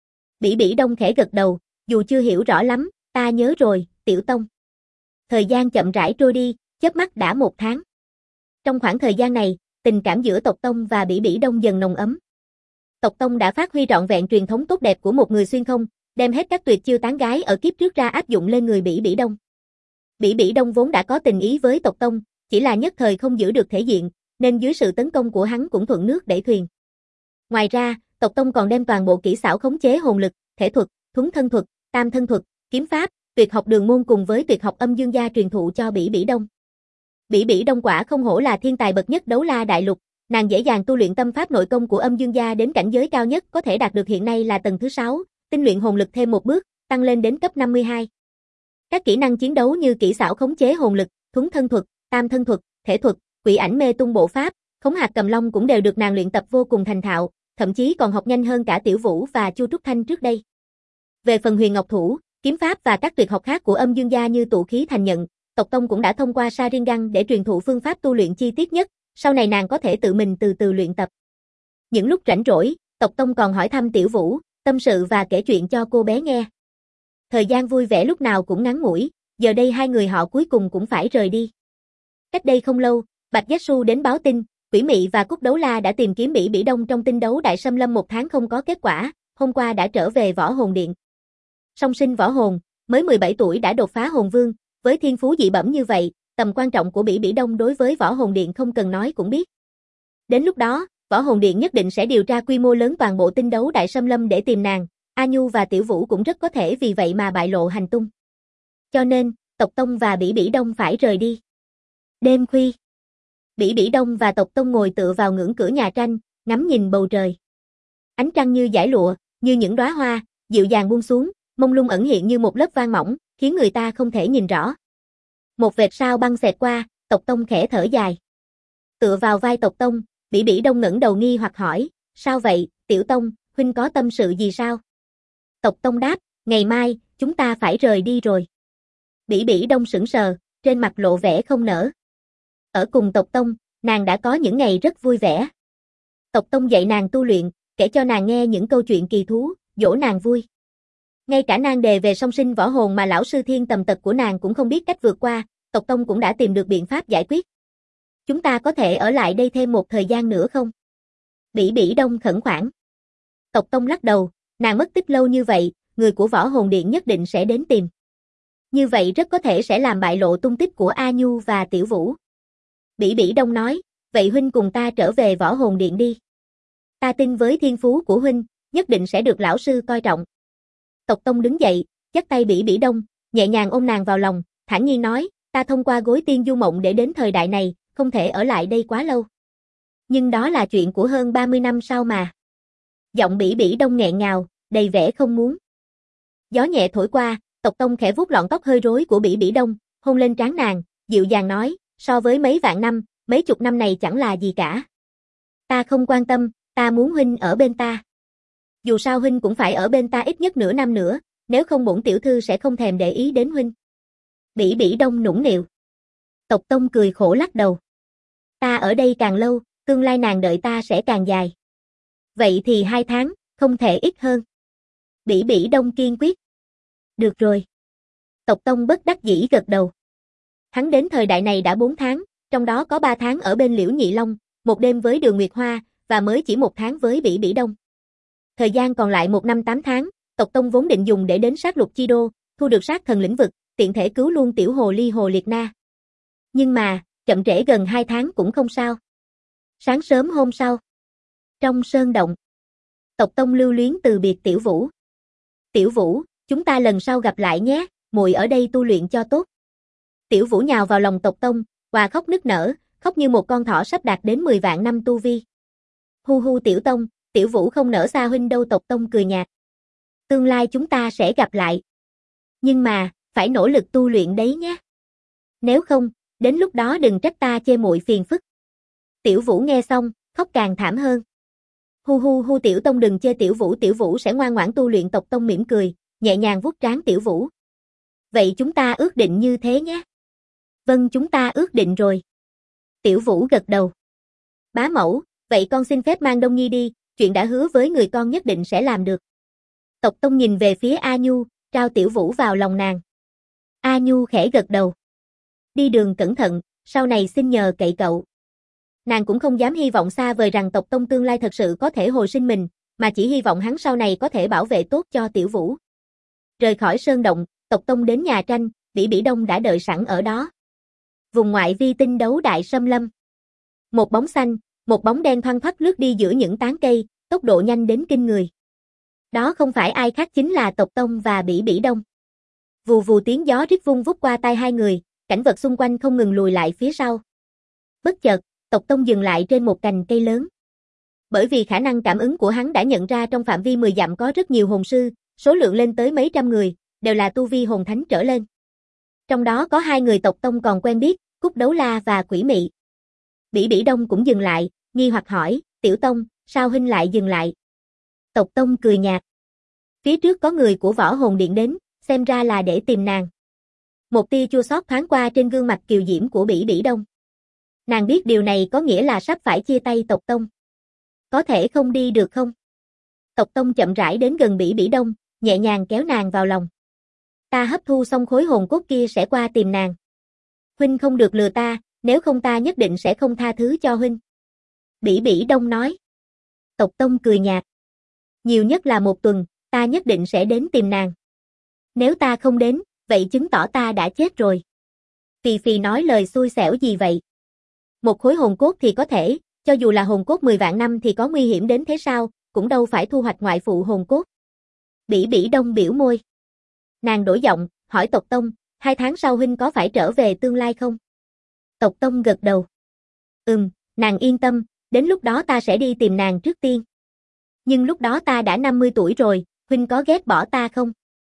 S1: Bỉ Bỉ Đông khẽ gật đầu, dù chưa hiểu rõ lắm, ta nhớ rồi, Tiểu Tông. Thời gian chậm rãi trôi đi, chớp mắt đã 1 tháng. Trong khoảng thời gian này, tình cảm giữa tộc Tông và Bỉ Bỉ Đông dần nồng ấm. Tộc Tông đã phát huy trọn vẹn truyền thống tốt đẹp của một người xuyên không, đem hết các tuyệt chiêu tán gái ở kiếp trước ra áp dụng lên người Bỉ Bỉ Đông. Bỉ Bỉ Đông vốn đã có tình ý với tộc Tông, chỉ là nhất thời không giữ được thể diện, nên dưới sự tấn công của hắn cũng thuận nước đẩy thuyền. Ngoài ra, tộc Tông còn đem toàn bộ kỹ xảo khống chế hồn lực, thể thuật, thuấn thân thuật, tam thân thuật, kiếm pháp, tuyệt học đường môn cùng với tuyệt học âm dương gia truyền thụ cho Bỉ Bỉ Đông. Bỉ Bỉ Đông quả không hổ là thiên tài bậc nhất đấu la đại lục, nàng dễ dàng tu luyện tâm pháp nội công của âm dương gia đến cảnh giới cao nhất có thể đạt được hiện nay là tầng thứ 6, tinh luyện hồn lực thêm một bước, tăng lên đến cấp 52. Các kỹ năng chiến đấu như kỹ xảo khống chế hồn lực, thuấn thân thuật, tam thân thuật, thể thuật, quỷ ảnh mê tung bộ pháp, khống hạt cầm long cũng đều được nàng luyện tập vô cùng thành thạo, thậm chí còn học nhanh hơn cả Tiểu Vũ và Chu Trúc Thanh trước đây. Về phần huyền ngọc thủ, kiếm pháp và các tuyệt học khác của âm dương gia như tụ khí thành nhận, tộc Tông cũng đã thông qua Sharingan để truyền thụ phương pháp tu luyện chi tiết nhất, sau này nàng có thể tự mình từ từ luyện tập. Những lúc rảnh rỗi, tộc Tông còn hỏi thăm Tiểu Vũ, tâm sự và kể chuyện cho cô bé nghe. Thời gian vui vẻ lúc nào cũng ngắn ngủi, giờ đây hai người họ cuối cùng cũng phải rời đi. Cách đây không lâu, Bạch Giác Su đến báo tin, Quỷ Mị và Cúc Đấu La đã tìm kiếm Bỉ Bỉ Đông trong tinh đấu đại xâm lâm 1 tháng không có kết quả, hôm qua đã trở về Võ Hồn Điện. Song sinh võ hồn, mới 17 tuổi đã đột phá hồn vương, với thiên phú dị bẩm như vậy, tầm quan trọng của Bỉ Bỉ Đông đối với Võ Hồn Điện không cần nói cũng biết. Đến lúc đó, Võ Hồn Điện nhất định sẽ điều tra quy mô lớn toàn bộ tinh đấu đại xâm lâm để tìm nàng, A Nhu và Tiểu Vũ cũng rất có thể vì vậy mà bại lộ hành tung. Cho nên, tộc Tông và Bỉ Bỉ Đông phải rời đi. Đêm khuya, Bỉ Bỉ Đông và tộc Tông ngồi tựa vào ngưỡng cửa nhà tranh, ngắm nhìn bầu trời. Ánh trăng như dải lụa, như những đóa hoa, dịu dàng buông xuống, mông lung ẩn hiện như một lớp vang mỏng, khiến người ta không thể nhìn rõ. Một vệt sao băng xẹt qua, tộc Tông khẽ thở dài. Tựa vào vai tộc Tông, Bỉ Bỉ Đông ngẩng đầu nghi hoặc hỏi, sao vậy, Tiểu Tông, huynh có tâm sự gì sao? Tộc Tông đáp, ngày mai, chúng ta phải rời đi rồi. Bỉ Bỉ Đông sững sờ, trên mặt lộ vẻ không nỡ. Ở cùng tộc Tông, nàng đã có những ngày rất vui vẻ. Tộc Tông dạy nàng tu luyện, kể cho nàng nghe những câu chuyện kỳ thú, dỗ nàng vui. Ngay cả nan đề về song sinh võ hồn mà lão sư Thiên Tầm Tật của nàng cũng không biết cách vượt qua, tộc Tông cũng đã tìm được biện pháp giải quyết. Chúng ta có thể ở lại đây thêm một thời gian nữa không? Bỉ Bỉ Đông khẩn khoản. Tộc Tông lắc đầu, nàng mất tích lâu như vậy, người của Võ Hồn Điện nhất định sẽ đến tìm. Như vậy rất có thể sẽ làm bại lộ tung tích của A Nhu và Tiểu Vũ. Bỉ Bỉ Đông nói, vậy huynh cùng ta trở về Võ Hồn Điện đi. Ta tin với thiên phú của huynh, nhất định sẽ được lão sư coi trọng. Tộc Tông đứng dậy, dắt tay Bỉ Bỉ Đông, nhẹ nhàng ôm nàng vào lòng, thản nhiên nói, ta thông qua gối tiên du mộng để đến thời đại này, không thể ở lại đây quá lâu. Nhưng đó là chuyện của hơn 30 năm sau mà. Giọng Bỉ Bỉ Đông nghẹn ngào, đầy vẻ không muốn. Gió nhẹ thổi qua, tộc Tông khẽ vuốt lọn tóc hơi rối của Bỉ Bỉ Đông, hôn lên trán nàng, dịu dàng nói, so với mấy vạn năm, mấy chục năm này chẳng là gì cả. Ta không quan tâm, ta muốn huynh ở bên ta. Dù sao huynh cũng phải ở bên ta ít nhất nửa năm nữa, nếu không bổn tiểu thư sẽ không thèm để ý đến huynh. Bỉ Bỉ Đông nũng nịu. Tộc Tông cười khổ lắc đầu. Ta ở đây càng lâu, tương lai nàng đợi ta sẽ càng dài. Vậy thì 2 tháng, không thể ít hơn. Bỉ Bỉ Đông kiên quyết. Được rồi. Tộc Tông bất đắc dĩ gật đầu. Hắn đến thời đại này đã 4 tháng, trong đó có 3 tháng ở bên Liễu Nhị Long, 1 đêm với Đường Nguyệt Hoa, và mới chỉ 1 tháng với Bỉ Bỉ Đông. Thời gian còn lại 1 năm 8 tháng, tộc Tông vốn định dùng để đến sát lục chi đô, thu được sát thần lĩnh vực, tiện thể cứu luôn tiểu hồ ly Hồ Liệt Na. Nhưng mà, chậm trễ gần 2 tháng cũng không sao. Sáng sớm hôm sau, trong sơn động, Tộc Tông lưu luyến từ biệt Tiểu Vũ. Tiểu Vũ, chúng ta lần sau gặp lại nhé, muội ở đây tu luyện cho tốt. Tiểu Vũ nhào vào lòng Tộc Tông, và khóc nức nở, khóc như một con thỏ sắp đạt đến 10 vạn năm tu vi. Hu hu Tiểu Tông, Tiểu Vũ không nỡ xa huynh đâu. Tộc Tông cười nhạt. Tương lai chúng ta sẽ gặp lại. Nhưng mà, phải nỗ lực tu luyện đấy nhé. Nếu không, đến lúc đó đừng trách ta chê muội phiền phức. Tiểu Vũ nghe xong, khóc càng thảm hơn. Hu hu hu Tiểu Tông đừng chê Tiểu Vũ sẽ ngoan ngoãn tu luyện. Tộc Tông mỉm cười, nhẹ nhàng vuốt trán Tiểu Vũ. Vậy chúng ta ước định như thế nhé. Vâng, chúng ta ước định rồi. Tiểu Vũ gật đầu. Bá mẫu, vậy con xin phép mang Đông Nhi đi, chuyện đã hứa với người con nhất định sẽ làm được. Tộc Tông nhìn về phía A Nhu, trao Tiểu Vũ vào lòng nàng. A Nhu khẽ gật đầu. Đi đường cẩn thận, sau này xin nhờ cậy cậu. Nàng cũng không dám hy vọng xa vời rằng Tộc Tông tương lai thật sự có thể hồi sinh mình, mà chỉ hy vọng hắn sau này có thể bảo vệ tốt cho Tiểu Vũ. Rời khỏi sơn động, Tộc Tông đến nhà tranh, Bỉ Bỉ Đông đã đợi sẵn ở đó. Vùng ngoại vi tinh đấu đại xâm lâm. Một bóng xanh, một bóng đen thoăn thoắt lướt đi giữa những tán cây, tốc độ nhanh đến kinh người. Đó không phải ai khác chính là Tộc Tông và Bỉ Bỉ Đông. Vù vù tiếng gió rít vung vút qua tai hai người, cảnh vật xung quanh không ngừng lùi lại phía sau. Bất chợt, Tộc Tông dừng lại trên một cành cây lớn. Bởi vì khả năng cảm ứng của hắn đã nhận ra trong phạm vi 10 dặm có rất nhiều hồn sư, số lượng lên tới mấy trăm người, đều là tu vi hồn thánh trở lên. Trong đó có 2 người Tộc Tông còn quen biết, Cúc Đấu La và Quỷ Mị. Bỉ Bỉ Đông cũng dừng lại, nghi hoặc hỏi, Tiểu Tông, sao huynh lại dừng lại? Tộc Tông cười nhạt. Phía trước có người của Võ Hồn Điện đến, xem ra là để tìm nàng. Một tia chua xót thoáng qua trên gương mặt kiều diễm của Bỉ Bỉ Đông. Nàng biết điều này có nghĩa là sắp phải chia tay Tộc Tông. Có thể không đi được không? Tộc Tông chậm rãi đến gần Bỉ Bỉ Đông, nhẹ nhàng kéo nàng vào lòng. Ta hấp thu xong khối hồn cốt kia sẽ qua tìm nàng. Huynh không được lừa ta, nếu không ta nhất định sẽ không tha thứ cho huynh. Bỉ Bỉ Đông nói. Tộc Tông cười nhạt. Nhiều nhất là 1 tuần, ta nhất định sẽ đến tìm nàng. Nếu ta không đến, vậy chứng tỏ ta đã chết rồi. Phì phì nói lời xui xẻo gì vậy? Một khối hồn cốt thì có thể, cho dù là hồn cốt 10 vạn năm thì có nguy hiểm đến thế sao, cũng đâu phải thu hoạch ngoại phụ hồn cốt. Bỉ Bỉ Đông biểu môi. Nàng đổi giọng, hỏi Tộc Tông, 2 tháng sau huynh có phải trở về tương lai không? Tộc Tông gật đầu. Nàng yên tâm, đến lúc đó ta sẽ đi tìm nàng trước tiên. Nhưng lúc đó ta đã 50 tuổi rồi, huynh có ghét bỏ ta không?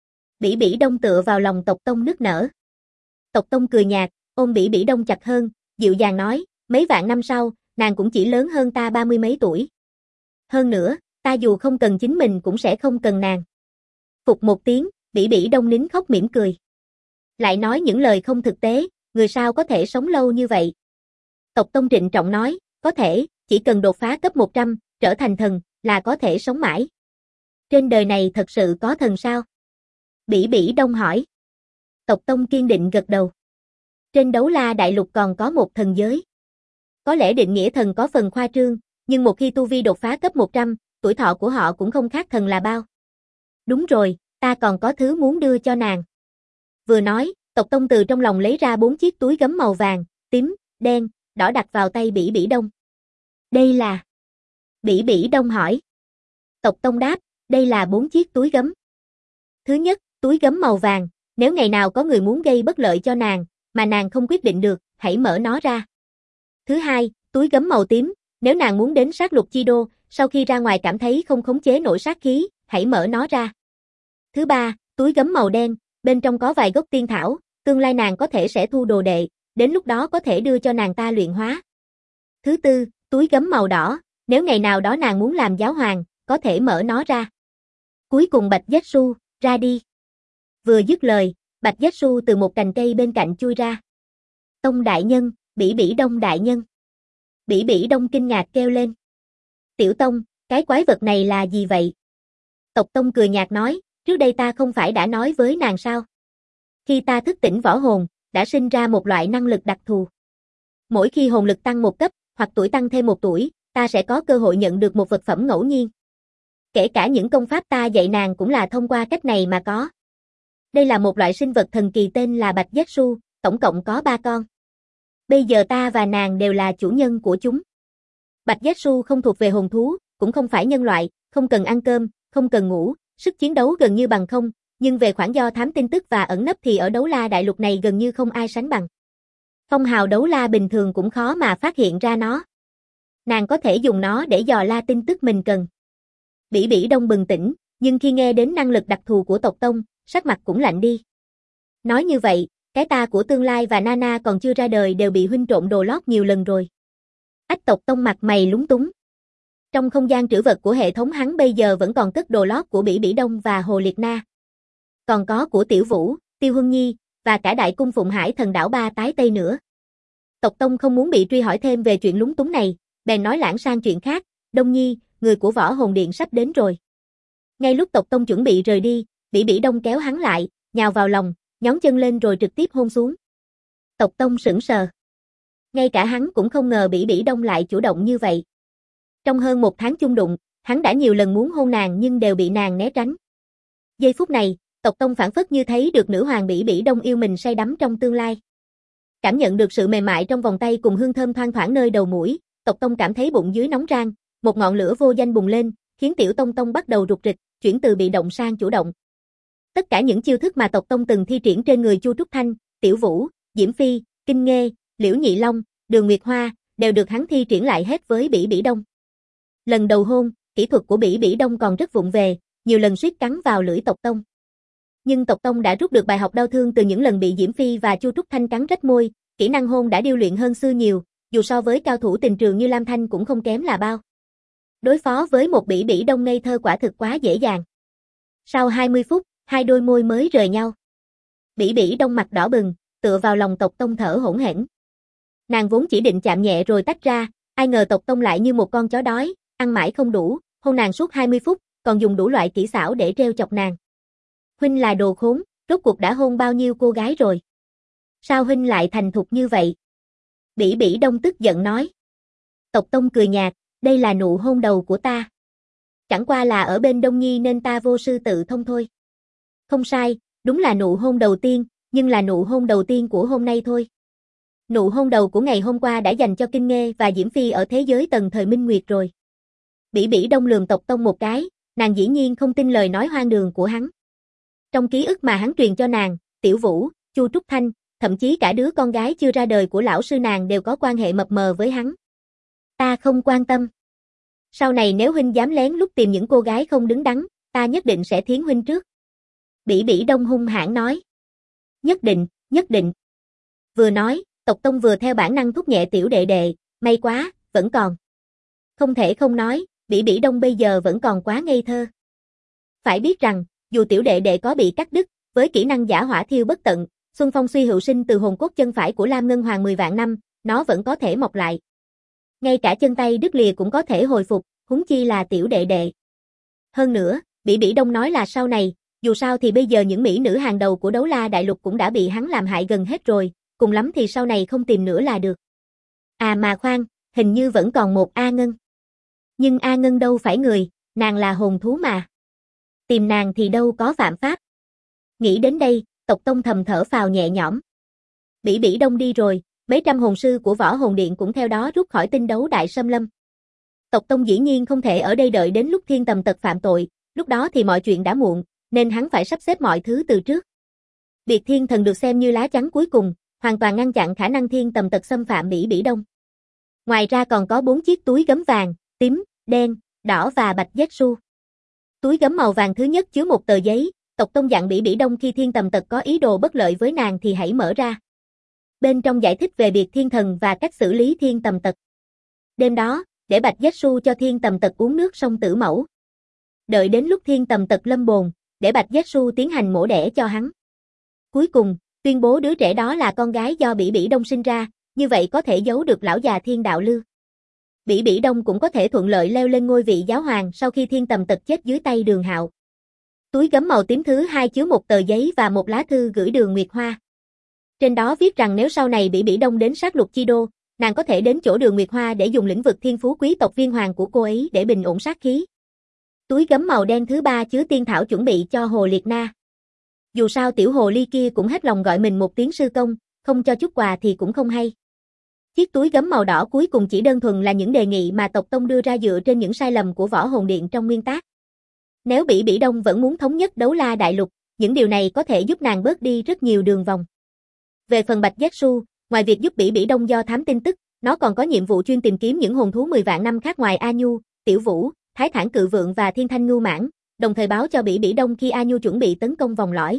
S1: Bỉ Bỉ Đông tựa vào lòng Tộc Tông nức nở. Tộc Tông cười nhạt, ôm Bỉ Bỉ Đông chặt hơn, dịu dàng nói, mấy vạn năm sau, nàng cũng chỉ lớn hơn ta 30 mấy tuổi. Hơn nữa, ta dù không cần chính mình cũng sẽ không cần nàng. Phục một tiếng, Bỉ Bỉ Đông nín khóc mỉm cười. Lại nói những lời không thực tế, người sao có thể sống lâu như vậy? Tộc Tông trịnh trọng nói, có thể, chỉ cần đột phá cấp 100, trở thành thần, là có thể sống mãi. Trên đời này thật sự có thần sao? Bỉ Bỉ Đông hỏi. Tộc Tông kiên định gật đầu. Trên Đấu La Đại Lục còn có một thần giới. Có lẽ định nghĩa thần có phần khoa trương, nhưng một khi tu vi đột phá cấp 100, tuổi thọ của họ cũng không khác thần là bao. Đúng rồi, ta còn có thứ muốn đưa cho nàng. Vừa nói, Tộc Tông từ trong lòng lấy ra 4 chiếc túi gấm màu vàng, tím, đen, đỏ đặt vào tay Bỉ Bỉ Đông. Đây là... Bỉ Bỉ Đông hỏi. Tộc Tông đáp, đây là 4 chiếc túi gấm. Thứ nhất, túi gấm màu vàng, nếu ngày nào có người muốn gây bất lợi cho nàng, mà nàng không quyết định được, hãy mở nó ra. Thứ hai, túi gấm màu tím, nếu nàng muốn đến sát lục chi đô, sau khi ra ngoài cảm thấy không khống chế nổi sát khí, hãy mở nó ra. Thứ ba, túi gấm màu đen, bên trong có vài gốc tiên thảo, tương lai nàng có thể sẽ thu đồ đệ, đến lúc đó có thể đưa cho nàng ta luyện hóa. Thứ tư, túi gấm màu đỏ, nếu ngày nào đó nàng muốn làm giáo hoàng, có thể mở nó ra. Cuối cùng Bạch Giác Su, ra đi. Vừa dứt lời, Bạch Giác Su từ một cành cây bên cạnh chui ra. Tông đại nhân, Bỉ Bỉ Đông đại nhân. Bỉ Bỉ Đông kinh ngạc kêu lên. Tiểu Tông, cái quái vật này là gì vậy? Tộc Tông cười nhạt nói, trước đây ta không phải đã nói với nàng sao? Khi ta thức tỉnh võ hồn, đã sinh ra một loại năng lực đặc thù. Mỗi khi hồn lực tăng 1 cấp, hoặc tuổi tăng thêm 1 tuổi, ta sẽ có cơ hội nhận được một vật phẩm ngẫu nhiên. Kể cả những công pháp ta dạy nàng cũng là thông qua cách này mà có. Đây là một loại sinh vật thần kỳ tên là Bạch Giác Su, tổng cộng có 3 con. Bây giờ ta và nàng đều là chủ nhân của chúng. Bạch Zetsu không thuộc về hồn thú, cũng không phải nhân loại, không cần ăn cơm, không cần ngủ, sức chiến đấu gần như bằng không, nhưng về khoản do thám tin tức và ẩn nấp thì ở đấu la đại lục này gần như không ai sánh bằng. Phong hào đấu la bình thường cũng khó mà phát hiện ra nó. Nàng có thể dùng nó để dò la tin tức mình cần. Bỉ Bỉ Đông bừng tỉnh, nhưng khi nghe đến năng lực đặc thù của tộc Tông, sắc mặt cũng lạnh đi. Nói như vậy, cái ta của tương lai và Nana còn chưa ra đời đều bị huynh trộm đồ lót nhiều lần rồi. Ách tộc Tông mặt mày lúng túng. Trong không gian trữ vật của hệ thống hắn bây giờ vẫn còn cất đồ lót của Bỉ Bỉ Đông và Hồ Liệt Na. Còn có của Tiểu Vũ, Tiêu Huân Nhi, và cả đại cung Phụng Hải Thần Đảo Ba Tái Tây nữa. Tộc Tông không muốn bị truy hỏi thêm về chuyện lúng túng này, bèn nói lãng sang chuyện khác, Đông Nhi, người của Võ Hồn Điện sắp đến rồi. Ngay lúc tộc Tông chuẩn bị rời đi, Bỉ Bỉ Đông kéo hắn lại, nhào vào lòng, nhón chân lên rồi trực tiếp hôn xuống. Tộc Tông sững sờ. Ngay cả hắn cũng không ngờ Bỉ Bỉ Đông lại chủ động như vậy. Trong hơn 1 tháng chung đụng, hắn đã nhiều lần muốn hôn nàng nhưng đều bị nàng né tránh. Giây phút này, tộc Tông phảng phất như thấy được nữ hoàng Bỉ Bỉ Đông yêu mình say đắm trong tương lai. Cảm nhận được sự mềm mại trong vòng tay cùng hương thơm thoang thoảng nơi đầu mũi, tộc Tông cảm thấy bụng dưới nóng rang, một ngọn lửa vô danh bùng lên, khiến Tiểu Tông Tông bắt đầu rục rịch, chuyển từ bị động sang chủ động. Tất cả những chiêu thức mà tộc Tông từng thi triển trên người Chu Trúc Thanh, Tiểu Vũ, Diễm Phi, Kinh Nghê, Liễu Nhị Long, Đường Nguyệt Hoa, đều được hắn thi triển lại hết với Bỉ Bỉ Đông. Lần đầu hôn, kỹ thuật của Bỉ Bỉ Đông còn rất vụng về, nhiều lần suýt cắn vào lưỡi tộc Tông. Nhưng tộc Tông đã rút được bài học đau thương từ những lần bị Diễm Phi và Chu Trúc Thanh cắn rách môi, kỹ năng hôn đã điêu luyện hơn xưa nhiều, dù so với cao thủ tình trường như Lam Thanh cũng không kém là bao. Đối phó với một Bỉ Bỉ Đông ngây thơ quả thực quá dễ dàng. Sau 20 phút, hai đôi môi mới rời nhau. Bỉ Bỉ Đông mặt đỏ bừng, tựa vào lòng tộc Tông thở hổn hển. Nàng vốn chỉ định chạm nhẹ rồi tách ra, ai ngờ tộc Tông lại như một con chó đói, ăn mãi không đủ, hôn nàng suốt 20 phút, còn dùng đủ loại kỹ xảo để trêu chọc nàng. Huynh là đồ khốn, rốt cuộc đã hôn bao nhiêu cô gái rồi? Sao huynh lại thành thục như vậy? Bỉ Bỉ Đông tức giận nói. Tộc Tông cười nhạt, đây là nụ hôn đầu của ta. Chẳng qua là ở bên Đông Nhi nên ta vô sư tự thông thôi. Không sai, đúng là nụ hôn đầu tiên, nhưng là nụ hôn đầu tiên của hôm nay thôi. Nụ hôn đầu của ngày hôm qua đã dành cho Kinh Nghê và Diễm Phi ở thế giới tầng thời Minh Nguyệt rồi. Bỉ Bỉ Đông lườm tộc Tông một cái, nàng dĩ nhiên không tin lời nói hoang đường của hắn. Trong ký ức mà hắn truyền cho nàng, Tiểu Vũ, Chu Trúc Thanh, thậm chí cả đứa con gái chưa ra đời của lão sư nàng đều có quan hệ mập mờ với hắn. Ta không quan tâm. Sau này nếu huynh dám lén lút tìm những cô gái không đứng đắn, ta nhất định sẽ thiến huynh trước. Bỉ Bỉ Đông hung hãn nói. Nhất định, nhất định. Vừa nói, tộc Tông vừa theo bản năng thúc nhẹ tiểu đệ đệ, may quá, vẫn còn. Không thể không nói, Bỉ Bỉ Đông bây giờ vẫn còn quá ngây thơ. Phải biết rằng, dù tiểu đệ đệ có bị cắt đứt, với kỹ năng giả hỏa thiêu bất tận, Xuân Phong suy hữu sinh từ hồn cốt chân phải của Lam Ngân Hoàng 10 vạn năm, nó vẫn có thể mọc lại. Ngay cả chân tay đứt lìa cũng có thể hồi phục, huống chi là tiểu đệ đệ. Hơn nữa, Bỉ Bỉ Đông nói là sau này, dù sao thì bây giờ những mỹ nữ hàng đầu của đấu la đại lục cũng đã bị hắn làm hại gần hết rồi, cùng lắm thì sau này không tìm nữa là được. À mà khoan, hình như vẫn còn một A Ngân. Nhưng A Ngân đâu phải người, nàng là hồn thú mà. Tìm nàng thì đâu có phạm pháp. Nghĩ đến đây, tộc Tông thầm thở phào nhẹ nhõm. Bỉ Bỉ Đông đi rồi, mấy trăm hồn sư của Võ Hồn Điện cũng theo đó rút khỏi tinh đấu đại xâm lâm. Tộc Tông dĩ nhiên không thể ở đây đợi đến lúc Thiên Tầm Tật phạm tội, lúc đó thì mọi chuyện đã muộn, nên hắn phải sắp xếp mọi thứ từ trước. Biệt Thiên Thần được xem như lá chắn cuối cùng, hoàn toàn ngăn chặn khả năng Thiên Tầm Tật xâm phạm Bỉ Bỉ Đông. Ngoài ra còn có 4 chiếc túi gấm vàng, tím, đen, đỏ và bạch Zetsu. Túi gấm màu vàng thứ nhất chứa một tờ giấy, tộc Tông dặn Bỉ Bỉ Đông khi Thiên Tầm Tật có ý đồ bất lợi với nàng thì hãy mở ra. Bên trong giải thích về Biệt Thiên Thần và cách xử lý Thiên Tầm Tật. Đêm đó, để bạch Zetsu cho Thiên Tầm Tật uống nước sông Tử Mẫu. Đợi đến lúc Thiên Tầm Tật lâm bồn, để bạch Zetsu tiến hành mổ đẻ cho hắn. Cuối cùng, tuyên bố đứa trẻ đó là con gái do Bỉ Bỉ Đông sinh ra, như vậy có thể giấu được lão già Thiên Đạo Lưu. Bỉ Bỉ Đông cũng có thể thuận lợi leo lên ngôi vị giáo hoàng sau khi Thiên Tầm Tật chết dưới tay Đường Hạo. Túi gấm màu tím thứ hai chứa một tờ giấy và một lá thư gửi Đường Nguyệt Hoa. Trên đó viết rằng nếu sau này Bỉ Bỉ Đông đến sát lục chi đô, nàng có thể đến chỗ Đường Nguyệt Hoa để dùng lĩnh vực thiên phú quý tộc viên hoàng của cô ấy để bình ổn sát khí. Túi gấm màu đen thứ ba chứa tiên thảo chuẩn bị cho Hồ Liệt Na. Dù sao tiểu hồ ly kia cũng hết lòng gọi mình một tiếng sư công, không cho chút quà thì cũng không hay. Chiếc túi gấm màu đỏ cuối cùng chỉ đơn thuần là những đề nghị mà tộc tông đưa ra dựa trên những sai lầm của Võ Hồn Điện trong nguyên tác. Nếu Bỉ Bỉ Đông vẫn muốn thống nhất Đấu La Đại Lục, những điều này có thể giúp nàng bớt đi rất nhiều đường vòng. Về phần Bạch Giác Su, ngoài việc giúp Bỉ Bỉ Đông do thám tin tức, nó còn có nhiệm vụ chuyên tìm kiếm những hồn thú 10 vạn năm khác ngoài A Nhu, Tiểu Vũ, Thái Thản Cự Vượng và Thiên Thanh Ngưu Mãng, đồng thời báo cho Bỉ Bỉ Đông khi A Nhu chuẩn bị tấn công vòng lõi.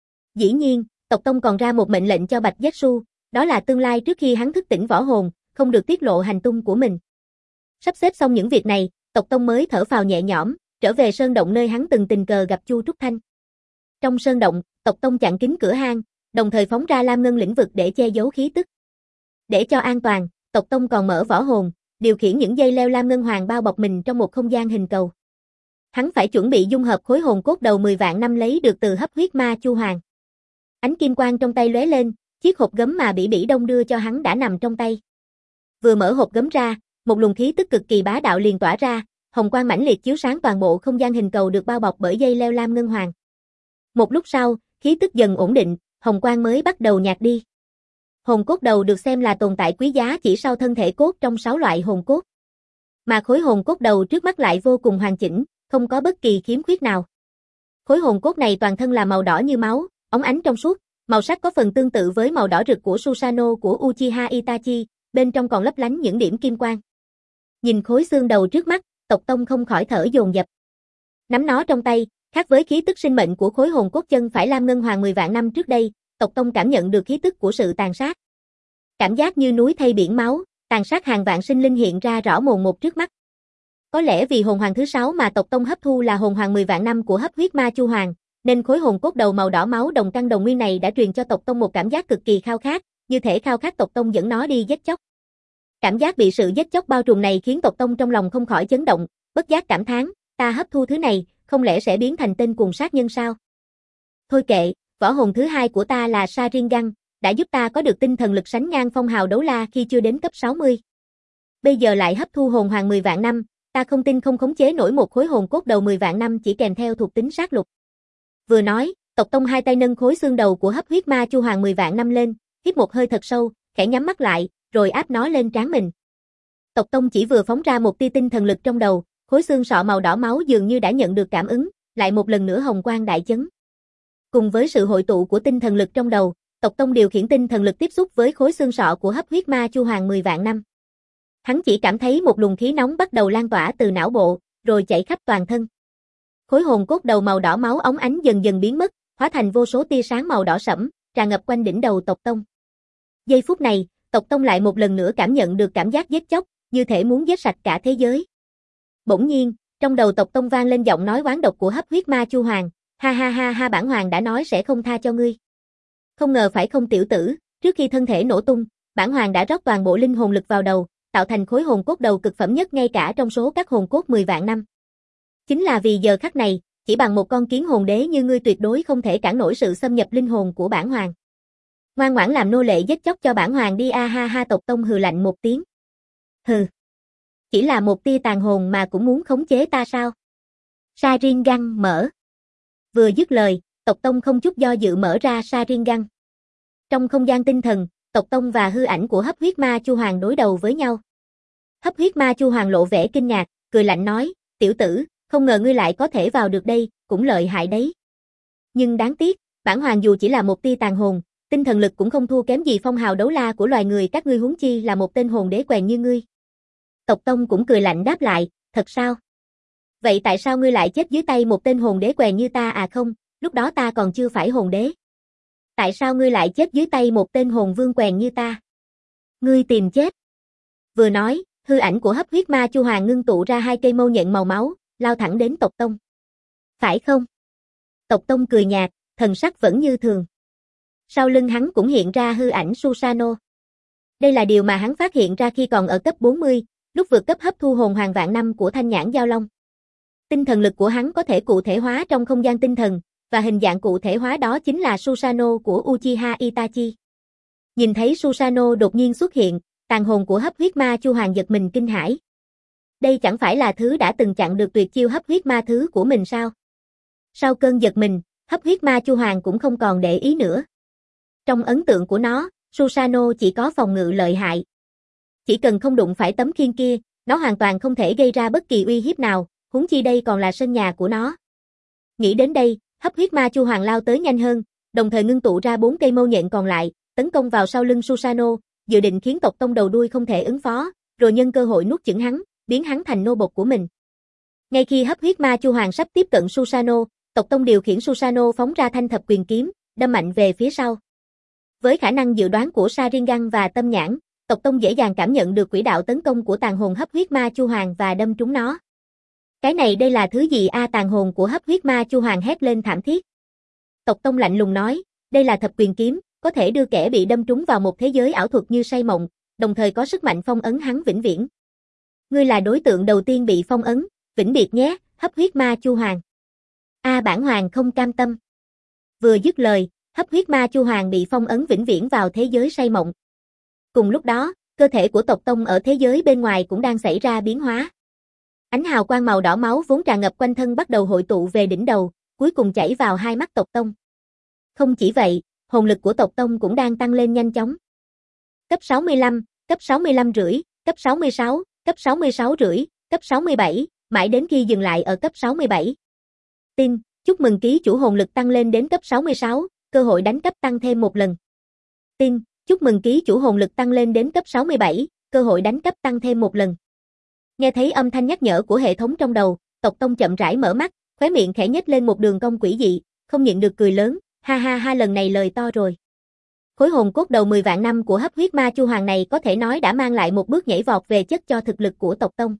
S1: Dĩ nhiên, tộc tông còn ra một mệnh lệnh cho Bạch Giác Su, đó là tương lai trước khi hắn thức tỉnh võ hồn, không được tiết lộ hành tung của mình. Sắp xếp xong những việc này, tộc tông mới thở phào nhẹ nhõm, trở về sơn động nơi hắn từng tình cờ gặp Chu Trúc Thanh. Trong sơn động, tộc tông chặn kín cửa hang, đồng thời phóng ra Lam Ngân lĩnh vực để che giấu khí tức. Để cho an toàn, tộc tông còn mở võ hồn, điều khiển những dây leo Lam Ngân Hoàng bao bọc mình trong một không gian hình cầu. Hắn phải chuẩn bị dung hợp khối hồn cốt đầu 10 vạn năm lấy được từ hấp huyết ma Chu Hoàng. Ánh kim quang trong tay lóe lên, chiếc hộp gấm mà Bỉ Bỉ Đông đưa cho hắn đã nằm trong tay. Vừa mở hộp gấm ra, một luồng khí tức cực kỳ bá đạo liền tỏa ra, hồng quang mãnh liệt chiếu sáng toàn bộ không gian hình cầu được bao bọc bởi dây leo Lam Ngân Hoàng. Một lúc sau, khí tức dần ổn định, hồng quang mới bắt đầu nhạt đi. Hồn cốt đầu được xem là tồn tại quý giá chỉ sau thân thể cốt trong 6 loại hồn cốt. Mà khối hồn cốt đầu trước mắt lại vô cùng hoàn chỉnh, không có bất kỳ khiếm khuyết nào. Khối hồn cốt này toàn thân là màu đỏ như máu, óng ánh trong suốt, màu sắc có phần tương tự với màu đỏ rực của Susanoo của Uchiha Itachi, bên trong còn lấp lánh những điểm kim quang. Nhìn khối xương đầu trước mắt, tộc tông không khỏi thở dồn dập. Nắm nó trong tay, khác với khí tức sinh mệnh của khối hồn cốt chân phải Lam Ngân Hoàng 10 vạn năm trước đây, tộc tông cảm nhận được khí tức của sự tàn sát. Cảm giác như núi thay biển máu, tàn sát hàng vạn sinh linh hiện ra rõ mồn một trước mắt. Có lẽ vì hồn hoàng thứ 6 mà tộc tông hấp thu là hồn hoàng 10 vạn năm của hấp huyết ma Chu Hoàng, nên khối hồn cốt đầu màu đỏ máu đồng căn đồng nguyên này đã truyền cho tộc tông một cảm giác cực kỳ khao khát, như thể khao khát tộc tông dẫn nó đi giết chóc. Cảm giác bị sự giết chóc bao trùm này khiến tộc tông trong lòng không khỏi chấn động, bất giác cảm thán, ta hấp thu thứ này, không lẽ sẽ biến thành tên cuồng sát nhân sao? Thôi kệ, võ hồn thứ 2 của ta là Sharingan, đã giúp ta có được tinh thần lực sánh ngang phong hào đấu la khi chưa đến cấp 60. Bây giờ lại hấp thu hồn hoàng 10 vạn năm, ta không tin không khống chế nổi một khối hồn cốt đầu 10 vạn năm chỉ kèm theo thuộc tính sát lục. Vừa nói, tộc tông hai tay nâng khối xương đầu của hấp huyết ma Chu Hoàng 10 vạn năm lên, hít một hơi thật sâu, khẽ nhắm mắt lại, rồi áp nó lên trán mình. Tộc tông chỉ vừa phóng ra một tia tinh thần lực trong đầu, khối xương sọ màu đỏ máu dường như đã nhận được cảm ứng, lại một lần nữa hồng quang đại chấn. Cùng với sự hội tụ của tinh thần lực trong đầu, tộc tông điều khiển tinh thần lực tiếp xúc với khối xương sọ của hấp huyết ma Chu Hoàng 10 vạn năm. Hắn chỉ cảm thấy một luồng khí nóng bắt đầu lan tỏa từ não bộ, rồi chạy khắp toàn thân. Khối hồn cốt đầu màu đỏ máu óng ánh dần dần biến mất, hóa thành vô số tia sáng màu đỏ sẫm, tràn ngập quanh đỉnh đầu tộc tông. Giây phút này, tộc tông lại một lần nữa cảm nhận được cảm giác giết chóc, như thể muốn giết sạch cả thế giới. Bỗng nhiên, trong đầu tộc tông vang lên giọng nói oán độc của hấp huyết ma Chu Hoàng, ha ha ha ha, bản hoàng đã nói sẽ không tha cho ngươi. Không ngờ phải không tiểu tử, trước khi thân thể nổ tung, bản hoàng đã rót toàn bộ linh hồn lực vào đầu, tạo thành khối hồn cốt đầu cực phẩm nhất ngay cả trong số các hồn cốt 10 vạn năm. Chính là vì giờ khắc này, chỉ bằng một con kiến hồn đế như ngươi tuyệt đối không thể cản nổi sự xâm nhập linh hồn của bản hoàng. Ngoan ngoãn làm nô lệ giết chóc cho bản hoàng đi, a ha ha. Tộc tông hừ lạnh một tiếng. Hừ. Chỉ là một tia tàn hồn mà cũng muốn khống chế ta sao? Sharingan mở. Vừa dứt lời, tộc tông không chút do dự mở ra Sharingan. Trong không gian tinh thần, tộc tông và hư ảnh của hấp huyết ma Chu Hoàng đối đầu với nhau. Hấp huyết ma Chu Hoàng lộ vẻ kinh ngạc, cười lạnh nói, tiểu tử, không ngờ ngươi lại có thể vào được đây, cũng lợi hại đấy. Nhưng đáng tiếc, bản hoàng dù chỉ là một tia tàn hồn, tinh thần lực cũng không thua kém gì phong hào đấu la của loài người các ngươi, huống chi là một tên hồn đế quèn như ngươi. Tộc tông cũng cười lạnh đáp lại, thật sao? Vậy tại sao ngươi lại chết dưới tay một tên hồn đế quèn như ta? À không, lúc đó ta còn chưa phải hồn đế. Tại sao ngươi lại chết dưới tay một tên hồn vương quèn như ta? Ngươi tìm chết. Vừa nói, hư ảnh của hấp huyết ma Chu Hoàng ngưng tụ ra hai cây mâu nhện màu máu, lao thẳng đến tộc tông. Phải không? Tộc tông cười nhạt, thần sắc vẫn như thường. Sau lưng hắn cũng hiện ra hư ảnh Susanoo. Đây là điều mà hắn phát hiện ra khi còn ở cấp 40, lúc vượt cấp hấp thu hồn hoàng vạn năm của Thanh Nhãn Giao Long. Tinh thần lực của hắn có thể cụ thể hóa trong không gian tinh thần, và hình dạng cụ thể hóa đó chính là Susanoo của Uchiha Itachi. Nhìn thấy Susanoo đột nhiên xuất hiện, tàn hồn của hấp huyết ma Chu Hoàng giật mình kinh hãi. Đây chẳng phải là thứ đã từng chặn được tuyệt chiêu hấp huyết ma thứ của mình sao? Sau cơn giật mình, hấp huyết ma Chu Hoàng cũng không còn để ý nữa. Trong ấn tượng của nó, Susanoo chỉ có phòng ngự lợi hại. Chỉ cần không đụng phải tấm khiên kia, nó hoàn toàn không thể gây ra bất kỳ uy hiếp nào, huống chi đây còn là sân nhà của nó. Nghĩ đến đây, hấp huyết ma chu hoàng lao tới nhanh hơn, đồng thời ngưng tụ ra 4 cây mâu nhện còn lại, tấn công vào sau lưng Susanoo, dự định khiến tộc tông đầu đuôi không thể ứng phó, rồi nhân cơ hội nuốt chửng hắn, biến hắn thành nô bộc của mình. Ngay khi hấp huyết ma chu hoàng sắp tiếp cận Susanoo, tộc tông điều khiển Susanoo phóng ra thanh thập quyền kiếm, đâm mạnh về phía sau. Với khả năng dự đoán của Sharingan và tâm nhãn, tộc tông dễ dàng cảm nhận được quỹ đạo tấn công của tàn hồn hấp huyết ma chu hoàng và đâm trúng nó. Cái này đây là thứ gì a? Tàn hồn của hấp huyết ma chu hoàng hét lên thảm thiết. Tộc tông lạnh lùng nói, đây là thập quyền kiếm, có thể đưa kẻ bị đâm trúng vào một thế giới ảo thuật như say mộng, đồng thời có sức mạnh phong ấn hắn vĩnh viễn. Ngươi là đối tượng đầu tiên bị phong ấn, vĩnh biệt nhé, hấp huyết ma chu hoàng. Bản hoàng không cam tâm. Vừa dứt lời, hấp huyết ma chu hoàng bị phong ấn vĩnh viễn vào thế giới say mộng. Cùng lúc đó, cơ thể của tộc tông ở thế giới bên ngoài cũng đang xảy ra biến hóa. Ánh hào quang màu đỏ máu vốn tràn ngập quanh thân bắt đầu hội tụ về đỉnh đầu, cuối cùng chảy vào hai mắt tộc tông. Không chỉ vậy, hồn lực của tộc tông cũng đang tăng lên nhanh chóng. Cấp 65, cấp 65 rưỡi, cấp 66, cấp 66 rưỡi, cấp 67, mãi đến khi dừng lại ở cấp 67. Tin, chúc mừng ký chủ hồn lực tăng lên đến cấp 66, cơ hội đánh cấp tăng thêm một lần. Tin, chúc mừng ký chủ hồn lực tăng lên đến cấp 67, cơ hội đánh cấp tăng thêm một lần. Nghe thấy âm thanh nhắc nhở của hệ thống trong đầu, tộc tông chậm rãi mở mắt, khóe miệng khẽ nhếch lên một đường cong quỷ dị, không nhịn được cười lớn, ha ha ha, lần này lời to rồi. Khối hồn cốt đầu 10 vạn năm của hấp huyết ma chu hoàng này có thể nói đã mang lại một bước nhảy vọt về chất cho thực lực của tộc tông.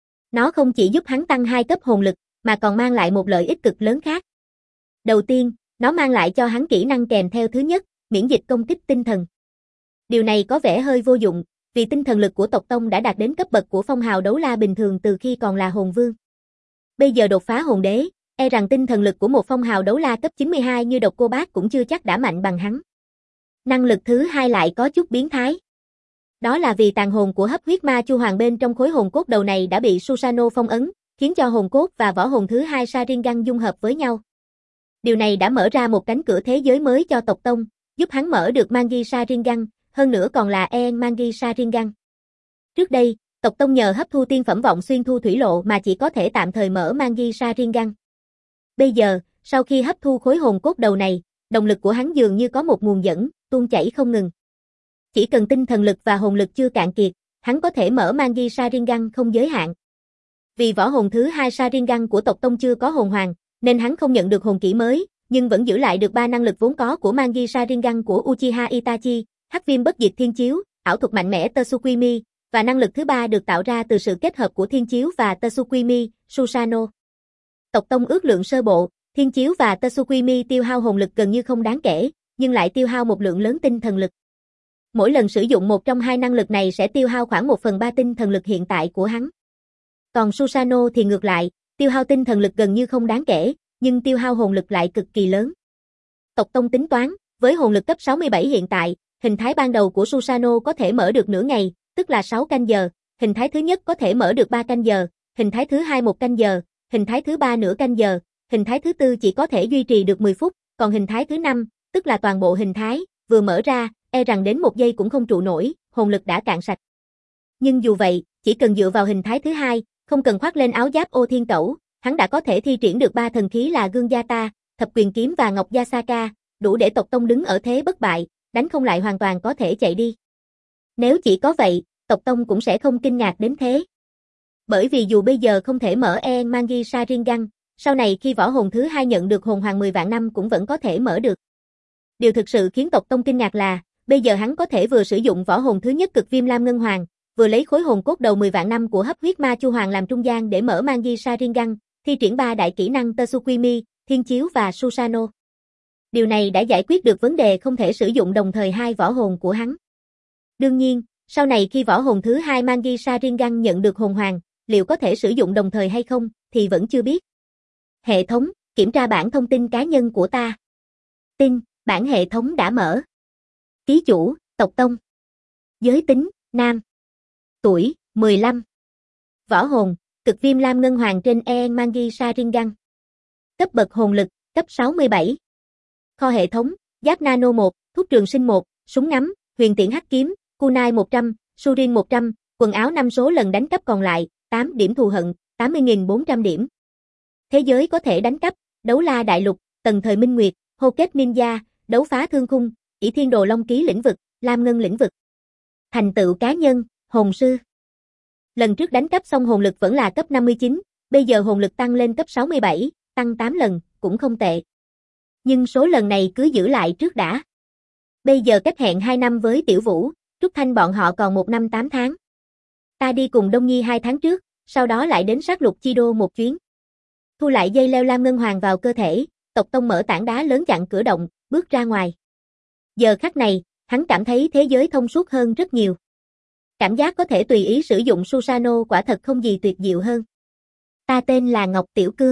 S1: Nó không chỉ giúp hắn tăng 2 cấp hồn lực, mà còn mang lại một lợi ích cực lớn khác. Đầu tiên, nó mang lại cho hắn kỹ năng kèm theo thứ nhất, miễn dịch công kích tinh thần. Điều này có vẻ hơi vô dụng, vì tinh thần lực của tộc tông đã đạt đến cấp bậc của phong hào đấu la bình thường từ khi còn là hồn vương. Bây giờ đột phá hồn đế, e rằng tinh thần lực của một phong hào đấu la cấp 92 như Độc Cô Bác cũng chưa chắc đã mạnh bằng hắn. Năng lực thứ hai lại có chút biến thái. Đó là vì tàn hồn của hấp huyết ma chu hoàng bên trong khối hồn cốt đầu này đã bị Susanoo phong ấn, khiến cho hồn cốt và võ hồn thứ hai Sharingan dung hợp với nhau. Điều này đã mở ra một cánh cửa thế giới mới cho tộc tông, giúp hắn mở được Mangi Sharingan, hơn nữa còn là Mangi Sharingan. Trước đây, tộc tông nhờ hấp thu tiên phẩm vọng xuyên thu thủy lộ mà chỉ có thể tạm thời mở Mangi Sharingan. Bây giờ, sau khi hấp thu khối hồn cốt đầu này, động lực của hắn dường như có một nguồn dẫn, tuôn chảy không ngừng. Chỉ cần tinh thần lực và hồn lực chưa cạn kiệt, hắn có thể mở Mangi Sharingan không giới hạn. Vì võ hồn thứ hai Sharingan của tộc tông chưa có hồn hoàng, nên hắn không nhận được hồn kỹ mới, nhưng vẫn giữ lại được 3 năng lực vốn có của Mangi Sharingan của Uchiha Itachi, Hắc Viêm Bất Diệt Thiên Chiếu, ảo thuật mạnh mẽ Tsukuyomi, và năng lực thứ 3 được tạo ra từ sự kết hợp của Thiên Chiếu và Tsukuyomi, Susanoo. Tộc tông ước lượng sơ bộ, Thiên Chiếu và Tsukuyomi tiêu hao hồn lực gần như không đáng kể, nhưng lại tiêu hao một lượng lớn tinh thần lực. Mỗi lần sử dụng một trong hai năng lực này sẽ tiêu hao khoảng 1/3 tinh thần lực hiện tại của hắn. Còn Susanoo thì ngược lại, tiêu hao tinh thần lực gần như không đáng kể, nhưng tiêu hao hồn lực lại cực kỳ lớn. Tộc tông tính toán, với hồn lực cấp 67 hiện tại, hình thái ban đầu của Susanoo có thể mở được nửa ngày, tức là 6 canh giờ, hình thái thứ nhất có thể mở được 3 canh giờ, hình thái thứ hai 1 canh giờ, hình thái thứ ba nửa canh giờ, hình thái thứ tư chỉ có thể duy trì được 10 phút, còn hình thái thứ năm, tức là toàn bộ hình thái, vừa mở ra, e rằng đến 1 giây cũng không trụ nổi, hồn lực đã cạn sạch. Nhưng dù vậy, chỉ cần dựa vào hình thái thứ hai, không cần khoác lên áo giáp ô thiên cẩu, hắn đã có thể thi triển được 3 thần khí là Gương Gia Ta, Thập Quyền Kiếm và Ngọc Yasaka, đủ để tộc tông đứng ở thế bất bại, đánh không lại hoàn toàn có thể chạy đi. Nếu chỉ có vậy, tộc tông cũng sẽ không kinh ngạc đến thế. Bởi vì dù bây giờ không thể mở Mangi Sharingan, sau này khi võ hồn thứ hai nhận được hồn hoàng 10 vạn năm cũng vẫn có thể mở được. Điều thực sự khiến tộc tông kinh ngạc là, bây giờ hắn có thể vừa sử dụng võ hồn thứ nhất Cực Viêm Lam Ngân Hoàng, vừa lấy khối hồn cốt đầu 10 vạn năm của hấp huyết ma chu hoàng làm trung gian để mở Mangi Sharingan, thi triển 3 đại kỹ năng Tsukuyomi, Thiên Chiếu và Susanoo. Điều này đã giải quyết được vấn đề không thể sử dụng đồng thời hai võ hồn của hắn. Đương nhiên, sau này khi võ hồn thứ hai Mangi Sharingan nhận được hồn hoàng, liệu có thể sử dụng đồng thời hay không, thì vẫn chưa biết. Hệ thống, kiểm tra bản thông tin cá nhân của ta. Tin, bản hệ thống đã mở. Ký chủ, tộc tông. Giới tính, nam. Tuổi, 15. Võ hồn, Cực Viêm Lam Ngân Hoàng trên Mangi Sharingan. Cấp bậc hồn lực, cấp 67. Kho hệ thống, giáp nano 1, thuốc trường sinh 1, súng ngắm, huyền tiễn hắc kiếm, kunai 100, Surin 100, quần áo 5 số lần đánh cắp còn lại, 8 điểm thù hận, 80.400 điểm. Thế giới có thể đánh cắp, đấu la đại lục, tầng thời minh nguyệt, hô kết ninja, đấu phá thương khung, ỷ thiên đồ long ký lĩnh vực, lam ngân lĩnh vực. Thành tựu cá nhân, hồn sư. Lần trước đánh cắp xong hồn lực vẫn là cấp 59, bây giờ hồn lực tăng lên cấp 67, tăng 8 lần, cũng không tệ. Nhưng số lần này cứ giữ lại trước đã. Bây giờ cách hẹn 2 năm với Tiểu Vũ, Trúc Thanh bọn họ còn 1 năm 8 tháng. Ta đi cùng Đông Nhi 2 tháng trước, sau đó lại đến sát lục chi đô một chuyến. Thu lại dây leo lam ngân hoàng vào cơ thể, tộc tông mở tảng đá lớn chặn cửa động, bước ra ngoài. Giờ khắc này, hắn cảm thấy thế giới thông suốt hơn rất nhiều. Cảm giác có thể tùy ý sử dụng Susanoo quả thật không gì tuyệt diệu hơn. Ta tên là Ngọc Tiểu Cương.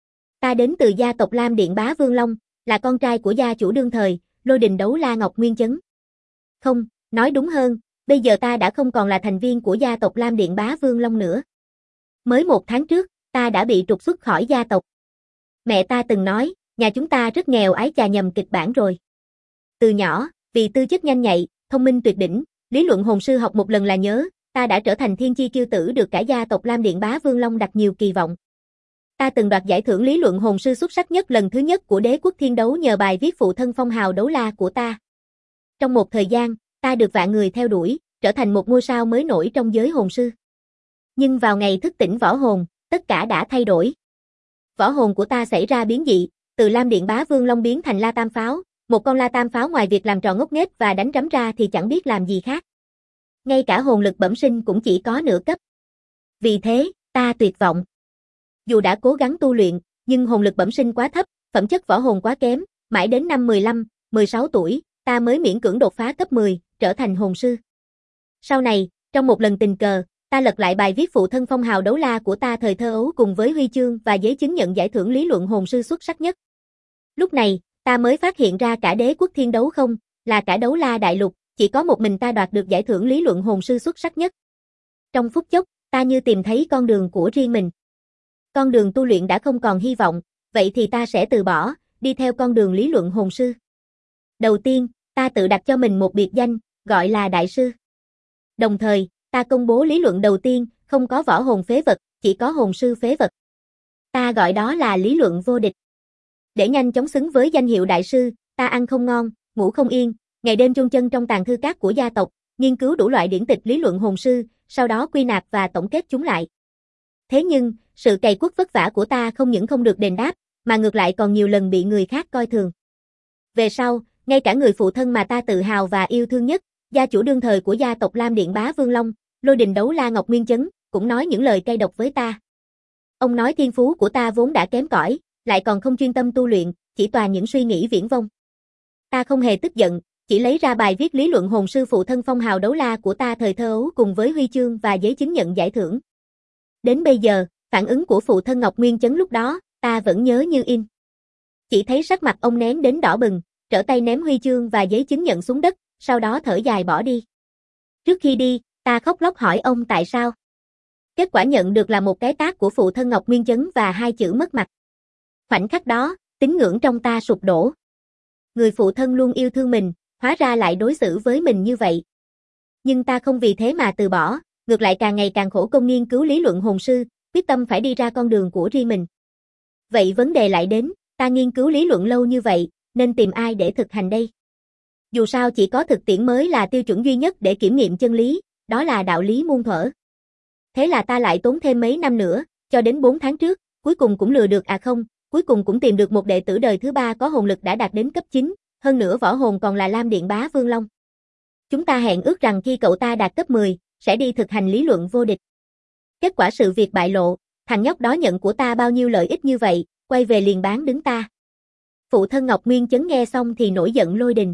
S1: Ta đến từ gia tộc Lam Điện Bá Vương Long, là con trai của gia chủ đương thời, Lôi Đình Đấu La Ngọc Nguyên Chấn. Không, nói đúng hơn, bây giờ ta đã không còn là thành viên của gia tộc Lam Điện Bá Vương Long nữa. Mới 1 tháng trước, ta đã bị trục xuất khỏi gia tộc. Mẹ ta từng nói, nhà chúng ta rất nghèo ái chà nhầm kịch bản rồi. Từ nhỏ, vì tư chất nhanh nhạy, thông minh tuyệt đỉnh, lý luận hồn sư học một lần là nhớ, ta đã trở thành thiên chi kiêu tử được cả gia tộc Lam Điện Bá Vương Long đặt nhiều kỳ vọng. Ta từng đoạt giải thưởng lý luận hồn sư xuất sắc nhất lần thứ nhất của Đế quốc Thiên Đấu nhờ bài viết phụ thân phong hào đấu la của ta. Trong một thời gian, ta được vạn người theo đuổi, trở thành một ngôi sao mới nổi trong giới hồn sư. Nhưng vào ngày thức tỉnh võ hồn, tất cả đã thay đổi. Võ hồn của ta xảy ra biến dị, từ Lam Điện Bá Vương Long biến thành La Tam Pháo, một con La Tam Pháo ngoài việc làm trò ngốc nghếch và đánh rắm ra thì chẳng biết làm gì khác. Ngay cả hồn lực bẩm sinh cũng chỉ có nửa cấp. Vì thế, ta tuyệt vọng. Dù đã cố gắng tu luyện, nhưng hồn lực bẩm sinh quá thấp, phẩm chất võ hồn quá kém, mãi đến năm 15, 16 tuổi, ta mới miễn cưỡng đột phá cấp 10, trở thành hồn sư. Sau này, trong một lần tình cờ, ta lật lại bài viết phụ thân phong hào đấu la của ta thời thơ ấu cùng với huy chương và giấy chứng nhận giải thưởng lý luận hồn sư xuất sắc nhất. Lúc này, ta mới phát hiện ra cả Đế quốc Thiên Đấu không, là cả đấu la đại lục, chỉ có một mình ta đoạt được giải thưởng lý luận hồn sư xuất sắc nhất. Trong phút chốc, ta như tìm thấy con đường của riêng mình. Con đường tu luyện đã không còn hy vọng, vậy thì ta sẽ từ bỏ, đi theo con đường lý luận hồn sư. Đầu tiên, ta tự đặt cho mình một biệt danh, gọi là đại sư. Đồng thời, ta công bố lý luận đầu tiên, không có võ hồn phế vật, chỉ có hồn sư phế vật. Ta gọi đó là lý luận vô địch. Để nhanh chóng xứng với danh hiệu đại sư, ta ăn không ngon, ngủ không yên, ngày đêm chôn chân trong tàng thư các của gia tộc, nghiên cứu đủ loại điển tịch lý luận hồn sư, sau đó quy nạp và tổng kết chúng lại. Thế nhưng, sự cày cuốc vất vả của ta không những không được đền đáp, mà ngược lại còn nhiều lần bị người khác coi thường. Về sau, ngay cả người phụ thân mà ta tự hào và yêu thương nhất, gia chủ đương thời của gia tộc Lam Điện Bá Vương Long, Lôi Đình Đấu La Ngọc Nguyên Chấn, cũng nói những lời cay độc với ta. Ông nói thiên phú của ta vốn đã kém cỏi, lại còn không chuyên tâm tu luyện, chỉ toàn những suy nghĩ viển vông. Ta không hề tức giận, chỉ lấy ra bài viết lý luận hồn sư phụ thân phong hào đấu la của ta thời thơ ấu cùng với huy chương và giấy chứng nhận giải thưởng. Đến bây giờ, phản ứng của phụ thân Ngọc Nguyên Chấn lúc đó, ta vẫn nhớ như in. Chỉ thấy sắc mặt ông nén đến đỏ bừng, trở tay ném huy chương và giấy chứng nhận xuống đất, sau đó thở dài bỏ đi. Trước khi đi, ta khóc lóc hỏi ông tại sao. Kết quả nhận được là một cái tát của phụ thân Ngọc Nguyên Chấn và 2 chữ mất mặt. Khoảnh khắc đó, tín ngưỡng trong ta sụp đổ. Người phụ thân luôn yêu thương mình, hóa ra lại đối xử với mình như vậy. Nhưng ta không vì thế mà từ bỏ, ngược lại càng ngày càng khổ công nghiên cứu lý luận hồn sư, quyết tâm phải đi ra con đường của riêng mình. Vậy vấn đề lại đến, ta nghiên cứu lý luận lâu như vậy, nên tìm ai để thực hành đây? Dù sao chỉ có thực tiễn mới là tiêu chuẩn duy nhất để kiểm nghiệm chân lý, đó là đạo lý muôn thuở. Thế là ta lại tốn thêm mấy năm nữa, cho đến 4 tháng trước, cuối cùng cũng lừa được cuối cùng cũng tìm được một đệ tử đời thứ 3 có hồn lực đã đạt đến cấp 9, hơn nữa võ hồn còn là Lam Điện Bá Vương Long. Chúng ta hẹn ước rằng khi cậu ta đạt cấp 10, sẽ đi thực hành lý luận vô địch. Kết quả sự việc bại lộ, thằng nhóc đó nhận của ta bao nhiêu lợi ích như vậy, quay về liền bán đứng ta. Phụ thân Ngọc Nguyên Chấn nghe xong thì nổi giận lôi đình.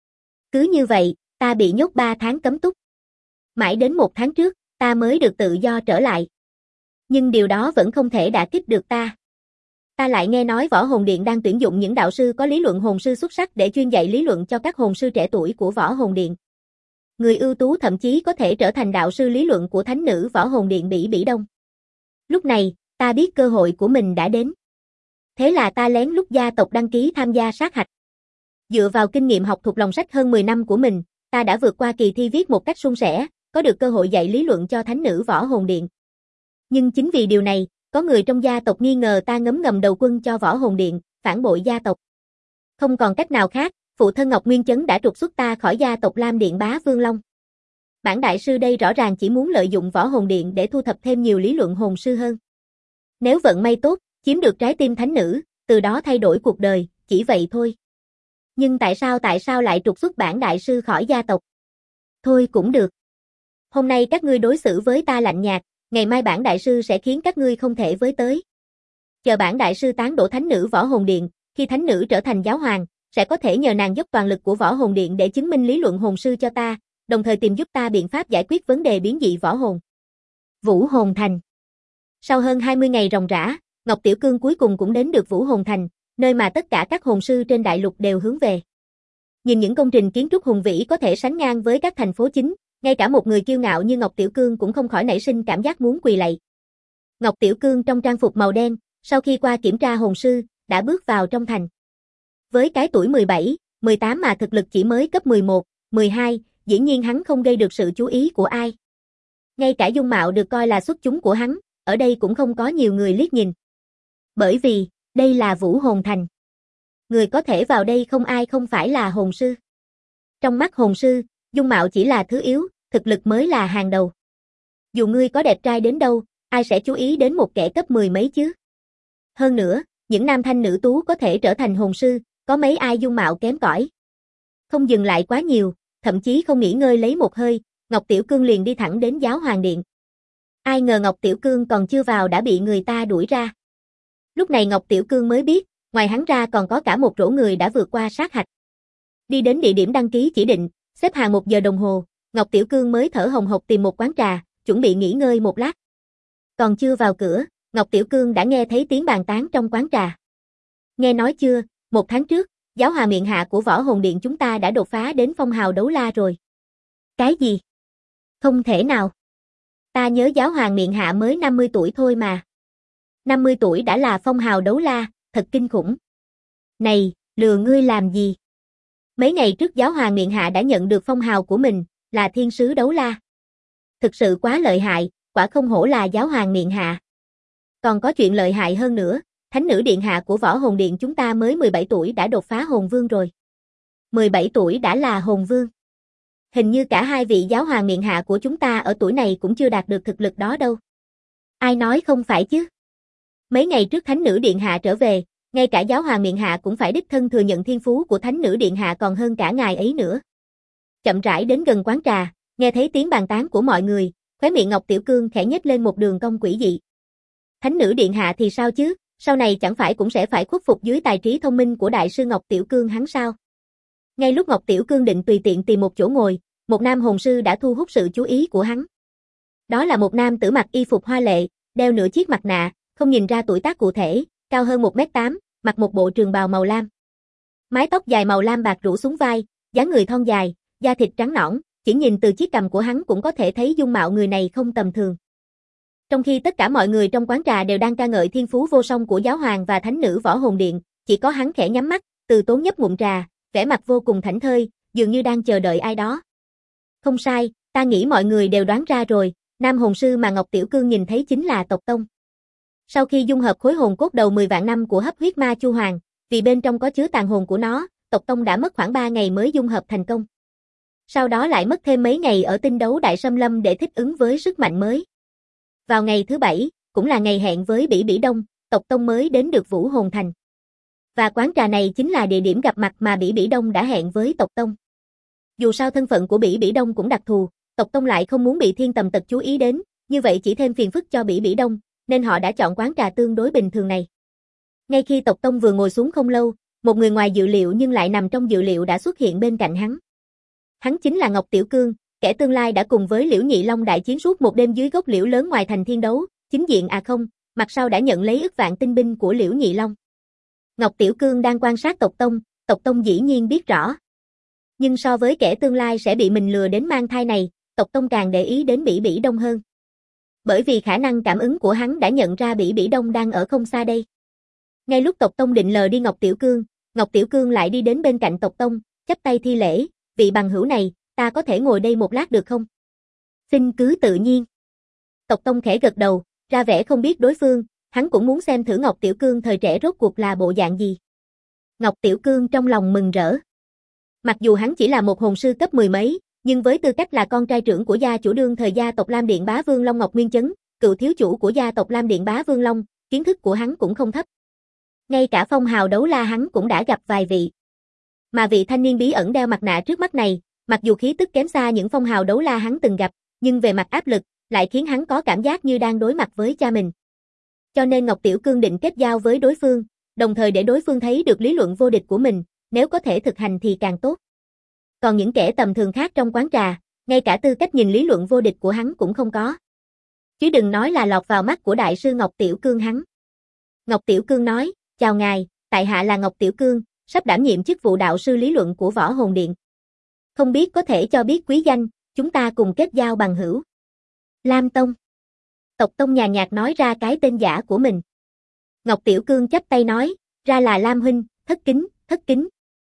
S1: Cứ như vậy, ta bị nhốt 3 tháng cấm túc. Mãi đến 1 tháng trước, ta mới được tự do trở lại. Nhưng điều đó vẫn không thể đả kích được ta. Ta lại nghe nói Võ Hồn Điện đang tuyển dụng những đạo sư có lý luận hồn sư xuất sắc để chuyên dạy lý luận cho các hồn sư trẻ tuổi của Võ Hồn Điện. Người ưu tú thậm chí có thể trở thành đạo sư lý luận của thánh nữ Võ Hồn Điện Bỉ Bỉ Đông. Lúc này, ta biết cơ hội của mình đã đến. Thế là ta lén lút gia tộc đăng ký tham gia sát hạch. Dựa vào kinh nghiệm học thuộc lòng sách hơn 10 năm của mình, ta đã vượt qua kỳ thi viết một cách suôn sẻ, có được cơ hội dạy lý luận cho thánh nữ Võ Hồn Điện. Nhưng chính vì điều này, có người trong gia tộc nghi ngờ ta ngấm ngầm đầu quân cho Võ Hồn Điện, phản bội gia tộc. Không còn cách nào khác, phụ thân Ngọc Nguyên Chấn đã trục xuất ta khỏi gia tộc Lam Điện Bá Vương Long. Bản đại sư đây rõ ràng chỉ muốn lợi dụng Võ Hồn Điện để thu thập thêm nhiều lý luận hồn sư hơn. Nếu vận may tốt, chiếm được trái tim thánh nữ, từ đó thay đổi cuộc đời, chỉ vậy thôi. Nhưng tại sao lại trục xuất bản đại sư khỏi gia tộc? Thôi cũng được. Hôm nay các ngươi đối xử với ta lạnh nhạt, ngày mai bản đại sư sẽ khiến các ngươi không thể với tới. Chờ bản đại sư tán đổ thánh nữ Võ Hồn Điện, khi thánh nữ trở thành giáo hoàng, sẽ có thể nhờ nàng dốc toàn lực của Võ Hồn Điện để chứng minh lý luận hồn sư cho ta, đồng thời tìm giúp ta biện pháp giải quyết vấn đề biến dị võ hồn. Vũ Hồn Thành. Sau hơn 20 ngày ròng rã, Ngọc Tiểu Cương cuối cùng cũng đến được Vũ Hồn Thành, nơi mà tất cả các hồn sư trên đại lục đều hướng về. Nhìn những công trình kiến trúc hùng vĩ có thể sánh ngang với các thành phố chính, ngay cả một người kiêu ngạo như Ngọc Tiểu Cương cũng không khỏi nảy sinh cảm giác muốn quỳ lạy. Ngọc Tiểu Cương trong trang phục màu đen, sau khi qua kiểm tra hồn sư, đã bước vào trong thành. Với cái tuổi 17, 18 mà thực lực chỉ mới cấp 11, 12, dĩ nhiên hắn không gây được sự chú ý của ai. Ngay cả dung mạo được coi là xuất chúng của hắn, ở đây cũng không có nhiều người liếc nhìn. Bởi vì, đây là Vũ Hồn Thành. Người có thể vào đây không ai không phải là hồn sư. Trong mắt hồn sư, dung mạo chỉ là thứ yếu, thực lực mới là hàng đầu. Dù ngươi có đẹp trai đến đâu, ai sẽ chú ý đến một kẻ cấp 10 mấy chứ? Hơn nữa, những nam thanh nữ tú có thể trở thành hồn sư, có mấy ai dung mạo kém cỏi. Không dừng lại quá nhiều, thậm chí không nghỉ ngơi lấy một hơi, Ngọc Tiểu Cương liền đi thẳng đến Giáo Hoàng Điện. Ai ngờ Ngọc Tiểu Cương còn chưa vào đã bị người ta đuổi ra. Lúc này Ngọc Tiểu Cương mới biết, ngoài hắn ra còn có cả một rổ người đã vượt qua sát hạch. Đi đến địa điểm đăng ký chỉ định, xếp hàng 1 giờ đồng hồ, Ngọc Tiểu Cương mới thở hồng hộc tìm một quán trà, chuẩn bị nghỉ ngơi một lát. Còn chưa vào cửa, Ngọc Tiểu Cương đã nghe thấy tiếng bàn tán trong quán trà. Nghe nói chưa, 1 tháng trước, giáo hoàng miện hạ của Võ Hồn Điện chúng ta đã đột phá đến phong hào đấu la rồi. Cái gì? Không thể nào. Ta nhớ giáo hoàng miện hạ mới 50 tuổi thôi mà. 50 tuổi đã là phong hào đấu la, thật kinh khủng. Này, lừa ngươi làm gì? Mấy ngày trước giáo hoàng miện hạ đã nhận được phong hào của mình, là thiên sứ đấu la. Thực sự quá lợi hại, quả không hổ là giáo hoàng miện hạ. Còn có chuyện lợi hại hơn nữa, thánh nữ điện hạ của Võ Hồn Điện chúng ta mới 17 tuổi đã đột phá hồn vương rồi. 17 tuổi đã là hồn vương. Hình như cả hai vị giáo hoàng miện hạ của chúng ta ở tuổi này cũng chưa đạt được thực lực đó đâu. Ai nói không phải chứ? Mấy ngày trước thánh nữ điện hạ trở về, ngay cả giáo hoàng miện hạ cũng phải đích thân thừa nhận thiên phú của thánh nữ điện hạ còn hơn cả ngài ấy nữa. Chậm rãi đến gần quán trà, nghe thấy tiếng bàn tán của mọi người, khóe miệng Ngọc Tiểu Cương khẽ nhếch lên một đường cong quỷ dị. Thánh nữ điện hạ thì sao chứ, sau này chẳng phải cũng sẽ phải khuất phục dưới tài trí thông minh của đại sư Ngọc Tiểu Cương hắn sao? Ngay lúc Ngọc Tiểu Cương định tùy tiện tìm một chỗ ngồi, một nam hồn sư đã thu hút sự chú ý của hắn. Đó là một nam tử mặc y phục hoa lệ, đeo nửa chiếc mặt nạ, không nhìn ra tuổi tác cụ thể, cao hơn 1m8, mặc một bộ trường bào màu lam. Mái tóc dài màu lam bạc rủ xuống vai, dáng người thon dài, da thịt trắng nõn, chỉ nhìn từ chiếc cằm của hắn cũng có thể thấy dung mạo người này không tầm thường. Trong khi tất cả mọi người trong quán trà đều đang ca ngợi thiên phú vô song của giáo hoàng và thánh nữ Võ Hồn Điện, chỉ có hắn khẽ nhắm mắt, từ tốn nhấp ngụm trà, vẻ mặt vô cùng thảnh thơi, dường như đang chờ đợi ai đó. Không sai, ta nghĩ mọi người đều đoán ra rồi, nam hồn sư mà Ngọc Tiểu Cương nhìn thấy chính là Tộc Tông. Sau khi dung hợp khối hồn cốt đầu 10 vạn năm của hấp huyết ma Chu Hoàng, vì bên trong có chứa tàn hồn của nó, Tộc Tông đã mất khoảng 3 ngày mới dung hợp thành công. Sau đó lại mất thêm mấy ngày ở tinh đấu Đại Sâm Lâm để thích ứng với sức mạnh mới. Vào ngày thứ 7, cũng là ngày hẹn với Bỉ Bỉ Đông, Tộc Tông mới đến được Vũ Hồn Thành. Và quán trà này chính là địa điểm gặp mặt mà Bỉ Bỉ Đông đã hẹn với Tộc Tông. Dù sao thân phận của Bỉ Bỉ Đông cũng đặc thù, Tộc Tông lại không muốn bị Thiên Tầm Tật chú ý đến, như vậy chỉ thêm phiền phức cho Bỉ Bỉ Đông, nên họ đã chọn quán trà tương đối bình thường này. Ngay khi Tộc Tông vừa ngồi xuống không lâu, một người ngoài dự liệu nhưng lại nằm trong dự liệu đã xuất hiện bên cạnh hắn. Hắn chính là Ngọc Tiểu Cương, kẻ tương lai đã cùng với Liễu Nhị Long đại chiến suốt một đêm dưới gốc liễu lớn ngoài thành Thiên Đấu, chính diện không, mặt sau đã nhận lấy ức vạn tinh binh của Liễu Nhị Long. Ngọc Tiểu Cương đang quan sát Tộc Tông dĩ nhiên biết rõ. Nhưng so với kẻ tương lai sẽ bị mình lừa đến mang thai này, Tộc Tông càng để ý đến Bỉ Bỉ Đông hơn. Bởi vì khả năng cảm ứng của hắn đã nhận ra Bỉ Bỉ Đông đang ở không xa đây. Ngay lúc Tộc Tông định lờ đi Ngọc Tiểu Cương lại đi đến bên cạnh Tộc Tông, chắp tay thi lễ, vị bằng hữu này, ta có thể ngồi đây một lát được không? Xin cứ tự nhiên. Tộc Tông khẽ gật đầu, ra vẻ không biết đối phương, hắn cũng muốn xem thử Ngọc Tiểu Cương thời trẻ rốt cuộc là bộ dạng gì. Ngọc Tiểu Cương trong lòng mừng rỡ. Mặc dù hắn chỉ là một hồn sư cấp 10 mấy, nhưng với tư cách là con trai trưởng của gia chủ đương thời gia tộc Lam Điện Bá Vương Long Ngọc Nguyên Chấn, cựu thiếu chủ của gia tộc Lam Điện Bá Vương Long, kiến thức của hắn cũng không thấp. Ngay cả phong hào đấu la hắn cũng đã gặp vài vị. Mà vị thanh niên bí ẩn đeo mặt nạ trước mắt này, mặc dù khí tức kém xa những phong hào đấu la hắn từng gặp, nhưng về mặt áp lực, lại khiến hắn có cảm giác như đang đối mặt với cha mình. Cho nên Ngọc Tiểu Cương định kết giao với đối phương, đồng thời để đối phương thấy được lý luận vô địch của mình, nếu có thể thực hành thì càng tốt. Còn những kẻ tầm thường khác trong quán trà, ngay cả tư cách nhìn lý luận vô địch của hắn cũng không có. Chứ đừng nói là lọt vào mắt của đại sư Ngọc Tiểu Cương hắn. Ngọc Tiểu Cương nói, chào ngài, tại hạ là Ngọc Tiểu Cương, sắp đảm nhiệm chức vụ đạo sư lý luận của Võ Hồn Điện. Không biết có thể cho biết quý danh, chúng ta cùng kết giao bằng hữu. Lam Tông. Tộc Tông nhàn nhạt nói ra cái tên giả của mình. Ngọc Tiểu Cương chắp tay nói, ra là Lam huynh, thất kính, thất kính.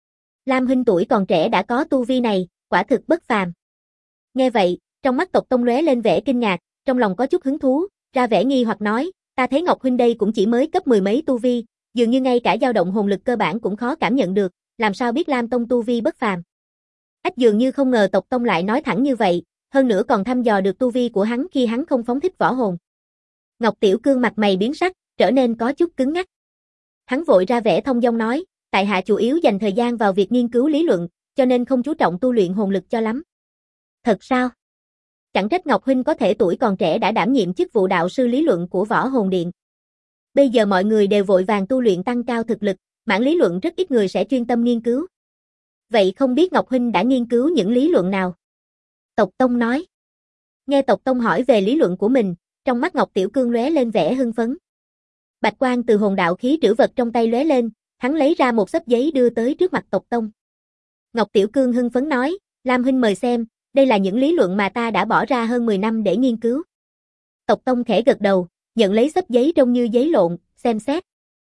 S1: Lam huynh tuổi còn trẻ đã có tu vi này, quả thực bất phàm. Nghe vậy, trong mắt Tộc Tông lóe lên vẻ kinh ngạc, trong lòng có chút hứng thú, ra vẻ nghi hoặc nói, ta thấy Ngọc huynh đây cũng chỉ mới cấp 10 mấy tu vi, dường như ngay cả dao động hồn lực cơ bản cũng khó cảm nhận được, làm sao biết Lam Tông tu vi bất phàm. Ách dường như không ngờ Tộc Tông lại nói thẳng như vậy, hơn nữa còn thăm dò được tu vi của hắn khi hắn không phóng thích võ hồn. Ngọc Tiểu Cương mặt mày biến sắc, trở nên có chút cứng ngắc. Hắn vội ra vẻ thông dong nói, tại hạ chủ yếu dành thời gian vào việc nghiên cứu lý luận, cho nên không chú trọng tu luyện hồn lực cho lắm. Thật sao? Chẳng trách Ngọc huynh có thể tuổi còn trẻ đã đảm nhiệm chức vụ đạo sư lý luận của Võ Hồn Điện. Bây giờ mọi người đều vội vàng tu luyện tăng cao thực lực, mảng lý luận rất ít người sẽ chuyên tâm nghiên cứu. Vậy không biết Ngọc huynh đã nghiên cứu những lý luận nào? Tộc Tông nói. Nghe Tộc Tông hỏi về lý luận của mình, trong mắt Ngọc Tiểu Cương lóe lên vẻ hưng phấn. Bạch quang từ hồn đạo khí trữ vật trong tay lóe lên, hắn lấy ra một xấp giấy đưa tới trước mặt Tộc Tông. Ngọc Tiểu Cương hưng phấn nói, Lam huynh mời xem, đây là những lý luận mà ta đã bỏ ra hơn 10 năm để nghiên cứu. Tộc Tông khẽ gật đầu, nhận lấy xấp giấy trông như giấy lộn, xem xét.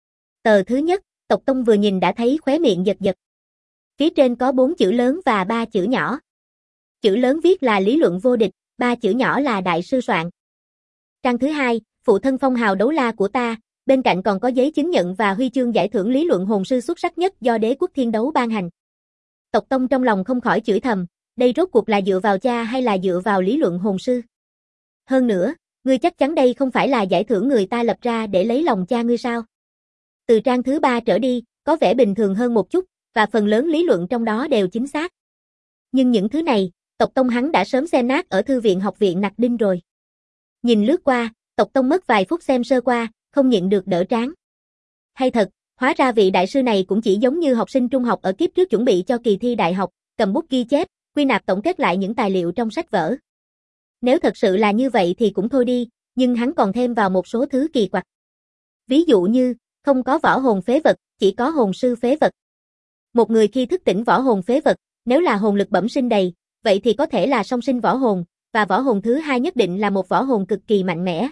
S1: Tờ thứ nhất, Tộc Tông vừa nhìn đã thấy khóe miệng giật giật. Phía trên có 4 chữ lớn và 3 chữ nhỏ. Chữ lớn viết là lý luận vô địch, 3 chữ nhỏ là đại sư soạn. Trang thứ hai, phụ thân phong hào đấu la của ta, bên cạnh còn có giấy chứng nhận và huy chương giải thưởng lý luận hồn sư xuất sắc nhất do Đế quốc Thiên Đấu ban hành. Tộc Tông trong lòng không khỏi chửi thầm, đây rốt cuộc là dựa vào cha hay là dựa vào lý luận hồn sư? Hơn nữa, ngươi chắc chắn đây không phải là giải thưởng người ta lập ra để lấy lòng cha ngươi sao? Từ trang thứ 3 trở đi, có vẻ bình thường hơn một chút, và phần lớn lý luận trong đó đều chính xác. Nhưng những thứ này, Tộc Tông hắn đã sớm xem nát ở thư viện học viện Nặc Đinh rồi. Nhìn lướt qua, Tộc Tông mất vài phút xem sơ qua, không nhịn được đỡ trán. Hay thật, hóa ra vị đại sư này cũng chỉ giống như học sinh trung học ở kiếp trước chuẩn bị cho kỳ thi đại học, cầm bút ghi chép, quy nạp tổng kết lại những tài liệu trong sách vở. Nếu thật sự là như vậy thì cũng thôi đi, nhưng hắn còn thêm vào một số thứ kỳ quặc. Ví dụ như, không có võ hồn phế vật, chỉ có hồn sư phế vật. Một người khi thức tỉnh võ hồn phế vật, nếu là hồn lực bẩm sinh đầy, vậy thì có thể là song sinh võ hồn, và võ hồn thứ hai nhất định là một võ hồn cực kỳ mạnh mẽ.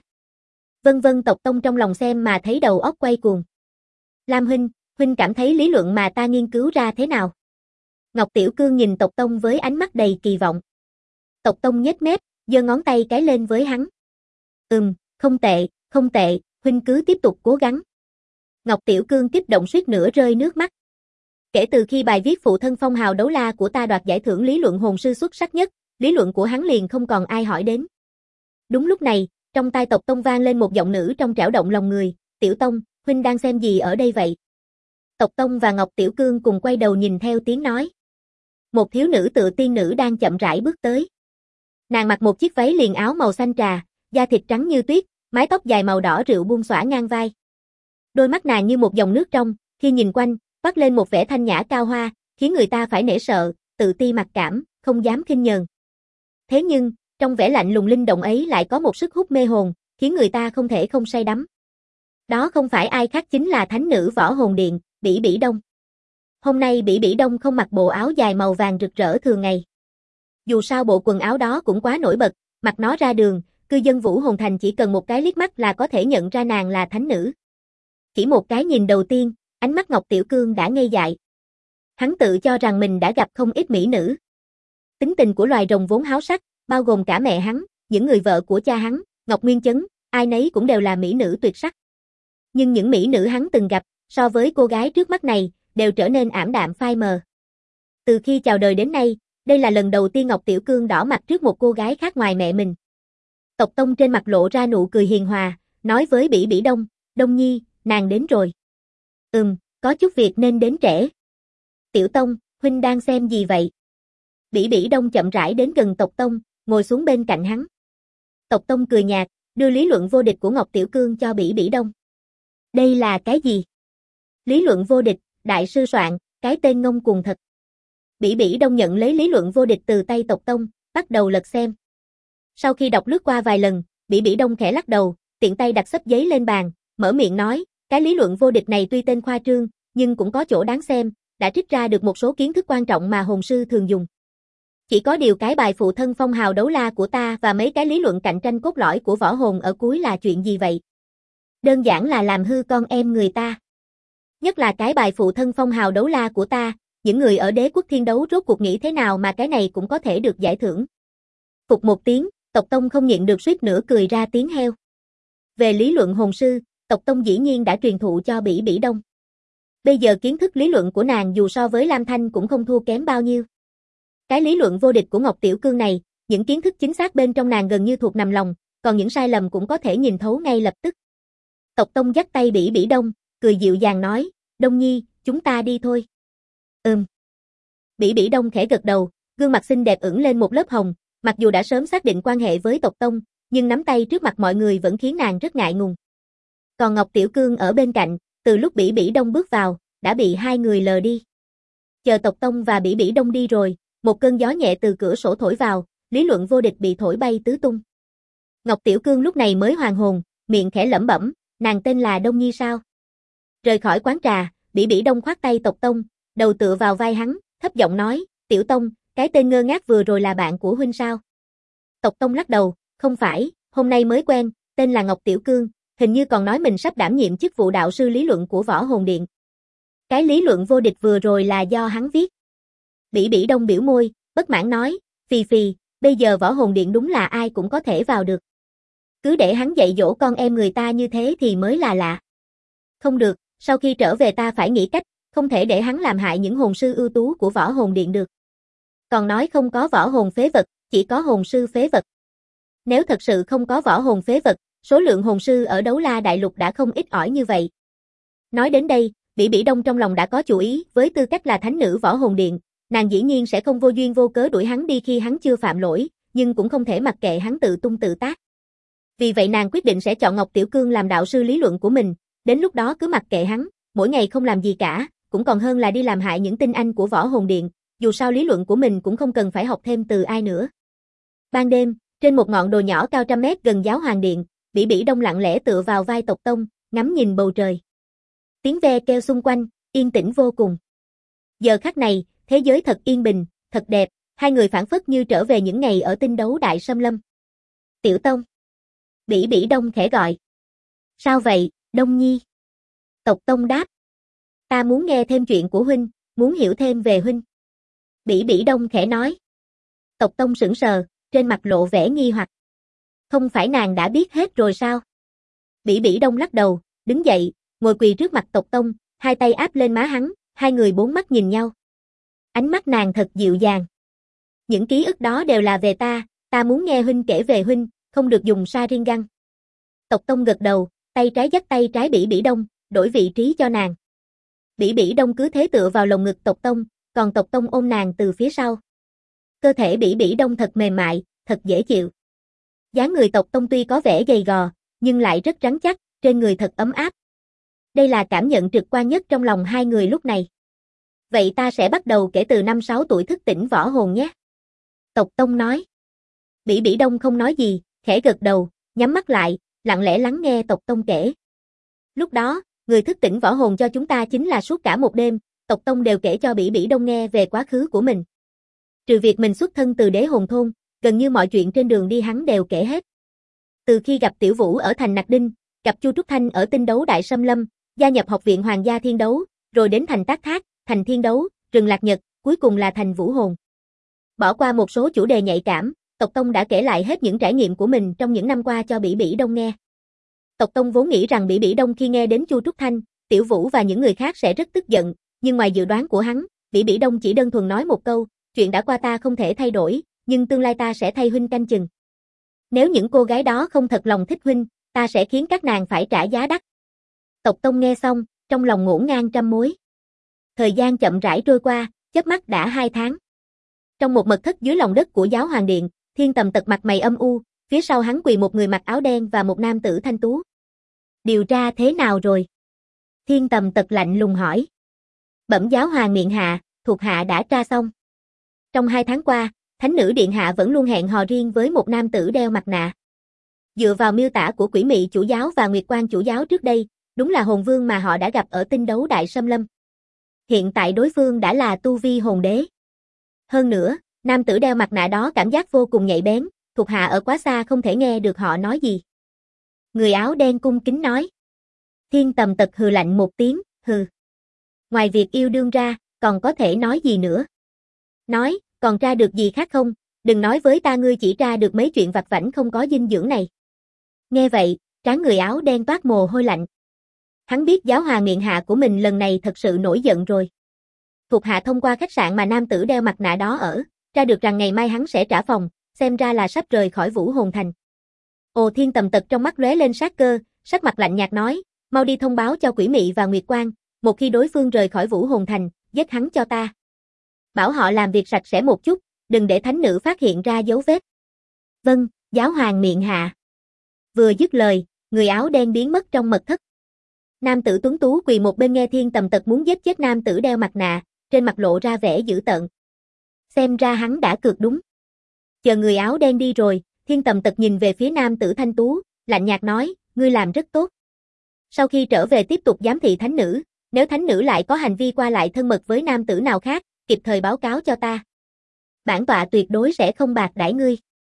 S1: Vân vân. Tộc Tông trong lòng xem mà thấy đầu óc quay cuồng. Lam huynh cảm thấy lý luận mà ta nghiên cứu ra thế nào? Ngọc Tiểu Cương nhìn Tộc Tông với ánh mắt đầy kỳ vọng. Tộc Tông nhếch mép, giơ ngón tay cái lên với hắn. Không tệ, huynh cứ tiếp tục cố gắng. Ngọc Tiểu Cương kích động suýt nữa rơi nước mắt. Kể từ khi bài viết phụ thân phong hào đấu la của ta đoạt giải thưởng lý luận hồn sư xuất sắc nhất, lý luận của hắn liền không còn ai hỏi đến. Đúng lúc này, trong tai Tộc Tông vang lên một giọng nữ trong trẻo động lòng người, Tiểu Tông, huynh đang xem gì ở đây vậy? Tộc Tông và Ngọc Tiểu Cương cùng quay đầu nhìn theo tiếng nói. Một thiếu nữ tựa tiên nữ đang chậm rãi bước tới. Nàng mặc một chiếc váy liền áo màu xanh trà, da thịt trắng như tuyết, mái tóc dài màu đỏ rượu buông xõa ngang vai. Đôi mắt nàng như một dòng nước trong, khi nhìn quanh, toát lên một vẻ thanh nhã cao hoa, khiến người ta phải nể sợ, tự ti mặc cảm, không dám khinh nhờn. Thế nhưng, trong vẻ lạnh lùng linh động ấy lại có một sức hút mê hồn, khiến người ta không thể không say đắm. Đó không phải ai khác chính là thánh nữ Võ Hồn Điện, Bỉ Bỉ Đông. Hôm nay Bỉ Bỉ Đông không mặc bộ áo dài màu vàng rực rỡ thường ngày. Dù sao bộ quần áo đó cũng quá nổi bật, mặc nó ra đường, cư dân Vũ Hồn Thành chỉ cần một cái liếc mắt là có thể nhận ra nàng là thánh nữ. Chỉ một cái nhìn đầu tiên, ánh mắt Ngọc Tiểu Cương đã ngây dại. Hắn tự cho rằng mình đã gặp không ít mỹ nữ. Tính tình của loài rồng vốn háo sắc, bao gồm cả mẹ hắn, những người vợ của cha hắn, Ngọc Nguyên Chấn, ai nấy cũng đều là mỹ nữ tuyệt sắc. Nhưng những mỹ nữ hắn từng gặp, so với cô gái trước mắt này, đều trở nên ảm đạm phai mờ. Từ khi chào đời đến nay, đây là lần đầu tiên Ngọc Tiểu Cương đỏ mặt trước một cô gái khác ngoài mẹ mình. Tộc Tông trên mặt lộ ra nụ cười hiền hòa, nói với Bỉ Bỉ Đông, Đông Nhi, nàng đến rồi. Có chút việc nên đến trễ. Tiểu Tông, huynh đang xem gì vậy? Bỉ Bỉ Đông chậm rãi đến gần Tộc Tông, ngồi xuống bên cạnh hắn. Tộc Tông cười nhạt, đưa lý luận vô địch của Ngọc Tiểu Cương cho Bỉ Bỉ Đông. Đây là cái gì? Lý luận vô địch, đại sư soạn, cái tên ngông cuồng thật. Bỉ Bỉ Đông nhận lấy lý luận vô địch từ tay Tộc Tông, bắt đầu lật xem. Sau khi đọc lướt qua vài lần, Bỉ Bỉ Đông khẽ lắc đầu, tiện tay đặt xấp giấy lên bàn, mở miệng nói, cái lý luận vô địch này tuy tên khoa trương, nhưng cũng có chỗ đáng xem, đã trích ra được một số kiến thức quan trọng mà hồn sư thường dùng. Chỉ có điều cái bài phụ thân phong hào đấu la của ta và mấy cái lý luận cạnh tranh cốt lõi của võ hồn ở cuối là chuyện gì vậy? Đơn giản là làm hư con em người ta. Nhất là cái bài phụ thân phong hào đấu la của ta, những người ở đế quốc thiên đấu rốt cuộc nghĩ thế nào mà cái này cũng có thể được giải thưởng. Phục một tiếng, Tộc Tông không nhịn được suýt nữa cười ra tiếng heo. Về lý luận hồn sư, Tộc Tông dĩ nhiên đã truyền thụ cho Bỉ Bỉ Đông. Bây giờ kiến thức lý luận của nàng dù so với Lam Thanh cũng không thua kém bao nhiêu. Cái lý luận vô địch của Ngọc Tiểu Cương này, những kiến thức chính xác bên trong nàng gần như thuộc nằm lòng, còn những sai lầm cũng có thể nhìn thấu ngay lập tức. Tộc Tông dắt tay Bỉ Bỉ Đông, cười dịu dàng nói, Đông Nhi, chúng ta đi thôi. Bỉ Bỉ Đông khẽ gật đầu, gương mặt xinh đẹp ửng lên một lớp hồng, mặc dù đã sớm xác định quan hệ với Tộc Tông, nhưng nắm tay trước mặt mọi người vẫn khiến nàng rất ngại ngùng. Còn Ngọc Tiểu Cương ở bên cạnh, từ lúc Bỉ Bỉ Đông bước vào, đã bị hai người lờ đi. Chờ Tộc Tông và Bỉ Bỉ Đông đi rồi, một cơn gió nhẹ từ cửa sổ thổi vào, lý luận vô địch bị thổi bay tứ tung. Ngọc Tiểu Cương lúc này mới hoàn hồn, miệng khẽ lẩm bẩm, nàng tên là Đông Nhi sao? Rời khỏi quán trà, Bỉ Bỉ Đông khoát tay Tộc Tông, đầu tựa vào vai hắn, thấp giọng nói, Tiểu Tông, cái tên ngơ ngác vừa rồi là bạn của huynh sao? Tộc Tông lắc đầu, không phải, hôm nay mới quen, tên là Ngọc Tiểu Cương, hình như còn nói mình sắp đảm nhiệm chức vụ đạo sư lý luận của Võ Hồn Điện. Cái lý luận vô địch vừa rồi là do hắn viết. Bỉ Bỉ Đông biểu môi, bất mãn nói, phì phì, bây giờ Võ Hồn Điện đúng là ai cũng có thể vào được. Cứ để hắn dạy dỗ con em người ta như thế thì mới là lạ. Không được, sau khi trở về ta phải nghĩ cách, không thể để hắn làm hại những hồn sư ưu tú của Võ Hồn Điện được. Còn nói không có võ hồn phế vật, chỉ có hồn sư phế vật. Nếu thật sự không có võ hồn phế vật, số lượng hồn sư ở Đấu La Đại Lục đã không ít ỏi như vậy. Nói đến đây, Bỉ Bỉ Đông trong lòng đã có chủ ý, với tư cách là thánh nữ Võ Hồn Điện, nàng dĩ nhiên sẽ không vô duyên vô cớ đuổi hắn đi khi hắn chưa phạm lỗi, nhưng cũng không thể mặc kệ hắn tự tung tự tác. Vì vậy nàng quyết định sẽ chọn Ngọc Tiểu Cương làm đạo sư lý luận của mình, đến lúc đó cứ mặc kệ hắn, mỗi ngày không làm gì cả, cũng còn hơn là đi làm hại những tinh anh của Võ Hồn Điện, dù sao lý luận của mình cũng không cần phải học thêm từ ai nữa. Ban đêm, trên một ngọn đồi nhỏ cao trăm mét gần Giáo Hoàng Điện, Bỉ Bỉ Đông lặng lẽ tựa vào vai Tộc Tông, ngắm nhìn bầu trời. Tiếng ve kêu xung quanh, yên tĩnh vô cùng. Giờ khắc này, thế giới thật yên bình, thật đẹp, hai người phảng phất như trở về những ngày ở Tinh Đấu Đại Xâm Lâm. Tiểu Tông. Bỉ Bỉ Đông khẽ gọi. Sao vậy, Đông Nhi? Tộc Tông đáp. Ta muốn nghe thêm chuyện của huynh, muốn hiểu thêm về huynh. Bỉ Bỉ Đông khẽ nói. Tộc Tông sững sờ, trên mặt lộ vẻ nghi hoặc. Không phải nàng đã biết hết rồi sao? Bỉ Bỉ Đông lắc đầu, đứng dậy, ngồi quỳ trước mặt Tộc Tông, hai tay áp lên má hắn, hai người bốn mắt nhìn nhau. Ánh mắt nàng thật dịu dàng. Những ký ức đó đều là về ta muốn nghe huynh kể về huynh, không được dùng Sharingan. Tộc Tông gật đầu, tay trái dắt tay trái Bỉ Bỉ Đông, đổi vị trí cho nàng. Bỉ Bỉ Đông cứ thế tựa vào lồng ngực Tộc Tông, còn Tộc Tông ôm nàng từ phía sau. Cơ thể Bỉ Bỉ Đông thật mềm mại, thật dễ chịu. Dáng người Tộc Tông tuy có vẻ gầy gò, nhưng lại rất rắn chắc, trên người thật ấm áp. Đây là cảm nhận trực quan nhất trong lòng hai người lúc này. Vậy ta sẽ bắt đầu kể từ 5-6 tuổi thức tỉnh võ hồn nhé. Tộc Tông nói. Bỉ Bỉ Đông không nói gì, khẽ gật đầu, nhắm mắt lại, lặng lẽ lắng nghe Tộc Tông kể. Lúc đó, người thức tỉnh võ hồn cho chúng ta chính là suốt cả một đêm, Tộc Tông đều kể cho Bỉ Bỉ Đông nghe về quá khứ của mình. Trừ việc mình xuất thân từ Đế Hồn Thôn, gần như mọi chuyện trên đường đi hắn đều kể hết. Từ khi gặp Tiểu Vũ ở thành Nặc Đinh, gặp Chu Trúc Thanh ở Tinh Đấu Đại Xâm Lâm, gia nhập học viện Hoàng gia Thiên Đấu, rồi đến thành Tác Thác, thành Thiên Đấu, rừng Lạc Nhật, cuối cùng là thành Vũ Hồn. Bỏ qua một số chủ đề nhạy cảm, Tộc Tông đã kể lại hết những trải nghiệm của mình trong những năm qua cho Bỉ Bỉ Đông nghe. Tộc Tông vốn nghĩ rằng Bỉ Bỉ Đông khi nghe đến Chu Trúc Thanh, Tiểu Vũ và những người khác sẽ rất tức giận, nhưng ngoài dự đoán của hắn, Bỉ Bỉ Đông chỉ đơn thuần nói một câu, chuyện đã qua ta không thể thay đổi, nhưng tương lai ta sẽ thay huynh canh chừng. Nếu những cô gái đó không thật lòng thích huynh, ta sẽ khiến các nàng phải trả giá đắt. Tộc Tông nghe xong, trong lòng ngổn ngang trăm mối. Thời gian chậm rãi trôi qua, chớp mắt đã 2 tháng. Trong một mật thất dưới lòng đất của Giáo Hoàng Điện, Thiên Tầm Tật mặt mày âm u, phía sau hắn quỳ một người mặc áo đen và một nam tử thanh tú. Điều tra thế nào rồi? Thiên Tầm Tật lạnh lùng hỏi. Bẩm Giáo Hoàng miệng hạ, thuộc hạ đã tra xong. Trong 2 tháng qua, Thánh nữ điện hạ vẫn luôn hẹn hò riêng với một nam tử đeo mặt nạ. Dựa vào miêu tả của Quỷ Mị chủ giáo và Nguyệt Quan chủ giáo trước đây, đúng là hồn vương mà họ đã gặp ở tinh đấu đại xâm lâm. Hiện tại đối phương đã là tu vi hồn đế. Hơn nữa, nam tử đeo mặt nạ đó cảm giác vô cùng nhạy bén, thuộc hạ ở quá xa không thể nghe được họ nói gì. Người áo đen cung kính nói. Thiên Tầm Tật hừ lạnh một tiếng, hừ. Ngoài việc yêu đương ra, còn có thể nói gì nữa? Nói, còn tra được gì khác không? Đừng nói với ta ngươi chỉ tra được mấy chuyện vặt vãnh không có dinh dưỡng này. Nghe vậy, trán người áo đen toát mồ hôi lạnh. Hắn biết Giáo Hoàng miệng hạ của mình lần này thật sự nổi giận rồi. Thuộc hạ thông qua khách sạn mà nam tử đeo mặt nạ đó ở, tra được rằng ngày mai hắn sẽ trả phòng, xem ra là sắp rời khỏi Vũ Hồn Thành. Ồ, Thiên Tầm Tật trong mắt lóe lên sát cơ, sắc mặt lạnh nhạt nói, mau đi thông báo cho Quỷ Mị và Nguyệt Quan, một khi đối phương rời khỏi Vũ Hồn Thành, giết hắn cho ta. Bảo họ làm việc sạch sẽ một chút, đừng để thánh nữ phát hiện ra dấu vết. Vâng, Giáo Hoàng miệng hạ. Vừa dứt lời, người áo đen biến mất trong mật thất. Nam tử tuấn tú quỳ một bên nghe Thiên Tầm Tật muốn giết chết nam tử đeo mặt nạ, trên mặt lộ ra vẻ dữ tợn. Xem ra hắn đã cược đúng. Chờ người áo đen đi rồi, Thiên Tầm Tật nhìn về phía nam tử thanh tú, lạnh nhạt nói, ngươi làm rất tốt. Sau khi trở về tiếp tục giám thị thánh nữ, nếu thánh nữ lại có hành vi qua lại thân mật với nam tử nào khác, kịp thời báo cáo cho ta. Bản tọa tuyệt đối sẽ không bạc đãi ngươi.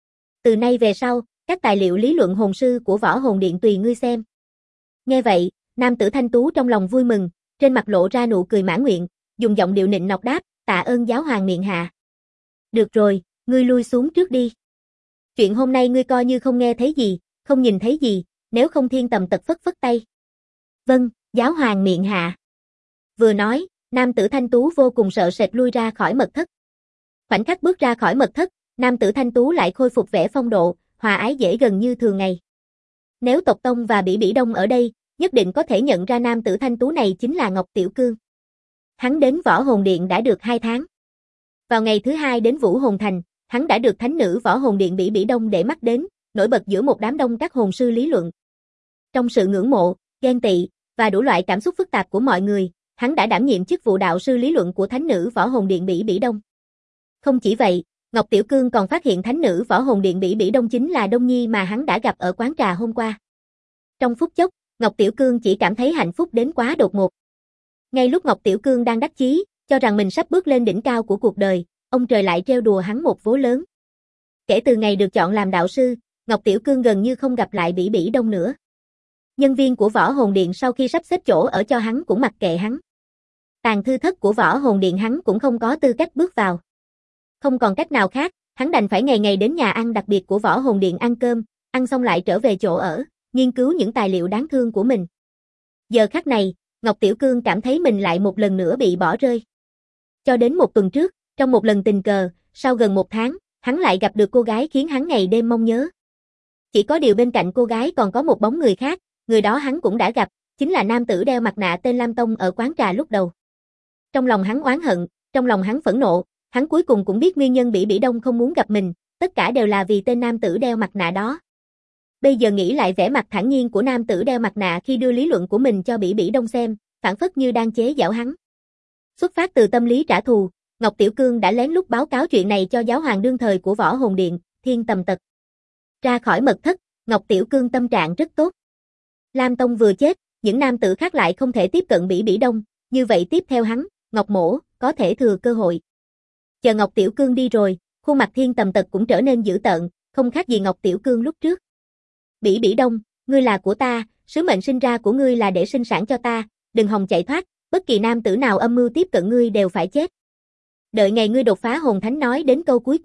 S1: Từ nay về sau, các tài liệu lý luận hồn sư của Võ Hồn Điện tùy ngươi xem. Nghe vậy, nam tử thanh tú trong lòng vui mừng, trên mặt lộ ra nụ cười mãn nguyện, dùng giọng điệu nịnh nọt đáp, tạ ơn Giáo Hoàng miệng hạ. Được rồi, ngươi lui xuống trước đi. Chuyện hôm nay ngươi coi như không nghe thấy gì, không nhìn thấy gì, nếu không Thiên Tầm Tật phất phất tay. Vâng, Giáo Hoàng miệng hạ. Vừa nói, nam tử thanh tú vô cùng sợ sệt lui ra khỏi mật thất. Khoảnh khắc bước ra khỏi mật thất, nam tử thanh tú lại khôi phục vẻ phong độ, hòa ái dễ gần như thường ngày. Nếu Tộc Tông và Bỉ Bỉ Đông ở đây, nhất định có thể nhận ra nam tử thanh tú này chính là Ngọc Tiểu Cương. Hắn đến Võ Hồn Điện đã được 2 tháng. Vào ngày thứ 2 đến Vũ Hồn Thành, hắn đã được thánh nữ Võ Hồn Điện Bỉ Bỉ Đông để mắt đến, nổi bật giữa một đám đông các hồn sư lý luận. Trong sự ngưỡng mộ, ghen tị và đủ loại cảm xúc phức tạp của mọi người, hắn đã đảm nhiệm chức vụ đạo sư lý luận của thánh nữ Võ Hồn Điện Bỉ Bỉ Đông. Không chỉ vậy, Ngọc Tiểu Cương còn phát hiện thánh nữ Võ Hồn Điện Bỉ Bỉ Đông chính là Đông Nhi mà hắn đã gặp ở quán trà hôm qua. Trong phút chốc, Ngọc Tiểu Cương chỉ cảm thấy hạnh phúc đến quá đột ngột. Ngay lúc Ngọc Tiểu Cương đang đắc chí, cho rằng mình sắp bước lên đỉnh cao của cuộc đời, ông trời lại trêu đùa hắn một vố lớn. Kể từ ngày được chọn làm đạo sư, Ngọc Tiểu Cương gần như không gặp lại Bỉ Bỉ Đông nữa. Nhân viên của Võ Hồn Điện sau khi sắp xếp chỗ ở cho hắn cũng mặc kệ hắn. Tàng thư thất của Võ Hồn Điện hắn cũng không có tư cách bước vào. Không còn cách nào khác, hắn đành phải ngày ngày đến nhà ăn đặc biệt của Võ Hồn Điện ăn cơm, ăn xong lại trở về chỗ ở, nghiên cứu những tài liệu đáng thương của mình. Giờ khắc này, Ngọc Tiểu Cương cảm thấy mình lại một lần nữa bị bỏ rơi. Cho đến một tuần trước, trong một lần tình cờ, sau gần 1 tháng, hắn lại gặp được cô gái khiến hắn ngày đêm mong nhớ. Chỉ có điều bên cạnh cô gái còn có một bóng người khác, người đó hắn cũng đã gặp, chính là nam tử đeo mặt nạ tên Lam Tông ở quán trà lúc đầu. Trong lòng hắn oán hận, trong lòng hắn phẫn nộ, hắn cuối cùng cũng biết nguyên nhân Bỉ Bỉ Đông không muốn gặp mình, tất cả đều là vì tên nam tử đeo mặt nạ đó. Bây giờ nghĩ lại vẻ mặt thản nhiên của nam tử đeo mặt nạ khi đưa lý luận của mình cho Bỉ Bỉ Đông xem, phảng phất như đang chế giễu hắn. Xuất phát từ tâm lý trả thù, Ngọc Tiểu Cương đã lén lút báo cáo chuyện này cho giáo hoàng đương thời của Võ Hồn Điện, Thiên Tầm Tật. Ra khỏi mật thất, Ngọc Tiểu Cương tâm trạng rất tốt. Lam Tông vừa chết, những nam tử khác lại không thể tiếp cận Bỉ Bỉ Đông, như vậy tiếp theo hắn, Ngọc Mỗ, có thể thừa cơ hội. Chờ Ngọc Tiểu Cương đi rồi, khuôn mặt Thiên Tầm Tật cũng trở nên dữ tợn, không khác gì Ngọc Tiểu Cương lúc trước. Bỉ Bỉ Đông, ngươi là của ta, sứ mệnh sinh ra của ngươi là để sinh sản cho ta, đừng hòng chạy thoát, bất kỳ nam tử nào âm mưu tiếp cận ngươi đều phải chết. Đợi ngày ngươi đột phá hồn thánh nói đến câu cuối cùng,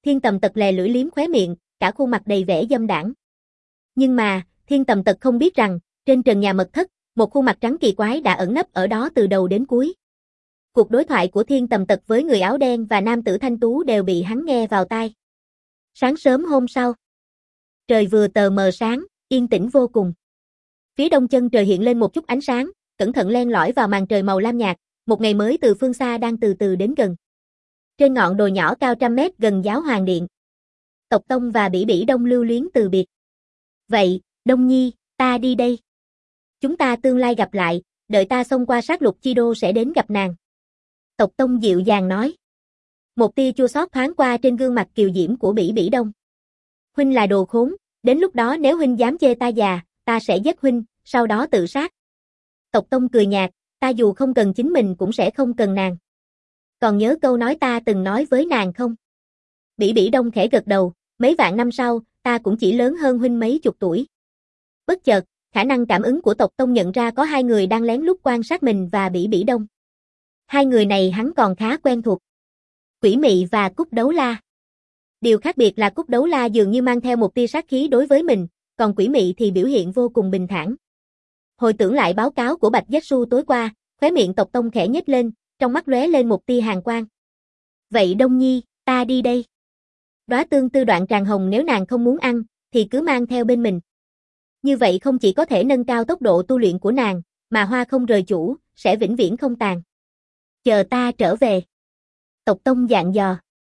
S1: Thiên Tầm Tật lè lưỡi liếm khóe miệng, cả khuôn mặt đầy vẻ dâm đãng. Nhưng mà, Thiên Tầm Tật không biết rằng, trên trần nhà mật thất, một khuôn mặt trắng kỳ quái đã ẩn nấp ở đó từ đầu đến cuối. Cuộc đối thoại của Thiên Tầm Tật với người áo đen và nam tử thanh tú đều bị hắn nghe vào tai. Sáng sớm hôm sau, trời vừa tờ mờ sáng, yên tĩnh vô cùng. Phía đông chân trời hiện lên một chút ánh sáng, cẩn thận len lỏi vào màn trời màu lam nhạt, một ngày mới từ phương xa đang từ từ đến gần. Trên ngọn đồi nhỏ cao trăm mét gần Giáo Hoàng Điện, Tộc Tông và Bỉ Bỉ Đông lưu luyến từ biệt. Vậy, Đông Nhi, ta đi đây. Chúng ta tương lai gặp lại, đợi ta xông qua sát lục chi đô sẽ đến gặp nàng. Tộc Tông dịu dàng nói. Một tia chua xót thoáng qua trên gương mặt kiều diễm của Bỉ Bỉ Đông. Huynh là đồ khốn, đến lúc đó nếu huynh dám chê ta già, ta sẽ giết huynh, sau đó tự sát. Tộc Tông cười nhạt, ta dù không cần chính mình cũng sẽ không cần nàng. Còn nhớ câu nói ta từng nói với nàng không? Bỉ Bỉ Đông khẽ gật đầu, mấy vạn năm sau, ta cũng chỉ lớn hơn huynh mấy chục tuổi. Bất chợt, khả năng cảm ứng của Tộc Tông nhận ra có hai người đang lén lút quan sát mình và Bỉ Bỉ Đông. Hai người này hắn còn khá quen thuộc. Quỷ Mị và Cúc Đấu La. Điều khác biệt là Cúc Đấu La dường như mang theo một tia sát khí đối với mình, còn Quỷ Mị thì biểu hiện vô cùng bình thản. Hồi tưởng lại báo cáo của Bạch Giác Su tối qua, khóe miệng Tộc Tông khẽ nhếch lên, trong mắt lóe lên một tia hàn quang. Vậy Đông Nhi, ta đi đây. Đóa tương tư đoạn tràng hồng nếu nàng không muốn ăn, thì cứ mang theo bên mình. Như vậy không chỉ có thể nâng cao tốc độ tu luyện của nàng, mà hoa không rời chủ, sẽ vĩnh viễn không tàn. Chờ ta trở về. Tộc Tông dặn dò.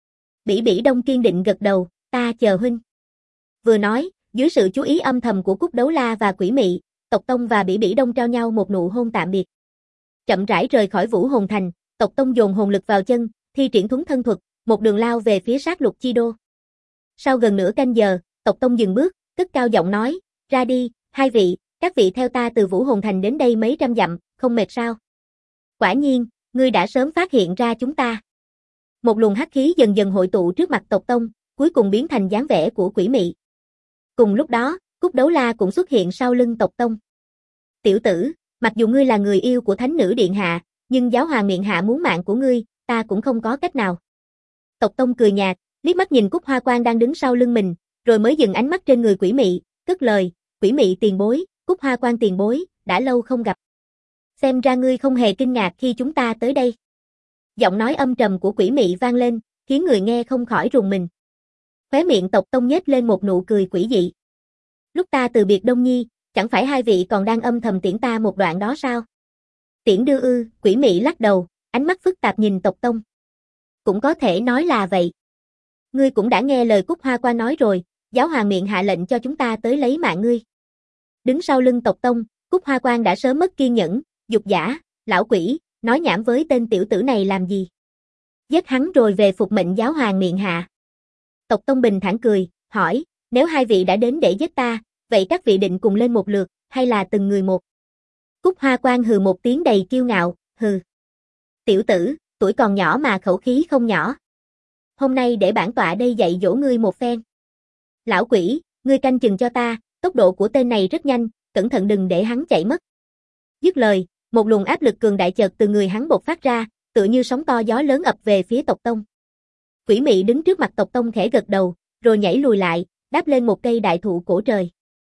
S1: Bỉ Bỉ Đông kiên định gật đầu, ta chờ huynh. Vừa nói, dưới sự chú ý âm thầm của Cúc Đấu La và Quỷ Mị, Tộc Tông và Bỉ Bỉ Đông trao nhau một nụ hôn tạm biệt. Chậm rãi rời khỏi Vũ Hồn Thành, Tộc Tông dồn hồn lực vào chân, thi triển thuấn thân thuật, một đường lao về phía sát lục chi đô. Sau gần nửa canh giờ, Tộc Tông dừng bước, cất cao giọng nói, ra đi, hai vị, các vị theo ta từ Vũ Hồn Thành đến đây mấy trăm dặm, không mệt sao? Quả nhiên, ngươi đã sớm phát hiện ra chúng ta. Một luồng hắc khí dần dần hội tụ trước mặt Tộc Tông, cuối cùng biến thành dáng vẻ của Quỷ Mị. Cùng lúc đó, Cúc Đấu La cũng xuất hiện sau lưng Tộc Tông. Tiểu tử, mặc dù ngươi là người yêu của Thánh Nữ Điện Hạ, nhưng Giáo Hoàng Miện Hạ muốn mạng của ngươi, ta cũng không có cách nào. Tộc Tông cười nhạt, liếc mắt nhìn Cúc Hoa Quang đang đứng sau lưng mình, rồi mới dừng ánh mắt trên người Quỷ Mị, cất lời, Quỷ Mị tiền bối, Cúc Hoa Quang tiền bối, đã lâu không gặp. Xem ra ngươi không hề kinh ngạc khi chúng ta tới đây. Giọng nói âm trầm của Quỷ Mị vang lên, khiến người nghe không khỏi rùng mình. Khóe miệng Tộc Tông nhếch lên một nụ cười quỷ dị. Lúc ta từ biệt Đông Nhi, chẳng phải hai vị còn đang âm thầm tiễn ta một đoạn đó sao? Tiễn đưa ư? Quỷ Mị lắc đầu, ánh mắt phức tạp nhìn Tộc Tông. Cũng có thể nói là vậy. Ngươi cũng đã nghe lời Cúc Hoa Quang nói rồi, Giáo Hoàng Miện hạ lệnh cho chúng ta tới lấy mạng ngươi. Đứng sau lưng Tộc Tông, Cúc Hoa Quang đã sớm mất kiên nhẫn, dục giả, lão quỷ, nói nhảm với tên tiểu tử này làm gì? Giết hắn rồi về phục mệnh Giáo Hoàng Miện hạ. Tộc Tông bình thản cười, hỏi, nếu hai vị đã đến để giết ta, vậy các vị định cùng lên một lượt, hay là từng người một? Cúc Hoa Quang hừ một tiếng đầy kiêu ngạo, hừ. Tiểu tử, tuổi còn nhỏ mà khẩu khí không nhỏ. Hôm nay để bản tọa đây dạy dỗ ngươi một phen. Lão quỷ, ngươi canh chừng cho ta, tốc độ của tên này rất nhanh, cẩn thận đừng để hắn chạy mất. Dứt lời, một luồng áp lực cường đại chợt từ người hắn bộc phát ra, tựa như sóng to gió lớn ập về phía Tộc Tông. Quỷ Mị đứng trước mặt Tộc Tông khẽ gật đầu, rồi nhảy lùi lại, đáp lên một cây đại thụ cổ trời.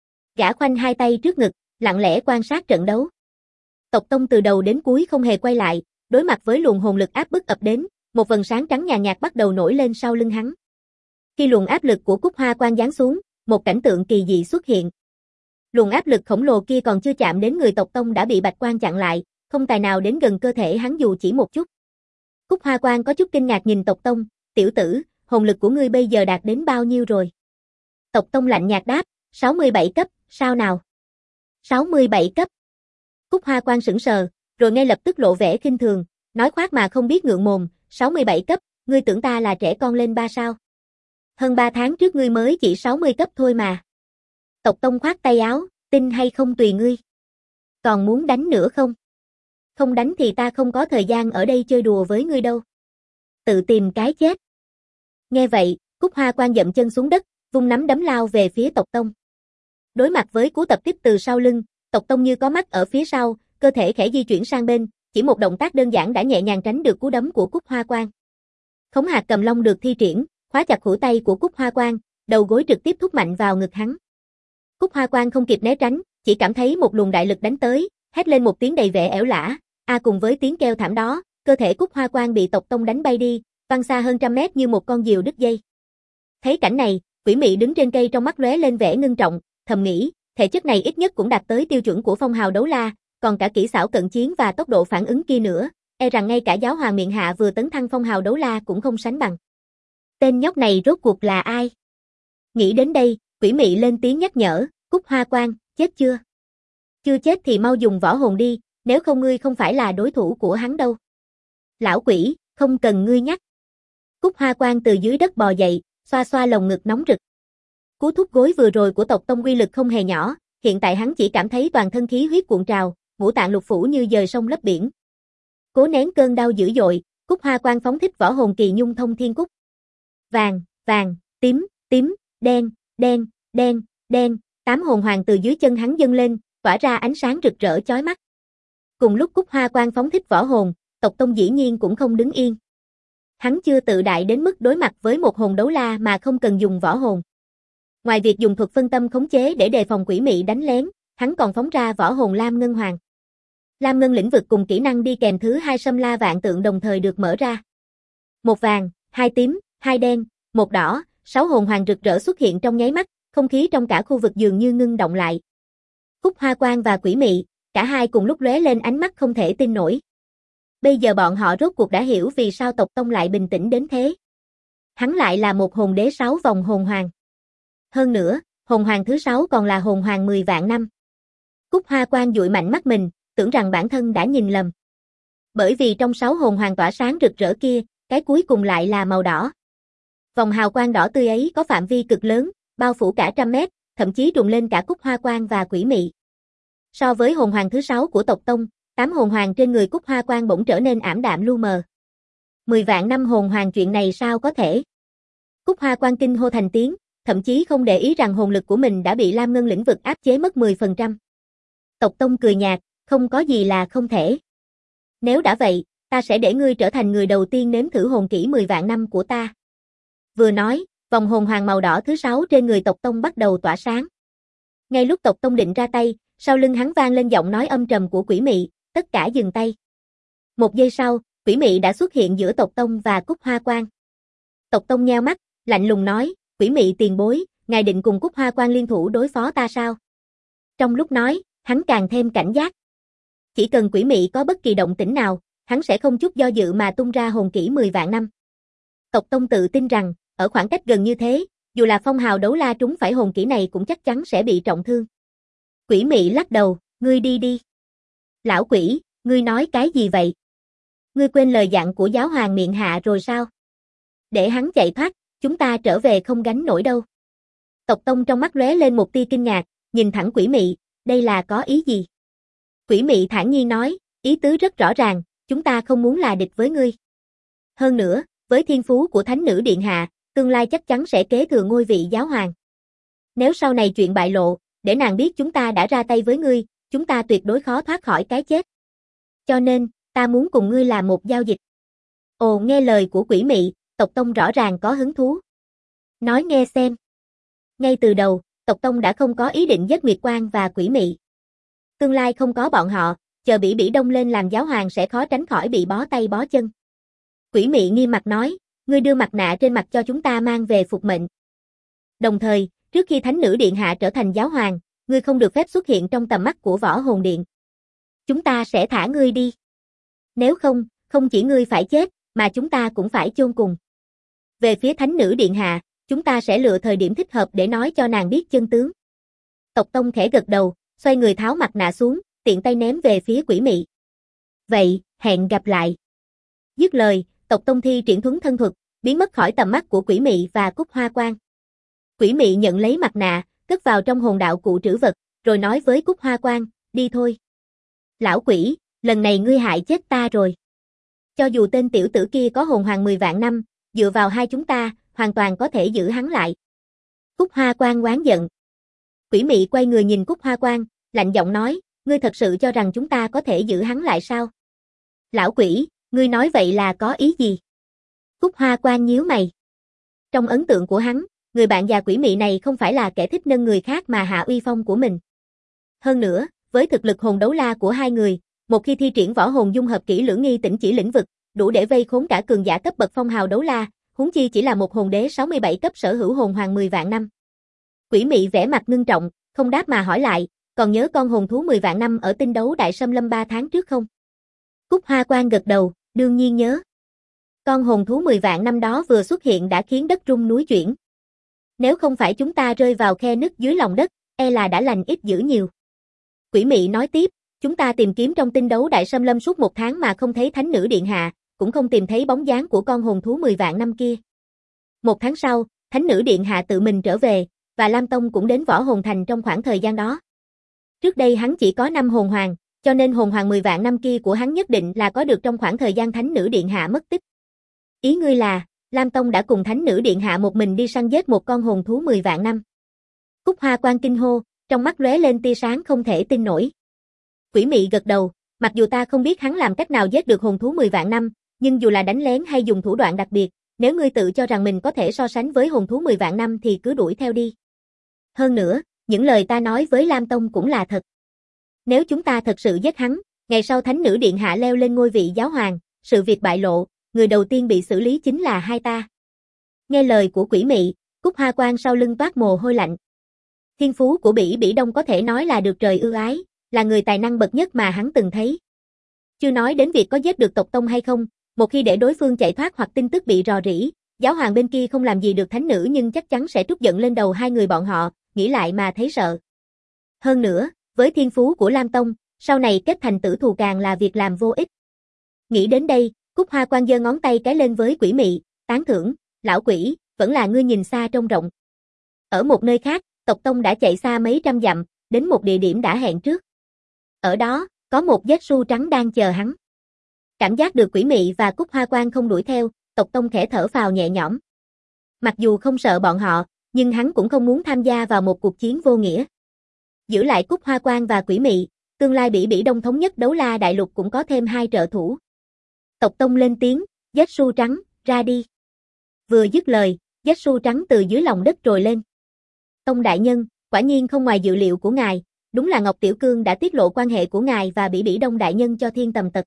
S1: Gã khoanh hai tay trước ngực, lặng lẽ quan sát trận đấu. Tộc Tông từ đầu đến cuối không hề quay lại, đối mặt với luồng hồn lực áp bức ập đến, một vầng sáng trắng nhàn nhạt bắt đầu nổi lên sau lưng hắn. Khi luồng áp lực của Cúc Hoa Quang giáng xuống, một cảnh tượng kỳ dị xuất hiện. Luồng áp lực khổng lồ kia còn chưa chạm đến người Tộc Tông đã bị Bạch Quang chặn lại, không tài nào đến gần cơ thể hắn dù chỉ một chút. Cúc Hoa Quang có chút kinh ngạc nhìn Tộc Tông, tiểu tử, hồn lực của ngươi bây giờ đạt đến bao nhiêu rồi? Tộc Tông lạnh nhạt đáp, 67 cấp, sao nào? 67 cấp. Cúc Hoa Quang sững sờ, rồi ngay lập tức lộ vẻ khinh thường, nói khoác mà không biết ngượng mồm, 67 cấp, ngươi tưởng ta là trẻ con lên 3 sao? Hơn 3 tháng trước ngươi mới chỉ 60 cấp thôi mà. Tộc Tông khoát tay áo, tin hay không tùy ngươi. Còn muốn đánh nữa không? Không đánh thì ta không có thời gian ở đây chơi đùa với ngươi đâu. Tự tìm cái chết. Nghe vậy, Cúc Hoa Quang dậm chân xuống đất, vung nắm đấm lao về phía Tộc Tông. Đối mặt với cú tập kích từ sau lưng, Tộc Tông như có mắt ở phía sau, cơ thể khẽ di chuyển sang bên, chỉ một động tác đơn giản đã nhẹ nhàng tránh được cú đấm của Cúc Hoa Quang. Khống hạt cầm long được thi triển, khóa chặt khuỷu tay của Cúc Hoa Quang, đầu gối trực tiếp thúc mạnh vào ngực hắn. Cúc Hoa Quang không kịp né tránh, chỉ cảm thấy một luồng đại lực đánh tới, hét lên một tiếng đầy vẻ ẻo lả, cùng với tiếng kêu thảm đó, cơ thể Cúc Hoa Quang bị Tộc Tông đánh bay đi, văng xa hơn trăm mét như một con diều đứt dây. Thấy cảnh này, Quỷ Mị đứng trên cây trong mắt lóe lên vẻ ngưng trọng, thầm nghĩ, thể chất này ít nhất cũng đạt tới tiêu chuẩn của phong hào đấu la, còn cả kỹ xảo cận chiến và tốc độ phản ứng kia nữa, e rằng ngay cả giáo hoàng miệng hạ vừa tấn thăng phong hào đấu la cũng không sánh bằng. Tên nhóc này rốt cuộc là ai? Nghĩ đến đây, Quỷ Mị lên tiếng nhắc nhở, Cúc Hoa Quang, chết chưa? Chưa chết thì mau dùng võ hồn đi, nếu không ngươi không phải là đối thủ của hắn đâu. Lão quỷ, không cần ngươi nhắc. Cúc Hoa Quang từ dưới đất bò dậy, xoa xoa lồng ngực nóng rực. Cú thúc gối vừa rồi của Tộc Tông uy lực không hề nhỏ, hiện tại hắn chỉ cảm thấy toàn thân khí huyết cuộn trào, ngũ tạng lục phủ như dời sông lấp biển. Cố nén cơn đau dữ dội, Cúc Hoa Quang phóng thích võ hồn kỳ nhung thông thiên cúc. Vàng, vàng, tím, tím, đen, đen, đen, đen, 8 hồn hoàng từ dưới chân hắn dâng lên, tỏa ra ánh sáng rực rỡ chói mắt. Cùng lúc Cúc Hoa Quang phóng thích võ hồn, Tộc Tông dĩ nhiên cũng không đứng yên. Hắn chưa tự đại đến mức đối mặt với một hồn đấu la mà không cần dùng võ hồn. Ngoài việc dùng thuật phân tâm khống chế để đề phòng Quỷ Mị đánh lén, hắn còn phóng ra võ hồn Lam Ngân Hoàng. Lam Ngân lĩnh vực cùng kỹ năng đi kèm thứ 2 Sâm La Vạn Tượng đồng thời được mở ra. Một vàng, 2 tím, 2 đen, 1 đỏ, 6 hồn hoàng rực rỡ xuất hiện trong nháy mắt, không khí trong cả khu vực dường như ngưng động lại. Cúc Hoa Quang và Quỷ Mị, cả hai cùng lúc lóe lên ánh mắt không thể tin nổi. Bây giờ bọn họ rốt cuộc đã hiểu vì sao Tộc Tông lại bình tĩnh đến thế. Hắn lại là một hồn đế 6 vòng hồn hoàng. Hơn nữa, hồn hoàng thứ 6 còn là hồn hoàng 10 vạn năm. Cúc Hoa Quang dụi mạnh mắt mình, tưởng rằng bản thân đã nhìn lầm. Bởi vì trong 6 hồn hoàng tỏa sáng rực rỡ kia, cái cuối cùng lại là màu đỏ. Vòng hào quang đỏ tươi ấy có phạm vi cực lớn, bao phủ cả trăm mét, thậm chí trùng lên cả Cúc Hoa Quang và Quỷ Mị. So với hồn hoàng thứ 6 của Tộc Tông, 8 hồn hoàng trên người Cúc Hoa Quang bỗng trở nên ảm đạm lu mờ. 10 vạn năm hồn hoàng chuyện này sao có thể? Cúc Hoa Quang kinh hô thành tiếng, thậm chí không để ý rằng hồn lực của mình đã bị Lam Ngân lĩnh vực áp chế mất 10%. Tộc Tông cười nhạt, không có gì là không thể. Nếu đã vậy, ta sẽ để ngươi trở thành người đầu tiên nếm thử hồn kỹ 10 vạn năm của ta. Vừa nói, vòng hồn hoàng màu đỏ thứ 6 trên người Tộc Tông bắt đầu tỏa sáng. Ngay lúc Tộc Tông định ra tay, sau lưng hắn vang lên giọng nói âm trầm của Quỷ Mị, tất cả dừng tay. Một giây sau, Quỷ Mị đã xuất hiện giữa Tộc Tông và Cúc Hoa Quang. Tộc Tông nheo mắt, lạnh lùng nói, Quỷ Mị tiền bối, ngài định cùng Cúc Hoa Quang liên thủ đối phó ta sao? Trong lúc nói, hắn càng thêm cảnh giác. Chỉ cần Quỷ Mị có bất kỳ động tĩnh nào, hắn sẽ không chút do dự mà tung ra hồn kỹ 10 vạn năm. Tộc Tông tự tin rằng, ở khoảng cách gần như thế, dù là phong hào đấu la trúng phải hồn kỹ này cũng chắc chắn sẽ bị trọng thương. Quỷ Mị lắc đầu, ngươi đi đi. Lão quỷ, ngươi nói cái gì vậy? Ngươi quên lời dặn của giáo hoàng miệng hạ rồi sao? Để hắn chạy thoát, chúng ta trở về không gánh nổi đâu. Tộc Tông trong mắt lóe lên một tia kinh ngạc, nhìn thẳng Quỷ Mị, đây là có ý gì? Quỷ Mị thản nhiên nói, ý tứ rất rõ ràng, chúng ta không muốn là địch với ngươi. Hơn nữa, với thiên phú của Thánh Nữ Điện Hạ, tương lai chắc chắn sẽ kế thừa ngôi vị giáo hoàng. Nếu sau này chuyện bại lộ, để nàng biết chúng ta đã ra tay với ngươi, chúng ta tuyệt đối khó thoát khỏi cái chết. Cho nên, ta muốn cùng ngươi làm một giao dịch. Ồ, nghe lời của Quỷ Mị, Tộc Tông rõ ràng có hứng thú. Nói nghe xem. Ngay từ đầu, Tộc Tông đã không có ý định giết Nguyệt Quang và Quỷ Mị. Tương lai không có bọn họ, chờ Bỉ Đông lên làm giáo hoàng sẽ khó tránh khỏi bị bó tay bó chân. Quỷ Mị nghiêm mặt nói, ngươi đưa mặt nạ trên mặt cho chúng ta mang về phục mệnh. Đồng thời, trước khi Thánh Nữ Điện Hạ trở thành giáo hoàng, ngươi không được phép xuất hiện trong tầm mắt của Võ Hồn Điện. Chúng ta sẽ thả ngươi đi. Nếu không, không chỉ ngươi phải chết, mà chúng ta cũng phải chôn cùng. Về phía Thánh Nữ Điện Hạ, chúng ta sẽ lựa thời điểm thích hợp để nói cho nàng biết chân tướng. Tộc Tông khẽ gật đầu, xoay người tháo mặt nạ xuống, tiện tay ném về phía Quỷ Mị. Vậy, hẹn gặp lại. Dứt lời, Tộc Tông thi triển thuấn thân thuật, biến mất khỏi tầm mắt của Quỷ Mị và Cúc Hoa Quang. Quỷ Mị nhận lấy mặt nạ, cất vào trong hồn đạo cụ trữ vật, rồi nói với Cúc Hoa Quang, đi thôi. Lão quỷ, lần này ngươi hại chết ta rồi. Cho dù tên tiểu tử kia có hồn hoàng 10 vạn năm, dựa vào hai chúng ta, hoàn toàn có thể giữ hắn lại. Cúc Hoa Quang oán giận. Quỷ Mị quay người nhìn Cúc Hoa Quang, lạnh giọng nói, ngươi thật sự cho rằng chúng ta có thể giữ hắn lại sao? Lão quỷ, ngươi nói vậy là có ý gì? Cúc Hoa Quang nhíu mày. Trong ấn tượng của hắn, người bạn già quỷ mị này không phải là kẻ thích nâng người khác mà hạ uy phong của mình. Hơn nữa, với thực lực hồn đấu la của hai người, một khi thi triển võ hồn dung hợp kỹ lưỡng nghi tỉnh chỉ lĩnh vực, đủ để vây khốn cả cường giả cấp bậc phong hào đấu la, huống chi chỉ là một hồn đế 67 cấp sở hữu hồn hoàng 10 vạn năm. Quỷ mị vẻ mặt ngưng trọng, không đáp mà hỏi lại, còn nhớ con hồn thú 10 vạn năm ở tinh đấu đại xâm lâm 3 tháng trước không? Cúc Hoa Quan gật đầu, đương nhiên nhớ. Con hồn thú 10 vạn năm đó vừa xuất hiện đã khiến đất rung núi chuyển. Nếu không phải chúng ta rơi vào khe nứt dưới lòng đất, e là đã lành ít dữ nhiều. Quỷ mị nói tiếp, chúng ta tìm kiếm trong tinh đấu đại xâm lâm suốt 1 tháng mà không thấy thánh nữ điện hạ, cũng không tìm thấy bóng dáng của con hồn thú 10 vạn năm kia. 1 tháng sau, thánh nữ điện hạ tự mình trở về, và Lam Tông cũng đến Võ Hồn Thành trong khoảng thời gian đó. Trước đây hắn chỉ có 5 hồn hoàng, cho nên hồn hoàng 10 vạn năm kia của hắn nhất định là có được trong khoảng thời gian thánh nữ điện hạ mất tích. Ý ngươi là, Lam Tông đã cùng thánh nữ điện hạ một mình đi săn giết một con hồn thú 10 vạn năm. Cúc Hoa Quan kinh hô, trong mắt lóe lên tia sáng không thể tin nổi. Quỷ mị gật đầu, mặc dù ta không biết hắn làm cách nào giết được hồn thú 10 vạn năm, nhưng dù là đánh lén hay dùng thủ đoạn đặc biệt, nếu ngươi tự cho rằng mình có thể so sánh với hồn thú 10 vạn năm thì cứ đuổi theo đi. Hơn nữa, những lời ta nói với Lam Tông cũng là thật. Nếu chúng ta thật sự giết hắn, ngày sau thánh nữ điện hạ leo lên ngôi vị giáo hoàng, sự việc bại lộ, người đầu tiên bị xử lý chính là hai ta. Nghe lời của quỷ mị, Cúc Hoa Quan sau lưng toát mồ hôi lạnh. Thiên phú của Bỉ Bỉ Đông có thể nói là được trời ưu ái, là người tài năng bậc nhất mà hắn từng thấy. Chưa nói đến việc có giết được tộc tông hay không, một khi để đối phương chạy thoát hoặc tin tức bị rò rỉ, giáo hoàng bên kia không làm gì được thánh nữ nhưng chắc chắn sẽ trút giận lên đầu hai người bọn họ, nghĩ lại mà thấy sợ. Hơn nữa, với thiên phú của Lam Tông, sau này kết thành tử thù càng là việc làm vô ích. Nghĩ đến đây, Cúc Hoa Quan giơ ngón tay cái lên với quỷ mị, tán thưởng, lão quỷ, vẫn là ngươi nhìn xa trông rộng. Ở một nơi khác, tộc tông đã chạy xa mấy trăm dặm, đến một địa điểm đã hẹn trước. Ở đó, có một vết su trắng đang chờ hắn. Cảm giác được quỷ mị và Cúc Hoa Quan không đuổi theo, tộc tông khẽ thở phào nhẹ nhõm. Mặc dù không sợ bọn họ, nhưng hắn cũng không muốn tham gia vào một cuộc chiến vô nghĩa. Giữ lại Cúc Hoa Quan và quỷ mị, tương lai Bỉ Bỉ Đông thống nhất đấu la đại lục cũng có thêm 2 trợ thủ. Tộc tông lên tiếng, vết su trắng, ra đi. Vừa dứt lời, vết su trắng từ dưới lòng đất trồi lên. Tông đại nhân, quả nhiên không ngoài dự liệu của ngài, đúng là Ngọc Tiểu Cương đã tiết lộ quan hệ của ngài và Bỉ Bỉ Đông đại nhân cho Thiên Tầm Tật.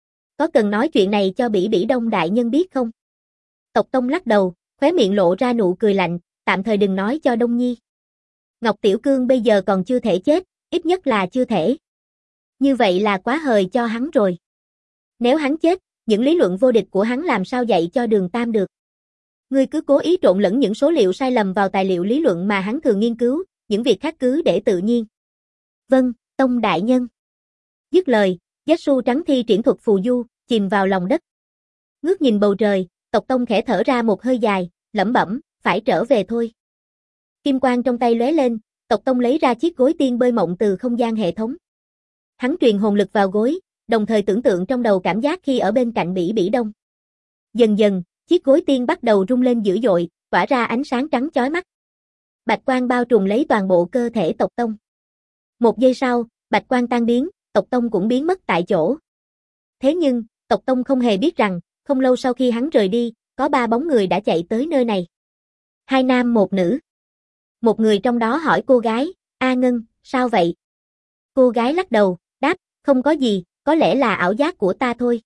S1: Có cần nói chuyện này cho Bỉ Bỉ Đông đại nhân biết không? Tộc tông lắc đầu, khóe miệng lộ ra nụ cười lạnh, tạm thời đừng nói cho Đông Nhi. Ngọc Tiểu Cương bây giờ còn chưa thể chết, ít nhất là chưa thể. Như vậy là quá hời cho hắn rồi. Nếu hắn chết, những lý luận vô địch của hắn làm sao dạy cho Đường Tam được. Ngươi cứ cố ý trộn lẫn những số liệu sai lầm vào tài liệu lý luận mà hắn thường nghiên cứu, những việc khác cứ để tự nhiên. Vâng, Tông đại nhân. Dứt lời, vết su trắng thi triển thuật phù du, chìm vào lòng đất. Ngước nhìn bầu trời, tộc Tông khẽ thở ra một hơi dài, lẩm bẩm, phải trở về thôi. Kim quang trong tay lóe lên, tộc Tông lấy ra chiếc gối tiên bơi mộng từ không gian hệ thống. Hắn truyền hồn lực vào gối, đồng thời tưởng tượng trong đầu cảm giác khi ở bên cạnh Bỉ Bỉ Đông. Dần dần, chiếc gối tiên bắt đầu rung lên dữ dội, tỏa ra ánh sáng trắng chói mắt. Bạch quang bao trùm lấy toàn bộ cơ thể tộc Tông. Một giây sau, bạch quang tan biến, tộc Tông cũng biến mất tại chỗ. Thế nhưng, tộc Tông không hề biết rằng, không lâu sau khi hắn rời đi, có 3 bóng người đã chạy tới nơi này. 2 nam 1 nữ. Một người trong đó hỏi cô gái, A Ngân, sao vậy? Cô gái lắc đầu, đáp, không có gì, có lẽ là ảo giác của ta thôi.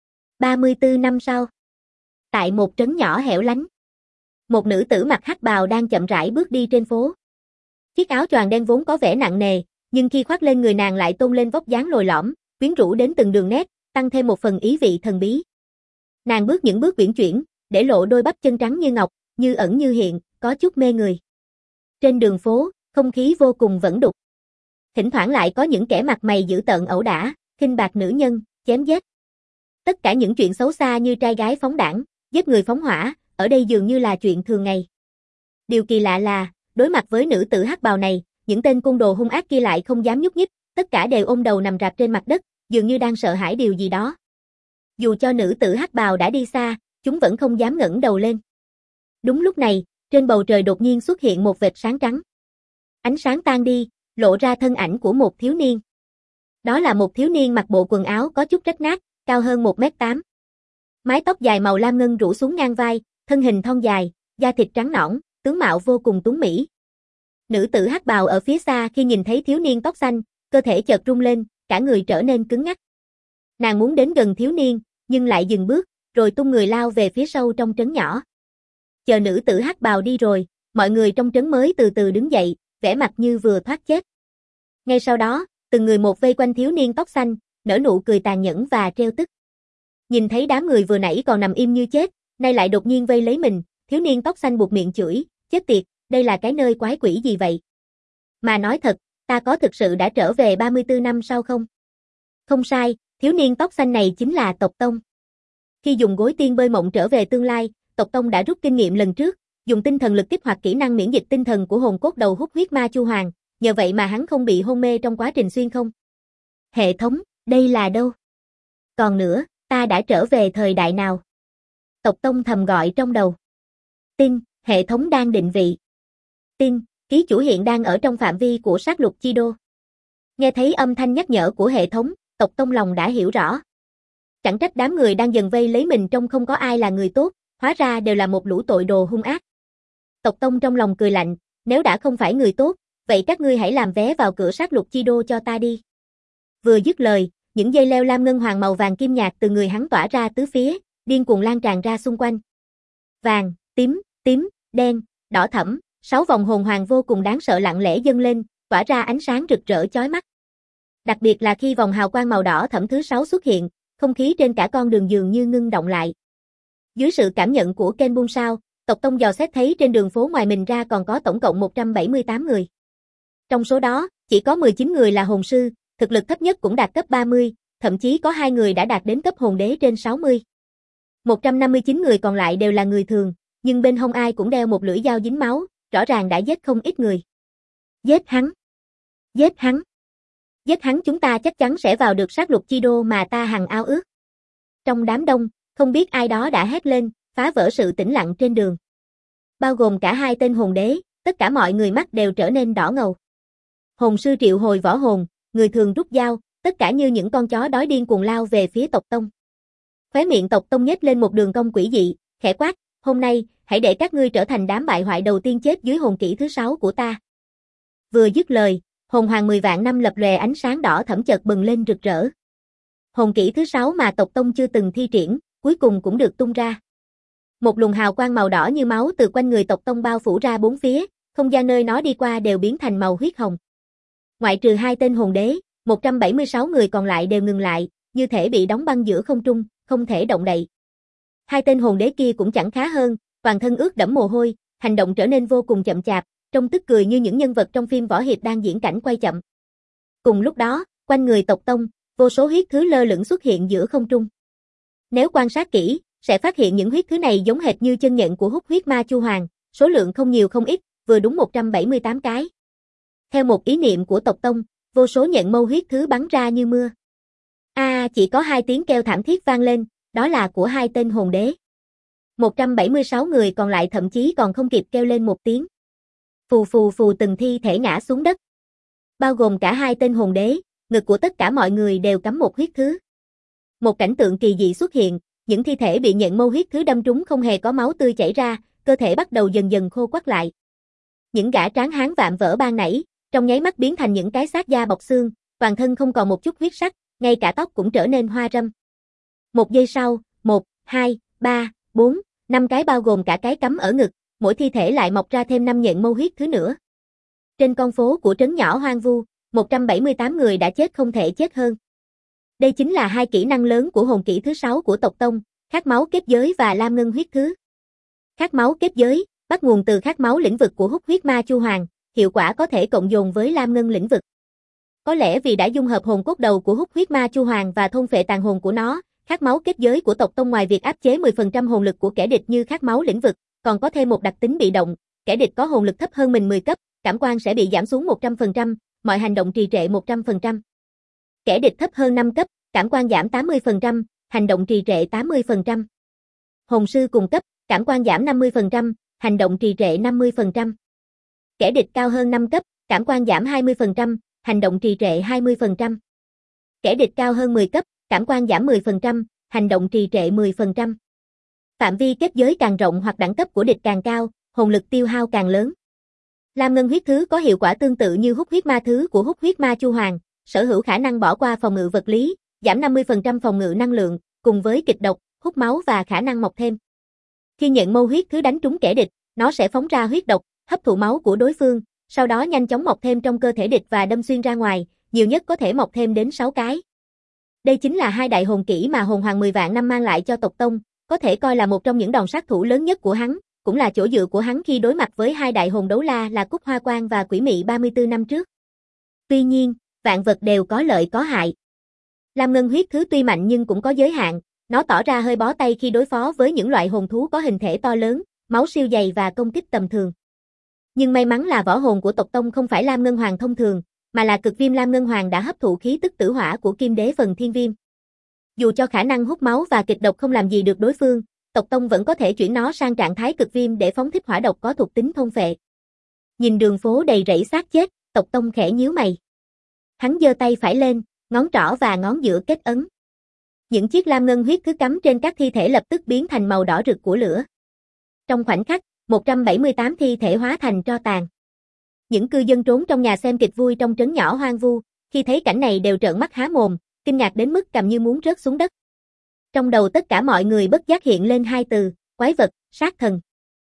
S1: 34 năm sau. Tại một trấn nhỏ hẻo lánh. Một nữ tử mặc hắc bào đang chậm rãi bước đi trên phố. Chiếc áo choàng đen vốn có vẻ nặng nề, nhưng khi khoác lên người nàng lại tôn lên vóc dáng lồi lõm, quyến rũ đến từng đường nét, tăng thêm một phần ý vị thần bí. Nàng bước những bước uyển chuyển, để lộ đôi bắp chân trắng như ngọc, như ẩn như hiện, có chút mê người. Trên đường phố, không khí vô cùng vẫn đục. Thỉnh thoảng lại có những kẻ mặt mày dữ tợn ẩu đả, khinh bạc nữ nhân, chém giết. Tất cả những chuyện xấu xa như trai gái phóng đảng, giết người phóng hỏa, ở đây dường như là chuyện thường ngày. Điều kỳ lạ là, đối mặt với nữ tử hắc bào này, những tên côn đồ hung ác kia lại không dám nhúc nhích, tất cả đều ôm đầu nằm rạp trên mặt đất, dường như đang sợ hãi điều gì đó. Dù cho nữ tử hắc bào đã đi xa, chúng vẫn không dám ngẩng đầu lên. Đúng lúc này, trên bầu trời đột nhiên xuất hiện một vệt sáng trắng. Ánh sáng tan đi, lộ ra thân ảnh của một thiếu niên. Đó là một thiếu niên mặc bộ quần áo có chút rách nát, cao hơn 1m8. Mái tóc dài màu lam ngân rủ xuống ngang vai, thân hình thon dài, da thịt trắng nõn, tướng mạo vô cùng tuấn mỹ. Nữ tử hắc bào ở phía xa khi nhìn thấy thiếu niên tóc xanh, cơ thể chợt rung lên, cả người trở nên cứng ngắc. Nàng muốn đến gần thiếu niên, nhưng lại dừng bước, rồi tung người lao về phía sâu trong trấn nhỏ. Chờ nữ tử hắc bào đi rồi, mọi người trong trấn mới từ từ đứng dậy, vẻ mặt như vừa thoát chết. Ngay sau đó, từng người một vây quanh thiếu niên tóc xanh, nở nụ cười tàn nhẫn và trêu tức. Nhìn thấy đám người vừa nãy còn nằm im như chết, nay lại đột nhiên vây lấy mình, thiếu niên tóc xanh buột miệng chửi, chết tiệt, đây là cái nơi quái quỷ gì vậy? Mà nói thật, ta có thực sự đã trở về 34 năm sau không? Không sai, thiếu niên tóc xanh này chính là Tộc Tông. Khi dùng gối tiên bơi mộng trở về tương lai, Tộc Tông đã rút kinh nghiệm lần trước, dùng tinh thần lực kích hoạt kỹ năng miễn dịch tinh thần của hồn cốt đầu hút huyết ma Chu Hoàng, nhờ vậy mà hắn không bị hôn mê trong quá trình xuyên không. Hệ thống, đây là đâu? Còn nữa, ta đã trở về thời đại nào? Tộc Tông thầm gọi trong đầu. Tin, hệ thống đang định vị. Tin, ký chủ hiện đang ở trong phạm vi của sát lục chi đô. Nghe thấy âm thanh nhắc nhở của hệ thống, Tộc Tông lòng đã hiểu rõ. Chẳng trách đám người đang dần vây lấy mình trông không có ai là người tốt, hóa ra đều là một lũ tội đồ hung ác. Tộc Tông trong lòng cười lạnh, nếu đã không phải người tốt, vậy các ngươi hãy làm vé vào cửa sát lục chi đô cho ta đi. Vừa dứt lời, những dây leo lam ngân hoàng màu vàng kim nhạt từ người hắn tỏa ra tứ phía, điên cuồng lan tràn ra xung quanh. Vàng, tím, đen, đỏ thẫm, 6 vòng hồn hoàng vô cùng đáng sợ lặng lẽ dâng lên, tỏa ra ánh sáng rực rỡ chói mắt. Đặc biệt là khi vòng hào quang màu đỏ thẫm thứ 6 xuất hiện, không khí trên cả con đường dường như ngưng động lại. Dưới sự cảm nhận của Ken Bung Sao, Tộc Tông dò xét thấy trên đường phố ngoài mình ra còn có tổng cộng 178 người. Trong số đó, chỉ có 19 người là hồn sư, thực lực thấp nhất cũng đạt cấp 30, thậm chí có 2 người đã đạt đến cấp hồn đế trên 60. 159 người còn lại đều là người thường, nhưng bên hông ai cũng đeo một lưỡi dao dính máu, rõ ràng đã giết không ít người. Giết hắn! Giết hắn! Giết hắn, chúng ta chắc chắn sẽ vào được sát lục chi đô mà ta hằng ao ước. Trong đám đông, không biết ai đó đã hét lên, phá vỡ sự tĩnh lặng trên đường. Bao gồm cả 2 tên hồn đế, tất cả mọi người mắt đều trở nên đỏ ngầu. Hồn sư triệu hồi võ hồn, người thường rút dao, tất cả như những con chó đói điên cuồng lao về phía Tộc Tông. Khóe miệng Tộc Tông nhếch lên một đường cong quỷ dị, khẽ quát, hôm nay, hãy để các ngươi trở thành đám bại hoại đầu tiên chết dưới hồn kỹ thứ 6 của ta. Vừa dứt lời, hồn hoàng 10 vạn năm lập lòe ánh sáng đỏ thẫm chợt bừng lên rực rỡ. Hồn kỹ thứ 6 mà Tộc Tông chưa từng thi triển, cuối cùng cũng được tung ra. Một luồng hào quang màu đỏ như máu từ quanh người Tộc Tông bao phủ ra bốn phía, không gian nơi nó đi qua đều biến thành màu huyết hồng. Ngoại trừ 2 tên hồn đế, 176 người còn lại đều ngừng lại, như thể bị đóng băng giữa không trung, không thể động đậy. 2 tên hồn đế kia cũng chẳng khá hơn, toàn thân ướt đẫm mồ hôi, hành động trở nên vô cùng chậm chạp, trông tức cười như những nhân vật trong phim võ hiệp đang diễn cảnh quay chậm. Cùng lúc đó, quanh người Tộc Tông, vô số huyết thứ lơ lửng xuất hiện giữa không trung. Nếu quan sát kỹ, sẽ phát hiện những huyết thứ này giống hệt như chân nhện của hút huyết ma Chu Hoàng, số lượng không nhiều không ít, vừa đúng 178 cái. Theo một ý niệm của Tộc Tông, vô số nhện mâu huyết thứ bắn ra như mưa. Chỉ có 2 tiếng kêu thảm thiết vang lên, đó là của 2 tên hồn đế. 176 người còn lại thậm chí còn không kịp kêu lên một tiếng. Phù phù phù từng thi thể ngã xuống đất. Bao gồm cả 2 tên hồn đế, ngực của tất cả mọi người đều cắm một huyết thứ. Một cảnh tượng kỳ dị xuất hiện, những thi thể bị nhện mâu huyết thứ đâm trúng không hề có máu tươi chảy ra, cơ thể bắt đầu dần dần khô quắt lại. Những gã tráng hán vạm vỡ ban nãy, trong nháy mắt biến thành những cái xác da bọc xương, toàn thân không còn một chút huyết sắc, ngay cả tóc cũng trở nên hoa râm. Một giây sau, 1, 2, 3, 4, 5 cái bao gồm cả cái cắm ở ngực, mỗi thi thể lại mọc ra thêm 5 nhện mâu huyết thứ nữa. Trên con phố của trấn nhỏ hoang vu, 178 người đã chết không thể chết hơn. Đây chính là 2 kỹ năng lớn của hồn kỹ thứ 6 của Tộc Tông, khát máu kết giới và lam ngân huyết thứ. Khát máu kết giới, bắt nguồn từ khát máu lĩnh vực của hút huyết ma Chu Hoàng, hiệu quả có thể cộng dồn với lam ngân lĩnh vực. Có lẽ vì đã dung hợp hồn cốt đầu của hút huyết ma Chu Hoàng và thôn phệ tàn hồn của nó, khát máu kết giới của Tộc Tông ngoài việc áp chế 10% hồn lực của kẻ địch như khát máu lĩnh vực, còn có thêm một đặc tính bị động, kẻ địch có hồn lực thấp hơn mình 10 cấp, cảm quan sẽ bị giảm xuống 100%, mọi hành động trì trệ 100%. Kẻ địch thấp hơn 5 cấp, cảm quan giảm 80%, hành động trì trệ 80%. Hồn sư cùng cấp, cảm quan giảm 50%, hành động trì trệ 50%. Kẻ địch cao hơn 5 cấp, cảm quan giảm 20%, hành động trì trệ 20%. Kẻ địch cao hơn 10 cấp, cảm quan giảm 10%, hành động trì trệ 10%. Phạm vi kết giới càng rộng hoặc đẳng cấp của địch càng cao, hồn lực tiêu hao càng lớn. Lam ngân huyết thứ có hiệu quả tương tự như hút huyết ma thứ của hút huyết ma chu hoàng, sở hữu khả năng bỏ qua phòng ngự vật lý, giảm 50% phòng ngự năng lượng, cùng với kịch độc, hút máu và khả năng mọc thêm. Khi nhận mâu huyết thứ đánh trúng kẻ địch, nó sẽ phóng ra huyết độc, hấp thụ máu của đối phương, sau đó nhanh chóng mọc thêm trong cơ thể địch và đâm xuyên ra ngoài, nhiều nhất có thể mọc thêm đến 6 cái. Đây chính là hai đại hồn kỹ mà hồn hoàng 10 vạn năm mang lại cho tộc tông, có thể coi là một trong những đòn sát thủ lớn nhất của hắn, cũng là chỗ dựa của hắn khi đối mặt với hai đại hồn đấu la là Cúc Hoa Quang và Quỷ Mị 34 năm trước. Tuy nhiên, vạn vật đều có lợi có hại. Lam ngân huyết thứ tuy mạnh nhưng cũng có giới hạn, nó tỏ ra hơi bó tay khi đối phó với những loại hồn thú có hình thể to lớn, máu siêu dày và công kích tầm thường. Nhưng may mắn là võ hồn của tộc tông không phải Lam ngân hoàng thông thường, mà là cực viêm Lam ngân hoàng đã hấp thụ khí tức tử hỏa của Kim Đế phần Thiên Viêm. Dù cho khả năng hút máu và kịch độc không làm gì được đối phương, tộc tông vẫn có thể chuyển nó sang trạng thái cực viêm để phóng thích hỏa độc có thuộc tính thôn phệ. Nhìn đường phố đầy rẫy xác chết, tộc tông khẽ nhíu mày. Hắn giơ tay phải lên, ngón trỏ và ngón giữa kết ấn. Những chiếc lam ngân huyết thứ cắm trên các thi thể lập tức biến thành màu đỏ rực của lửa. Trong khoảnh khắc, 178 thi thể hóa thành tro tàn. Những cư dân trốn trong nhà xem kịch vui trong trấn nhỏ hoang vu, khi thấy cảnh này đều trợn mắt há mồm, kinh ngạc đến mức cầm như muốn rớt xuống đất. Trong đầu tất cả mọi người bất giác hiện lên hai từ, quái vật, sát thần.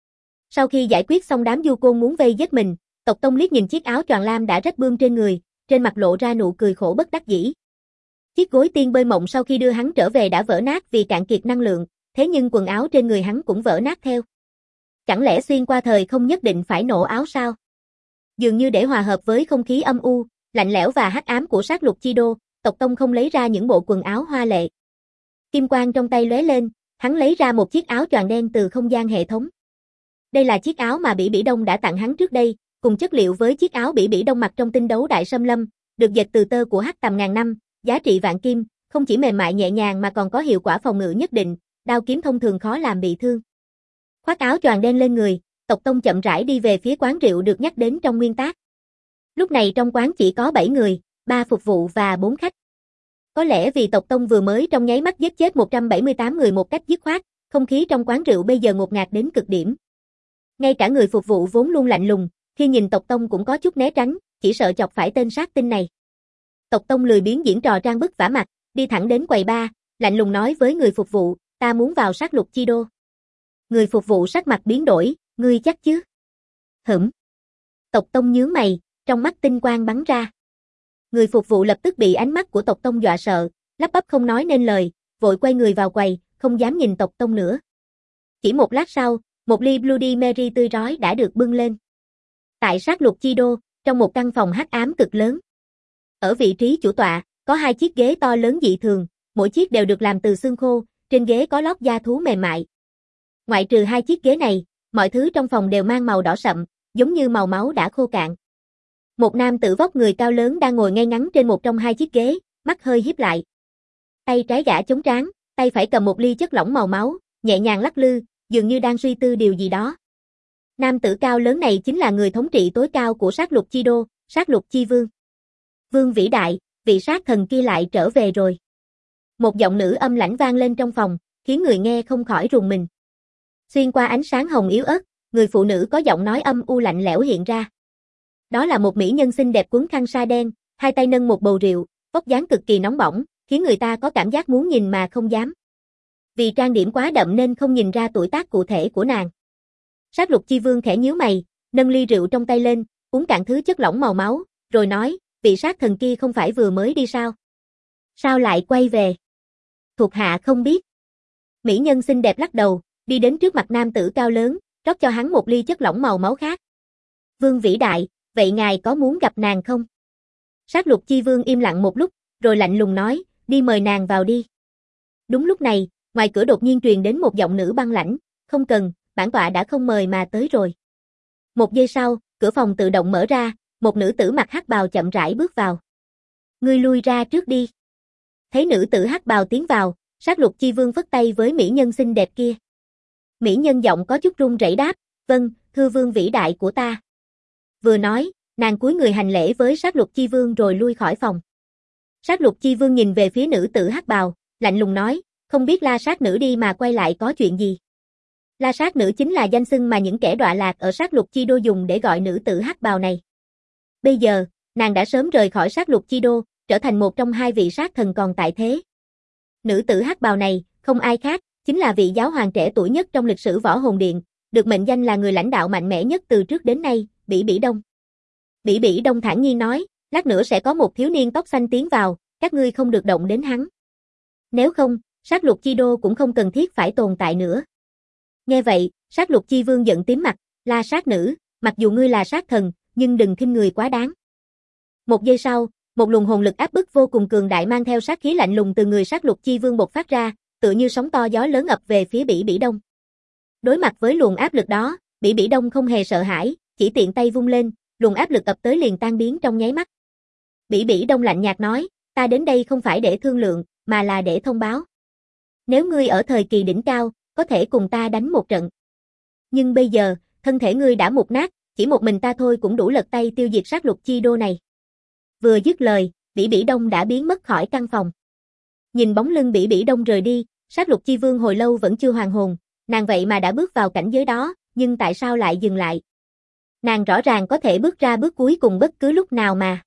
S1: Sau khi giải quyết xong đám du côn muốn vây giết mình, tộc tông liếc nhìn chiếc áo choàng lam đã rách bươm trên người, trên mặt lộ ra nụ cười khổ bất đắc dĩ. Chiếc gối tiên bơi mộng sau khi đưa hắn trở về đã vỡ nát vì cạn kiệt năng lượng, thế nhưng quần áo trên người hắn cũng vỡ nát theo. Chẳng lẽ xuyên qua thời không nhất định phải nổ áo sao? Dường như để hòa hợp với không khí âm u, lạnh lẽo và hắc ám của sát lục chi đô, tộc tông không lấy ra những bộ quần áo hoa lệ. Kim quang trong tay lóe lên, hắn lấy ra một chiếc áo choàng đen từ không gian hệ thống. Đây là chiếc áo mà Bỉ Bỉ Đông đã tặng hắn trước đây, cùng chất liệu với chiếc áo Bỉ Bỉ Đông mặc trong tinh đấu đại xâm lâm, được dệt từ tơ của hắc tầm ngàn năm, giá trị vạn kim, không chỉ mềm mại nhẹ nhàng mà còn có hiệu quả phòng ngự nhất định, đao kiếm thông thường khó làm bị thương. Khoác áo choàng đen lên người, tộc tông chậm rãi đi về phía quán rượu được nhắc đến trong nguyên tác. Lúc này trong quán chỉ có 7 người, 3 phục vụ và 4 khách. Có lẽ vì tộc tông vừa mới trong nháy mắt giết chết 178 người một cách dứt khoát, không khí trong quán rượu bây giờ ngột ngạt đến cực điểm. Ngay cả người phục vụ vốn luôn lạnh lùng, khi nhìn tộc tông cũng có chút né tránh, chỉ sợ chọc phải tên sát tinh này. Tộc tông lười biếng diễn trò trang bức vả mặt, đi thẳng đến quầy bar, lạnh lùng nói với người phục vụ, ta muốn vào sát lục chi đô. Người phục vụ sắc mặt biến đổi, ngươi chắc chứ? Hửm. Tộc tông nhướng mày, trong mắt tinh quang bắn ra. Người phục vụ lập tức bị ánh mắt của tộc tông dọa sợ, lắp bắp không nói nên lời, vội quay người vào quầy, không dám nhìn tộc tông nữa. Chỉ một lát sau, một ly Bloody Mary tươi rói đã được bưng lên. Tại sát lục chi đô, trong một căn phòng hắc ám cực lớn. Ở vị trí chủ tọa, có 2 chiếc ghế to lớn dị thường, mỗi chiếc đều được làm từ xương khô, trên ghế có lót da thú mềm mại. Ngoại trừ 2 chiếc ghế này, mọi thứ trong phòng đều mang màu đỏ sậm, giống như màu máu đã khô cạn. Một nam tử vóc người cao lớn đang ngồi ngay ngắn trên một trong 2 chiếc ghế, mắt hơi híp lại. Tay trái gã chống trán, tay phải cầm một ly chất lỏng màu máu, nhẹ nhàng lắc lư, dường như đang suy tư điều gì đó. Nam tử cao lớn này chính là người thống trị tối cao của sát lục chi đô, sát lục chi vương. Vương vĩ đại, vị sát thần kia lại trở về rồi. Một giọng nữ âm lãnh vang lên trong phòng, khiến người nghe không khỏi rùng mình. Xuyên qua ánh sáng hồng yếu ớt, người phụ nữ có giọng nói âm u lạnh lẽo hiện ra. Đó là một mỹ nhân xinh đẹp quấn khăn sa đen, hai tay nâng một bầu rượu, vóc dáng cực kỳ nóng bỏng, khiến người ta có cảm giác muốn nhìn mà không dám. Vì trang điểm quá đậm nên không nhìn ra tuổi tác cụ thể của nàng. Sát lục chi vương khẽ nhíu mày, nâng ly rượu trong tay lên, uống cạn thứ chất lỏng màu máu, rồi nói, vị sát thần kia không phải vừa mới đi sao? Sao lại quay về? Thuộc hạ không biết. Mỹ nhân xinh đẹp lắc đầu, đi đến trước mặt nam tử cao lớn, rót cho hắn một ly chất lỏng màu máu khác. Vương vĩ đại, vậy ngài có muốn gặp nàng không? Sát lục chi vương im lặng một lúc, rồi lạnh lùng nói, đi mời nàng vào đi. Đúng lúc này, ngoài cửa đột nhiên truyền đến một giọng nữ băng lãnh, không cần, bản tọa đã không mời mà tới rồi. Một giây sau, cửa phòng tự động mở ra, một nữ tử mặc hắc bào chậm rãi bước vào. Ngươi lui ra trước đi. Thấy nữ tử hắc bào tiến vào, sát lục chi vương phất tay với mỹ nhân xinh đẹp kia. Mỹ nhân giọng có chút run rẩy đáp, vâng, thưa vương vĩ đại của ta. Vừa nói, nàng cúi người hành lễ với sát lục chi vương rồi lui khỏi phòng. Sát lục chi vương nhìn về phía nữ tử hắc bào, lạnh lùng nói, không biết la sát nữ đi mà quay lại có chuyện gì. La sát nữ chính là danh xưng mà những kẻ đọa lạc ở sát lục chi đô dùng để gọi nữ tử hắc bào này. Bây giờ, nàng đã sớm rời khỏi sát lục chi đô, trở thành một trong hai vị sát thần còn tại thế. Nữ tử hắc bào này, không ai khác, chính là vị giáo hoàng trẻ tuổi nhất trong lịch sử Võ Hồn Điện, được mệnh danh là người lãnh đạo mạnh mẽ nhất từ trước đến nay, Bỉ Bỉ Đông. Bỉ Bỉ Đông thản nhiên nói, lát nữa sẽ có một thiếu niên tóc xanh tiến vào, các ngươi không được động đến hắn. Nếu không, sát lục chi đô cũng không cần thiết phải tồn tại nữa. Nghe vậy, sát lục chi vương giận tím mặt, La sát nữ, mặc dù ngươi là sát thần, nhưng đừng khinh người quá đáng. Một giây sau, một luồng hồn lực áp bức vô cùng cường đại mang theo sát khí lạnh lùng từ người sát lục chi vương bộc phát ra, tựa như sóng to gió lớn ập về phía Bỉ Bỉ Đông. Đối mặt với luồng áp lực đó, Bỉ Bỉ Đông không hề sợ hãi, chỉ tiện tay vung lên, luồng áp lực ập tới liền tan biến trong nháy mắt. Bỉ Bỉ Đông lạnh nhạt nói, ta đến đây không phải để thương lượng, mà là để thông báo. Nếu ngươi ở thời kỳ đỉnh cao, có thể cùng ta đánh một trận. Nhưng bây giờ, thân thể ngươi đã mục nát, chỉ một mình ta thôi cũng đủ lật tay tiêu diệt sát lục chi đô này. Vừa dứt lời, Bỉ Bỉ Đông đã biến mất khỏi căn phòng. Nhìn bóng lưng Bỉ Bỉ Đông rời đi, sát lục chi vương hồi lâu vẫn chưa hoàn hồn, nàng vậy mà đã bước vào cảnh giới đó, nhưng tại sao lại dừng lại? Nàng rõ ràng có thể bước ra bước cuối cùng bất cứ lúc nào mà.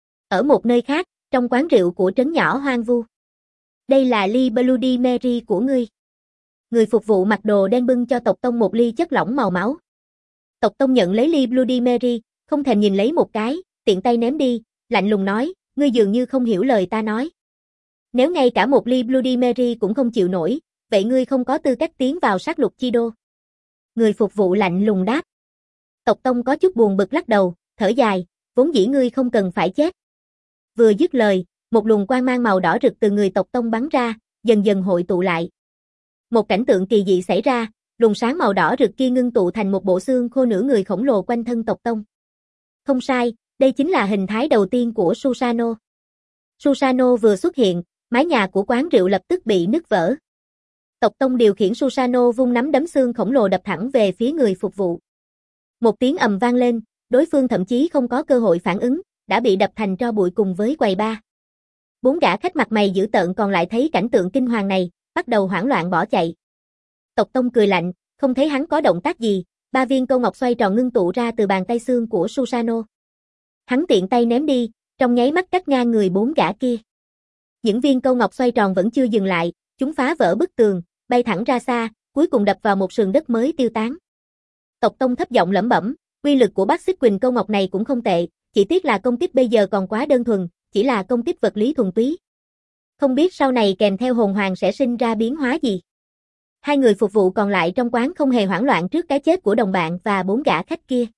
S1: Ở một nơi khác, trong quán rượu của trấn nhỏ hoang vu. Đây là ly Bloody Mary của ngươi. Người phục vụ mặc đồ đen bưng cho Tộc Tông một ly chất lỏng màu máu. Tộc Tông nhận lấy ly Bloody Mary, không thèm nhìn lấy một cái, tiện tay ném đi, lạnh lùng nói, ngươi dường như không hiểu lời ta nói. Nếu ngay cả một ly Bloody Mary cũng không chịu nổi, vậy ngươi không có tư cách tiến vào sát lục chi đô. Người phục vụ lạnh lùng đáp. Tộc Tông có chút buồn bực lắc đầu, thở dài, vốn dĩ ngươi không cần phải chết. Vừa dứt lời, một luồng quang mang màu đỏ rực từ người Tộc Tông bắn ra, dần dần hội tụ lại. Một cảnh tượng kỳ dị xảy ra, luồng sáng màu đỏ rực kia ngưng tụ thành một bộ xương khô nửa người khổng lồ quanh thân Tộc Tông. Không sai, đây chính là hình thái đầu tiên của Susano. Susano vừa xuất hiện, mái nhà của quán rượu lập tức bị nứt vỡ. Tộc Tông điều khiển Susano vung nắm đấm xương khổng lồ đập thẳng về phía người phục vụ. Một tiếng ầm vang lên, đối phương thậm chí không có cơ hội phản ứng, đã bị đập thành tro bụi cùng với quầy bar. Bốn gã khách mặt mày dữ tợn còn lại thấy cảnh tượng kinh hoàng này, bắt đầu hoảng loạn bỏ chạy. Tộc Tông cười lạnh, không thấy hắn có động tác gì, ba viên câu ngọc xoay tròn ngưng tụ ra từ bàn tay xương của Susano. Hắn tiện tay ném đi, trong nháy mắt cắt ngang người bốn gã kia. Những viên câu ngọc xoay tròn vẫn chưa dừng lại, chúng phá vỡ bức tường, bay thẳng ra xa, cuối cùng đập vào một sườn đất mới tiêu tán. Tộc Tông thấp giọng lẩm bẩm, uy lực của bác xích quỳnh câu ngọc này cũng không tệ, chỉ tiếc là công kích bây giờ còn quá đơn thuần, chỉ là công kích vật lý thuần túy. Không biết sau này kèm theo hồn hoàng sẽ sinh ra biến hóa gì. Hai người phục vụ còn lại trong quán không hề hoảng loạn trước cái chết của đồng bạn và bốn gã khách kia.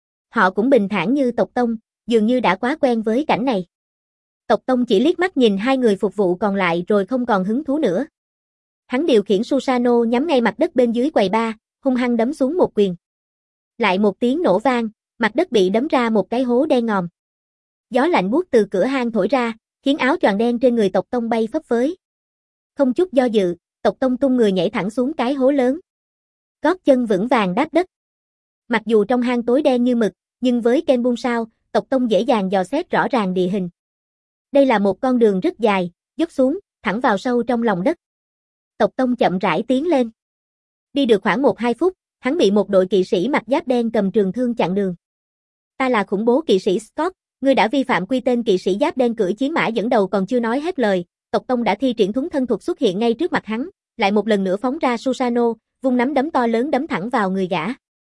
S1: Họ cũng bình thản như Tộc Tông, dường như đã quá quen với cảnh này. Tộc Tông chỉ liếc mắt nhìn hai người phục vụ còn lại rồi không còn hứng thú nữa. Hắn điều khiển Susano nhắm ngay mặt đất bên dưới quầy bar, hung hăng đấm xuống một quyền. Lại một tiếng nổ vang, mặt đất bị đấm ra một cái hố đen ngòm. Gió lạnh buốt từ cửa hang thổi ra, khiến áo choàng đen trên người Tộc Tông bay phấp phới. Không chút do dự, Tộc Tông tung người nhảy thẳng xuống cái hố lớn. Gót chân vững vàng đáp đất. Mặc dù trong hang tối đen như mực, nhưng với ken bung sao, Tộc Tông dễ dàng dò xét rõ ràng địa hình. Đây là một con đường rất dài, dốc xuống, thẳng vào sâu trong lòng đất. Tộc Tông chậm rãi tiến lên. Đi được khoảng 1-2 phút, hắn bị một đội kỵ sĩ mặc giáp đen cầm trường thương chặn đường. Ta là khủng bố kỵ sĩ Scott, ngươi đã vi phạm quy tên kỵ sĩ giáp đen cưỡi chiến mã dẫn đầu còn chưa nói hết lời, Tộc Tông đã thi triển thuấn thân thuật xuất hiện ngay trước mặt hắn, lại một lần nữa phóng ra Susano, vung nắm đấm to lớn đấm thẳng vào người gã.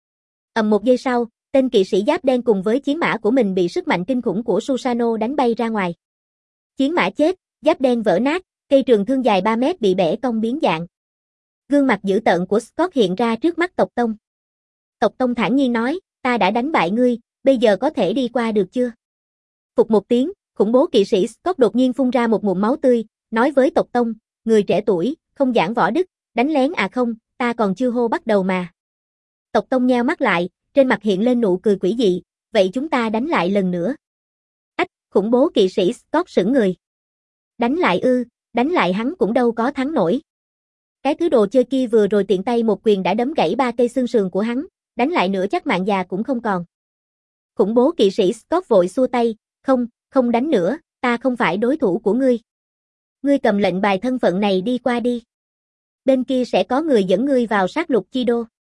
S1: Ầm một giây sau, tên kỵ sĩ giáp đen cùng với chiến mã của mình bị sức mạnh kinh khủng của Susano đánh bay ra ngoài. Chiến mã chết, giáp đen vỡ nát, cây trường thương dài 3 mét bị bẻ cong biến dạng. Gương mặt dữ tợn của Scott hiện ra trước mắt Tộc Tông. Tộc Tông thản nhiên nói, ta đã đánh bại ngươi, bây giờ có thể đi qua được chưa? Phục một tiếng, khủng bố kỵ sĩ Scott đột nhiên phun ra một ngụm máu tươi, nói với Tộc Tông, người trẻ tuổi, không giảng võ đức, đánh lén à không, ta còn chưa hô bắt đầu mà. Tộc Tông nheo mắt lại, trên mặt hiện lên nụ cười quỷ dị, vậy chúng ta đánh lại lần nữa. Ách, khủng bố kỵ sĩ Scott sững người. Đánh lại ư, đánh lại hắn cũng đâu có thắng nổi. Cái thứ đồ chơi kia vừa rồi tiện tay một quyền đã đấm gãy 3 cây xương sườn của hắn, đánh lại nữa chắc mạng già cũng không còn. Khủng bố kỵ sĩ Scott vội xua tay, không đánh nữa, ta không phải đối thủ của ngươi. Ngươi cầm lệnh bài thân phận này đi qua đi. Bên kia sẽ có người dẫn ngươi vào sát lục chi đô.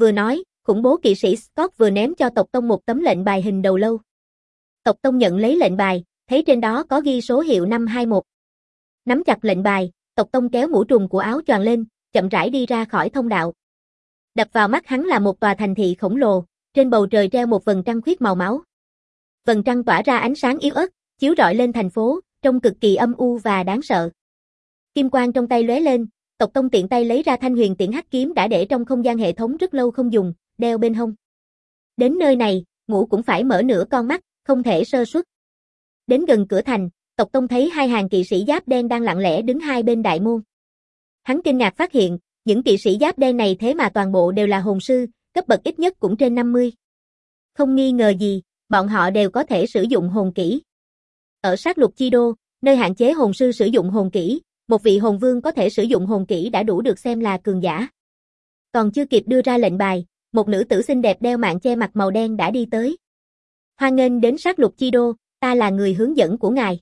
S1: Vừa nói, khủng bố kỵ sĩ Scott vừa ném cho Tộc Tông một tấm lệnh bài hình đầu lâu. Tộc Tông nhận lấy lệnh bài, thấy trên đó có ghi số hiệu 521. Nắm chặt lệnh bài, Tộc Tông kéo mũ trùm của áo choàng lên, chậm rãi đi ra khỏi thông đạo. Đập vào mắt hắn là một tòa thành thị khổng lồ, trên bầu trời treo một vầng trăng khuyết màu máu. Vầng trăng tỏa ra ánh sáng yếu ớt, chiếu rọi lên thành phố, trông cực kỳ âm u và đáng sợ. Kim quang trong tay lóe lên, Tộc Tông tiện tay lấy ra thanh huyền tiễn hắc kiếm đã để trong không gian hệ thống rất lâu không dùng, đeo bên hông. Đến nơi này, ngủ cũng phải mở nửa con mắt, không thể sơ suất. Đến gần cửa thành, Tộc Tông thấy hai hàng kỵ sĩ giáp đen đang lặng lẽ đứng hai bên đại môn. Hắn kinh ngạc phát hiện, những kỵ sĩ giáp đen này thế mà toàn bộ đều là hồn sư, cấp bậc ít nhất cũng trên 50. Không nghi ngờ gì, bọn họ đều có thể sử dụng hồn kỹ. Ở sát lục chi đô, nơi hạn chế hồn sư sử dụng hồn kỹ, một vị hồn vương có thể sử dụng hồn kỹ đã đủ được xem là cường giả. Còn chưa kịp đưa ra lệnh bài, một nữ tử xinh đẹp đeo mạng che mặt màu đen đã đi tới. Hoan nghênh đến sát lục chi đô, ta là người hướng dẫn của ngài.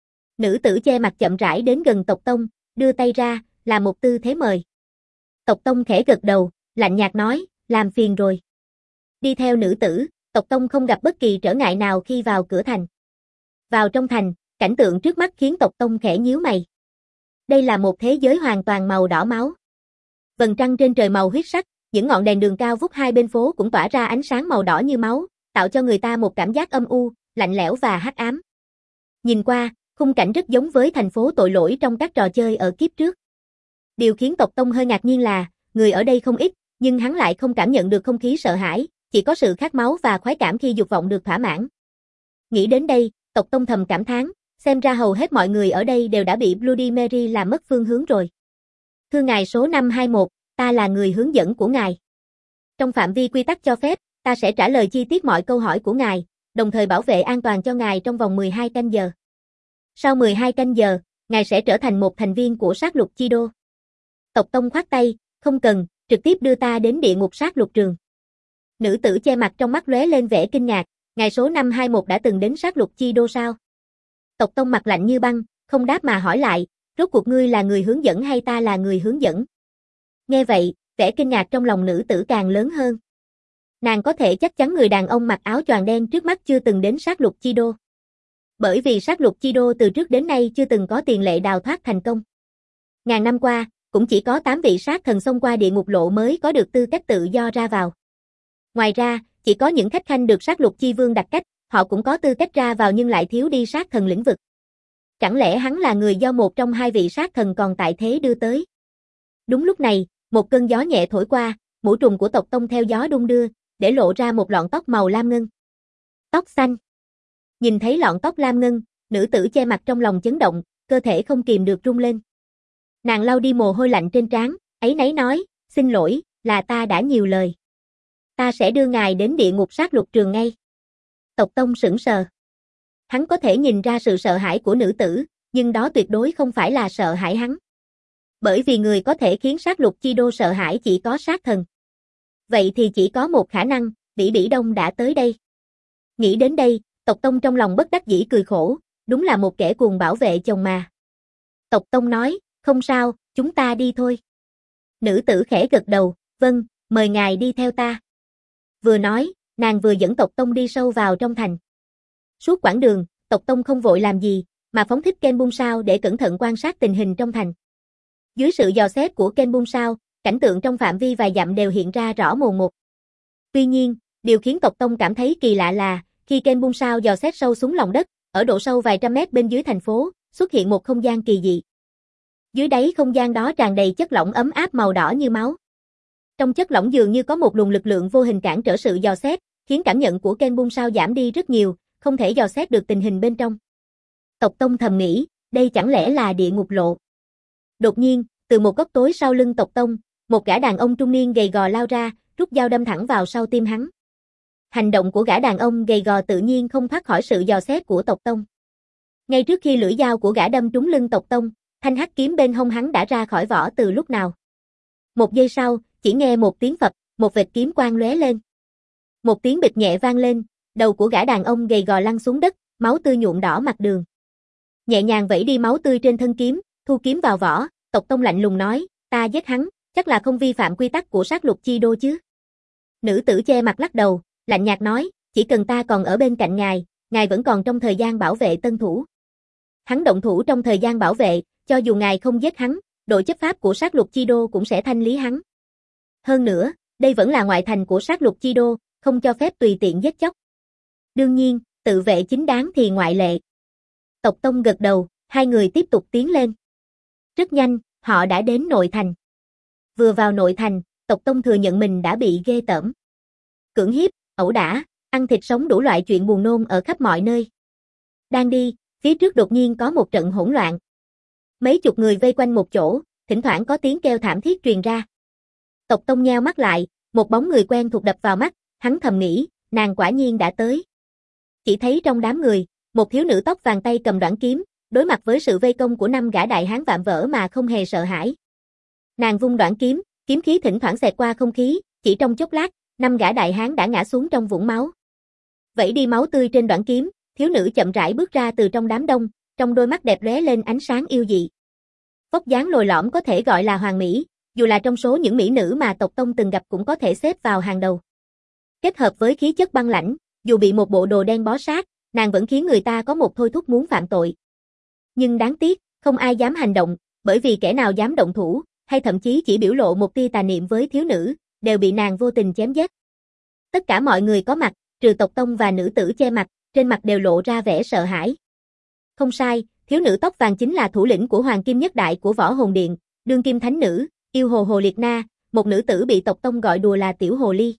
S1: Nữ tử che mặt chậm rãi đến gần Tộc Tông, đưa tay ra, là một tư thế mời. Tộc Tông khẽ gật đầu, lạnh nhạt nói, làm phiền rồi. Đi theo nữ tử, Tộc Tông không gặp bất kỳ trở ngại nào khi vào cửa thành. Vào trong thành, cảnh tượng trước mắt khiến Tộc Tông khẽ nhíu mày. Đây là một thế giới hoàn toàn màu đỏ máu. Vầng trăng trên trời màu huyết sắc, những ngọn đèn đường cao vút hai bên phố cũng tỏa ra ánh sáng màu đỏ như máu, tạo cho người ta một cảm giác âm u, lạnh lẽo và hắc ám. Nhìn qua, khung cảnh rất giống với thành phố tội lỗi trong các trò chơi ở kiếp trước. Điều khiến Tộc Tông hơi ngạc nhiên là, người ở đây không ít, nhưng hắn lại không cảm nhận được không khí sợ hãi, chỉ có sự khát máu và khoái cảm khi dục vọng được thỏa mãn. Nghĩ đến đây, Tộc Tông thầm cảm thán, xem ra hầu hết mọi người ở đây đều đã bị Bloody Mary làm mất phương hướng rồi. Thưa ngài số 521, ta là người hướng dẫn của ngài. Trong phạm vi quy tắc cho phép, ta sẽ trả lời chi tiết mọi câu hỏi của ngài, đồng thời bảo vệ an toàn cho ngài trong vòng 12 canh giờ. Sau 12 canh giờ, ngài sẽ trở thành một thành viên của sát lục chi đô. Tộc Tông khoát tay, không cần, trực tiếp đưa ta đến địa ngục sát lục trường. Nữ tử che mặt trong mắt lóe lên vẻ kinh ngạc, ngài số 521 đã từng đến sát lục chi đô sao? Tộc Tông mặt lạnh như băng, không đáp mà hỏi lại, rốt cuộc ngươi là người hướng dẫn hay ta là người hướng dẫn? Nghe vậy, vẻ kinh ngạc trong lòng nữ tử càng lớn hơn. Nàng có thể chắc chắn người đàn ông mặc áo choàng đen trước mắt chưa từng đến sát lục chi đô. Bởi vì sát lục chi đô từ trước đến nay chưa từng có tiền lệ đào thoát thành công. Ngàn năm qua, cũng chỉ có 8 vị sát thần xông qua địa ngục lộ mới có được tư cách tự do ra vào. Ngoài ra, chỉ có những khách khanh được sát lục chi vương đặt cách, họ cũng có tư cách ra vào nhưng lại thiếu đi sát thần lĩnh vực. Chẳng lẽ hắn là người do một trong hai vị sát thần còn tại thế đưa tới? Đúng lúc này, một cơn gió nhẹ thổi qua, mũ trùm của Tộc Tông theo gió đung đưa, để lộ ra một lọn tóc màu lam ngân. Tóc xanh. Nhìn thấy lọn tóc lam ngân, nữ tử che mặt trong lòng chấn động, cơ thể không kìm được rung lên. Nàng lau đi mồ hôi lạnh trên trán, áy náy nói, xin lỗi, là ta đã nhiều lời. Ta sẽ đưa ngài đến địa ngục sát lục trường ngay. Tộc Tông sững sờ. Hắn có thể nhìn ra sự sợ hãi của nữ tử, nhưng đó tuyệt đối không phải là sợ hãi hắn. Bởi vì người có thể khiến sát lục chi đô sợ hãi chỉ có sát thần. Vậy thì chỉ có một khả năng, Bỉ Bỉ Đông đã tới đây. Nghĩ đến đây, Tộc Tông trong lòng bất đắc dĩ cười khổ, đúng là một kẻ cuồng bảo vệ chồng mà. Tộc Tông nói, không sao, chúng ta đi thôi. Nữ tử khẽ gật đầu, vâng, mời ngài đi theo ta. Vừa nói, nàng vừa dẫn Tộc Tông đi sâu vào trong thành. Suốt quãng đường, Tộc Tông không vội làm gì, mà phóng thích Ken Bung Sao để cẩn thận quan sát tình hình trong thành. Dưới sự dò xét của Ken Bung Sao, cảnh tượng trong phạm vi vài dặm đều hiện ra rõ mồn một. Tuy nhiên, điều khiến Tộc Tông cảm thấy kỳ lạ là, khi Ken Bung Sao dò xét sâu xuống lòng đất, ở độ sâu vài trăm mét bên dưới thành phố, xuất hiện một không gian kỳ dị. Dưới đáy không gian đó tràn đầy chất lỏng ấm áp màu đỏ như máu. Trong chất lỏng dường như có một luồng lực lượng vô hình cản trở sự dò xét, khiến cảm nhận của Ken Bung Sao giảm đi rất nhiều, không thể dò xét được tình hình bên trong. Tộc Tông thầm nghĩ, đây chẳng lẽ là địa ngục lộ. Đột nhiên, từ một góc tối sau lưng Tộc Tông, một gã đàn ông trung niên gầy gò lao ra, rút dao đâm thẳng vào sau tim hắn. Hành động của gã đàn ông gầy gò tự nhiên không thoát khỏi sự dò xét của Tộc Tông. Ngay trước khi lưỡi dao của gã đâm trúng lưng Tộc Tông, thanh hắc kiếm bên hông hắn đã ra khỏi vỏ từ lúc nào. Một giây sau, chỉ nghe một tiếng phập, một vệt kiếm quang lóe lên. Một tiếng bịch nhẹ vang lên, đầu của gã đàn ông gầy gò lăn xuống đất, máu tươi nhuộm đỏ mặt đường. Nhẹ nhàng vẩy đi máu tươi trên thân kiếm, thu kiếm vào vỏ, Tộc Tông lạnh lùng nói, ta giết hắn, chắc là không vi phạm quy tắc của sát lục chi đô chứ. Nữ tử che mặt lắc đầu, lạnh nhạt nói, chỉ cần ta còn ở bên cạnh ngài vẫn còn trong thời gian bảo vệ tân thủ. Hắn động thủ trong thời gian bảo vệ, cho dù ngài không giết hắn, đội chấp pháp của sát lục chi đô cũng sẽ thanh lý hắn. Hơn nữa, đây vẫn là ngoại thành của sát lục chi đô, không cho phép tùy tiện giết chóc. Đương nhiên, tự vệ chính đáng thì ngoại lệ. Tộc Tông gật đầu, hai người tiếp tục tiến lên. Rất nhanh, họ đã đến nội thành. Vừa vào nội thành, Tộc Tông thừa nhận mình đã bị ghê tởm. Cưỡng hiếp, ẩu đả, ăn thịt sống đủ loại chuyện buồn nôn ở khắp mọi nơi. Đang đi, phía trước đột nhiên có một trận hỗn loạn. Mấy chục người vây quanh một chỗ, thỉnh thoảng có tiếng kêu thảm thiết truyền ra. Tộc Tông nheo mắt lại, một bóng người quen thuộc đập vào mắt, hắn thầm nghĩ, nàng quả nhiên đã tới. Chỉ thấy trong đám người, một thiếu nữ tóc vàng tay cầm đoạn kiếm, đối mặt với sự vây công của 5 gã đại hán vạm vỡ mà không hề sợ hãi. Nàng vung đoạn kiếm, kiếm khí thỉnh thoảng xẹt qua không khí, chỉ trong chốc lát, 5 gã đại hán đã ngã xuống trong vũng máu. Vẩy đi máu tươi trên đoạn kiếm, thiếu nữ chậm rãi bước ra từ trong đám đông, trong đôi mắt đẹp lóe lên ánh sáng yêu dị. Vóc dáng lồi lõm có thể gọi là hoàn mỹ, dù là trong số những mỹ nữ mà Tộc Tông từng gặp cũng có thể xếp vào hàng đầu. Kết hợp với khí chất băng lãnh, dù bị một bộ đồ đen bó sát, nàng vẫn khiến người ta có một thôi thúc muốn phạm tội. Nhưng đáng tiếc, không ai dám hành động, bởi vì kẻ nào dám động thủ, hay thậm chí chỉ biểu lộ một tia tà niệm với thiếu nữ, đều bị nàng vô tình chém giết. Tất cả mọi người có mặt, trừ Tộc Tông và nữ tử che mặt, trên mặt đều lộ ra vẻ sợ hãi. Không sai, thiếu nữ tóc vàng chính là thủ lĩnh của Hoàng Kim Nhất Đại của Võ Hồn Điện, đương kim thánh nữ, yêu hồ Hồ Liệt Na, một nữ tử bị Tộc Tông gọi đùa là Tiểu Hồ Ly.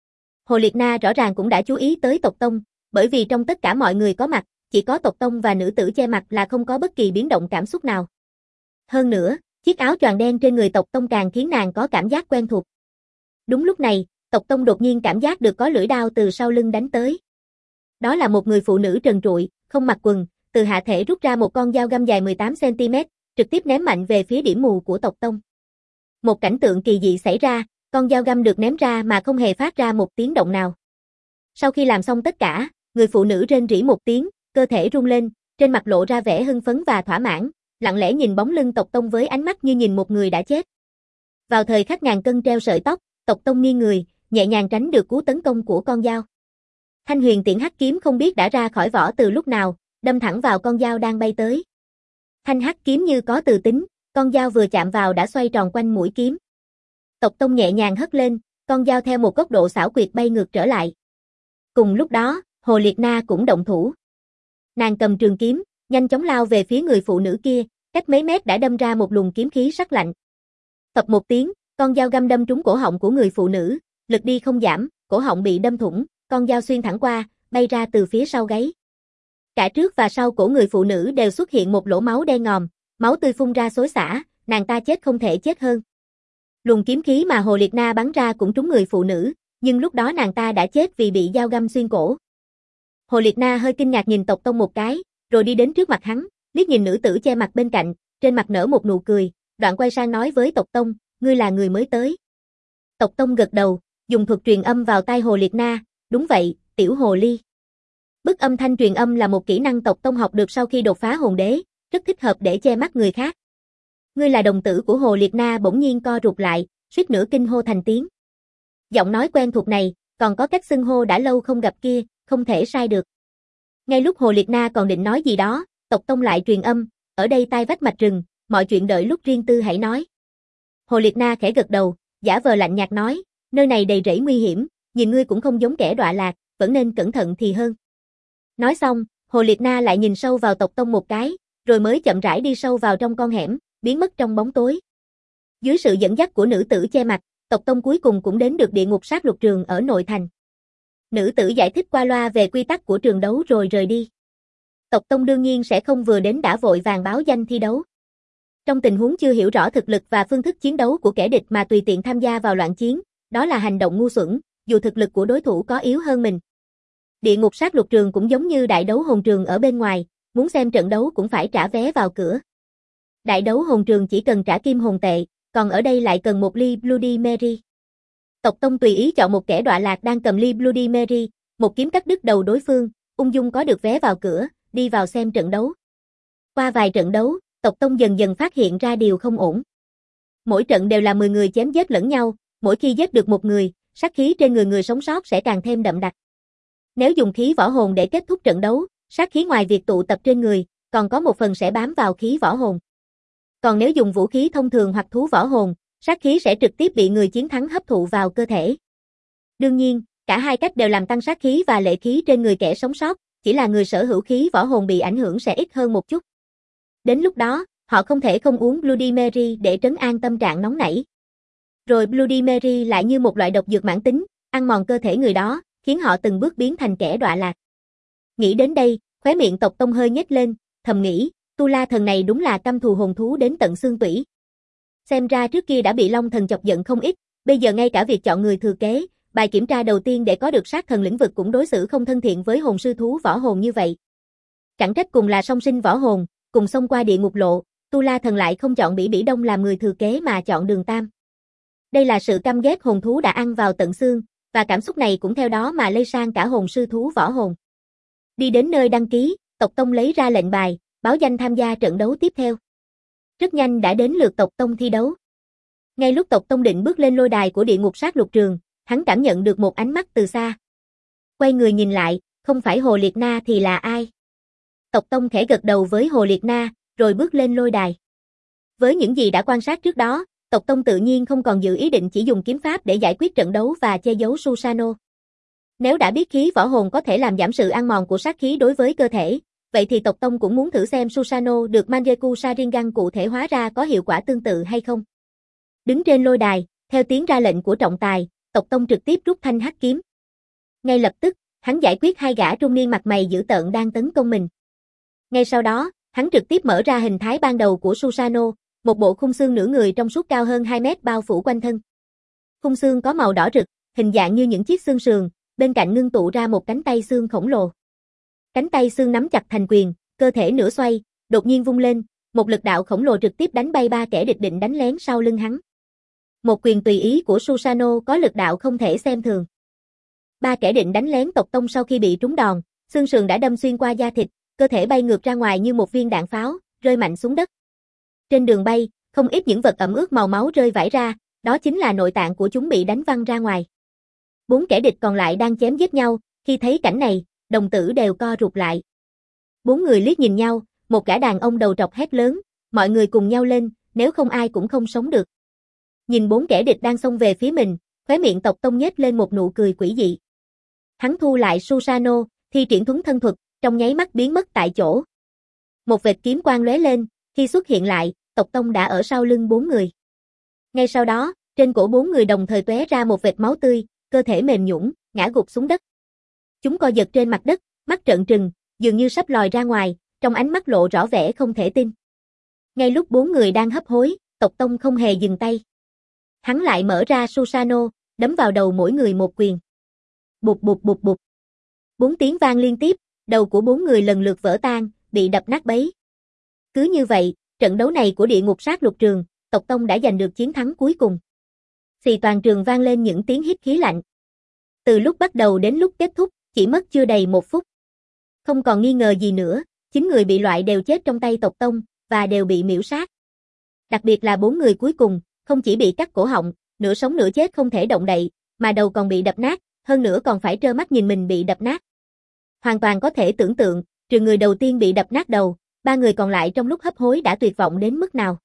S1: Hồ Liệt Na rõ ràng cũng đã chú ý tới Tộc Tông, bởi vì trong tất cả mọi người có mặt, chỉ có Tộc Tông và nữ tử che mặt là không có bất kỳ biến động cảm xúc nào. Hơn nữa, chiếc áo choàng đen trên người Tộc Tông càng khiến nàng có cảm giác quen thuộc. Đúng lúc này, Tộc Tông đột nhiên cảm giác được có lưỡi đao từ sau lưng đánh tới. Đó là một người phụ nữ trần trụi, không mặc quần, từ hạ thể rút ra một con dao găm dài 18 cm, trực tiếp ném mạnh về phía điểm mù của Tộc Tông. Một cảnh tượng kỳ dị xảy ra, con dao găm được ném ra mà không hề phát ra một tiếng động nào. Sau khi làm xong tất cả, người phụ nữ rên rỉ một tiếng, cơ thể rung lên, trên mặt lộ ra vẻ hưng phấn và thỏa mãn, lặng lẽ nhìn bóng lưng Tộc Tông với ánh mắt như nhìn một người đã chết. Vào thời khắc ngàn cân treo sợi tóc, Tộc Tông nghiêng người, nhẹ nhàng tránh được cú tấn công của con dao. Thanh huyền tiễn hắc kiếm không biết đã ra khỏi vỏ từ lúc nào, đâm thẳng vào con dao đang bay tới. Thanh hắc kiếm như có từ tính, con dao vừa chạm vào đã xoay tròn quanh mũi kiếm. Tộc Tông nhẹ nhàng hất lên, con dao theo một góc độ xảo quyệt bay ngược trở lại. Cùng lúc đó, Hồ Liệt Na cũng động thủ. Nàng cầm trường kiếm, nhanh chóng lao về phía người phụ nữ kia, cách mấy mét đã đâm ra một luồng kiếm khí sắc lạnh. Phập một tiếng, con dao găm đâm trúng cổ họng của người phụ nữ, lực đi không giảm, cổ họng bị đâm thủng, con dao xuyên thẳng qua, bay ra từ phía sau gáy. Cả trước và sau cổ người phụ nữ đều xuất hiện một lỗ máu đen ngòm, máu tươi phun ra xối xả, nàng ta chết không thể chết hơn. Luồng kiếm khí mà Hồ Liệt Na bắn ra cũng trúng người phụ nữ, nhưng lúc đó nàng ta đã chết vì bị dao găm xuyên cổ. Hồ Liệt Na hơi kinh ngạc nhìn Tộc Tông một cái, rồi đi đến trước mặt hắn, liếc nhìn nữ tử che mặt bên cạnh, trên mặt nở một nụ cười, đoạn quay sang nói với Tộc Tông, ngươi là người mới tới. Tộc Tông gật đầu, dùng thuật truyền âm vào tai Hồ Liệt Na, đúng vậy, tiểu hồ ly. Bức âm thanh truyền âm là một kỹ năng Tộc Tông học được sau khi đột phá hồn đế, rất thích hợp để che mắt người khác. Ngươi là đồng tử của Hồ Liệt Na bỗng nhiên co rụt lại, suýt nữa kinh hô thành tiếng. Giọng nói quen thuộc này, còn có cách xưng hô đã lâu không gặp kia, không thể sai được. Ngay lúc Hồ Liệt Na còn định nói gì đó, Tộc Tông lại truyền âm, ở đây tai vách mạch rừng, mọi chuyện đợi lúc riêng tư hãy nói. Hồ Liệt Na khẽ gật đầu, giả vờ lạnh nhạt nói, nơi này đầy rẫy nguy hiểm, nhìn ngươi cũng không giống kẻ đọa lạc, vẫn nên cẩn thận thì hơn. Nói xong, Hồ Liệt Na lại nhìn sâu vào Tộc Tông một cái, rồi mới chậm rãi đi sâu vào trong con hẻm, biến mất trong bóng tối. Dưới sự dẫn dắt của nữ tử che mặt, Tộc Tông cuối cùng cũng đến được địa ngục sát lục trường ở nội thành. Nữ tử giải thích qua loa về quy tắc của trường đấu rồi rời đi. Tộc Tông đương nhiên sẽ không vừa đến đã vội vàng báo danh thi đấu. Trong tình huống chưa hiểu rõ thực lực và phương thức chiến đấu của kẻ địch mà tùy tiện tham gia vào loạn chiến, đó là hành động ngu xuẩn, dù thực lực của đối thủ có yếu hơn mình. Địa ngục sát lục trường cũng giống như đại đấu hồn trường ở bên ngoài, muốn xem trận đấu cũng phải trả vé vào cửa. Đại đấu hồn trường chỉ cần trả kim hồn tệ, còn ở đây lại cần một ly Bloody Mary. Tộc Tông tùy ý chọn một kẻ đọa lạc đang cầm ly Bloody Mary, một kiếm cắt đứt đầu đối phương, ung dung có được vé vào cửa, đi vào xem trận đấu. Qua vài trận đấu, Tộc Tông dần dần phát hiện ra điều không ổn. Mỗi trận đều là 10 người chém giết lẫn nhau, mỗi khi giết được một người, sát khí trên người người sống sót sẽ càng thêm đậm đặc. Nếu dùng khí võ hồn để kết thúc trận đấu, sát khí ngoài việc tụ tập trên người, còn có một phần sẽ bám vào khí võ hồn. Còn nếu dùng vũ khí thông thường hoặc thú võ hồn, sát khí sẽ trực tiếp bị người chiến thắng hấp thụ vào cơ thể. Đương nhiên, cả hai cách đều làm tăng sát khí và lệ khí trên người kẻ sống sót, chỉ là người sở hữu khí võ hồn bị ảnh hưởng sẽ ít hơn một chút. Đến lúc đó, họ không thể không uống Bloody Mary để trấn an tâm trạng nóng nảy. Rồi Bloody Mary lại như một loại độc dược mãn tính, ăn mòn cơ thể người đó, khiến họ từng bước biến thành kẻ đọa lạc. Nghĩ đến đây, khóe miệng Tộc Tông hơi nhếch lên, thầm nghĩ, Tu La Thần này đúng là căm thù hồn thú đến tận xương tủy. Xem ra trước kia đã bị Long Thần chọc giận không ít, bây giờ ngay cả việc chọn người thừa kế, bài kiểm tra đầu tiên để có được sát thần lĩnh vực cũng đối xử không thân thiện với hồn sư thú võ hồn như vậy. Chẳng trách cùng là song sinh võ hồn, cùng xông qua địa ngục lộ, Tu La Thần lại không chọn Bỉ Bỉ Đông làm người thừa kế mà chọn Đường Tam. Đây là sự căm ghét hồn thú đã ăn vào tận xương, và cảm xúc này cũng theo đó mà lây sang cả hồn sư thú võ hồn. Đi đến nơi đăng ký, Tộc Tông lấy ra lệnh bài, báo danh tham gia trận đấu tiếp theo. Rất nhanh đã đến lượt Tộc Tông thi đấu. Ngay lúc Tộc Tông định bước lên lôi đài của địa ngục sát lục trường, hắn cảm nhận được một ánh mắt từ xa. Quay người nhìn lại, không phải Hồ Liệt Na thì là ai? Tộc Tông khẽ gật đầu với Hồ Liệt Na, rồi bước lên lôi đài. Với những gì đã quan sát trước đó, Tộc Tông tự nhiên không còn dự ý định chỉ dùng kiếm pháp để giải quyết trận đấu và che giấu Susanoo. Nếu đã biết khí võ hồn có thể làm giảm sự ăn mòn của sát khí đối với cơ thể, vậy thì Tộc Tông cũng muốn thử xem Susanoo được Mangekyou Sharingan cụ thể hóa ra có hiệu quả tương tự hay không. Đứng trên lôi đài, theo tiếng ra lệnh của trọng tài, Tộc Tông trực tiếp rút thanh hắc kiếm. Ngay lập tức, hắn giải quyết hai gã trung niên mặt mày dữ tợn đang tấn công mình. Ngay sau đó, hắn trực tiếp mở ra hình thái ban đầu của Susanoo, một bộ khung xương nửa người trong suốt cao hơn 2 mét bao phủ quanh thân. Khung xương có màu đỏ rực, hình dạng như những chiếc xương sườn, bên cạnh ngưng tụ ra một cánh tay xương khổng lồ. Cánh tay xương nắm chặt thành quyền, cơ thể nửa xoay, đột nhiên vung lên, một lực đạo khổng lồ trực tiếp đánh bay ba kẻ địch định đánh lén sau lưng hắn. Một quyền tùy ý của Susanoo có lực đạo không thể xem thường. Ba kẻ định đánh lén Tộc Tông sau khi bị trúng đòn, xương sườn đã đâm xuyên qua da thịt, cơ thể bay ngược ra ngoài như một viên đạn pháo, rơi mạnh xuống đất. Trên đường bay, không ít những vật ẩm ướt màu máu rơi vãi ra, đó chính là nội tạng của chúng bị đánh văng ra ngoài. Bốn kẻ địch còn lại đang chém giết nhau, khi thấy cảnh này, đồng tử đều co rụt lại. Bốn người liếc nhìn nhau, một gã đàn ông đầu trọc hét lớn, mọi người cùng nhau lên, nếu không ai cũng không sống được. Nhìn bốn kẻ địch đang xông về phía mình, khóe miệng Tộc Tông nhếch lên một nụ cười quỷ dị. Hắn thu lại Susanoo, thi triển thuấn thân thuật, trong nháy mắt biến mất tại chỗ. Một vệt kiếm quang lóe lên, khi xuất hiện lại, Tộc Tông đã ở sau lưng bốn người. Ngay sau đó, trên cổ bốn người đồng thời tóe ra một vệt máu tươi, cơ thể mềm nhũn, ngã gục xuống đất. Chúng co giật trên mặt đất, mắt trợn trừng, dường như sắp lòi ra ngoài, trong ánh mắt lộ rõ vẻ không thể tin. Ngay lúc bốn người đang hấp hối, Tộc Tông không hề dừng tay. Hắn lại mở ra Susanoo, đấm vào đầu mỗi người một quyền. Bụp bụp bụp bụp. 4 tiếng vang liên tiếp, đầu của bốn người lần lượt vỡ tan, bị đập nát bấy. Cứ như vậy, trận đấu này của địa ngục sát lục trường, Tộc Tông đã giành được chiến thắng cuối cùng. Xì toàn trường vang lên những tiếng hít khí lạnh. Từ lúc bắt đầu đến lúc kết thúc, chỉ mất chưa đầy 1 phút. Không còn nghi ngờ gì nữa, 9 người bị loại đều chết trong tay Tộc Tông, và đều bị miễu sát. Đặc biệt là 4 người cuối cùng, không chỉ bị cắt cổ họng, nửa sống nửa chết không thể động đậy, mà đầu còn bị đập nát, hơn nữa còn phải trơ mắt nhìn mình bị đập nát. Hoàn toàn có thể tưởng tượng, trừ người đầu tiên bị đập nát đầu, 3 người còn lại trong lúc hấp hối đã tuyệt vọng đến mức nào.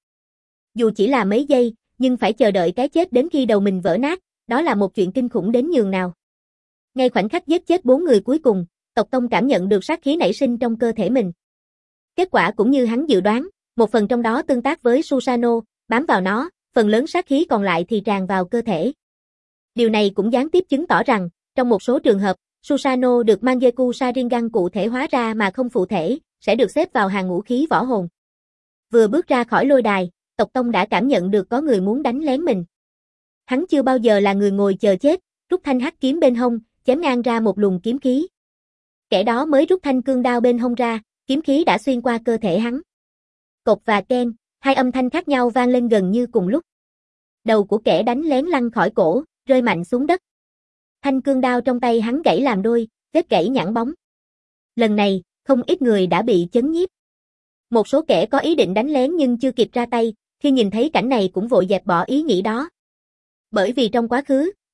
S1: Dù chỉ là mấy giây, nhưng phải chờ đợi cái chết đến khi đầu mình vỡ nát, đó là một chuyện kinh khủng đến nhường nào. Ngay khoảnh khắc giết chết 4 người cuối cùng, Tộc Tông cảm nhận được sát khí nảy sinh trong cơ thể mình. Kết quả cũng như hắn dự đoán, một phần trong đó tương tác với Susanoo, bám vào nó, phần lớn sát khí còn lại thì tràn vào cơ thể. Điều này cũng gián tiếp chứng tỏ rằng, trong một số trường hợp, Susanoo được Mangekyou Sharingan cụ thể hóa ra mà không phụ thể, sẽ được xếp vào hàng ngũ khí võ hồn. Vừa bước ra khỏi lôi đài, Tộc Tông đã cảm nhận được có người muốn đánh lén mình. Hắn chưa bao giờ là người ngồi chờ chết, rút thanh hắc kiếm bên hông, chém ngang ra một luồng kiếm khí. Kẻ đó mới rút thanh cương đao bên hông ra, kiếm khí đã xuyên qua cơ thể hắn. Cộc và keng, hai âm thanh khác nhau vang lên gần như cùng lúc. Đầu của kẻ đánh lén lăn khỏi cổ, rơi mạnh xuống đất. Thanh cương đao trong tay hắn gãy làm đôi, vết gãy nhẵn bóng. Lần này, không ít người đã bị chấn nhiếp. Một số kẻ có ý định đánh lén nhưng chưa kịp ra tay, khi nhìn thấy cảnh này cũng vội dẹp bỏ ý nghĩ đó. Bởi vì trong quá khứ,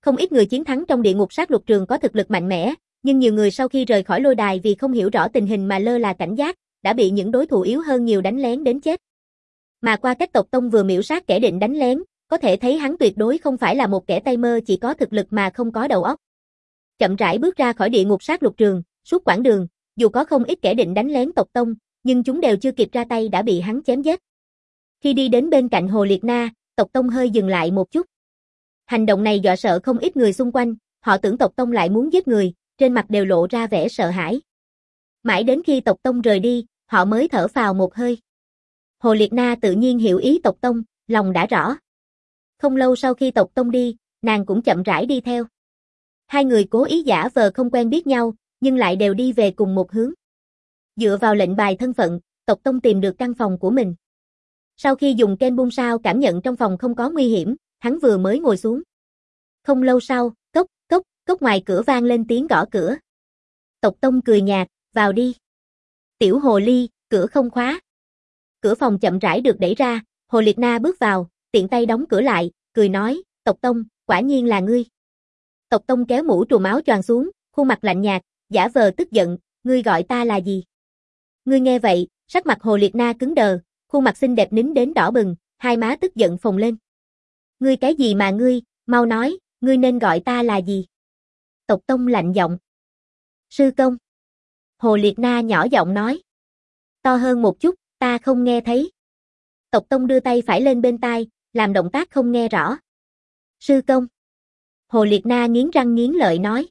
S1: Không ít người chiến thắng trong địa ngục sát lục trường có thực lực mạnh mẽ, nhưng nhiều người sau khi rời khỏi lôi đài vì không hiểu rõ tình hình mà lơ là cảnh giác, đã bị những đối thủ yếu hơn nhiều đánh lén đến chết. Mà qua cách tộc tông vừa miểu sát kẻ định đánh lén, có thể thấy hắn tuyệt đối không phải là một kẻ tay mơ chỉ có thực lực mà không có đầu óc. Chậm rãi bước ra khỏi địa ngục sát lục trường, suốt quãng đường, dù có không ít kẻ định đánh lén tộc tông, nhưng chúng đều chưa kịp ra tay đã bị hắn chém giết. Khi đi đến bên cạnh Hồ Liệt Na, tộc tông hơi dừng lại một chút. Hành động này dọa sợ không ít người xung quanh, họ tưởng tộc tông lại muốn giết người, trên mặt đều lộ ra vẻ sợ hãi. Mãi đến khi tộc tông rời đi, họ mới thở phào một hơi. Hồ Liệt Na tự nhiên hiểu ý tộc tông, lòng đã rõ. Không lâu sau khi tộc tông đi, nàng cũng chậm rãi đi theo. Hai người cố ý giả vờ không quen biết nhau, nhưng lại đều đi về cùng một hướng. Dựa vào lệnh bài thân phận, tộc tông tìm được căn phòng của mình. Sau khi dùng ken bung sao cảm nhận trong phòng không có nguy hiểm, hắn vừa mới ngồi xuống. Không lâu sau, cốc, cốc, cốc ngoài cửa vang lên tiếng gõ cửa. Tộc tông cười nhạt, vào đi. Tiểu hồ ly, cửa không khóa. Cửa phòng chậm rãi được đẩy ra, Hồ Liệt Na bước vào, tiện tay đóng cửa lại, cười nói, tộc tông, quả nhiên là ngươi. Tộc tông kéo mũ trùm áo choàng xuống, khuôn mặt lạnh nhạt, giả vờ tức giận, ngươi gọi ta là gì? Ngươi nghe vậy, sắc mặt Hồ Liệt Na cứng đờ, khuôn mặt xinh đẹp nín đến đỏ bừng, hai má tức giận phồng lên. Ngươi cái gì mà ngươi, mau nói, ngươi nên gọi ta là gì? Tộc tông lạnh giọng. Sư công. Hồ Liệt Na nhỏ giọng nói. To hơn một chút, ta không nghe thấy. Tộc tông đưa tay phải lên bên tai, làm động tác không nghe rõ. Sư công. Hồ Liệt Na nghiến răng nghiến lợi nói.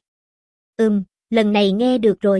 S1: Lần này nghe được rồi.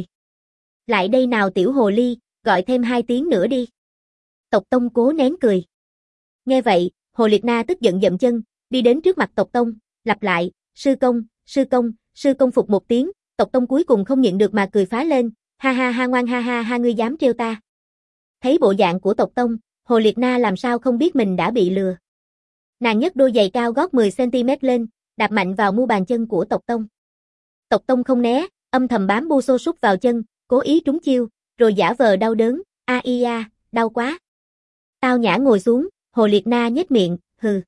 S1: Lại đây nào tiểu hồ ly, gọi thêm 2 tiếng nữa đi. Tộc tông cố nén cười. Nghe vậy, Hồ Liệt Na tức giận dậm chân, đi đến trước mặt tộc tông, lặp lại, sư công, sư công, sư công phục một tiếng, tộc tông cuối cùng không nhịn được mà cười phá lên, ha ha ha ngoan ha ha ha ngươi dám trêu ta. Thấy bộ dạng của tộc tông, Hồ Liệt Na làm sao không biết mình đã bị lừa. Nàng nhấc đôi giày cao gót 10cm lên, đạp mạnh vào mu bàn chân của tộc tông. Tộc tông không né, âm thầm bám bu xô sút vào chân, cố ý trúng chiêu, rồi giả vờ đau đớn, a i a, đau quá. Tao nhã ngồi xuống, Hồ Liệt Na nhếch miệng, hừ.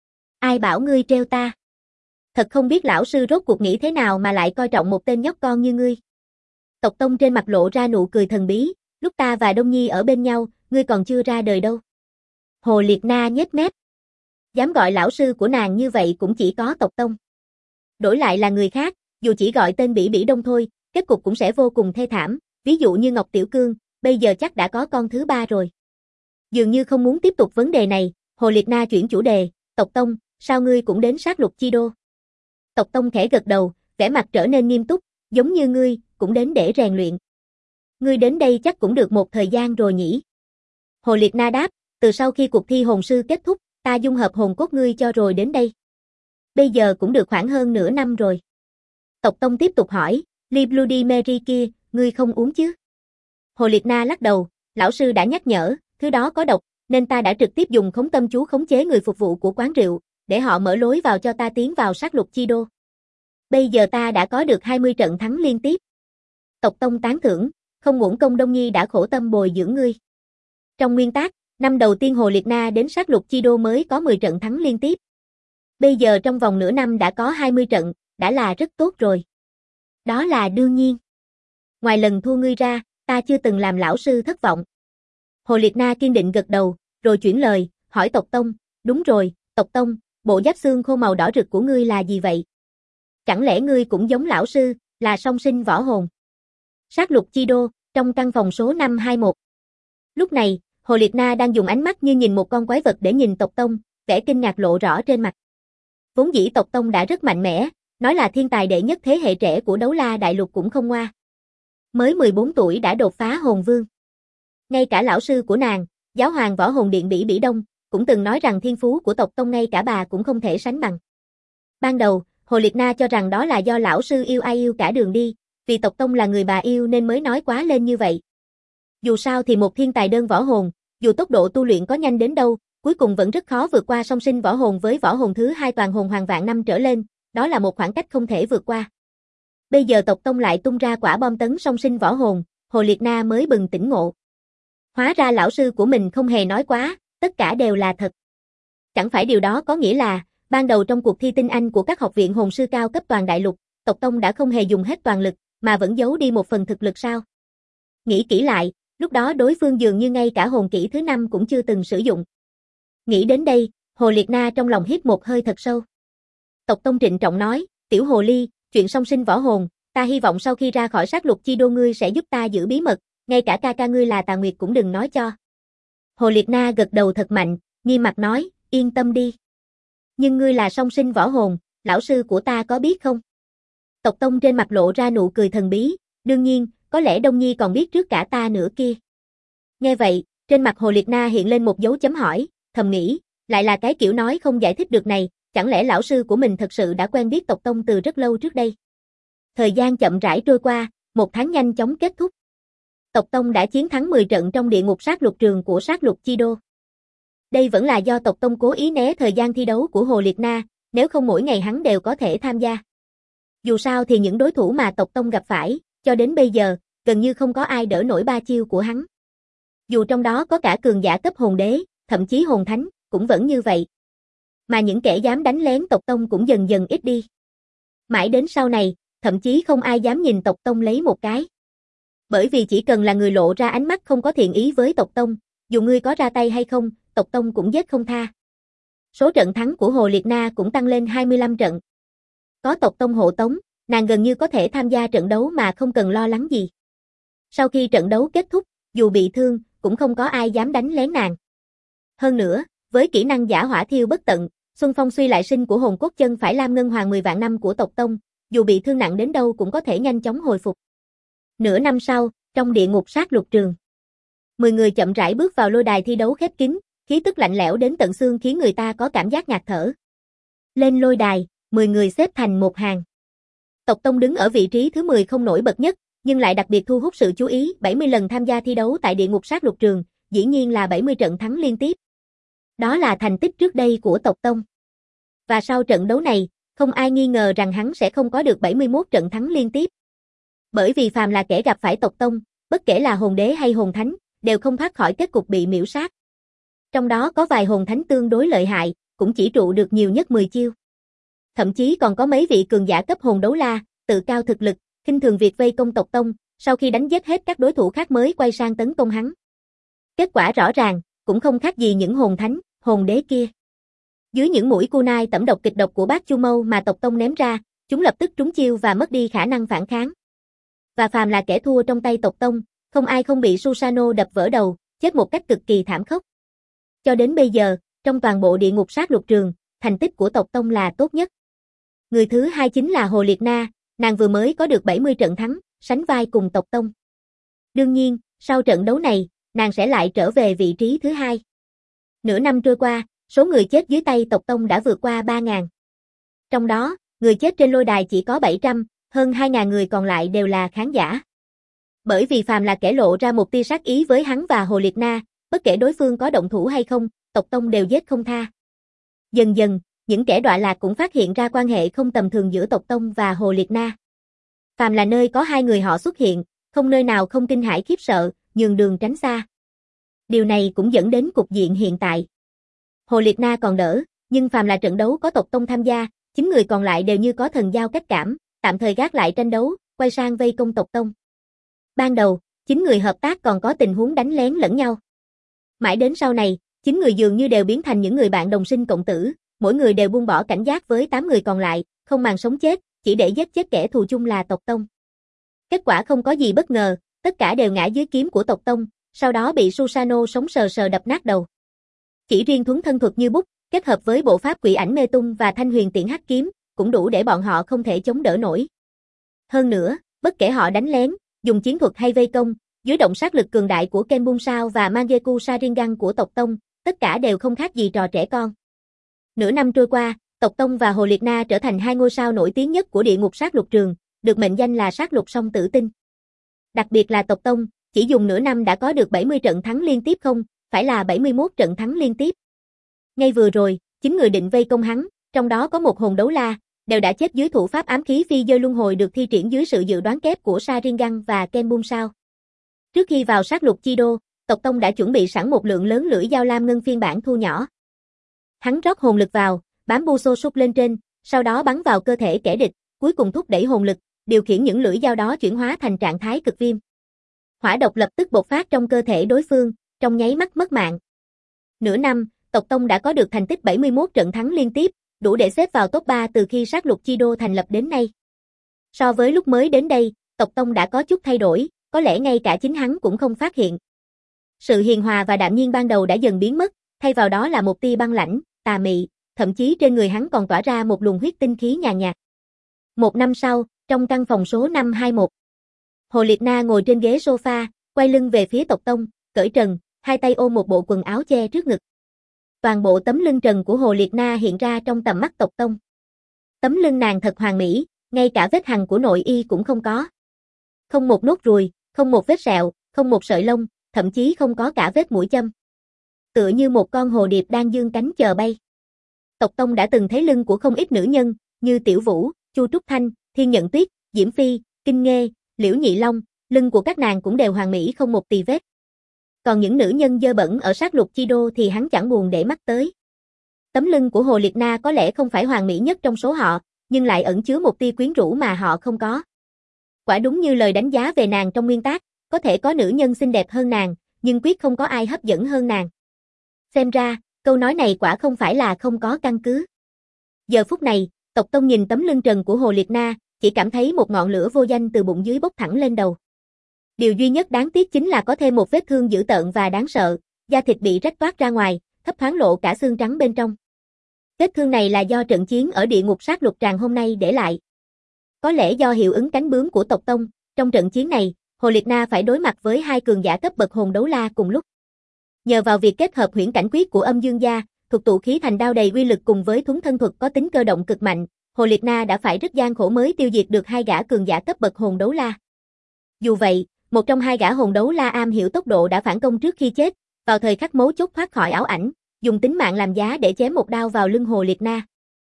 S1: Ai bảo ngươi trêu ta? Thật không biết lão sư rốt cuộc nghĩ thế nào mà lại coi trọng một tên nhóc con như ngươi. Tộc tông trên mặt lộ ra nụ cười thần bí, lúc ta và Đông Nhi ở bên nhau, ngươi còn chưa ra đời đâu. Hồ Liệt Na nhếch mép. Dám gọi lão sư của nàng như vậy cũng chỉ có tộc tông. Đổi lại là người khác, dù chỉ gọi tên Bỉ Bỉ Đông thôi, kết cục cũng sẽ vô cùng thê thảm, ví dụ như Ngọc Tiểu Cương, bây giờ chắc đã có con thứ 3 rồi. Dường như không muốn tiếp tục vấn đề này, Hồ Liệt Na chuyển chủ đề, tộc tông, sao ngươi cũng đến sát lục chi đô? Tộc tông khẽ gật đầu, vẻ mặt trở nên nghiêm túc, giống như ngươi, cũng đến để rèn luyện. Ngươi đến đây chắc cũng được một thời gian rồi nhỉ? Hồ Liệt Na đáp, từ sau khi cuộc thi hồn sư kết thúc, ta dung hợp hồn cốt ngươi cho rồi đến đây. Bây giờ cũng được khoảng hơn nửa năm rồi. Tộc tông tiếp tục hỏi, ly Bloody Mary kia, ngươi không uống chứ? Hồ Liệt Na lắc đầu, lão sư đã nhắc nhở, thứ đó có độc, nên ta đã trực tiếp dùng khống tâm chú khống chế người phục vụ của quán rượu, để họ mở lối vào cho ta tiến vào sát lục chi đô. Bây giờ ta đã có được 20 trận thắng liên tiếp. Tộc tông tán thưởng, không uổng công Đông Nhi đã khổ tâm bồi dưỡng ngươi. Trong nguyên tắc, năm đầu tiên Hồ Liệt Na đến sát lục chi đô mới có 10 trận thắng liên tiếp. Bây giờ trong vòng nửa năm đã có 20 trận, đã là rất tốt rồi. Đó là đương nhiên. Ngoài lần thua ngươi ra, ta chưa từng làm lão sư thất vọng. Hồ Liệt Na kiên định gật đầu, rồi chuyển lời, hỏi tộc tông, đúng rồi, tộc tông, bộ giáp xương khô màu đỏ rực của ngươi là gì vậy? Chẳng lẽ ngươi cũng giống lão sư, là song sinh võ hồn? Sát lục chi đô, trong căn phòng số 521. Lúc này, Hồ Liệt Na đang dùng ánh mắt như nhìn một con quái vật để nhìn tộc tông, vẻ kinh ngạc lộ rõ trên mặt. Vốn dĩ tộc tông đã rất mạnh mẽ, nói là thiên tài đệ nhất thế hệ trẻ của đấu la đại lục cũng không ngoa. Mới 14 tuổi đã đột phá hồn vương. Ngay cả lão sư của nàng, giáo hoàng võ hồn điện Bỉ Bỉ Đông, cũng từng nói rằng thiên phú của tộc tông ngay cả bà cũng không thể sánh bằng. Ban đầu, Hồ Liệt Na cho rằng đó là do lão sư yêu ai yêu cả đường đi, vì tộc tông là người bà yêu nên mới nói quá lên như vậy. Dù sao thì một thiên tài đơn võ hồn, dù tốc độ tu luyện có nhanh đến đâu, cuối cùng vẫn rất khó vượt qua song sinh võ hồn với võ hồn thứ 2 toàn hồn hoàng vạn năm trở lên, đó là một khoảng cách không thể vượt qua. Bây giờ tộc tông lại tung ra quả bom tấn song sinh võ hồn, Hồ Liệt Na mới bừng tỉnh ngộ. Hóa ra lão sư của mình không hề nói quá, tất cả đều là thật. Chẳng phải điều đó có nghĩa là, Ban đầu trong cuộc thi tinh anh của các học viện hồn sư cao cấp toàn đại lục, tộc tông đã không hề dùng hết toàn lực, mà vẫn giấu đi một phần thực lực sao? Nghĩ kỹ lại, lúc đó đối phương dường như ngay cả hồn kỹ thứ 5 cũng chưa từng sử dụng. Nghĩ đến đây, Hồ Liệt Na trong lòng hít một hơi thật sâu. Tộc tông trịnh trọng nói, tiểu hồ ly, chuyện song sinh võ hồn, ta hy vọng sau khi ra khỏi sát lục chi đô ngươi sẽ giúp ta giữ bí mật, ngay cả ca ca ngươi là Tà Nguyệt cũng đừng nói cho. Hồ Liệt Na gật đầu thật mạnh, nghiêm mặt nói, yên tâm đi. Nhưng ngươi là song sinh võ hồn, lão sư của ta có biết không? Tộc tông trên mặt lộ ra nụ cười thần bí, đương nhiên, có lẽ Đông Nhi còn biết trước cả ta nữa kia. Nghe vậy, trên mặt Hồ Liệt Na hiện lên một dấu chấm hỏi, thầm nghĩ, lại là cái kiểu nói không giải thích được này, chẳng lẽ lão sư của mình thật sự đã quen biết tộc tông từ rất lâu trước đây? Thời gian chậm rãi trôi qua, một tháng nhanh chóng kết thúc. Tộc tông đã chiến thắng 10 trận trong địa ngục sát lục trường của sát lục chi đô. Đây vẫn là do tộc tông cố ý né thời gian thi đấu của Hồ Liệt Na, nếu không mỗi ngày hắn đều có thể tham gia. Dù sao thì những đối thủ mà tộc tông gặp phải, cho đến bây giờ, gần như không có ai đỡ nổi ba chiêu của hắn. Dù trong đó có cả cường giả cấp hồn đế, thậm chí hồn thánh, cũng vẫn như vậy. Mà những kẻ dám đánh lén tộc tông cũng dần dần ít đi. Mãi đến sau này, thậm chí không ai dám nhìn tộc tông lấy một cái. Bởi vì chỉ cần là người lộ ra ánh mắt không có thiện ý với tộc tông, dù ngươi có ra tay hay không, tộc tông cũng giết không tha. Số trận thắng của Hồ Liệt Na cũng tăng lên 25 trận. Có tộc tông hộ tống, nàng gần như có thể tham gia trận đấu mà không cần lo lắng gì. Sau khi trận đấu kết thúc, dù bị thương, cũng không có ai dám đánh lén nàng. Hơn nữa, với kỹ năng giả hỏa thiêu bất tận, Xuân Phong suy lại sinh của hồn cốt chân phải lam ngân hoàng 10 vạn năm của tộc tông, dù bị thương nặng đến đâu cũng có thể nhanh chóng hồi phục. Nửa năm sau, trong địa ngục sát lục trường, 10 người chậm rãi bước vào lôi đài thi đấu khép kín, khí tức lạnh lẽo đến tận xương khiến người ta có cảm giác ngạt thở. Lên lôi đài, 10 người xếp thành một hàng. Tộc tông đứng ở vị trí thứ 10 không nổi bật nhất, nhưng lại đặc biệt thu hút sự chú ý, 70 lần tham gia thi đấu tại địa ngục sát lục trường, dĩ nhiên là 70 trận thắng liên tiếp. Đó là thành tích trước đây của tộc tông. Và sau trận đấu này, không ai nghi ngờ rằng hắn sẽ không có được 71 trận thắng liên tiếp. Bởi vì phàm là kẻ gặp phải tộc tông, bất kể là hồn đế hay hồn thánh, đều không thoát khỏi kết cục bị miểu sát. Trong đó có vài hồn thánh tương đối lợi hại, cũng chỉ trụ được nhiều nhất 10 chiêu. Thậm chí còn có mấy vị cường giả cấp hồn đấu la, tự cao thực lực, khinh thường việc vây công tộc tông, sau khi đánh giết hết các đối thủ khác mới quay sang tấn công hắn. Kết quả rõ ràng, cũng không khác gì những hồn thánh, hồn đế kia. Dưới những mũi kunai tẩm độc kịch độc của bác Chu Mâu mà tộc tông ném ra, chúng lập tức trúng chiêu và mất đi khả năng phản kháng. Và phàm là kẻ thua trong tay tộc tông, không ai không bị Susano đập vỡ đầu, chết một cách cực kỳ thảm khốc. Cho đến bây giờ, trong toàn bộ địa ngục sát lục trường, thành tích của tộc tông là tốt nhất. Người thứ hai chính là Hồ Liệt Na, nàng vừa mới có được 70 trận thắng, sánh vai cùng tộc tông. Đương nhiên, sau trận đấu này, nàng sẽ lại trở về vị trí thứ hai. Nửa năm trôi qua, số người chết dưới tay tộc tông đã vượt qua 3.000. Trong đó, người chết trên lôi đài chỉ có 700, hơn 2.000 người còn lại đều là khán giả. Bởi vì phàm là kẻ lộ ra một tia sát ý với hắn và Hồ Liệt Na, bất kể đối phương có động thủ hay không, tộc tông đều giết không tha. Dần dần, những kẻ đọa lạc cũng phát hiện ra quan hệ không tầm thường giữa tộc tông và Hồ Liệt Na. Phàm là nơi có hai người họ xuất hiện, không nơi nào không kinh hãi khiếp sợ, nhường đường tránh xa. Điều này cũng dẫn đến cục diện hiện tại. Hồ Liệt Na còn đỡ, nhưng phàm là trận đấu có tộc tông tham gia, 9 người còn lại đều như có thần giao cách cảm, tạm thời gác lại tranh đấu, quay sang vây công tộc tông. Ban đầu, 9 người hợp tác còn có tình huống đánh lén lẫn nhau. Mãi đến sau này, 9 người dường như đều biến thành những người bạn đồng sinh cộng tử, mỗi người đều buông bỏ cảnh giác với 8 người còn lại, không màng sống chết, chỉ để giết chết kẻ thù chung là tộc tông. Kết quả không có gì bất ngờ, tất cả đều ngã dưới kiếm của tộc tông, sau đó bị Susano sống sờ sờ đập nát đầu. Chỉ riêng thuấn thân thuật như bút, kết hợp với bộ pháp quỷ ảnh mê tung và thanh huyền tiễn hắc kiếm, cũng đủ để bọn họ không thể chống đỡ nổi. Hơn nữa, bất kể họ đánh lén, dùng chiến thuật hay vây công, dưới động sát lực cường đại của Kenbun Sao và Mangekyou Sharingan của tộc tông, tất cả đều không khác gì trò trẻ con. Nửa năm trôi qua, tộc tông và Hồ Liệt Na trở thành hai ngôi sao nổi tiếng nhất của địa ngục sát lục trường, được mệnh danh là sát lục song tử tinh. Đặc biệt là tộc tông, chỉ dùng nửa năm đã có được 70 trận thắng liên tiếp không, phải là 71 trận thắng liên tiếp. Ngay vừa rồi, 9 người định vây công hắn, trong đó có một hồn đấu la, đều đã chết dưới thủ pháp ám khí phi dơi luân hồi được thi triển dưới sự dự đoán kép của Sharingan và Kenbun Sao. Trước khi vào sát lục chi đô, tộc tông đã chuẩn bị sẵn một lượng lớn lưỡi dao lam ngân phiên bản thu nhỏ. Hắn rót hồn lực vào, bám Buso sút lên trên, sau đó bắn vào cơ thể kẻ địch, cuối cùng thúc đẩy hồn lực, điều khiển những lưỡi dao đó chuyển hóa thành trạng thái cực viêm. Hỏa độc lập tức bộc phát trong cơ thể đối phương, trong nháy mắt mất mạng. Nửa năm, tộc Tông đã có được thành tích 71 trận thắng liên tiếp, đủ để xếp vào top 3 từ khi sát lục chi đô thành lập đến nay. So với lúc mới đến đây, tộc Tông đã có chút thay đổi, có lẽ ngay cả chính hắn cũng không phát hiện. Sự hiền hòa và đạm nhiên ban đầu đã dần biến mất, thay vào đó là một tia băng lãnh, tà mị, thậm chí trên người hắn còn tỏa ra một luồng huyết tinh khí nhàn nhạt. Một năm sau, trong căn phòng số 521, Hồ Liệt Na ngồi trên ghế sofa, quay lưng về phía tộc Tông, cởi trần, hai tay ôm một bộ quần áo che trước ngực. Toàn bộ tấm lưng trần của Hồ Liệt Na hiện ra trong tầm mắt tộc Tông. Tấm lưng nàng thật hoàn mỹ, ngay cả vết hằn của nội y cũng không có. Không một nốt ruồi, không một vết sẹo, không một sợi lông, thậm chí không có cả vết mũi châm. Tựa như một con hồ điệp đang dương cánh chờ bay. Tộc Tông đã từng thấy lưng của không ít nữ nhân, như Tiểu Vũ, Chu Trúc Thanh, Thiên Nhận Tuyết, Diễm Phi, Kinh Nghê, Liễu Nhị Long, lưng của các nàng cũng đều hoàn mỹ không một tì vết. Còn những nữ nhân dơ bẩn ở sát lục chi đô thì hắn chẳng buồn để mắt tới. Tấm lưng của Hồ Liệt Na có lẽ không phải hoàn mỹ nhất trong số họ, nhưng lại ẩn chứa một tia quyến rũ mà họ không có. Quả đúng như lời đánh giá về nàng trong nguyên tác, có thể có nữ nhân xinh đẹp hơn nàng, nhưng quyết không có ai hấp dẫn hơn nàng. Xem ra, câu nói này quả không phải là không có căn cứ. Giờ phút này, tộc Tông nhìn tấm lưng trần của Hồ Liệt Na, chỉ cảm thấy một ngọn lửa vô danh từ bụng dưới bốc thẳng lên đầu. Điều duy nhất đáng tiếc chính là có thêm một vết thương dữ tợn và đáng sợ, da thịt bị rách toát ra ngoài, thấp thoáng lộ cả xương trắng bên trong. Vết thương này là do trận chiến ở địa ngục sát lục tràng hôm nay để lại. Có lẽ do hiệu ứng cánh bướm của tộc Tông, trong trận chiến này, Hồ Liệt Na phải đối mặt với hai cường giả cấp bậc hồn đấu la cùng lúc. Nhờ vào việc kết hợp huyễn cảnh quyết của âm dương gia, thuật tụ khí thành đao đầy uy lực cùng với thuấn thân thuật có tính cơ động cực mạnh, Hồ Liệt Na đã phải rất gian khổ mới tiêu diệt được hai gã cường giả cấp bậc hồn đấu la. Dù vậy, một trong hai gã hồn đấu la am hiểu tốc độ đã phản công trước khi chết, vào thời khắc mấu chốt thoát khỏi ảo ảnh, dùng tính mạng làm giá để chém một đao vào lưng Hồ Liệt Na.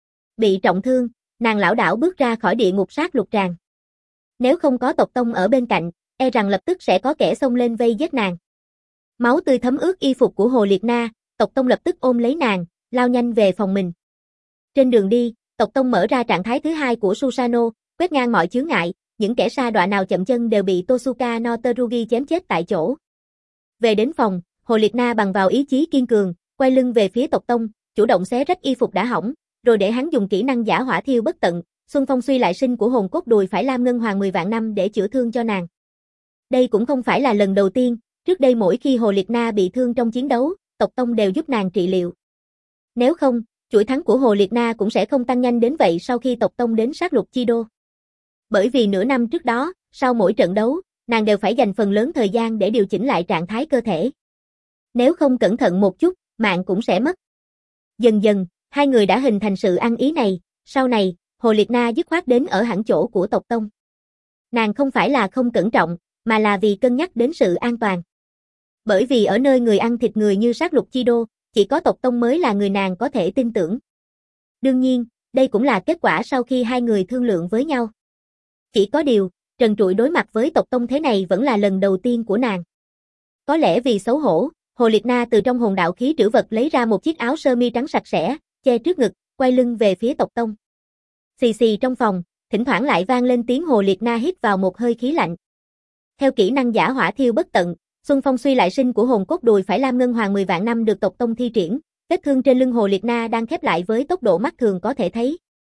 S1: Bị trọng thương, nàng lảo đảo bước ra khỏi địa ngục sát lục tràng. Nếu không có tộc Tông ở bên cạnh, e rằng lập tức sẽ có kẻ xông lên vây giết nàng. Máu tươi thấm ướt y phục của Hồ Liệt Na, tộc Tông lập tức ôm lấy nàng, lao nhanh về phòng mình. Trên đường đi, tộc Tông mở ra trạng thái thứ hai của Susanoo, quét ngang mọi chướng ngại, những kẻ sa đọa nào chậm chân đều bị Tosuka no Terugi chém chết tại chỗ. Về đến phòng, Hồ Liệt Na bằng vào ý chí kiên cường, quay lưng về phía tộc Tông, chủ động xé rách y phục đã hỏng, rồi để hắn dùng kỹ năng giả hỏa thiêu bất tận, Xuân Phong suy lại sinh của hồn cốt đùi phải lam ngân hoàng 10 vạn năm để chữa thương cho nàng. Đây cũng không phải là lần đầu tiên, trước đây mỗi khi Hồ Liệt Na bị thương trong chiến đấu, tộc Tông đều giúp nàng trị liệu. Nếu không, chuỗi thắng của Hồ Liệt Na cũng sẽ không tăng nhanh đến vậy sau khi tộc Tông đến sát lục chi đô. Bởi vì nửa năm trước đó, sau mỗi trận đấu, nàng đều phải dành phần lớn thời gian để điều chỉnh lại trạng thái cơ thể. Nếu không cẩn thận một chút, mạng cũng sẽ mất. Dần dần, hai người đã hình thành sự ăn ý này, sau này, Hồ Liệt Na dứt khoát đến ở hẳn chỗ của tộc Tông. Nàng không phải là không cẩn trọng, mà là vì cân nhắc đến sự an toàn. Bởi vì ở nơi người ăn thịt người như sát lục chi đô, chỉ có tộc Tông mới là người nàng có thể tin tưởng. Đương nhiên, đây cũng là kết quả sau khi hai người thương lượng với nhau. Chỉ có điều, trần trụi đối mặt với tộc Tông thế này vẫn là lần đầu tiên của nàng. Có lẽ vì xấu hổ, Hồ Liệt Na từ trong hồn đạo khí trữ vật lấy ra một chiếc áo sơ mi trắng sạch sẽ, che trước ngực, quay lưng về phía tộc Tông. Xì xì trong phòng, thỉnh thoảng lại vang lên tiếng Hồ Liệt Na hít vào một hơi khí lạnh. Theo kỹ năng giả hỏa thiêu bất tận, Xuân Phong suy lại sinh của hồn cốt đùi phải lam ngân hoàng 10 vạn năm được tộc Tông thi triển, vết thương trên lưng Hồ Liệt Na đang khép lại với tốc độ mắt thường có thể thấy.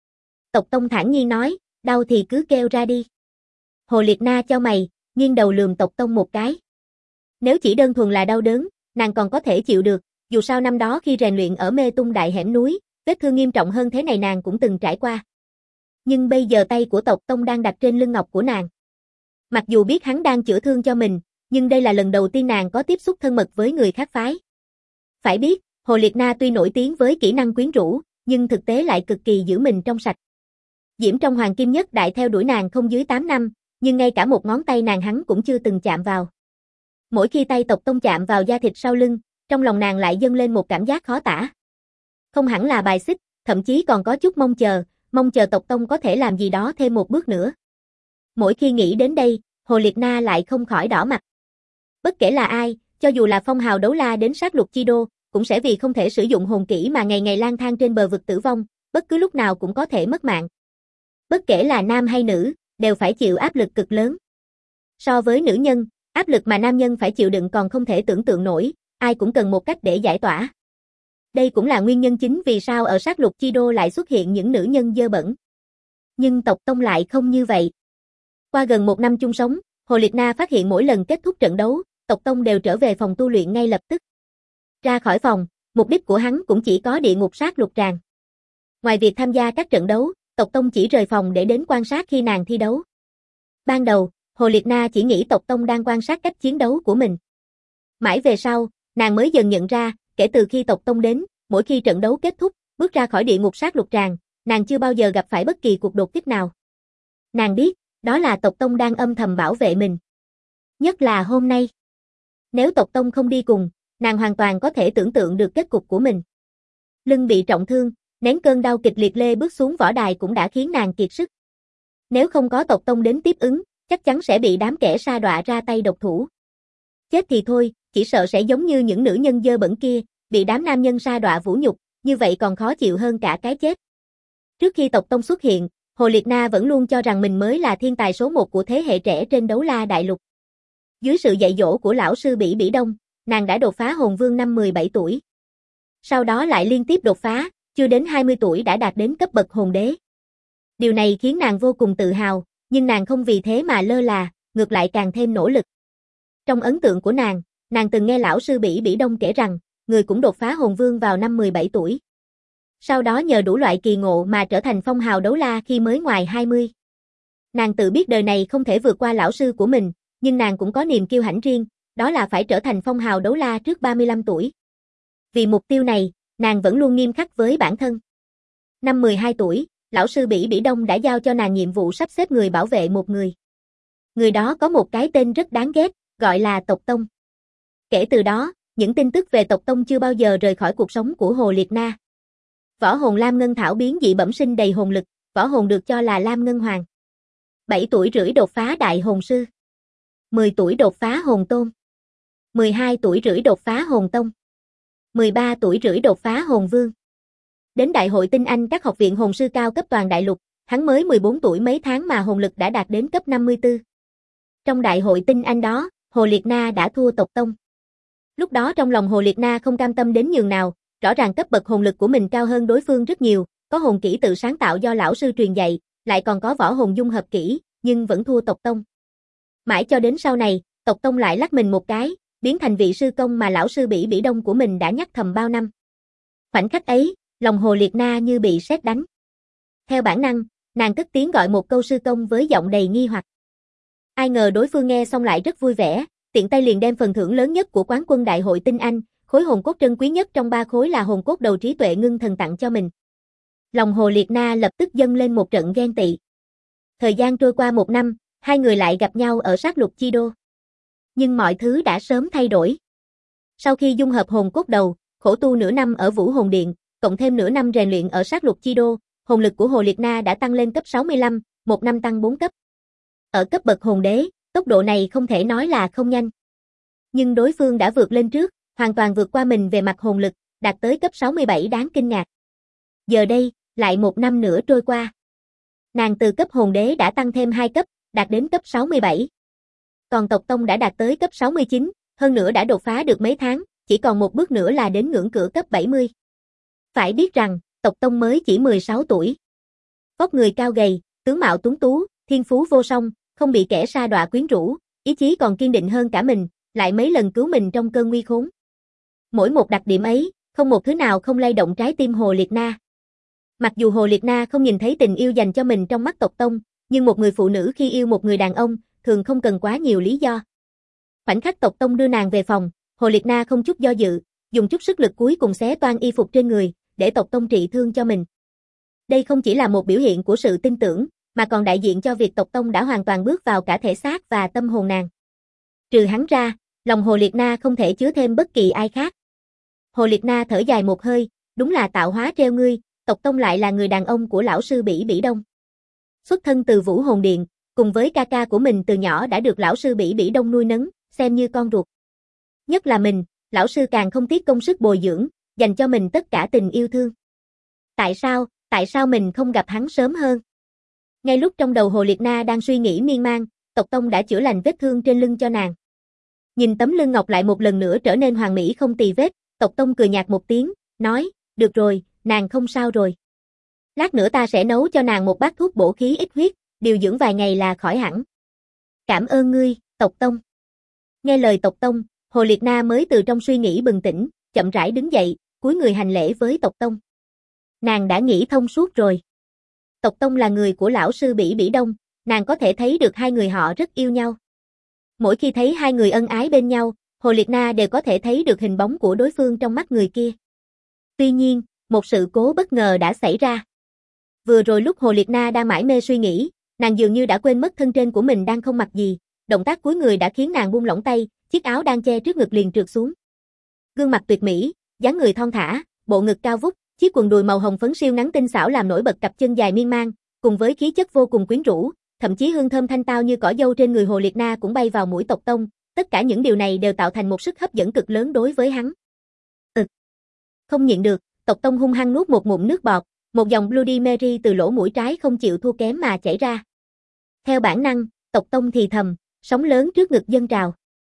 S1: Tộc Tông thản nhiên nói, đau thì cứ kêu ra đi. Hồ Liệt Na chau mày, nghiêng đầu lườm tộc Tông một cái. Nếu chỉ đơn thuần là đau đớn, nàng còn có thể chịu được, dù sao năm đó khi rèn luyện ở mê tung đại hẻm núi, vết thương nghiêm trọng hơn thế này nàng cũng từng trải qua. Nhưng bây giờ tay của tộc Tông đang đặt trên lưng ngọc của nàng. Mặc dù biết hắn đang chữa thương cho mình, nhưng đây là lần đầu tiên nàng có tiếp xúc thân mật với người khác phái. Phải biết, Hồ Liệt Na tuy nổi tiếng với kỹ năng quyến rũ, nhưng thực tế lại cực kỳ giữ mình trong sạch. Diễm trong Hoàng Kim Nhất Đại theo đuổi nàng không dưới 8 năm, nhưng ngay cả một ngón tay nàng hắn cũng chưa từng chạm vào. Mỗi khi tay tộc Tông chạm vào da thịt sau lưng, trong lòng nàng lại dâng lên một cảm giác khó tả. Không hẳn là bài xích, thậm chí còn có chút mong chờ tộc Tông có thể làm gì đó thêm một bước nữa. Mỗi khi nghĩ đến đây, Hồ Liệt Na lại không khỏi đỏ mặt. Bất kể là ai, cho dù là phong hào đấu la đến sát lục chi đô, cũng sẽ vì không thể sử dụng hồn kỹ mà ngày ngày lang thang trên bờ vực tử vong, bất cứ lúc nào cũng có thể mất mạng. Bất kể là nam hay nữ, đều phải chịu áp lực cực lớn. So với nữ nhân, áp lực mà nam nhân phải chịu đựng còn không thể tưởng tượng nổi, ai cũng cần một cách để giải tỏa. Đây cũng là nguyên nhân chính vì sao ở sát lục chi đô lại xuất hiện những nữ nhân dơ bẩn. Nhưng tộc Tông lại không như vậy. Qua gần 1 năm chung sống, Hồ Liệt Na phát hiện mỗi lần kết thúc trận đấu, tộc Tông đều trở về phòng tu luyện ngay lập tức. Ra khỏi phòng, mục đích của hắn cũng chỉ có địa ngục sát lục tràng. Ngoài việc tham gia các trận đấu, tộc Tông chỉ rời phòng để đến quan sát khi nàng thi đấu. Ban đầu, Hồ Liệt Na chỉ nghĩ tộc Tông đang quan sát cách chiến đấu của mình. Mãi về sau, nàng mới dần nhận ra, kể từ khi tộc Tông đến, mỗi khi trận đấu kết thúc, bước ra khỏi địa ngục sát lục tràng, nàng chưa bao giờ gặp phải bất kỳ cuộc đột kích nào. Nàng biết, đó là tộc Tông đang âm thầm bảo vệ mình. Nhất là hôm nay. Nếu tộc Tông không đi cùng, nàng hoàn toàn có thể tưởng tượng được kết cục của mình. Lưng bị trọng thương, nén cơn đau kịch liệt lê bước xuống võ đài cũng đã khiến nàng kiệt sức. Nếu không có tộc Tông đến tiếp ứng, chắc chắn sẽ bị đám kẻ sa đọa ra tay độc thủ. Chết thì thôi, chỉ sợ sẽ giống như những nữ nhân dơ bẩn kia, bị đám nam nhân sa đọa vũ nhục, như vậy còn khó chịu hơn cả cái chết. Trước khi tộc Tông xuất hiện, Hồ Liệt Na vẫn luôn cho rằng mình mới là thiên tài số 1 của thế hệ trẻ trên Đấu La Đại Lục. Dưới sự dạy dỗ của lão sư Bỉ Bỉ Đông, nàng đã đột phá hồn vương năm 17 tuổi. Sau đó lại liên tiếp đột phá, chưa đến 20 tuổi đã đạt đến cấp bậc hồn đế. Điều này khiến nàng vô cùng tự hào, nhưng nàng không vì thế mà lơ là, ngược lại càng thêm nỗ lực. Trong ấn tượng của nàng từng nghe lão sư Bỉ Bỉ Đông kể rằng, người cũng đột phá hồn vương vào năm 17 tuổi. Sau đó nhờ đủ loại kỳ ngộ mà trở thành phong hào đấu la khi mới ngoài 20. Nàng tự biết đời này không thể vượt qua lão sư của mình, nhưng nàng cũng có niềm kiêu hãnh riêng, đó là phải trở thành phong hào đấu la trước 35 tuổi. Vì mục tiêu này, nàng vẫn luôn nghiêm khắc với bản thân. Năm 12 tuổi, lão sư Bỉ Bỉ Đông đã giao cho nàng nhiệm vụ sắp xếp người bảo vệ một người. Người đó có một cái tên rất đáng ghét, gọi là tộc Tông. Kể từ đó, những tin tức về tộc Tông chưa bao giờ rời khỏi cuộc sống của Hồ Liệt Na. Võ hồn Lam Ngân Thảo biến dị bẩm sinh đầy hồn lực, võ hồn được cho là Lam Ngân Hoàng. 7 tuổi rưỡi đột phá đại hồn sư. 10 tuổi đột phá hồn tôn. 12 tuổi rưỡi đột phá hồn tông. 13 tuổi rưỡi đột phá hồn vương. Đến đại hội tinh anh các học viện hồn sư cao cấp toàn đại lục, hắn mới 14 tuổi mấy tháng mà hồn lực đã đạt đến cấp 54. Trong đại hội tinh anh đó, Hồ Liệt Na đã thua tộc Tông. Lúc đó trong lòng Hồ Liệt Na không cam tâm đến nhường nào, rõ ràng cấp bậc hồn lực của mình cao hơn đối phương rất nhiều, có hồn kỹ tự sáng tạo do lão sư truyền dạy, lại còn có võ hồn dung hợp kỹ, nhưng vẫn thua tộc Tông. Mãi cho đến sau này, tộc Tông lại lắc mình một cái, biến thành vị sư công mà lão sư Bỉ Bỉ Đông của mình đã nhắc thầm bao năm. Khoảnh khắc ấy, lòng Hồ Liệt Na như bị sét đánh. Theo bản năng, nàng cất tiếng gọi một câu sư công với giọng đầy nghi hoặc. Ai ngờ đối phương nghe xong lại rất vui vẻ, tiện tay liền đem phần thưởng lớn nhất của quán quân đại hội tinh anh, khối hồn cốt trân quý nhất trong 3 khối là hồn cốt đầu trí tuệ ngưng thần tặng cho mình. Lòng Hồ Liệt Na lập tức dâng lên một trận ghen tị. Thời gian trôi qua 1 năm, hai người lại gặp nhau ở sát lục chi đô. Nhưng mọi thứ đã sớm thay đổi. Sau khi dung hợp hồn cốt đầu, khổ tu nửa năm ở Vũ Hồn Điện, cộng thêm nửa năm rèn luyện ở sát lục chi đô, hồn lực của Hồ Liệt Na đã tăng lên cấp 65, 1 năm tăng 4 cấp. Ở cấp bậc hồn đế, tốc độ này không thể nói là không nhanh. Nhưng đối phương đã vượt lên trước, hoàn toàn vượt qua mình về mặt hồn lực, đạt tới cấp 67 đáng kinh ngạc. Giờ đây, lại 1 năm nữa trôi qua. Nàng từ cấp hồn đế đã tăng thêm 2 cấp, đạt đến cấp 67. Còn tộc Tông đã đạt tới cấp 69, hơn nữa đã đột phá được mấy tháng, chỉ còn một bước nữa là đến ngưỡng cửa cấp 70. Phải biết rằng, tộc Tông mới chỉ 16 tuổi. Vóc người cao gầy, tướng mạo tuấn tú, thiên phú vô song, không bị kẻ sa đọa quyến rũ, ý chí còn kiên định hơn cả mình, lại mấy lần cứu mình trong cơn nguy khốn. Mỗi một đặc điểm ấy, không một thứ nào không lay động trái tim Hồ Liệt Na. Mặc dù Hồ Liệt Na không nhìn thấy tình yêu dành cho mình trong mắt tộc Tông, nhưng một người phụ nữ khi yêu một người đàn ông, thường không cần quá nhiều lý do. Khoảnh khắc tộc Tông đưa nàng về phòng, Hồ Liệt Na không chút do dự, dùng chút sức lực cuối cùng xé toang y phục trên người, để tộc Tông trị thương cho mình. Đây không chỉ là một biểu hiện của sự tin tưởng, mà còn đại diện cho việc tộc Tông đã hoàn toàn bước vào cả thể xác và tâm hồn nàng. Trừ hắn ra, lòng Hồ Liệt Na không thể chứa thêm bất kỳ ai khác. Hồ Liệt Na thở dài một hơi, đúng là tạo hóa treo ngươi, tộc Tông lại là người đàn ông của lão sư Bỉ Bỉ Đông. Xuất thân từ Vũ Hồn Điện, cùng với ca của mình từ nhỏ đã được lão sư Bỉ Bỉ Đông nuôi nấng, xem như con ruột. Nhất là mình, lão sư càng không tiếc công sức bồi dưỡng, dành cho mình tất cả tình yêu thương. Tại sao mình không gặp hắn sớm hơn? Ngay lúc trong đầu Hồ Liệt Na đang suy nghĩ miên man, Tộc Tông đã chữa lành vết thương trên lưng cho nàng. Nhìn tấm lưng ngọc lại một lần nữa trở nên hoàn mỹ không tì vết, Tộc Tông cười nhạt một tiếng, nói, được rồi, nàng không sao rồi. Lát nữa ta sẽ nấu cho nàng một bát thuốc bổ khí ít huyết, điều dưỡng vài ngày là khỏi hẳn. Cảm ơn ngươi, Tộc Tông. Nghe lời Tộc Tông, Hồ Liệt Na mới từ trong suy nghĩ bừng tỉnh, chậm rãi đứng dậy, cúi người hành lễ với Tộc Tông. Nàng đã nghĩ thông suốt rồi. Tộc Tông là người của lão sư Bỉ Bỉ Đông, nàng có thể thấy được hai người họ rất yêu nhau. Mỗi khi thấy hai người ân ái bên nhau, Hồ Liệt Na đều có thể thấy được hình bóng của đối phương trong mắt người kia. Tuy nhiên, một sự cố bất ngờ đã xảy ra. Vừa rồi lúc Hồ Liệt Na đang mải mê suy nghĩ, nàng dường như đã quên mất thân trên của mình đang không mặc gì, động tác cúi người đã khiến nàng buông lỏng tay, chiếc áo đang che trước ngực liền trượt xuống. Gương mặt tuyệt mỹ, dáng người thon thả, bộ ngực cao vút, chiếc quần đùi màu hồng phấn siêu ngắn tinh xảo làm nổi bật cặp chân dài miên man, cùng với khí chất vô cùng quyến rũ, thậm chí hương thơm thanh tao như cỏ dâu trên người Hồ Liệt Na cũng bay vào mũi Tộc Tông, tất cả những điều này đều tạo thành một sức hấp dẫn cực lớn đối với hắn. Không nhịn được, Tộc Tông hung hăng nuốt một ngụm nước bọt, một dòng Bloody Mary từ lỗ mũi trái không chịu thua kém mà chảy ra. Theo bản năng, Tộc Tông thì thầm, sóng lớn trước ngực dâng trào.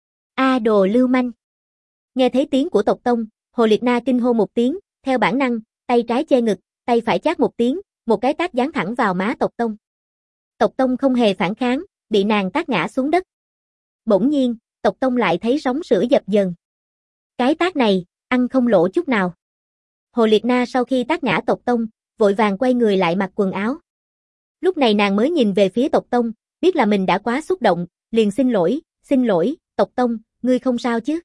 S1: A đồ lưu manh. Nghe thấy tiếng của Tộc Tông, Hồ Liệt Na kinh hô một tiếng, theo bản năng, tay trái che ngực, tay phải chát một tiếng, một cái tát giáng thẳng vào má Tộc Tông. Tộc Tông không hề phản kháng, bị nàng tát ngã xuống đất. Bỗng nhiên, Tộc Tông lại thấy sóng sữa dập dần. Cái tát này, ăn không lỗ chút nào. Hồ Liệt Na sau khi tát ngã Tộc Tông, vội vàng quay người lại mặc quần áo. Lúc này nàng mới nhìn về phía Tộc Tông, biết là mình đã quá xúc động, liền xin lỗi, Tộc Tông, ngươi không sao chứ?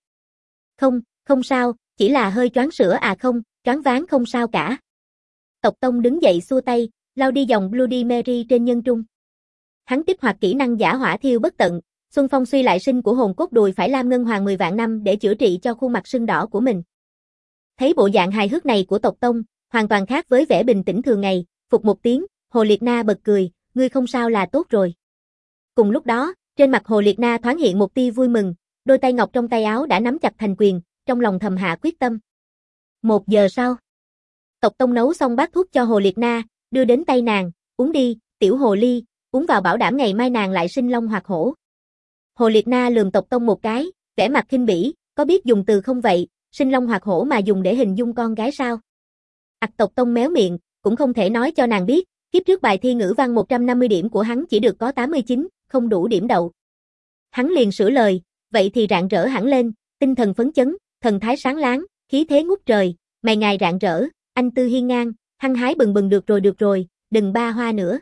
S1: Không sao, chỉ là hơi choáng sữa à không, choáng váng không sao cả. Tộc Tông đứng dậy xua tay, lau đi dòng Bloody Mary trên nhân trung. Hắn kích hoạt kỹ năng giả hỏa thiêu bất tận, xuân phong suy lại sinh của hồn cốt đùi phải lam ngân hoàng 10 vạn năm để chữa trị cho khuôn mặt sưng đỏ của mình. Thấy bộ dạng hài hước này của Tộc Tông, hoàn toàn khác với vẻ bình tĩnh thường ngày, phục một tiếng, Hồ Liệt Na bật cười, ngươi không sao là tốt rồi. Cùng lúc đó, trên mặt Hồ Liệt Na thoáng hiện một tia vui mừng, đôi tay ngọc trong tay áo đã nắm chặt thành quyền, trong lòng thầm hạ quyết tâm. 1 giờ sau, Tộc Tông nấu xong bát thuốc cho Hồ Liệt Na, đưa đến tay nàng, uống đi, tiểu hồ ly, uống vào bảo đảm ngày mai nàng lại sinh long hoạt hổ. Hồ Liệt Na lườm Tộc Tông một cái, vẻ mặt khinh bỉ, có biết dùng từ không vậy, sinh long hoạt hổ mà dùng để hình dung con gái sao? Tộc Tông méo miệng, cũng không thể nói cho nàng biết, kiếp trước bài thi ngữ văn 150 điểm của hắn chỉ được có 89, không đủ điểm đậu. Hắn liền sửa lời, vậy thì rạng rỡ hẳn lên, tinh thần phấn chấn, thần thái sáng láng, khí thế ngút trời, mày ngài rạng rỡ, anh tư hiên ngang, hăng hái bừng bừng được rồi, đừng ba hoa nữa.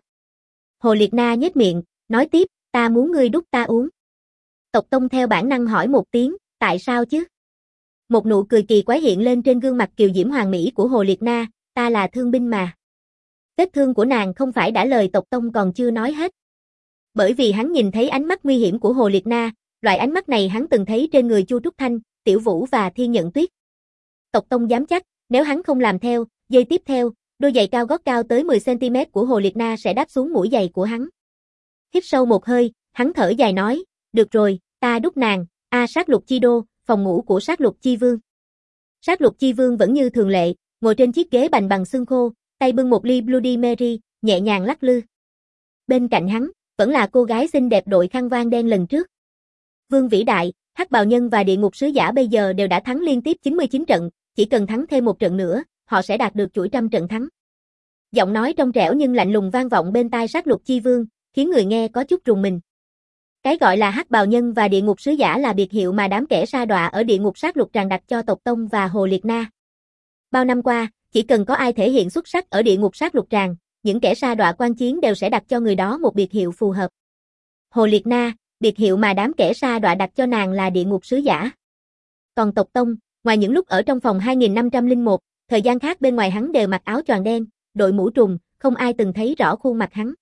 S1: Hồ Liệt Na nhếch miệng, nói tiếp, ta muốn ngươi đút ta uống. Tộc Tông theo bản năng hỏi một tiếng, tại sao chứ? Một nụ cười kỳ quái hiện lên trên gương mặt kiều diễm hoàng mỹ của Hồ Liệt Na, ta là thương binh mà. Vết thương của nàng không phải đã lời Tộc Tông còn chưa nói hết. Bởi vì hắn nhìn thấy ánh mắt nguy hiểm của Hồ Liệt Na, loại ánh mắt này hắn từng thấy trên người Chu Trúc Thanh, Tiểu Vũ và Thiên Nhận Tuyết. Tộc Tông dám chắc, nếu hắn không làm theo, giây tiếp theo, đôi giày cao gót cao tới 10 cm của Hồ Liệt Na sẽ đáp xuống mũi giày của hắn. Hít sâu một hơi, hắn thở dài nói, được rồi, ta đút nàng, Sát Lục Chi Đô, phòng ngủ của Sát Lục Chi Vương. Sát Lục Chi Vương vẫn như thường lệ, ngồi trên chiếc ghế bành bằng xương khô, tay bưng một ly Bloody Mary, nhẹ nhàng lắc lư. Bên cạnh hắn, vẫn là cô gái xinh đẹp đội khăn voan đen lần trước. Vương vĩ đại, Hắc Bào Nhân và Địa Ngục Sứ Giả bây giờ đều đã thắng liên tiếp 99 trận, chỉ cần thắng thêm một trận nữa, họ sẽ đạt được chuỗi trăm trận thắng. Giọng nói trong trẻo nhưng lạnh lùng vang vọng bên tai Sát Lục Chi Vương, khiến người nghe có chút rùng mình. Cái gọi là Hắc Bào Nhân và Địa Ngục Sứ Giả là biệt hiệu mà đám kẻ sa đọa ở Địa Ngục Sát Lục Tràng đặt cho Tộc Tông và Hồ Liệt Na. Bao năm qua, chỉ cần có ai thể hiện xuất sắc ở Địa Ngục Sát Lục Tràng, những kẻ sa đọa quan chiến đều sẽ đặt cho người đó một biệt hiệu phù hợp. Hồ Liệt Na, biệt hiệu mà đám kẻ sa đọa đặt cho nàng là Địa Ngục Sứ Giả. Còn Tộc Tông, ngoài những lúc ở trong phòng 2501, thời gian khác bên ngoài hắn đều mặc áo choàng đen, đội mũ trùng, không ai từng thấy rõ khuôn mặt hắn.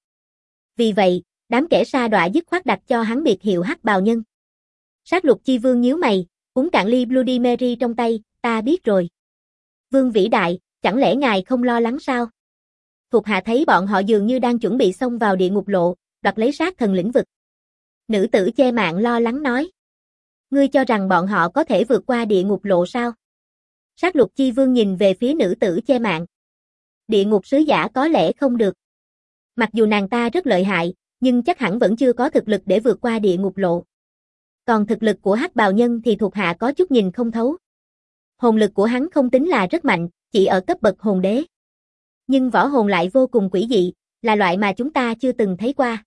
S1: Vì vậy, đám kẻ sa đọa dứt khoát đặt cho hắn biệt hiệu Hắc Bào Nhân. Sát Lục Chi Vương nhíu mày, uống cạn ly Bloody Mary trong tay, ta biết rồi. Vương vĩ đại, chẳng lẽ ngài không lo lắng sao? Thuộc hạ thấy bọn họ dường như đang chuẩn bị xông vào địa ngục lộ, đoạt lấy sát thần lĩnh vực. Nữ tử che mạng lo lắng nói. Ngươi cho rằng bọn họ có thể vượt qua địa ngục lộ sao? Sát lục chi vương nhìn về phía nữ tử che mạng. Địa ngục sứ giả có lẽ không được. Mặc dù nàng ta rất lợi hại, nhưng chắc hẳn vẫn chưa có thực lực để vượt qua địa ngục lộ. Còn thực lực của Hắc Bào Nhân thì thuộc hạ có chút nhìn không thấu. Hồn lực của hắn không tính là rất mạnh, chỉ ở cấp bậc hồn đế. Nhưng võ hồn lại vô cùng quỷ dị, là loại mà chúng ta chưa từng thấy qua.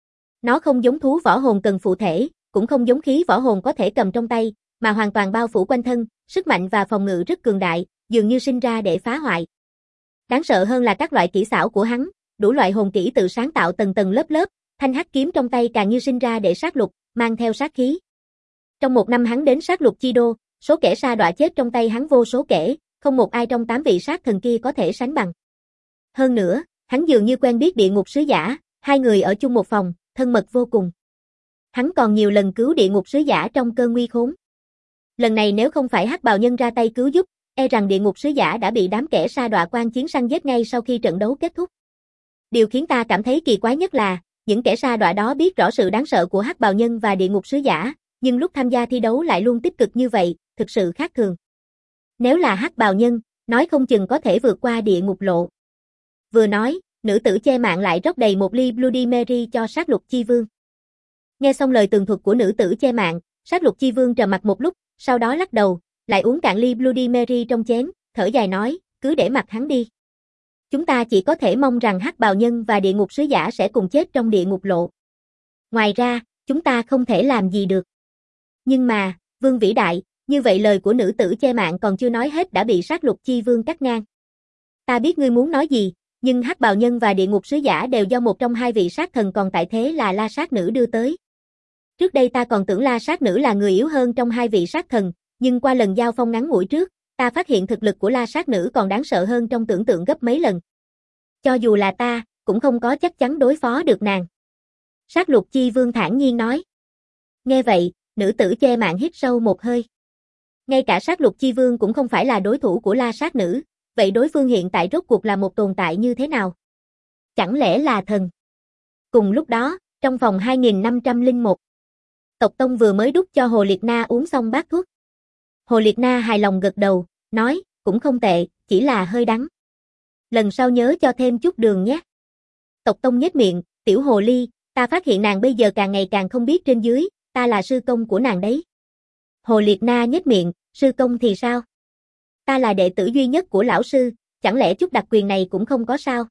S1: Nó không giống thú võ hồn cần phụ thể, cũng không giống khí võ hồn có thể cầm trong tay, mà hoàn toàn bao phủ quanh thân, sức mạnh và phòng ngự rất cường đại, dường như sinh ra để phá hoại. Đáng sợ hơn là các loại kỹ xảo của hắn, đủ loại hồn kỹ tự sáng tạo tầng tầng lớp lớp, thanh hắc kiếm trong tay càng như sinh ra để sát lục, mang theo sát khí. Trong một năm hắn đến sát lục chi đô, số kẻ sa đọa chết trong tay hắn vô số kể, không một ai trong 8 vị sát thần kia có thể sánh bằng. Hơn nữa, hắn dường như quen biết địa ngục sứ giả, hai người ở chung một phòng, thân mật vô cùng. Hắn còn nhiều lần cứu địa ngục sứ giả trong cơn nguy khốn. Lần này nếu không phải Hắc Bào Nhân ra tay cứu giúp, e rằng địa ngục sứ giả đã bị đám kẻ sa đọa quan chiến săn giết ngay sau khi trận đấu kết thúc. Điều khiến ta cảm thấy kỳ quái nhất là, những kẻ sa đọa đó biết rõ sự đáng sợ của Hắc Bào Nhân và địa ngục sứ giả, nhưng lúc tham gia thi đấu lại luôn tích cực như vậy, thực sự khác thường. Nếu là Hắc Bào Nhân, nói không chừng có thể vượt qua địa ngục lộ. Vừa nói, nữ tử che mạng lại rót đầy một ly Bloody Mary cho sát lục chi vương. Nghe xong lời tường thuật của nữ tử che mạng, sát lục chi vương trầm mặt một lúc, sau đó lắc đầu, lại uống cạn ly Bloody Mary trong chén, thở dài nói, cứ để mặc hắn đi. Chúng ta chỉ có thể mong rằng Hắc Bào Nhân và địa ngục sứ giả sẽ cùng chết trong địa ngục lộ. Ngoài ra, chúng ta không thể làm gì được. Nhưng mà, vương vĩ đại, như vậy lời của nữ tử che mạng còn chưa nói hết đã bị sát lục chi vương cắt ngang. Ta biết ngươi muốn nói gì, nhưng Hắc Bào Nhân và địa ngục sứ giả đều do một trong hai vị sát thần còn tại thế là La Sát Nữ đưa tới. Trước đây ta còn tưởng La Sát Nữ là người yếu hơn trong hai vị sát thần, nhưng qua lần giao phong ngắn ngủi trước, ta phát hiện thực lực của La Sát Nữ còn đáng sợ hơn trong tưởng tượng gấp mấy lần. Cho dù là ta, cũng không có chắc chắn đối phó được nàng. Sát lục chi vương thản nhiên nói. Nghe vậy, nữ tử che mạng hít sâu một hơi. Ngay cả sát lục chi vương cũng không phải là đối thủ của La Sát Nữ, vậy đối phương hiện tại rốt cuộc là một tồn tại như thế nào? Chẳng lẽ là thần? Cùng lúc đó, trong phòng 2501, tộc tông vừa mới đút cho Hồ Liệt Na uống xong bát thuốc. Hồ Liệt Na hài lòng gật đầu, nói, cũng không tệ, chỉ là hơi đắng. Lần sau nhớ cho thêm chút đường nhé. Tộc tông nhếch miệng, tiểu hồ ly, ta phát hiện nàng bây giờ càng ngày càng không biết trên dưới, ta là sư công của nàng đấy. Hồ Liệt Na nhếch miệng, sư công thì sao? Ta là đệ tử duy nhất của lão sư, chẳng lẽ chút đặc quyền này cũng không có sao?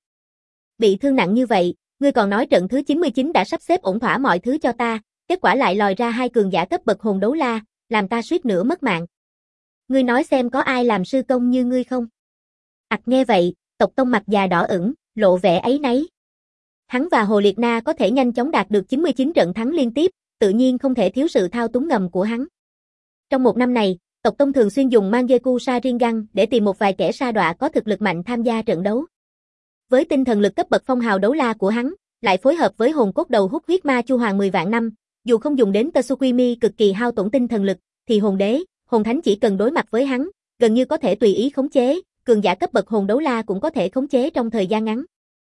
S1: Bị thương nặng như vậy, ngươi còn nói trận thứ 99 đã sắp xếp ổn thỏa mọi thứ cho ta, kết quả lại lòi ra hai cường giả cấp bậc hồn đấu la, làm ta suýt nữa mất mạng. Ngươi nói xem có ai làm sư công như ngươi không? Nghe vậy, tộc tông mặt già đỏ ửng, lộ vẻ áy náy. Hắn và Hồ Liệt Na có thể nhanh chóng đạt được 99 trận thắng liên tiếp, tự nhiên không thể thiếu sự thao túng ngầm của hắn. Trong một năm này, tộc tông thường xuyên dùng Mangekyou Sharingan để tìm một vài kẻ sa đọa có thực lực mạnh tham gia trận đấu. Với tinh thần lực cấp bậc phong hào đấu la của hắn, lại phối hợp với hồn cốt đầu hút huyết ma chu hoàng 10 vạn năm, dù không dùng đến Tsukimi cực kỳ hao tổn tinh thần lực, thì hồn đế, hồn thánh chỉ cần đối mặt với hắn, gần như có thể tùy ý khống chế, cường giả cấp bậc hồn đấu la cũng có thể khống chế trong thời gian ngắn.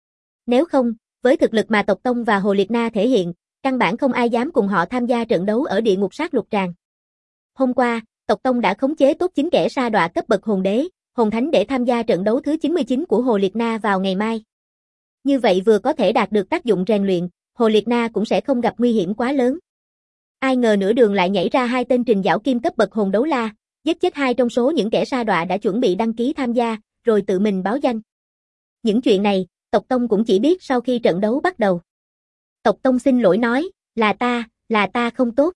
S1: Nếu không, với thực lực mà tộc tông và Hồ Liệt Na thể hiện, căn bản không ai dám cùng họ tham gia trận đấu ở địa ngục sát lục tràng. Hôm qua, tộc tông đã khống chế tốt 9 kẻ sa đọa cấp bậc hồn đế, hồn thánh để tham gia trận đấu thứ 99 của Hồ Liệt Na vào ngày mai. Như vậy vừa có thể đạt được tác dụng rèn luyện, Hồ Liệt Na cũng sẽ không gặp nguy hiểm quá lớn. Ai ngờ nửa đường lại nhảy ra hai tên Trình Giảo Kim cấp bậc hồn đấu la, giết chết hai trong số những kẻ sa đọa đã chuẩn bị đăng ký tham gia, rồi tự mình báo danh. Những chuyện này, tộc tông cũng chỉ biết sau khi trận đấu bắt đầu. Tộc tông xin lỗi nói, là ta không tốt.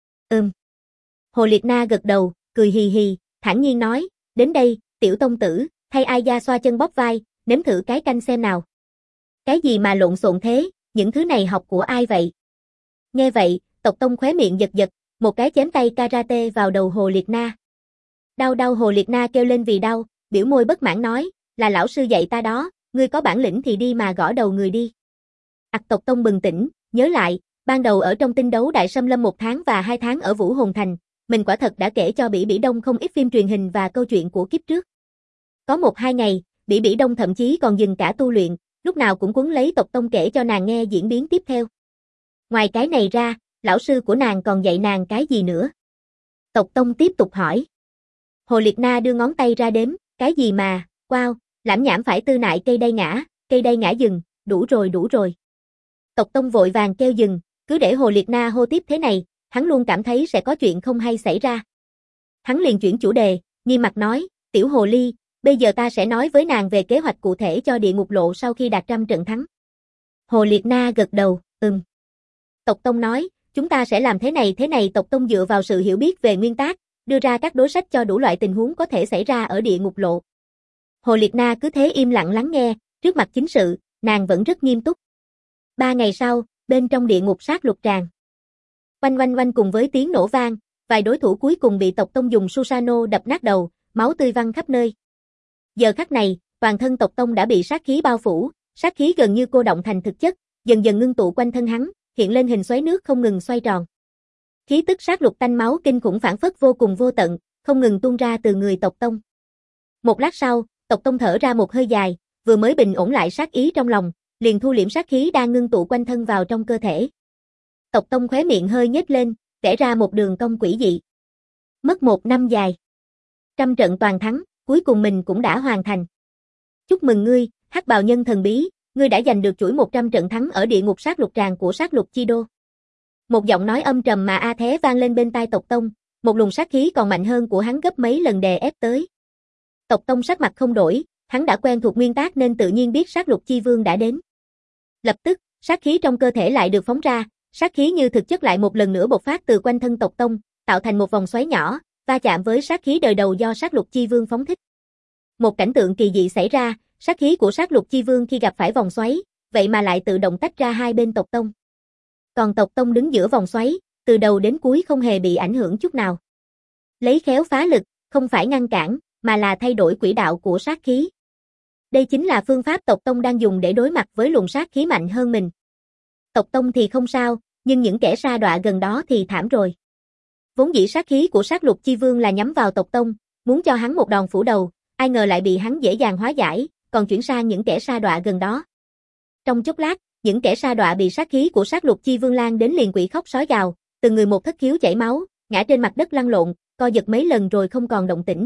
S1: Hồ Liệt Na gật đầu, cười hì hì, thản nhiên nói, đến đây, tiểu tông tử, thay ai ra xoa chân bóp vai, nếm thử cái canh xem nào. Cái gì mà lộn xộn thế, những thứ này học của ai vậy? Nghe vậy, tộc tông khóe miệng giật giật, một cái chém tay karate vào đầu Hồ Liệt Na. Đau Hồ Liệt Na kêu lên vì đau, biểu môi bất mãn nói, là lão sư dạy ta đó, ngươi có bản lĩnh thì đi mà gõ đầu người đi. Tộc tông bừng tỉnh, nhớ lại, ban đầu ở trong tinh đấu đại xâm lâm 1 tháng và 2 tháng ở Vũ Hồn Thành, mình quả thật đã kể cho Bỉ Bỉ Đông không ít phim truyền hình và câu chuyện của kiếp trước. Có 1-2 ngày, Bỉ Bỉ Đông thậm chí còn dừng cả tu luyện, lúc nào cũng quấn lấy tộc tông kể cho nàng nghe diễn biến tiếp theo. Ngoài cái này ra, lão sư của nàng còn dạy nàng cái gì nữa? Tộc Tông tiếp tục hỏi. Hồ Liệt Na đưa ngón tay ra đếm, cái gì mà, wow, lảm nhảm phải tư nại cây đây ngã dừng, đủ rồi. Tộc Tông vội vàng kêu dừng, cứ để Hồ Liệt Na hô tiếp thế này, hắn luôn cảm thấy sẽ có chuyện không hay xảy ra. Hắn liền chuyển chủ đề, nghiêm mặt nói, tiểu hồ ly, bây giờ ta sẽ nói với nàng về kế hoạch cụ thể cho địa ngục lộ sau khi đạt trăm trận thắng. Hồ Liệt Na gật đầu, Tộc Tông nói, chúng ta sẽ làm thế này Tộc Tông dựa vào sự hiểu biết về nguyên tác, đưa ra các đối sách cho đủ loại tình huống có thể xảy ra ở địa ngục lộ. Hồ Liệt Na cứ thế im lặng lắng nghe, trước mặt chính sự, nàng vẫn rất nghiêm túc. 3 ngày sau, bên trong địa ngục sát lục tràng. Oanh cùng với tiếng nổ vang, vài đối thủ cuối cùng bị Tộc Tông dùng Susano đập nát đầu, máu tươi văng khắp nơi. Giờ khắc này, toàn thân Tộc Tông đã bị sát khí bao phủ, sát khí gần như cô động thành thực chất, dần dần ngưng tụ quanh thân hắn, hiện lên hình xoáy nước không ngừng xoay tròn. Khí tức sát lục tanh máu kinh khủng phảng phất vô cùng vô tận, không ngừng tuôn ra từ người Tộc Tông. Một lát sau, Tộc Tông thở ra một hơi dài, vừa mới bình ổn lại sát ý trong lòng, liền thu liễm sát khí đang ngưng tụ quanh thân vào trong cơ thể. Tộc Tông khóe miệng hơi nhếch lên, vẽ ra một đường cong quỷ dị. Mất 1 năm dài. Trăm trận toàn thắng, cuối cùng mình cũng đã hoàn thành. Chúc mừng ngươi, Hắc Bào Nhân thần bí, ngươi đã giành được chuỗi 100 trận thắng ở địa ngục sát lục tràng của sát lục chi đô. Một giọng nói âm trầm mà a thé vang lên bên tai Tộc Tông, một luồng sát khí còn mạnh hơn của hắn gấp mấy lần đè ép tới. Tộc Tông sắc mặt không đổi, hắn đã quen thuộc nguyên tác nên tự nhiên biết sát lục chi vương đã đến. Lập tức, sát khí trong cơ thể lại được phóng ra, sát khí như thực chất lại một lần nữa bộc phát từ quanh thân Tộc Tông, tạo thành một vòng xoáy nhỏ, va chạm với sát khí đời đầu do sát lục chi vương phóng thích. Một cảnh tượng kỳ dị xảy ra, sát khí của sát lục chi vương khi gặp phải vòng xoáy, vậy mà lại tự động tách ra hai bên Tộc Tông. Còn Tộc Tông đứng giữa vòng xoáy, từ đầu đến cuối không hề bị ảnh hưởng chút nào. Lấy khéo phá lực, không phải ngăn cản, mà là thay đổi quỹ đạo của sát khí. Đây chính là phương pháp Tộc Tông đang dùng để đối mặt với luồng sát khí mạnh hơn mình. Tộc Tông thì không sao, nhưng những kẻ sa đọa gần đó thì thảm rồi. Vốn dĩ sát khí của sát lục chi vương là nhắm vào Tộc Tông, muốn cho hắn một đòn phủ đầu, ai ngờ lại bị hắn dễ dàng hóa giải, còn chuyển sang những kẻ sa đọa gần đó. Trong chốc lát, những kẻ sa đọa bị sát khí của sát lục chi vương lan đến liền quỷ khóc sói gào, từng người một thất khiếu chảy máu, ngã trên mặt đất lăn lộn, co giật mấy lần rồi không còn động tĩnh.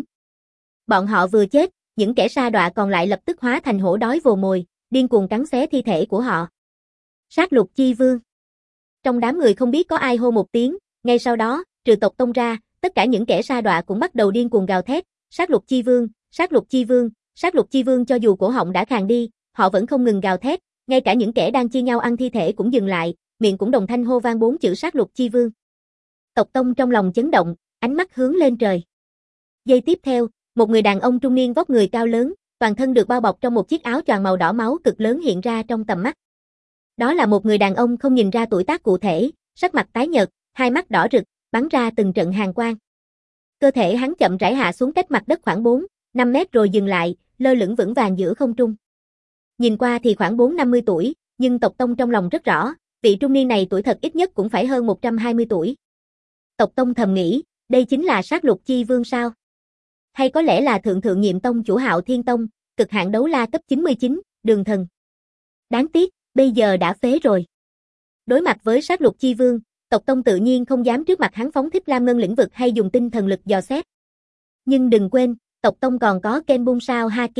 S1: Bọn họ vừa chết, những kẻ sa đọa còn lại lập tức hóa thành hổ đói vồ mồi, điên cuồng cắn xé thi thể của họ. Sát lục chi vương. Trong đám người không biết có ai hô một tiếng, ngay sau đó, trừ Tộc Tông ra, tất cả những kẻ sa đọa cũng bắt đầu điên cuồng gào thét, sát lục chi vương, sát lục chi vương, sát lục chi vương. Cho dù cổ họng đã khàn đi, họ vẫn không ngừng gào thét, ngay cả những kẻ đang chia nhau ăn thi thể cũng dừng lại, miệng cũng đồng thanh hô vang 4 chữ sát lục chi vương. Tộc Tông trong lòng chấn động, ánh mắt hướng lên trời. Giây tiếp theo, một người đàn ông trung niên vóc người cao lớn, toàn thân được bao bọc trong một chiếc áo choàng màu đỏ máu cực lớn hiện ra trong tầm mắt. Đó là một người đàn ông không nhìn ra tuổi tác cụ thể, sắc mặt tái nhợt, hai mắt đỏ rực, bắn ra từng trận hàn quang. Cơ thể hắn chậm rãi hạ xuống cách mặt đất khoảng 4-5 mét rồi dừng lại, lơ lửng vững vàng giữa không trung. Nhìn qua thì khoảng 40-50 tuổi, nhưng Tộc Tông trong lòng rất rõ, vị trung niên này tuổi thật ít nhất cũng phải hơn 120 tuổi. Tộc Tông thầm nghĩ, đây chính là sát lục chi vương sao? Hay có lẽ là thượng nhiệm tông chủ Hạo Thiên Tông, cực hạn đấu la cấp 99, Đường Thần. Đáng tiếc, bây giờ đã phế rồi. Đối mặt với sát lục chi vương, Tộc Tông tự nhiên không dám trước mặt hắn phóng thích lam ngân lĩnh vực hay dùng tinh thần lực dò xét. Nhưng đừng quên, Tộc Tông còn có Kenbunsao Haki.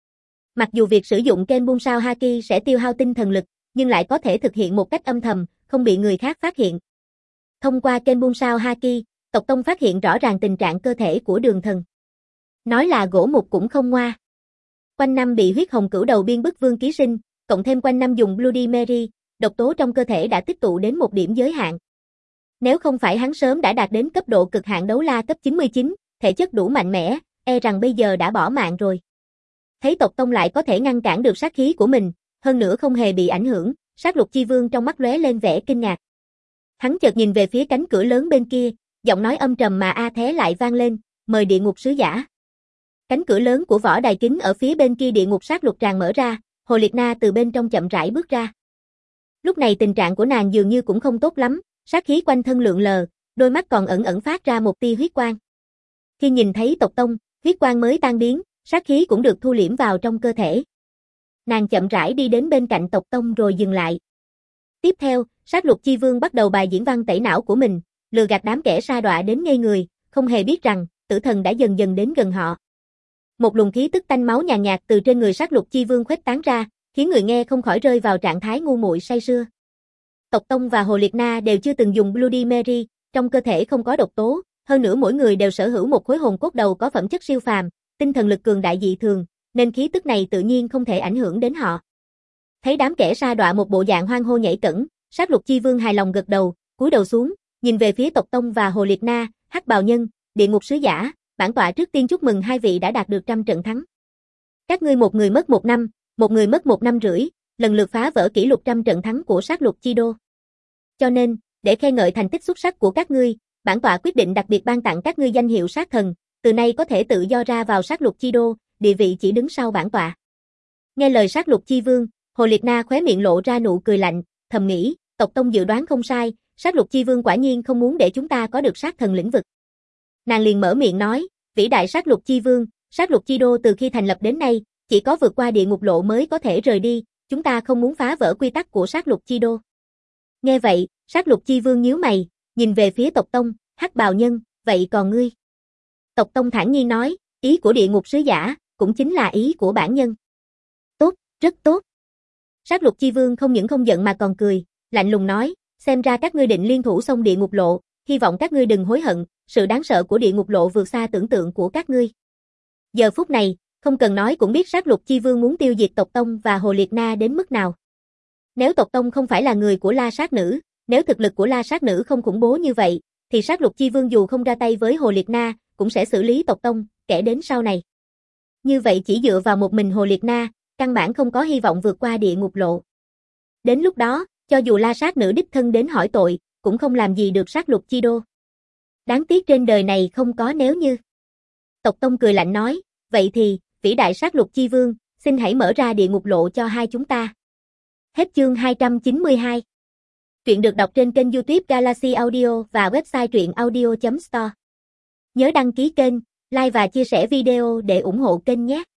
S1: Mặc dù việc sử dụng Kenbunsao Haki sẽ tiêu hao tinh thần lực, nhưng lại có thể thực hiện một cách âm thầm, không bị người khác phát hiện. Thông qua Kenbunsao Haki, Tộc Tông phát hiện rõ ràng tình trạng cơ thể của Đường Thần. Nói là gỗ mục cũng không ngoa. Quanh năm bị huyết hồng cửu đầu biên bức vương ký sinh, cộng thêm quanh năm dùng Bloody Mary, độc tố trong cơ thể đã tích tụ đến một điểm giới hạn. Nếu không phải hắn sớm đã đạt đến cấp độ cực hạn đấu la cấp 99, thể chất đủ mạnh mẽ, e rằng bây giờ đã bỏ mạng rồi. Thấy Tộc Tông lại có thể ngăn cản được sát khí của mình, hơn nữa không hề bị ảnh hưởng, sát lục chi vương trong mắt lóe lên vẻ kinh ngạc. Hắn chợt nhìn về phía cánh cửa lớn bên kia, giọng nói âm trầm mà a thé lại vang lên, mời địa ngục sứ giả. Cánh cửa lớn của võ đài kính ở phía bên kia địa ngục sát lục tràng mở ra, Hồ Liệt Na từ bên trong chậm rãi bước ra. Lúc này tình trạng của nàng dường như cũng không tốt lắm, sát khí quanh thân lượn lờ, đôi mắt còn ẩn ẩn phát ra một tia huyết quang. Khi nhìn thấy Tộc Tông, huyết quang mới tan biến, sát khí cũng được thu liễm vào trong cơ thể. Nàng chậm rãi đi đến bên cạnh Tộc Tông rồi dừng lại. Tiếp theo, sát lục chi vương bắt đầu bài diễn văn tẩy não của mình, lừa gạt đám kẻ sa đọa đến ngây người, không hề biết rằng, tử thần đã dần dần đến gần họ. Một luồng khí tức tanh máu nhàn nhạt từ trên người sát lục chi vương khuếch tán ra, khiến người nghe không khỏi rơi vào trạng thái ngu muội say sưa. Tộc Tông và Hồ Liệt Na đều chưa từng dùng Bloody Mary, trong cơ thể không có độc tố, hơn nữa mỗi người đều sở hữu một khối hồn cốt đầu có phẩm chất siêu phàm, tinh thần lực cường đại dị thường, nên khí tức này tự nhiên không thể ảnh hưởng đến họ. Thấy đám kẻ sa đọa một bộ dạng hoang hô nhảy cẫng, sát lục chi vương hài lòng gật đầu, cúi đầu xuống, nhìn về phía Tộc Tông và Hồ Liệt Na, Hắc Bào Nhân, Địa Ngục Sứ Giả, bản tọa trước tiên chúc mừng hai vị đã đạt được 100 trận thắng. Các ngươi một người mất 1 năm, một người mất 1 năm rưỡi, lần lượt phá vỡ kỷ lục 100 trận thắng của sát lục chi đô. Cho nên, để khen ngợi thành tích xuất sắc của các ngươi, bản tọa quyết định đặc biệt ban tặng các ngươi danh hiệu sát thần, từ nay có thể tự do ra vào sát lục chi đô, địa vị chỉ đứng sau bản tọa. Nghe lời sát lục chi vương, Hồ Liệt Na khóe miệng lộ ra nụ cười lạnh, thầm nghĩ, Tộc Tông dự đoán không sai, sát lục chi vương quả nhiên không muốn để chúng ta có được sát thần lĩnh vực. Nàng liền mở miệng nói, vĩ đại sát lục chi vương, sát lục chi đô từ khi thành lập đến nay, chỉ có vượt qua địa ngục lộ mới có thể rời đi, chúng ta không muốn phá vỡ quy tắc của sát lục chi đô. Nghe vậy, sát lục chi vương nhíu mày, nhìn về phía Tộc Tông, Hắc Bào Nhân, vậy còn ngươi? Tộc Tông thản nhiên nói, ý của Địa Ngục Sứ Giả, cũng chính là ý của bản nhân. Tốt, rất tốt. Sát lục chi vương không những không giận mà còn cười, lạnh lùng nói, xem ra các ngươi định liên thủ xông địa ngục lộ, hy vọng các ngươi đừng hối hận, sự đáng sợ của địa ngục lộ vượt xa tưởng tượng của các ngươi. Giờ phút này, không cần nói cũng biết sát lục chi vương muốn tiêu diệt Tộc Tông và Hồ Liệt Na đến mức nào. Nếu Tộc Tông không phải là người của La Sát Nữ, nếu thực lực của La Sát Nữ không khủng bố như vậy, thì sát lục chi vương dù không ra tay với Hồ Liệt Na, cũng sẽ xử lý Tộc Tông, kẻ đến sau này. Như vậy chỉ dựa vào một mình Hồ Liệt Na, căn bản không có hy vọng vượt qua địa ngục lộ. Đến lúc đó, cho dù La Sát Nữ đích thân đến hỏi tội, cũng không làm gì được sát lục chi đô. Đáng tiếc trên đời này không có nếu như. Tộc Tông cười lạnh nói, vậy thì, vĩ đại sát lục chi vương, xin hãy mở ra địa ngục lộ cho hai chúng ta. Hết chương 292. Truyện được đọc trên kênh YouTube Galaxy Audio và website truyệnaudio.store. Nhớ đăng ký kênh, like và chia sẻ video để ủng hộ kênh nhé.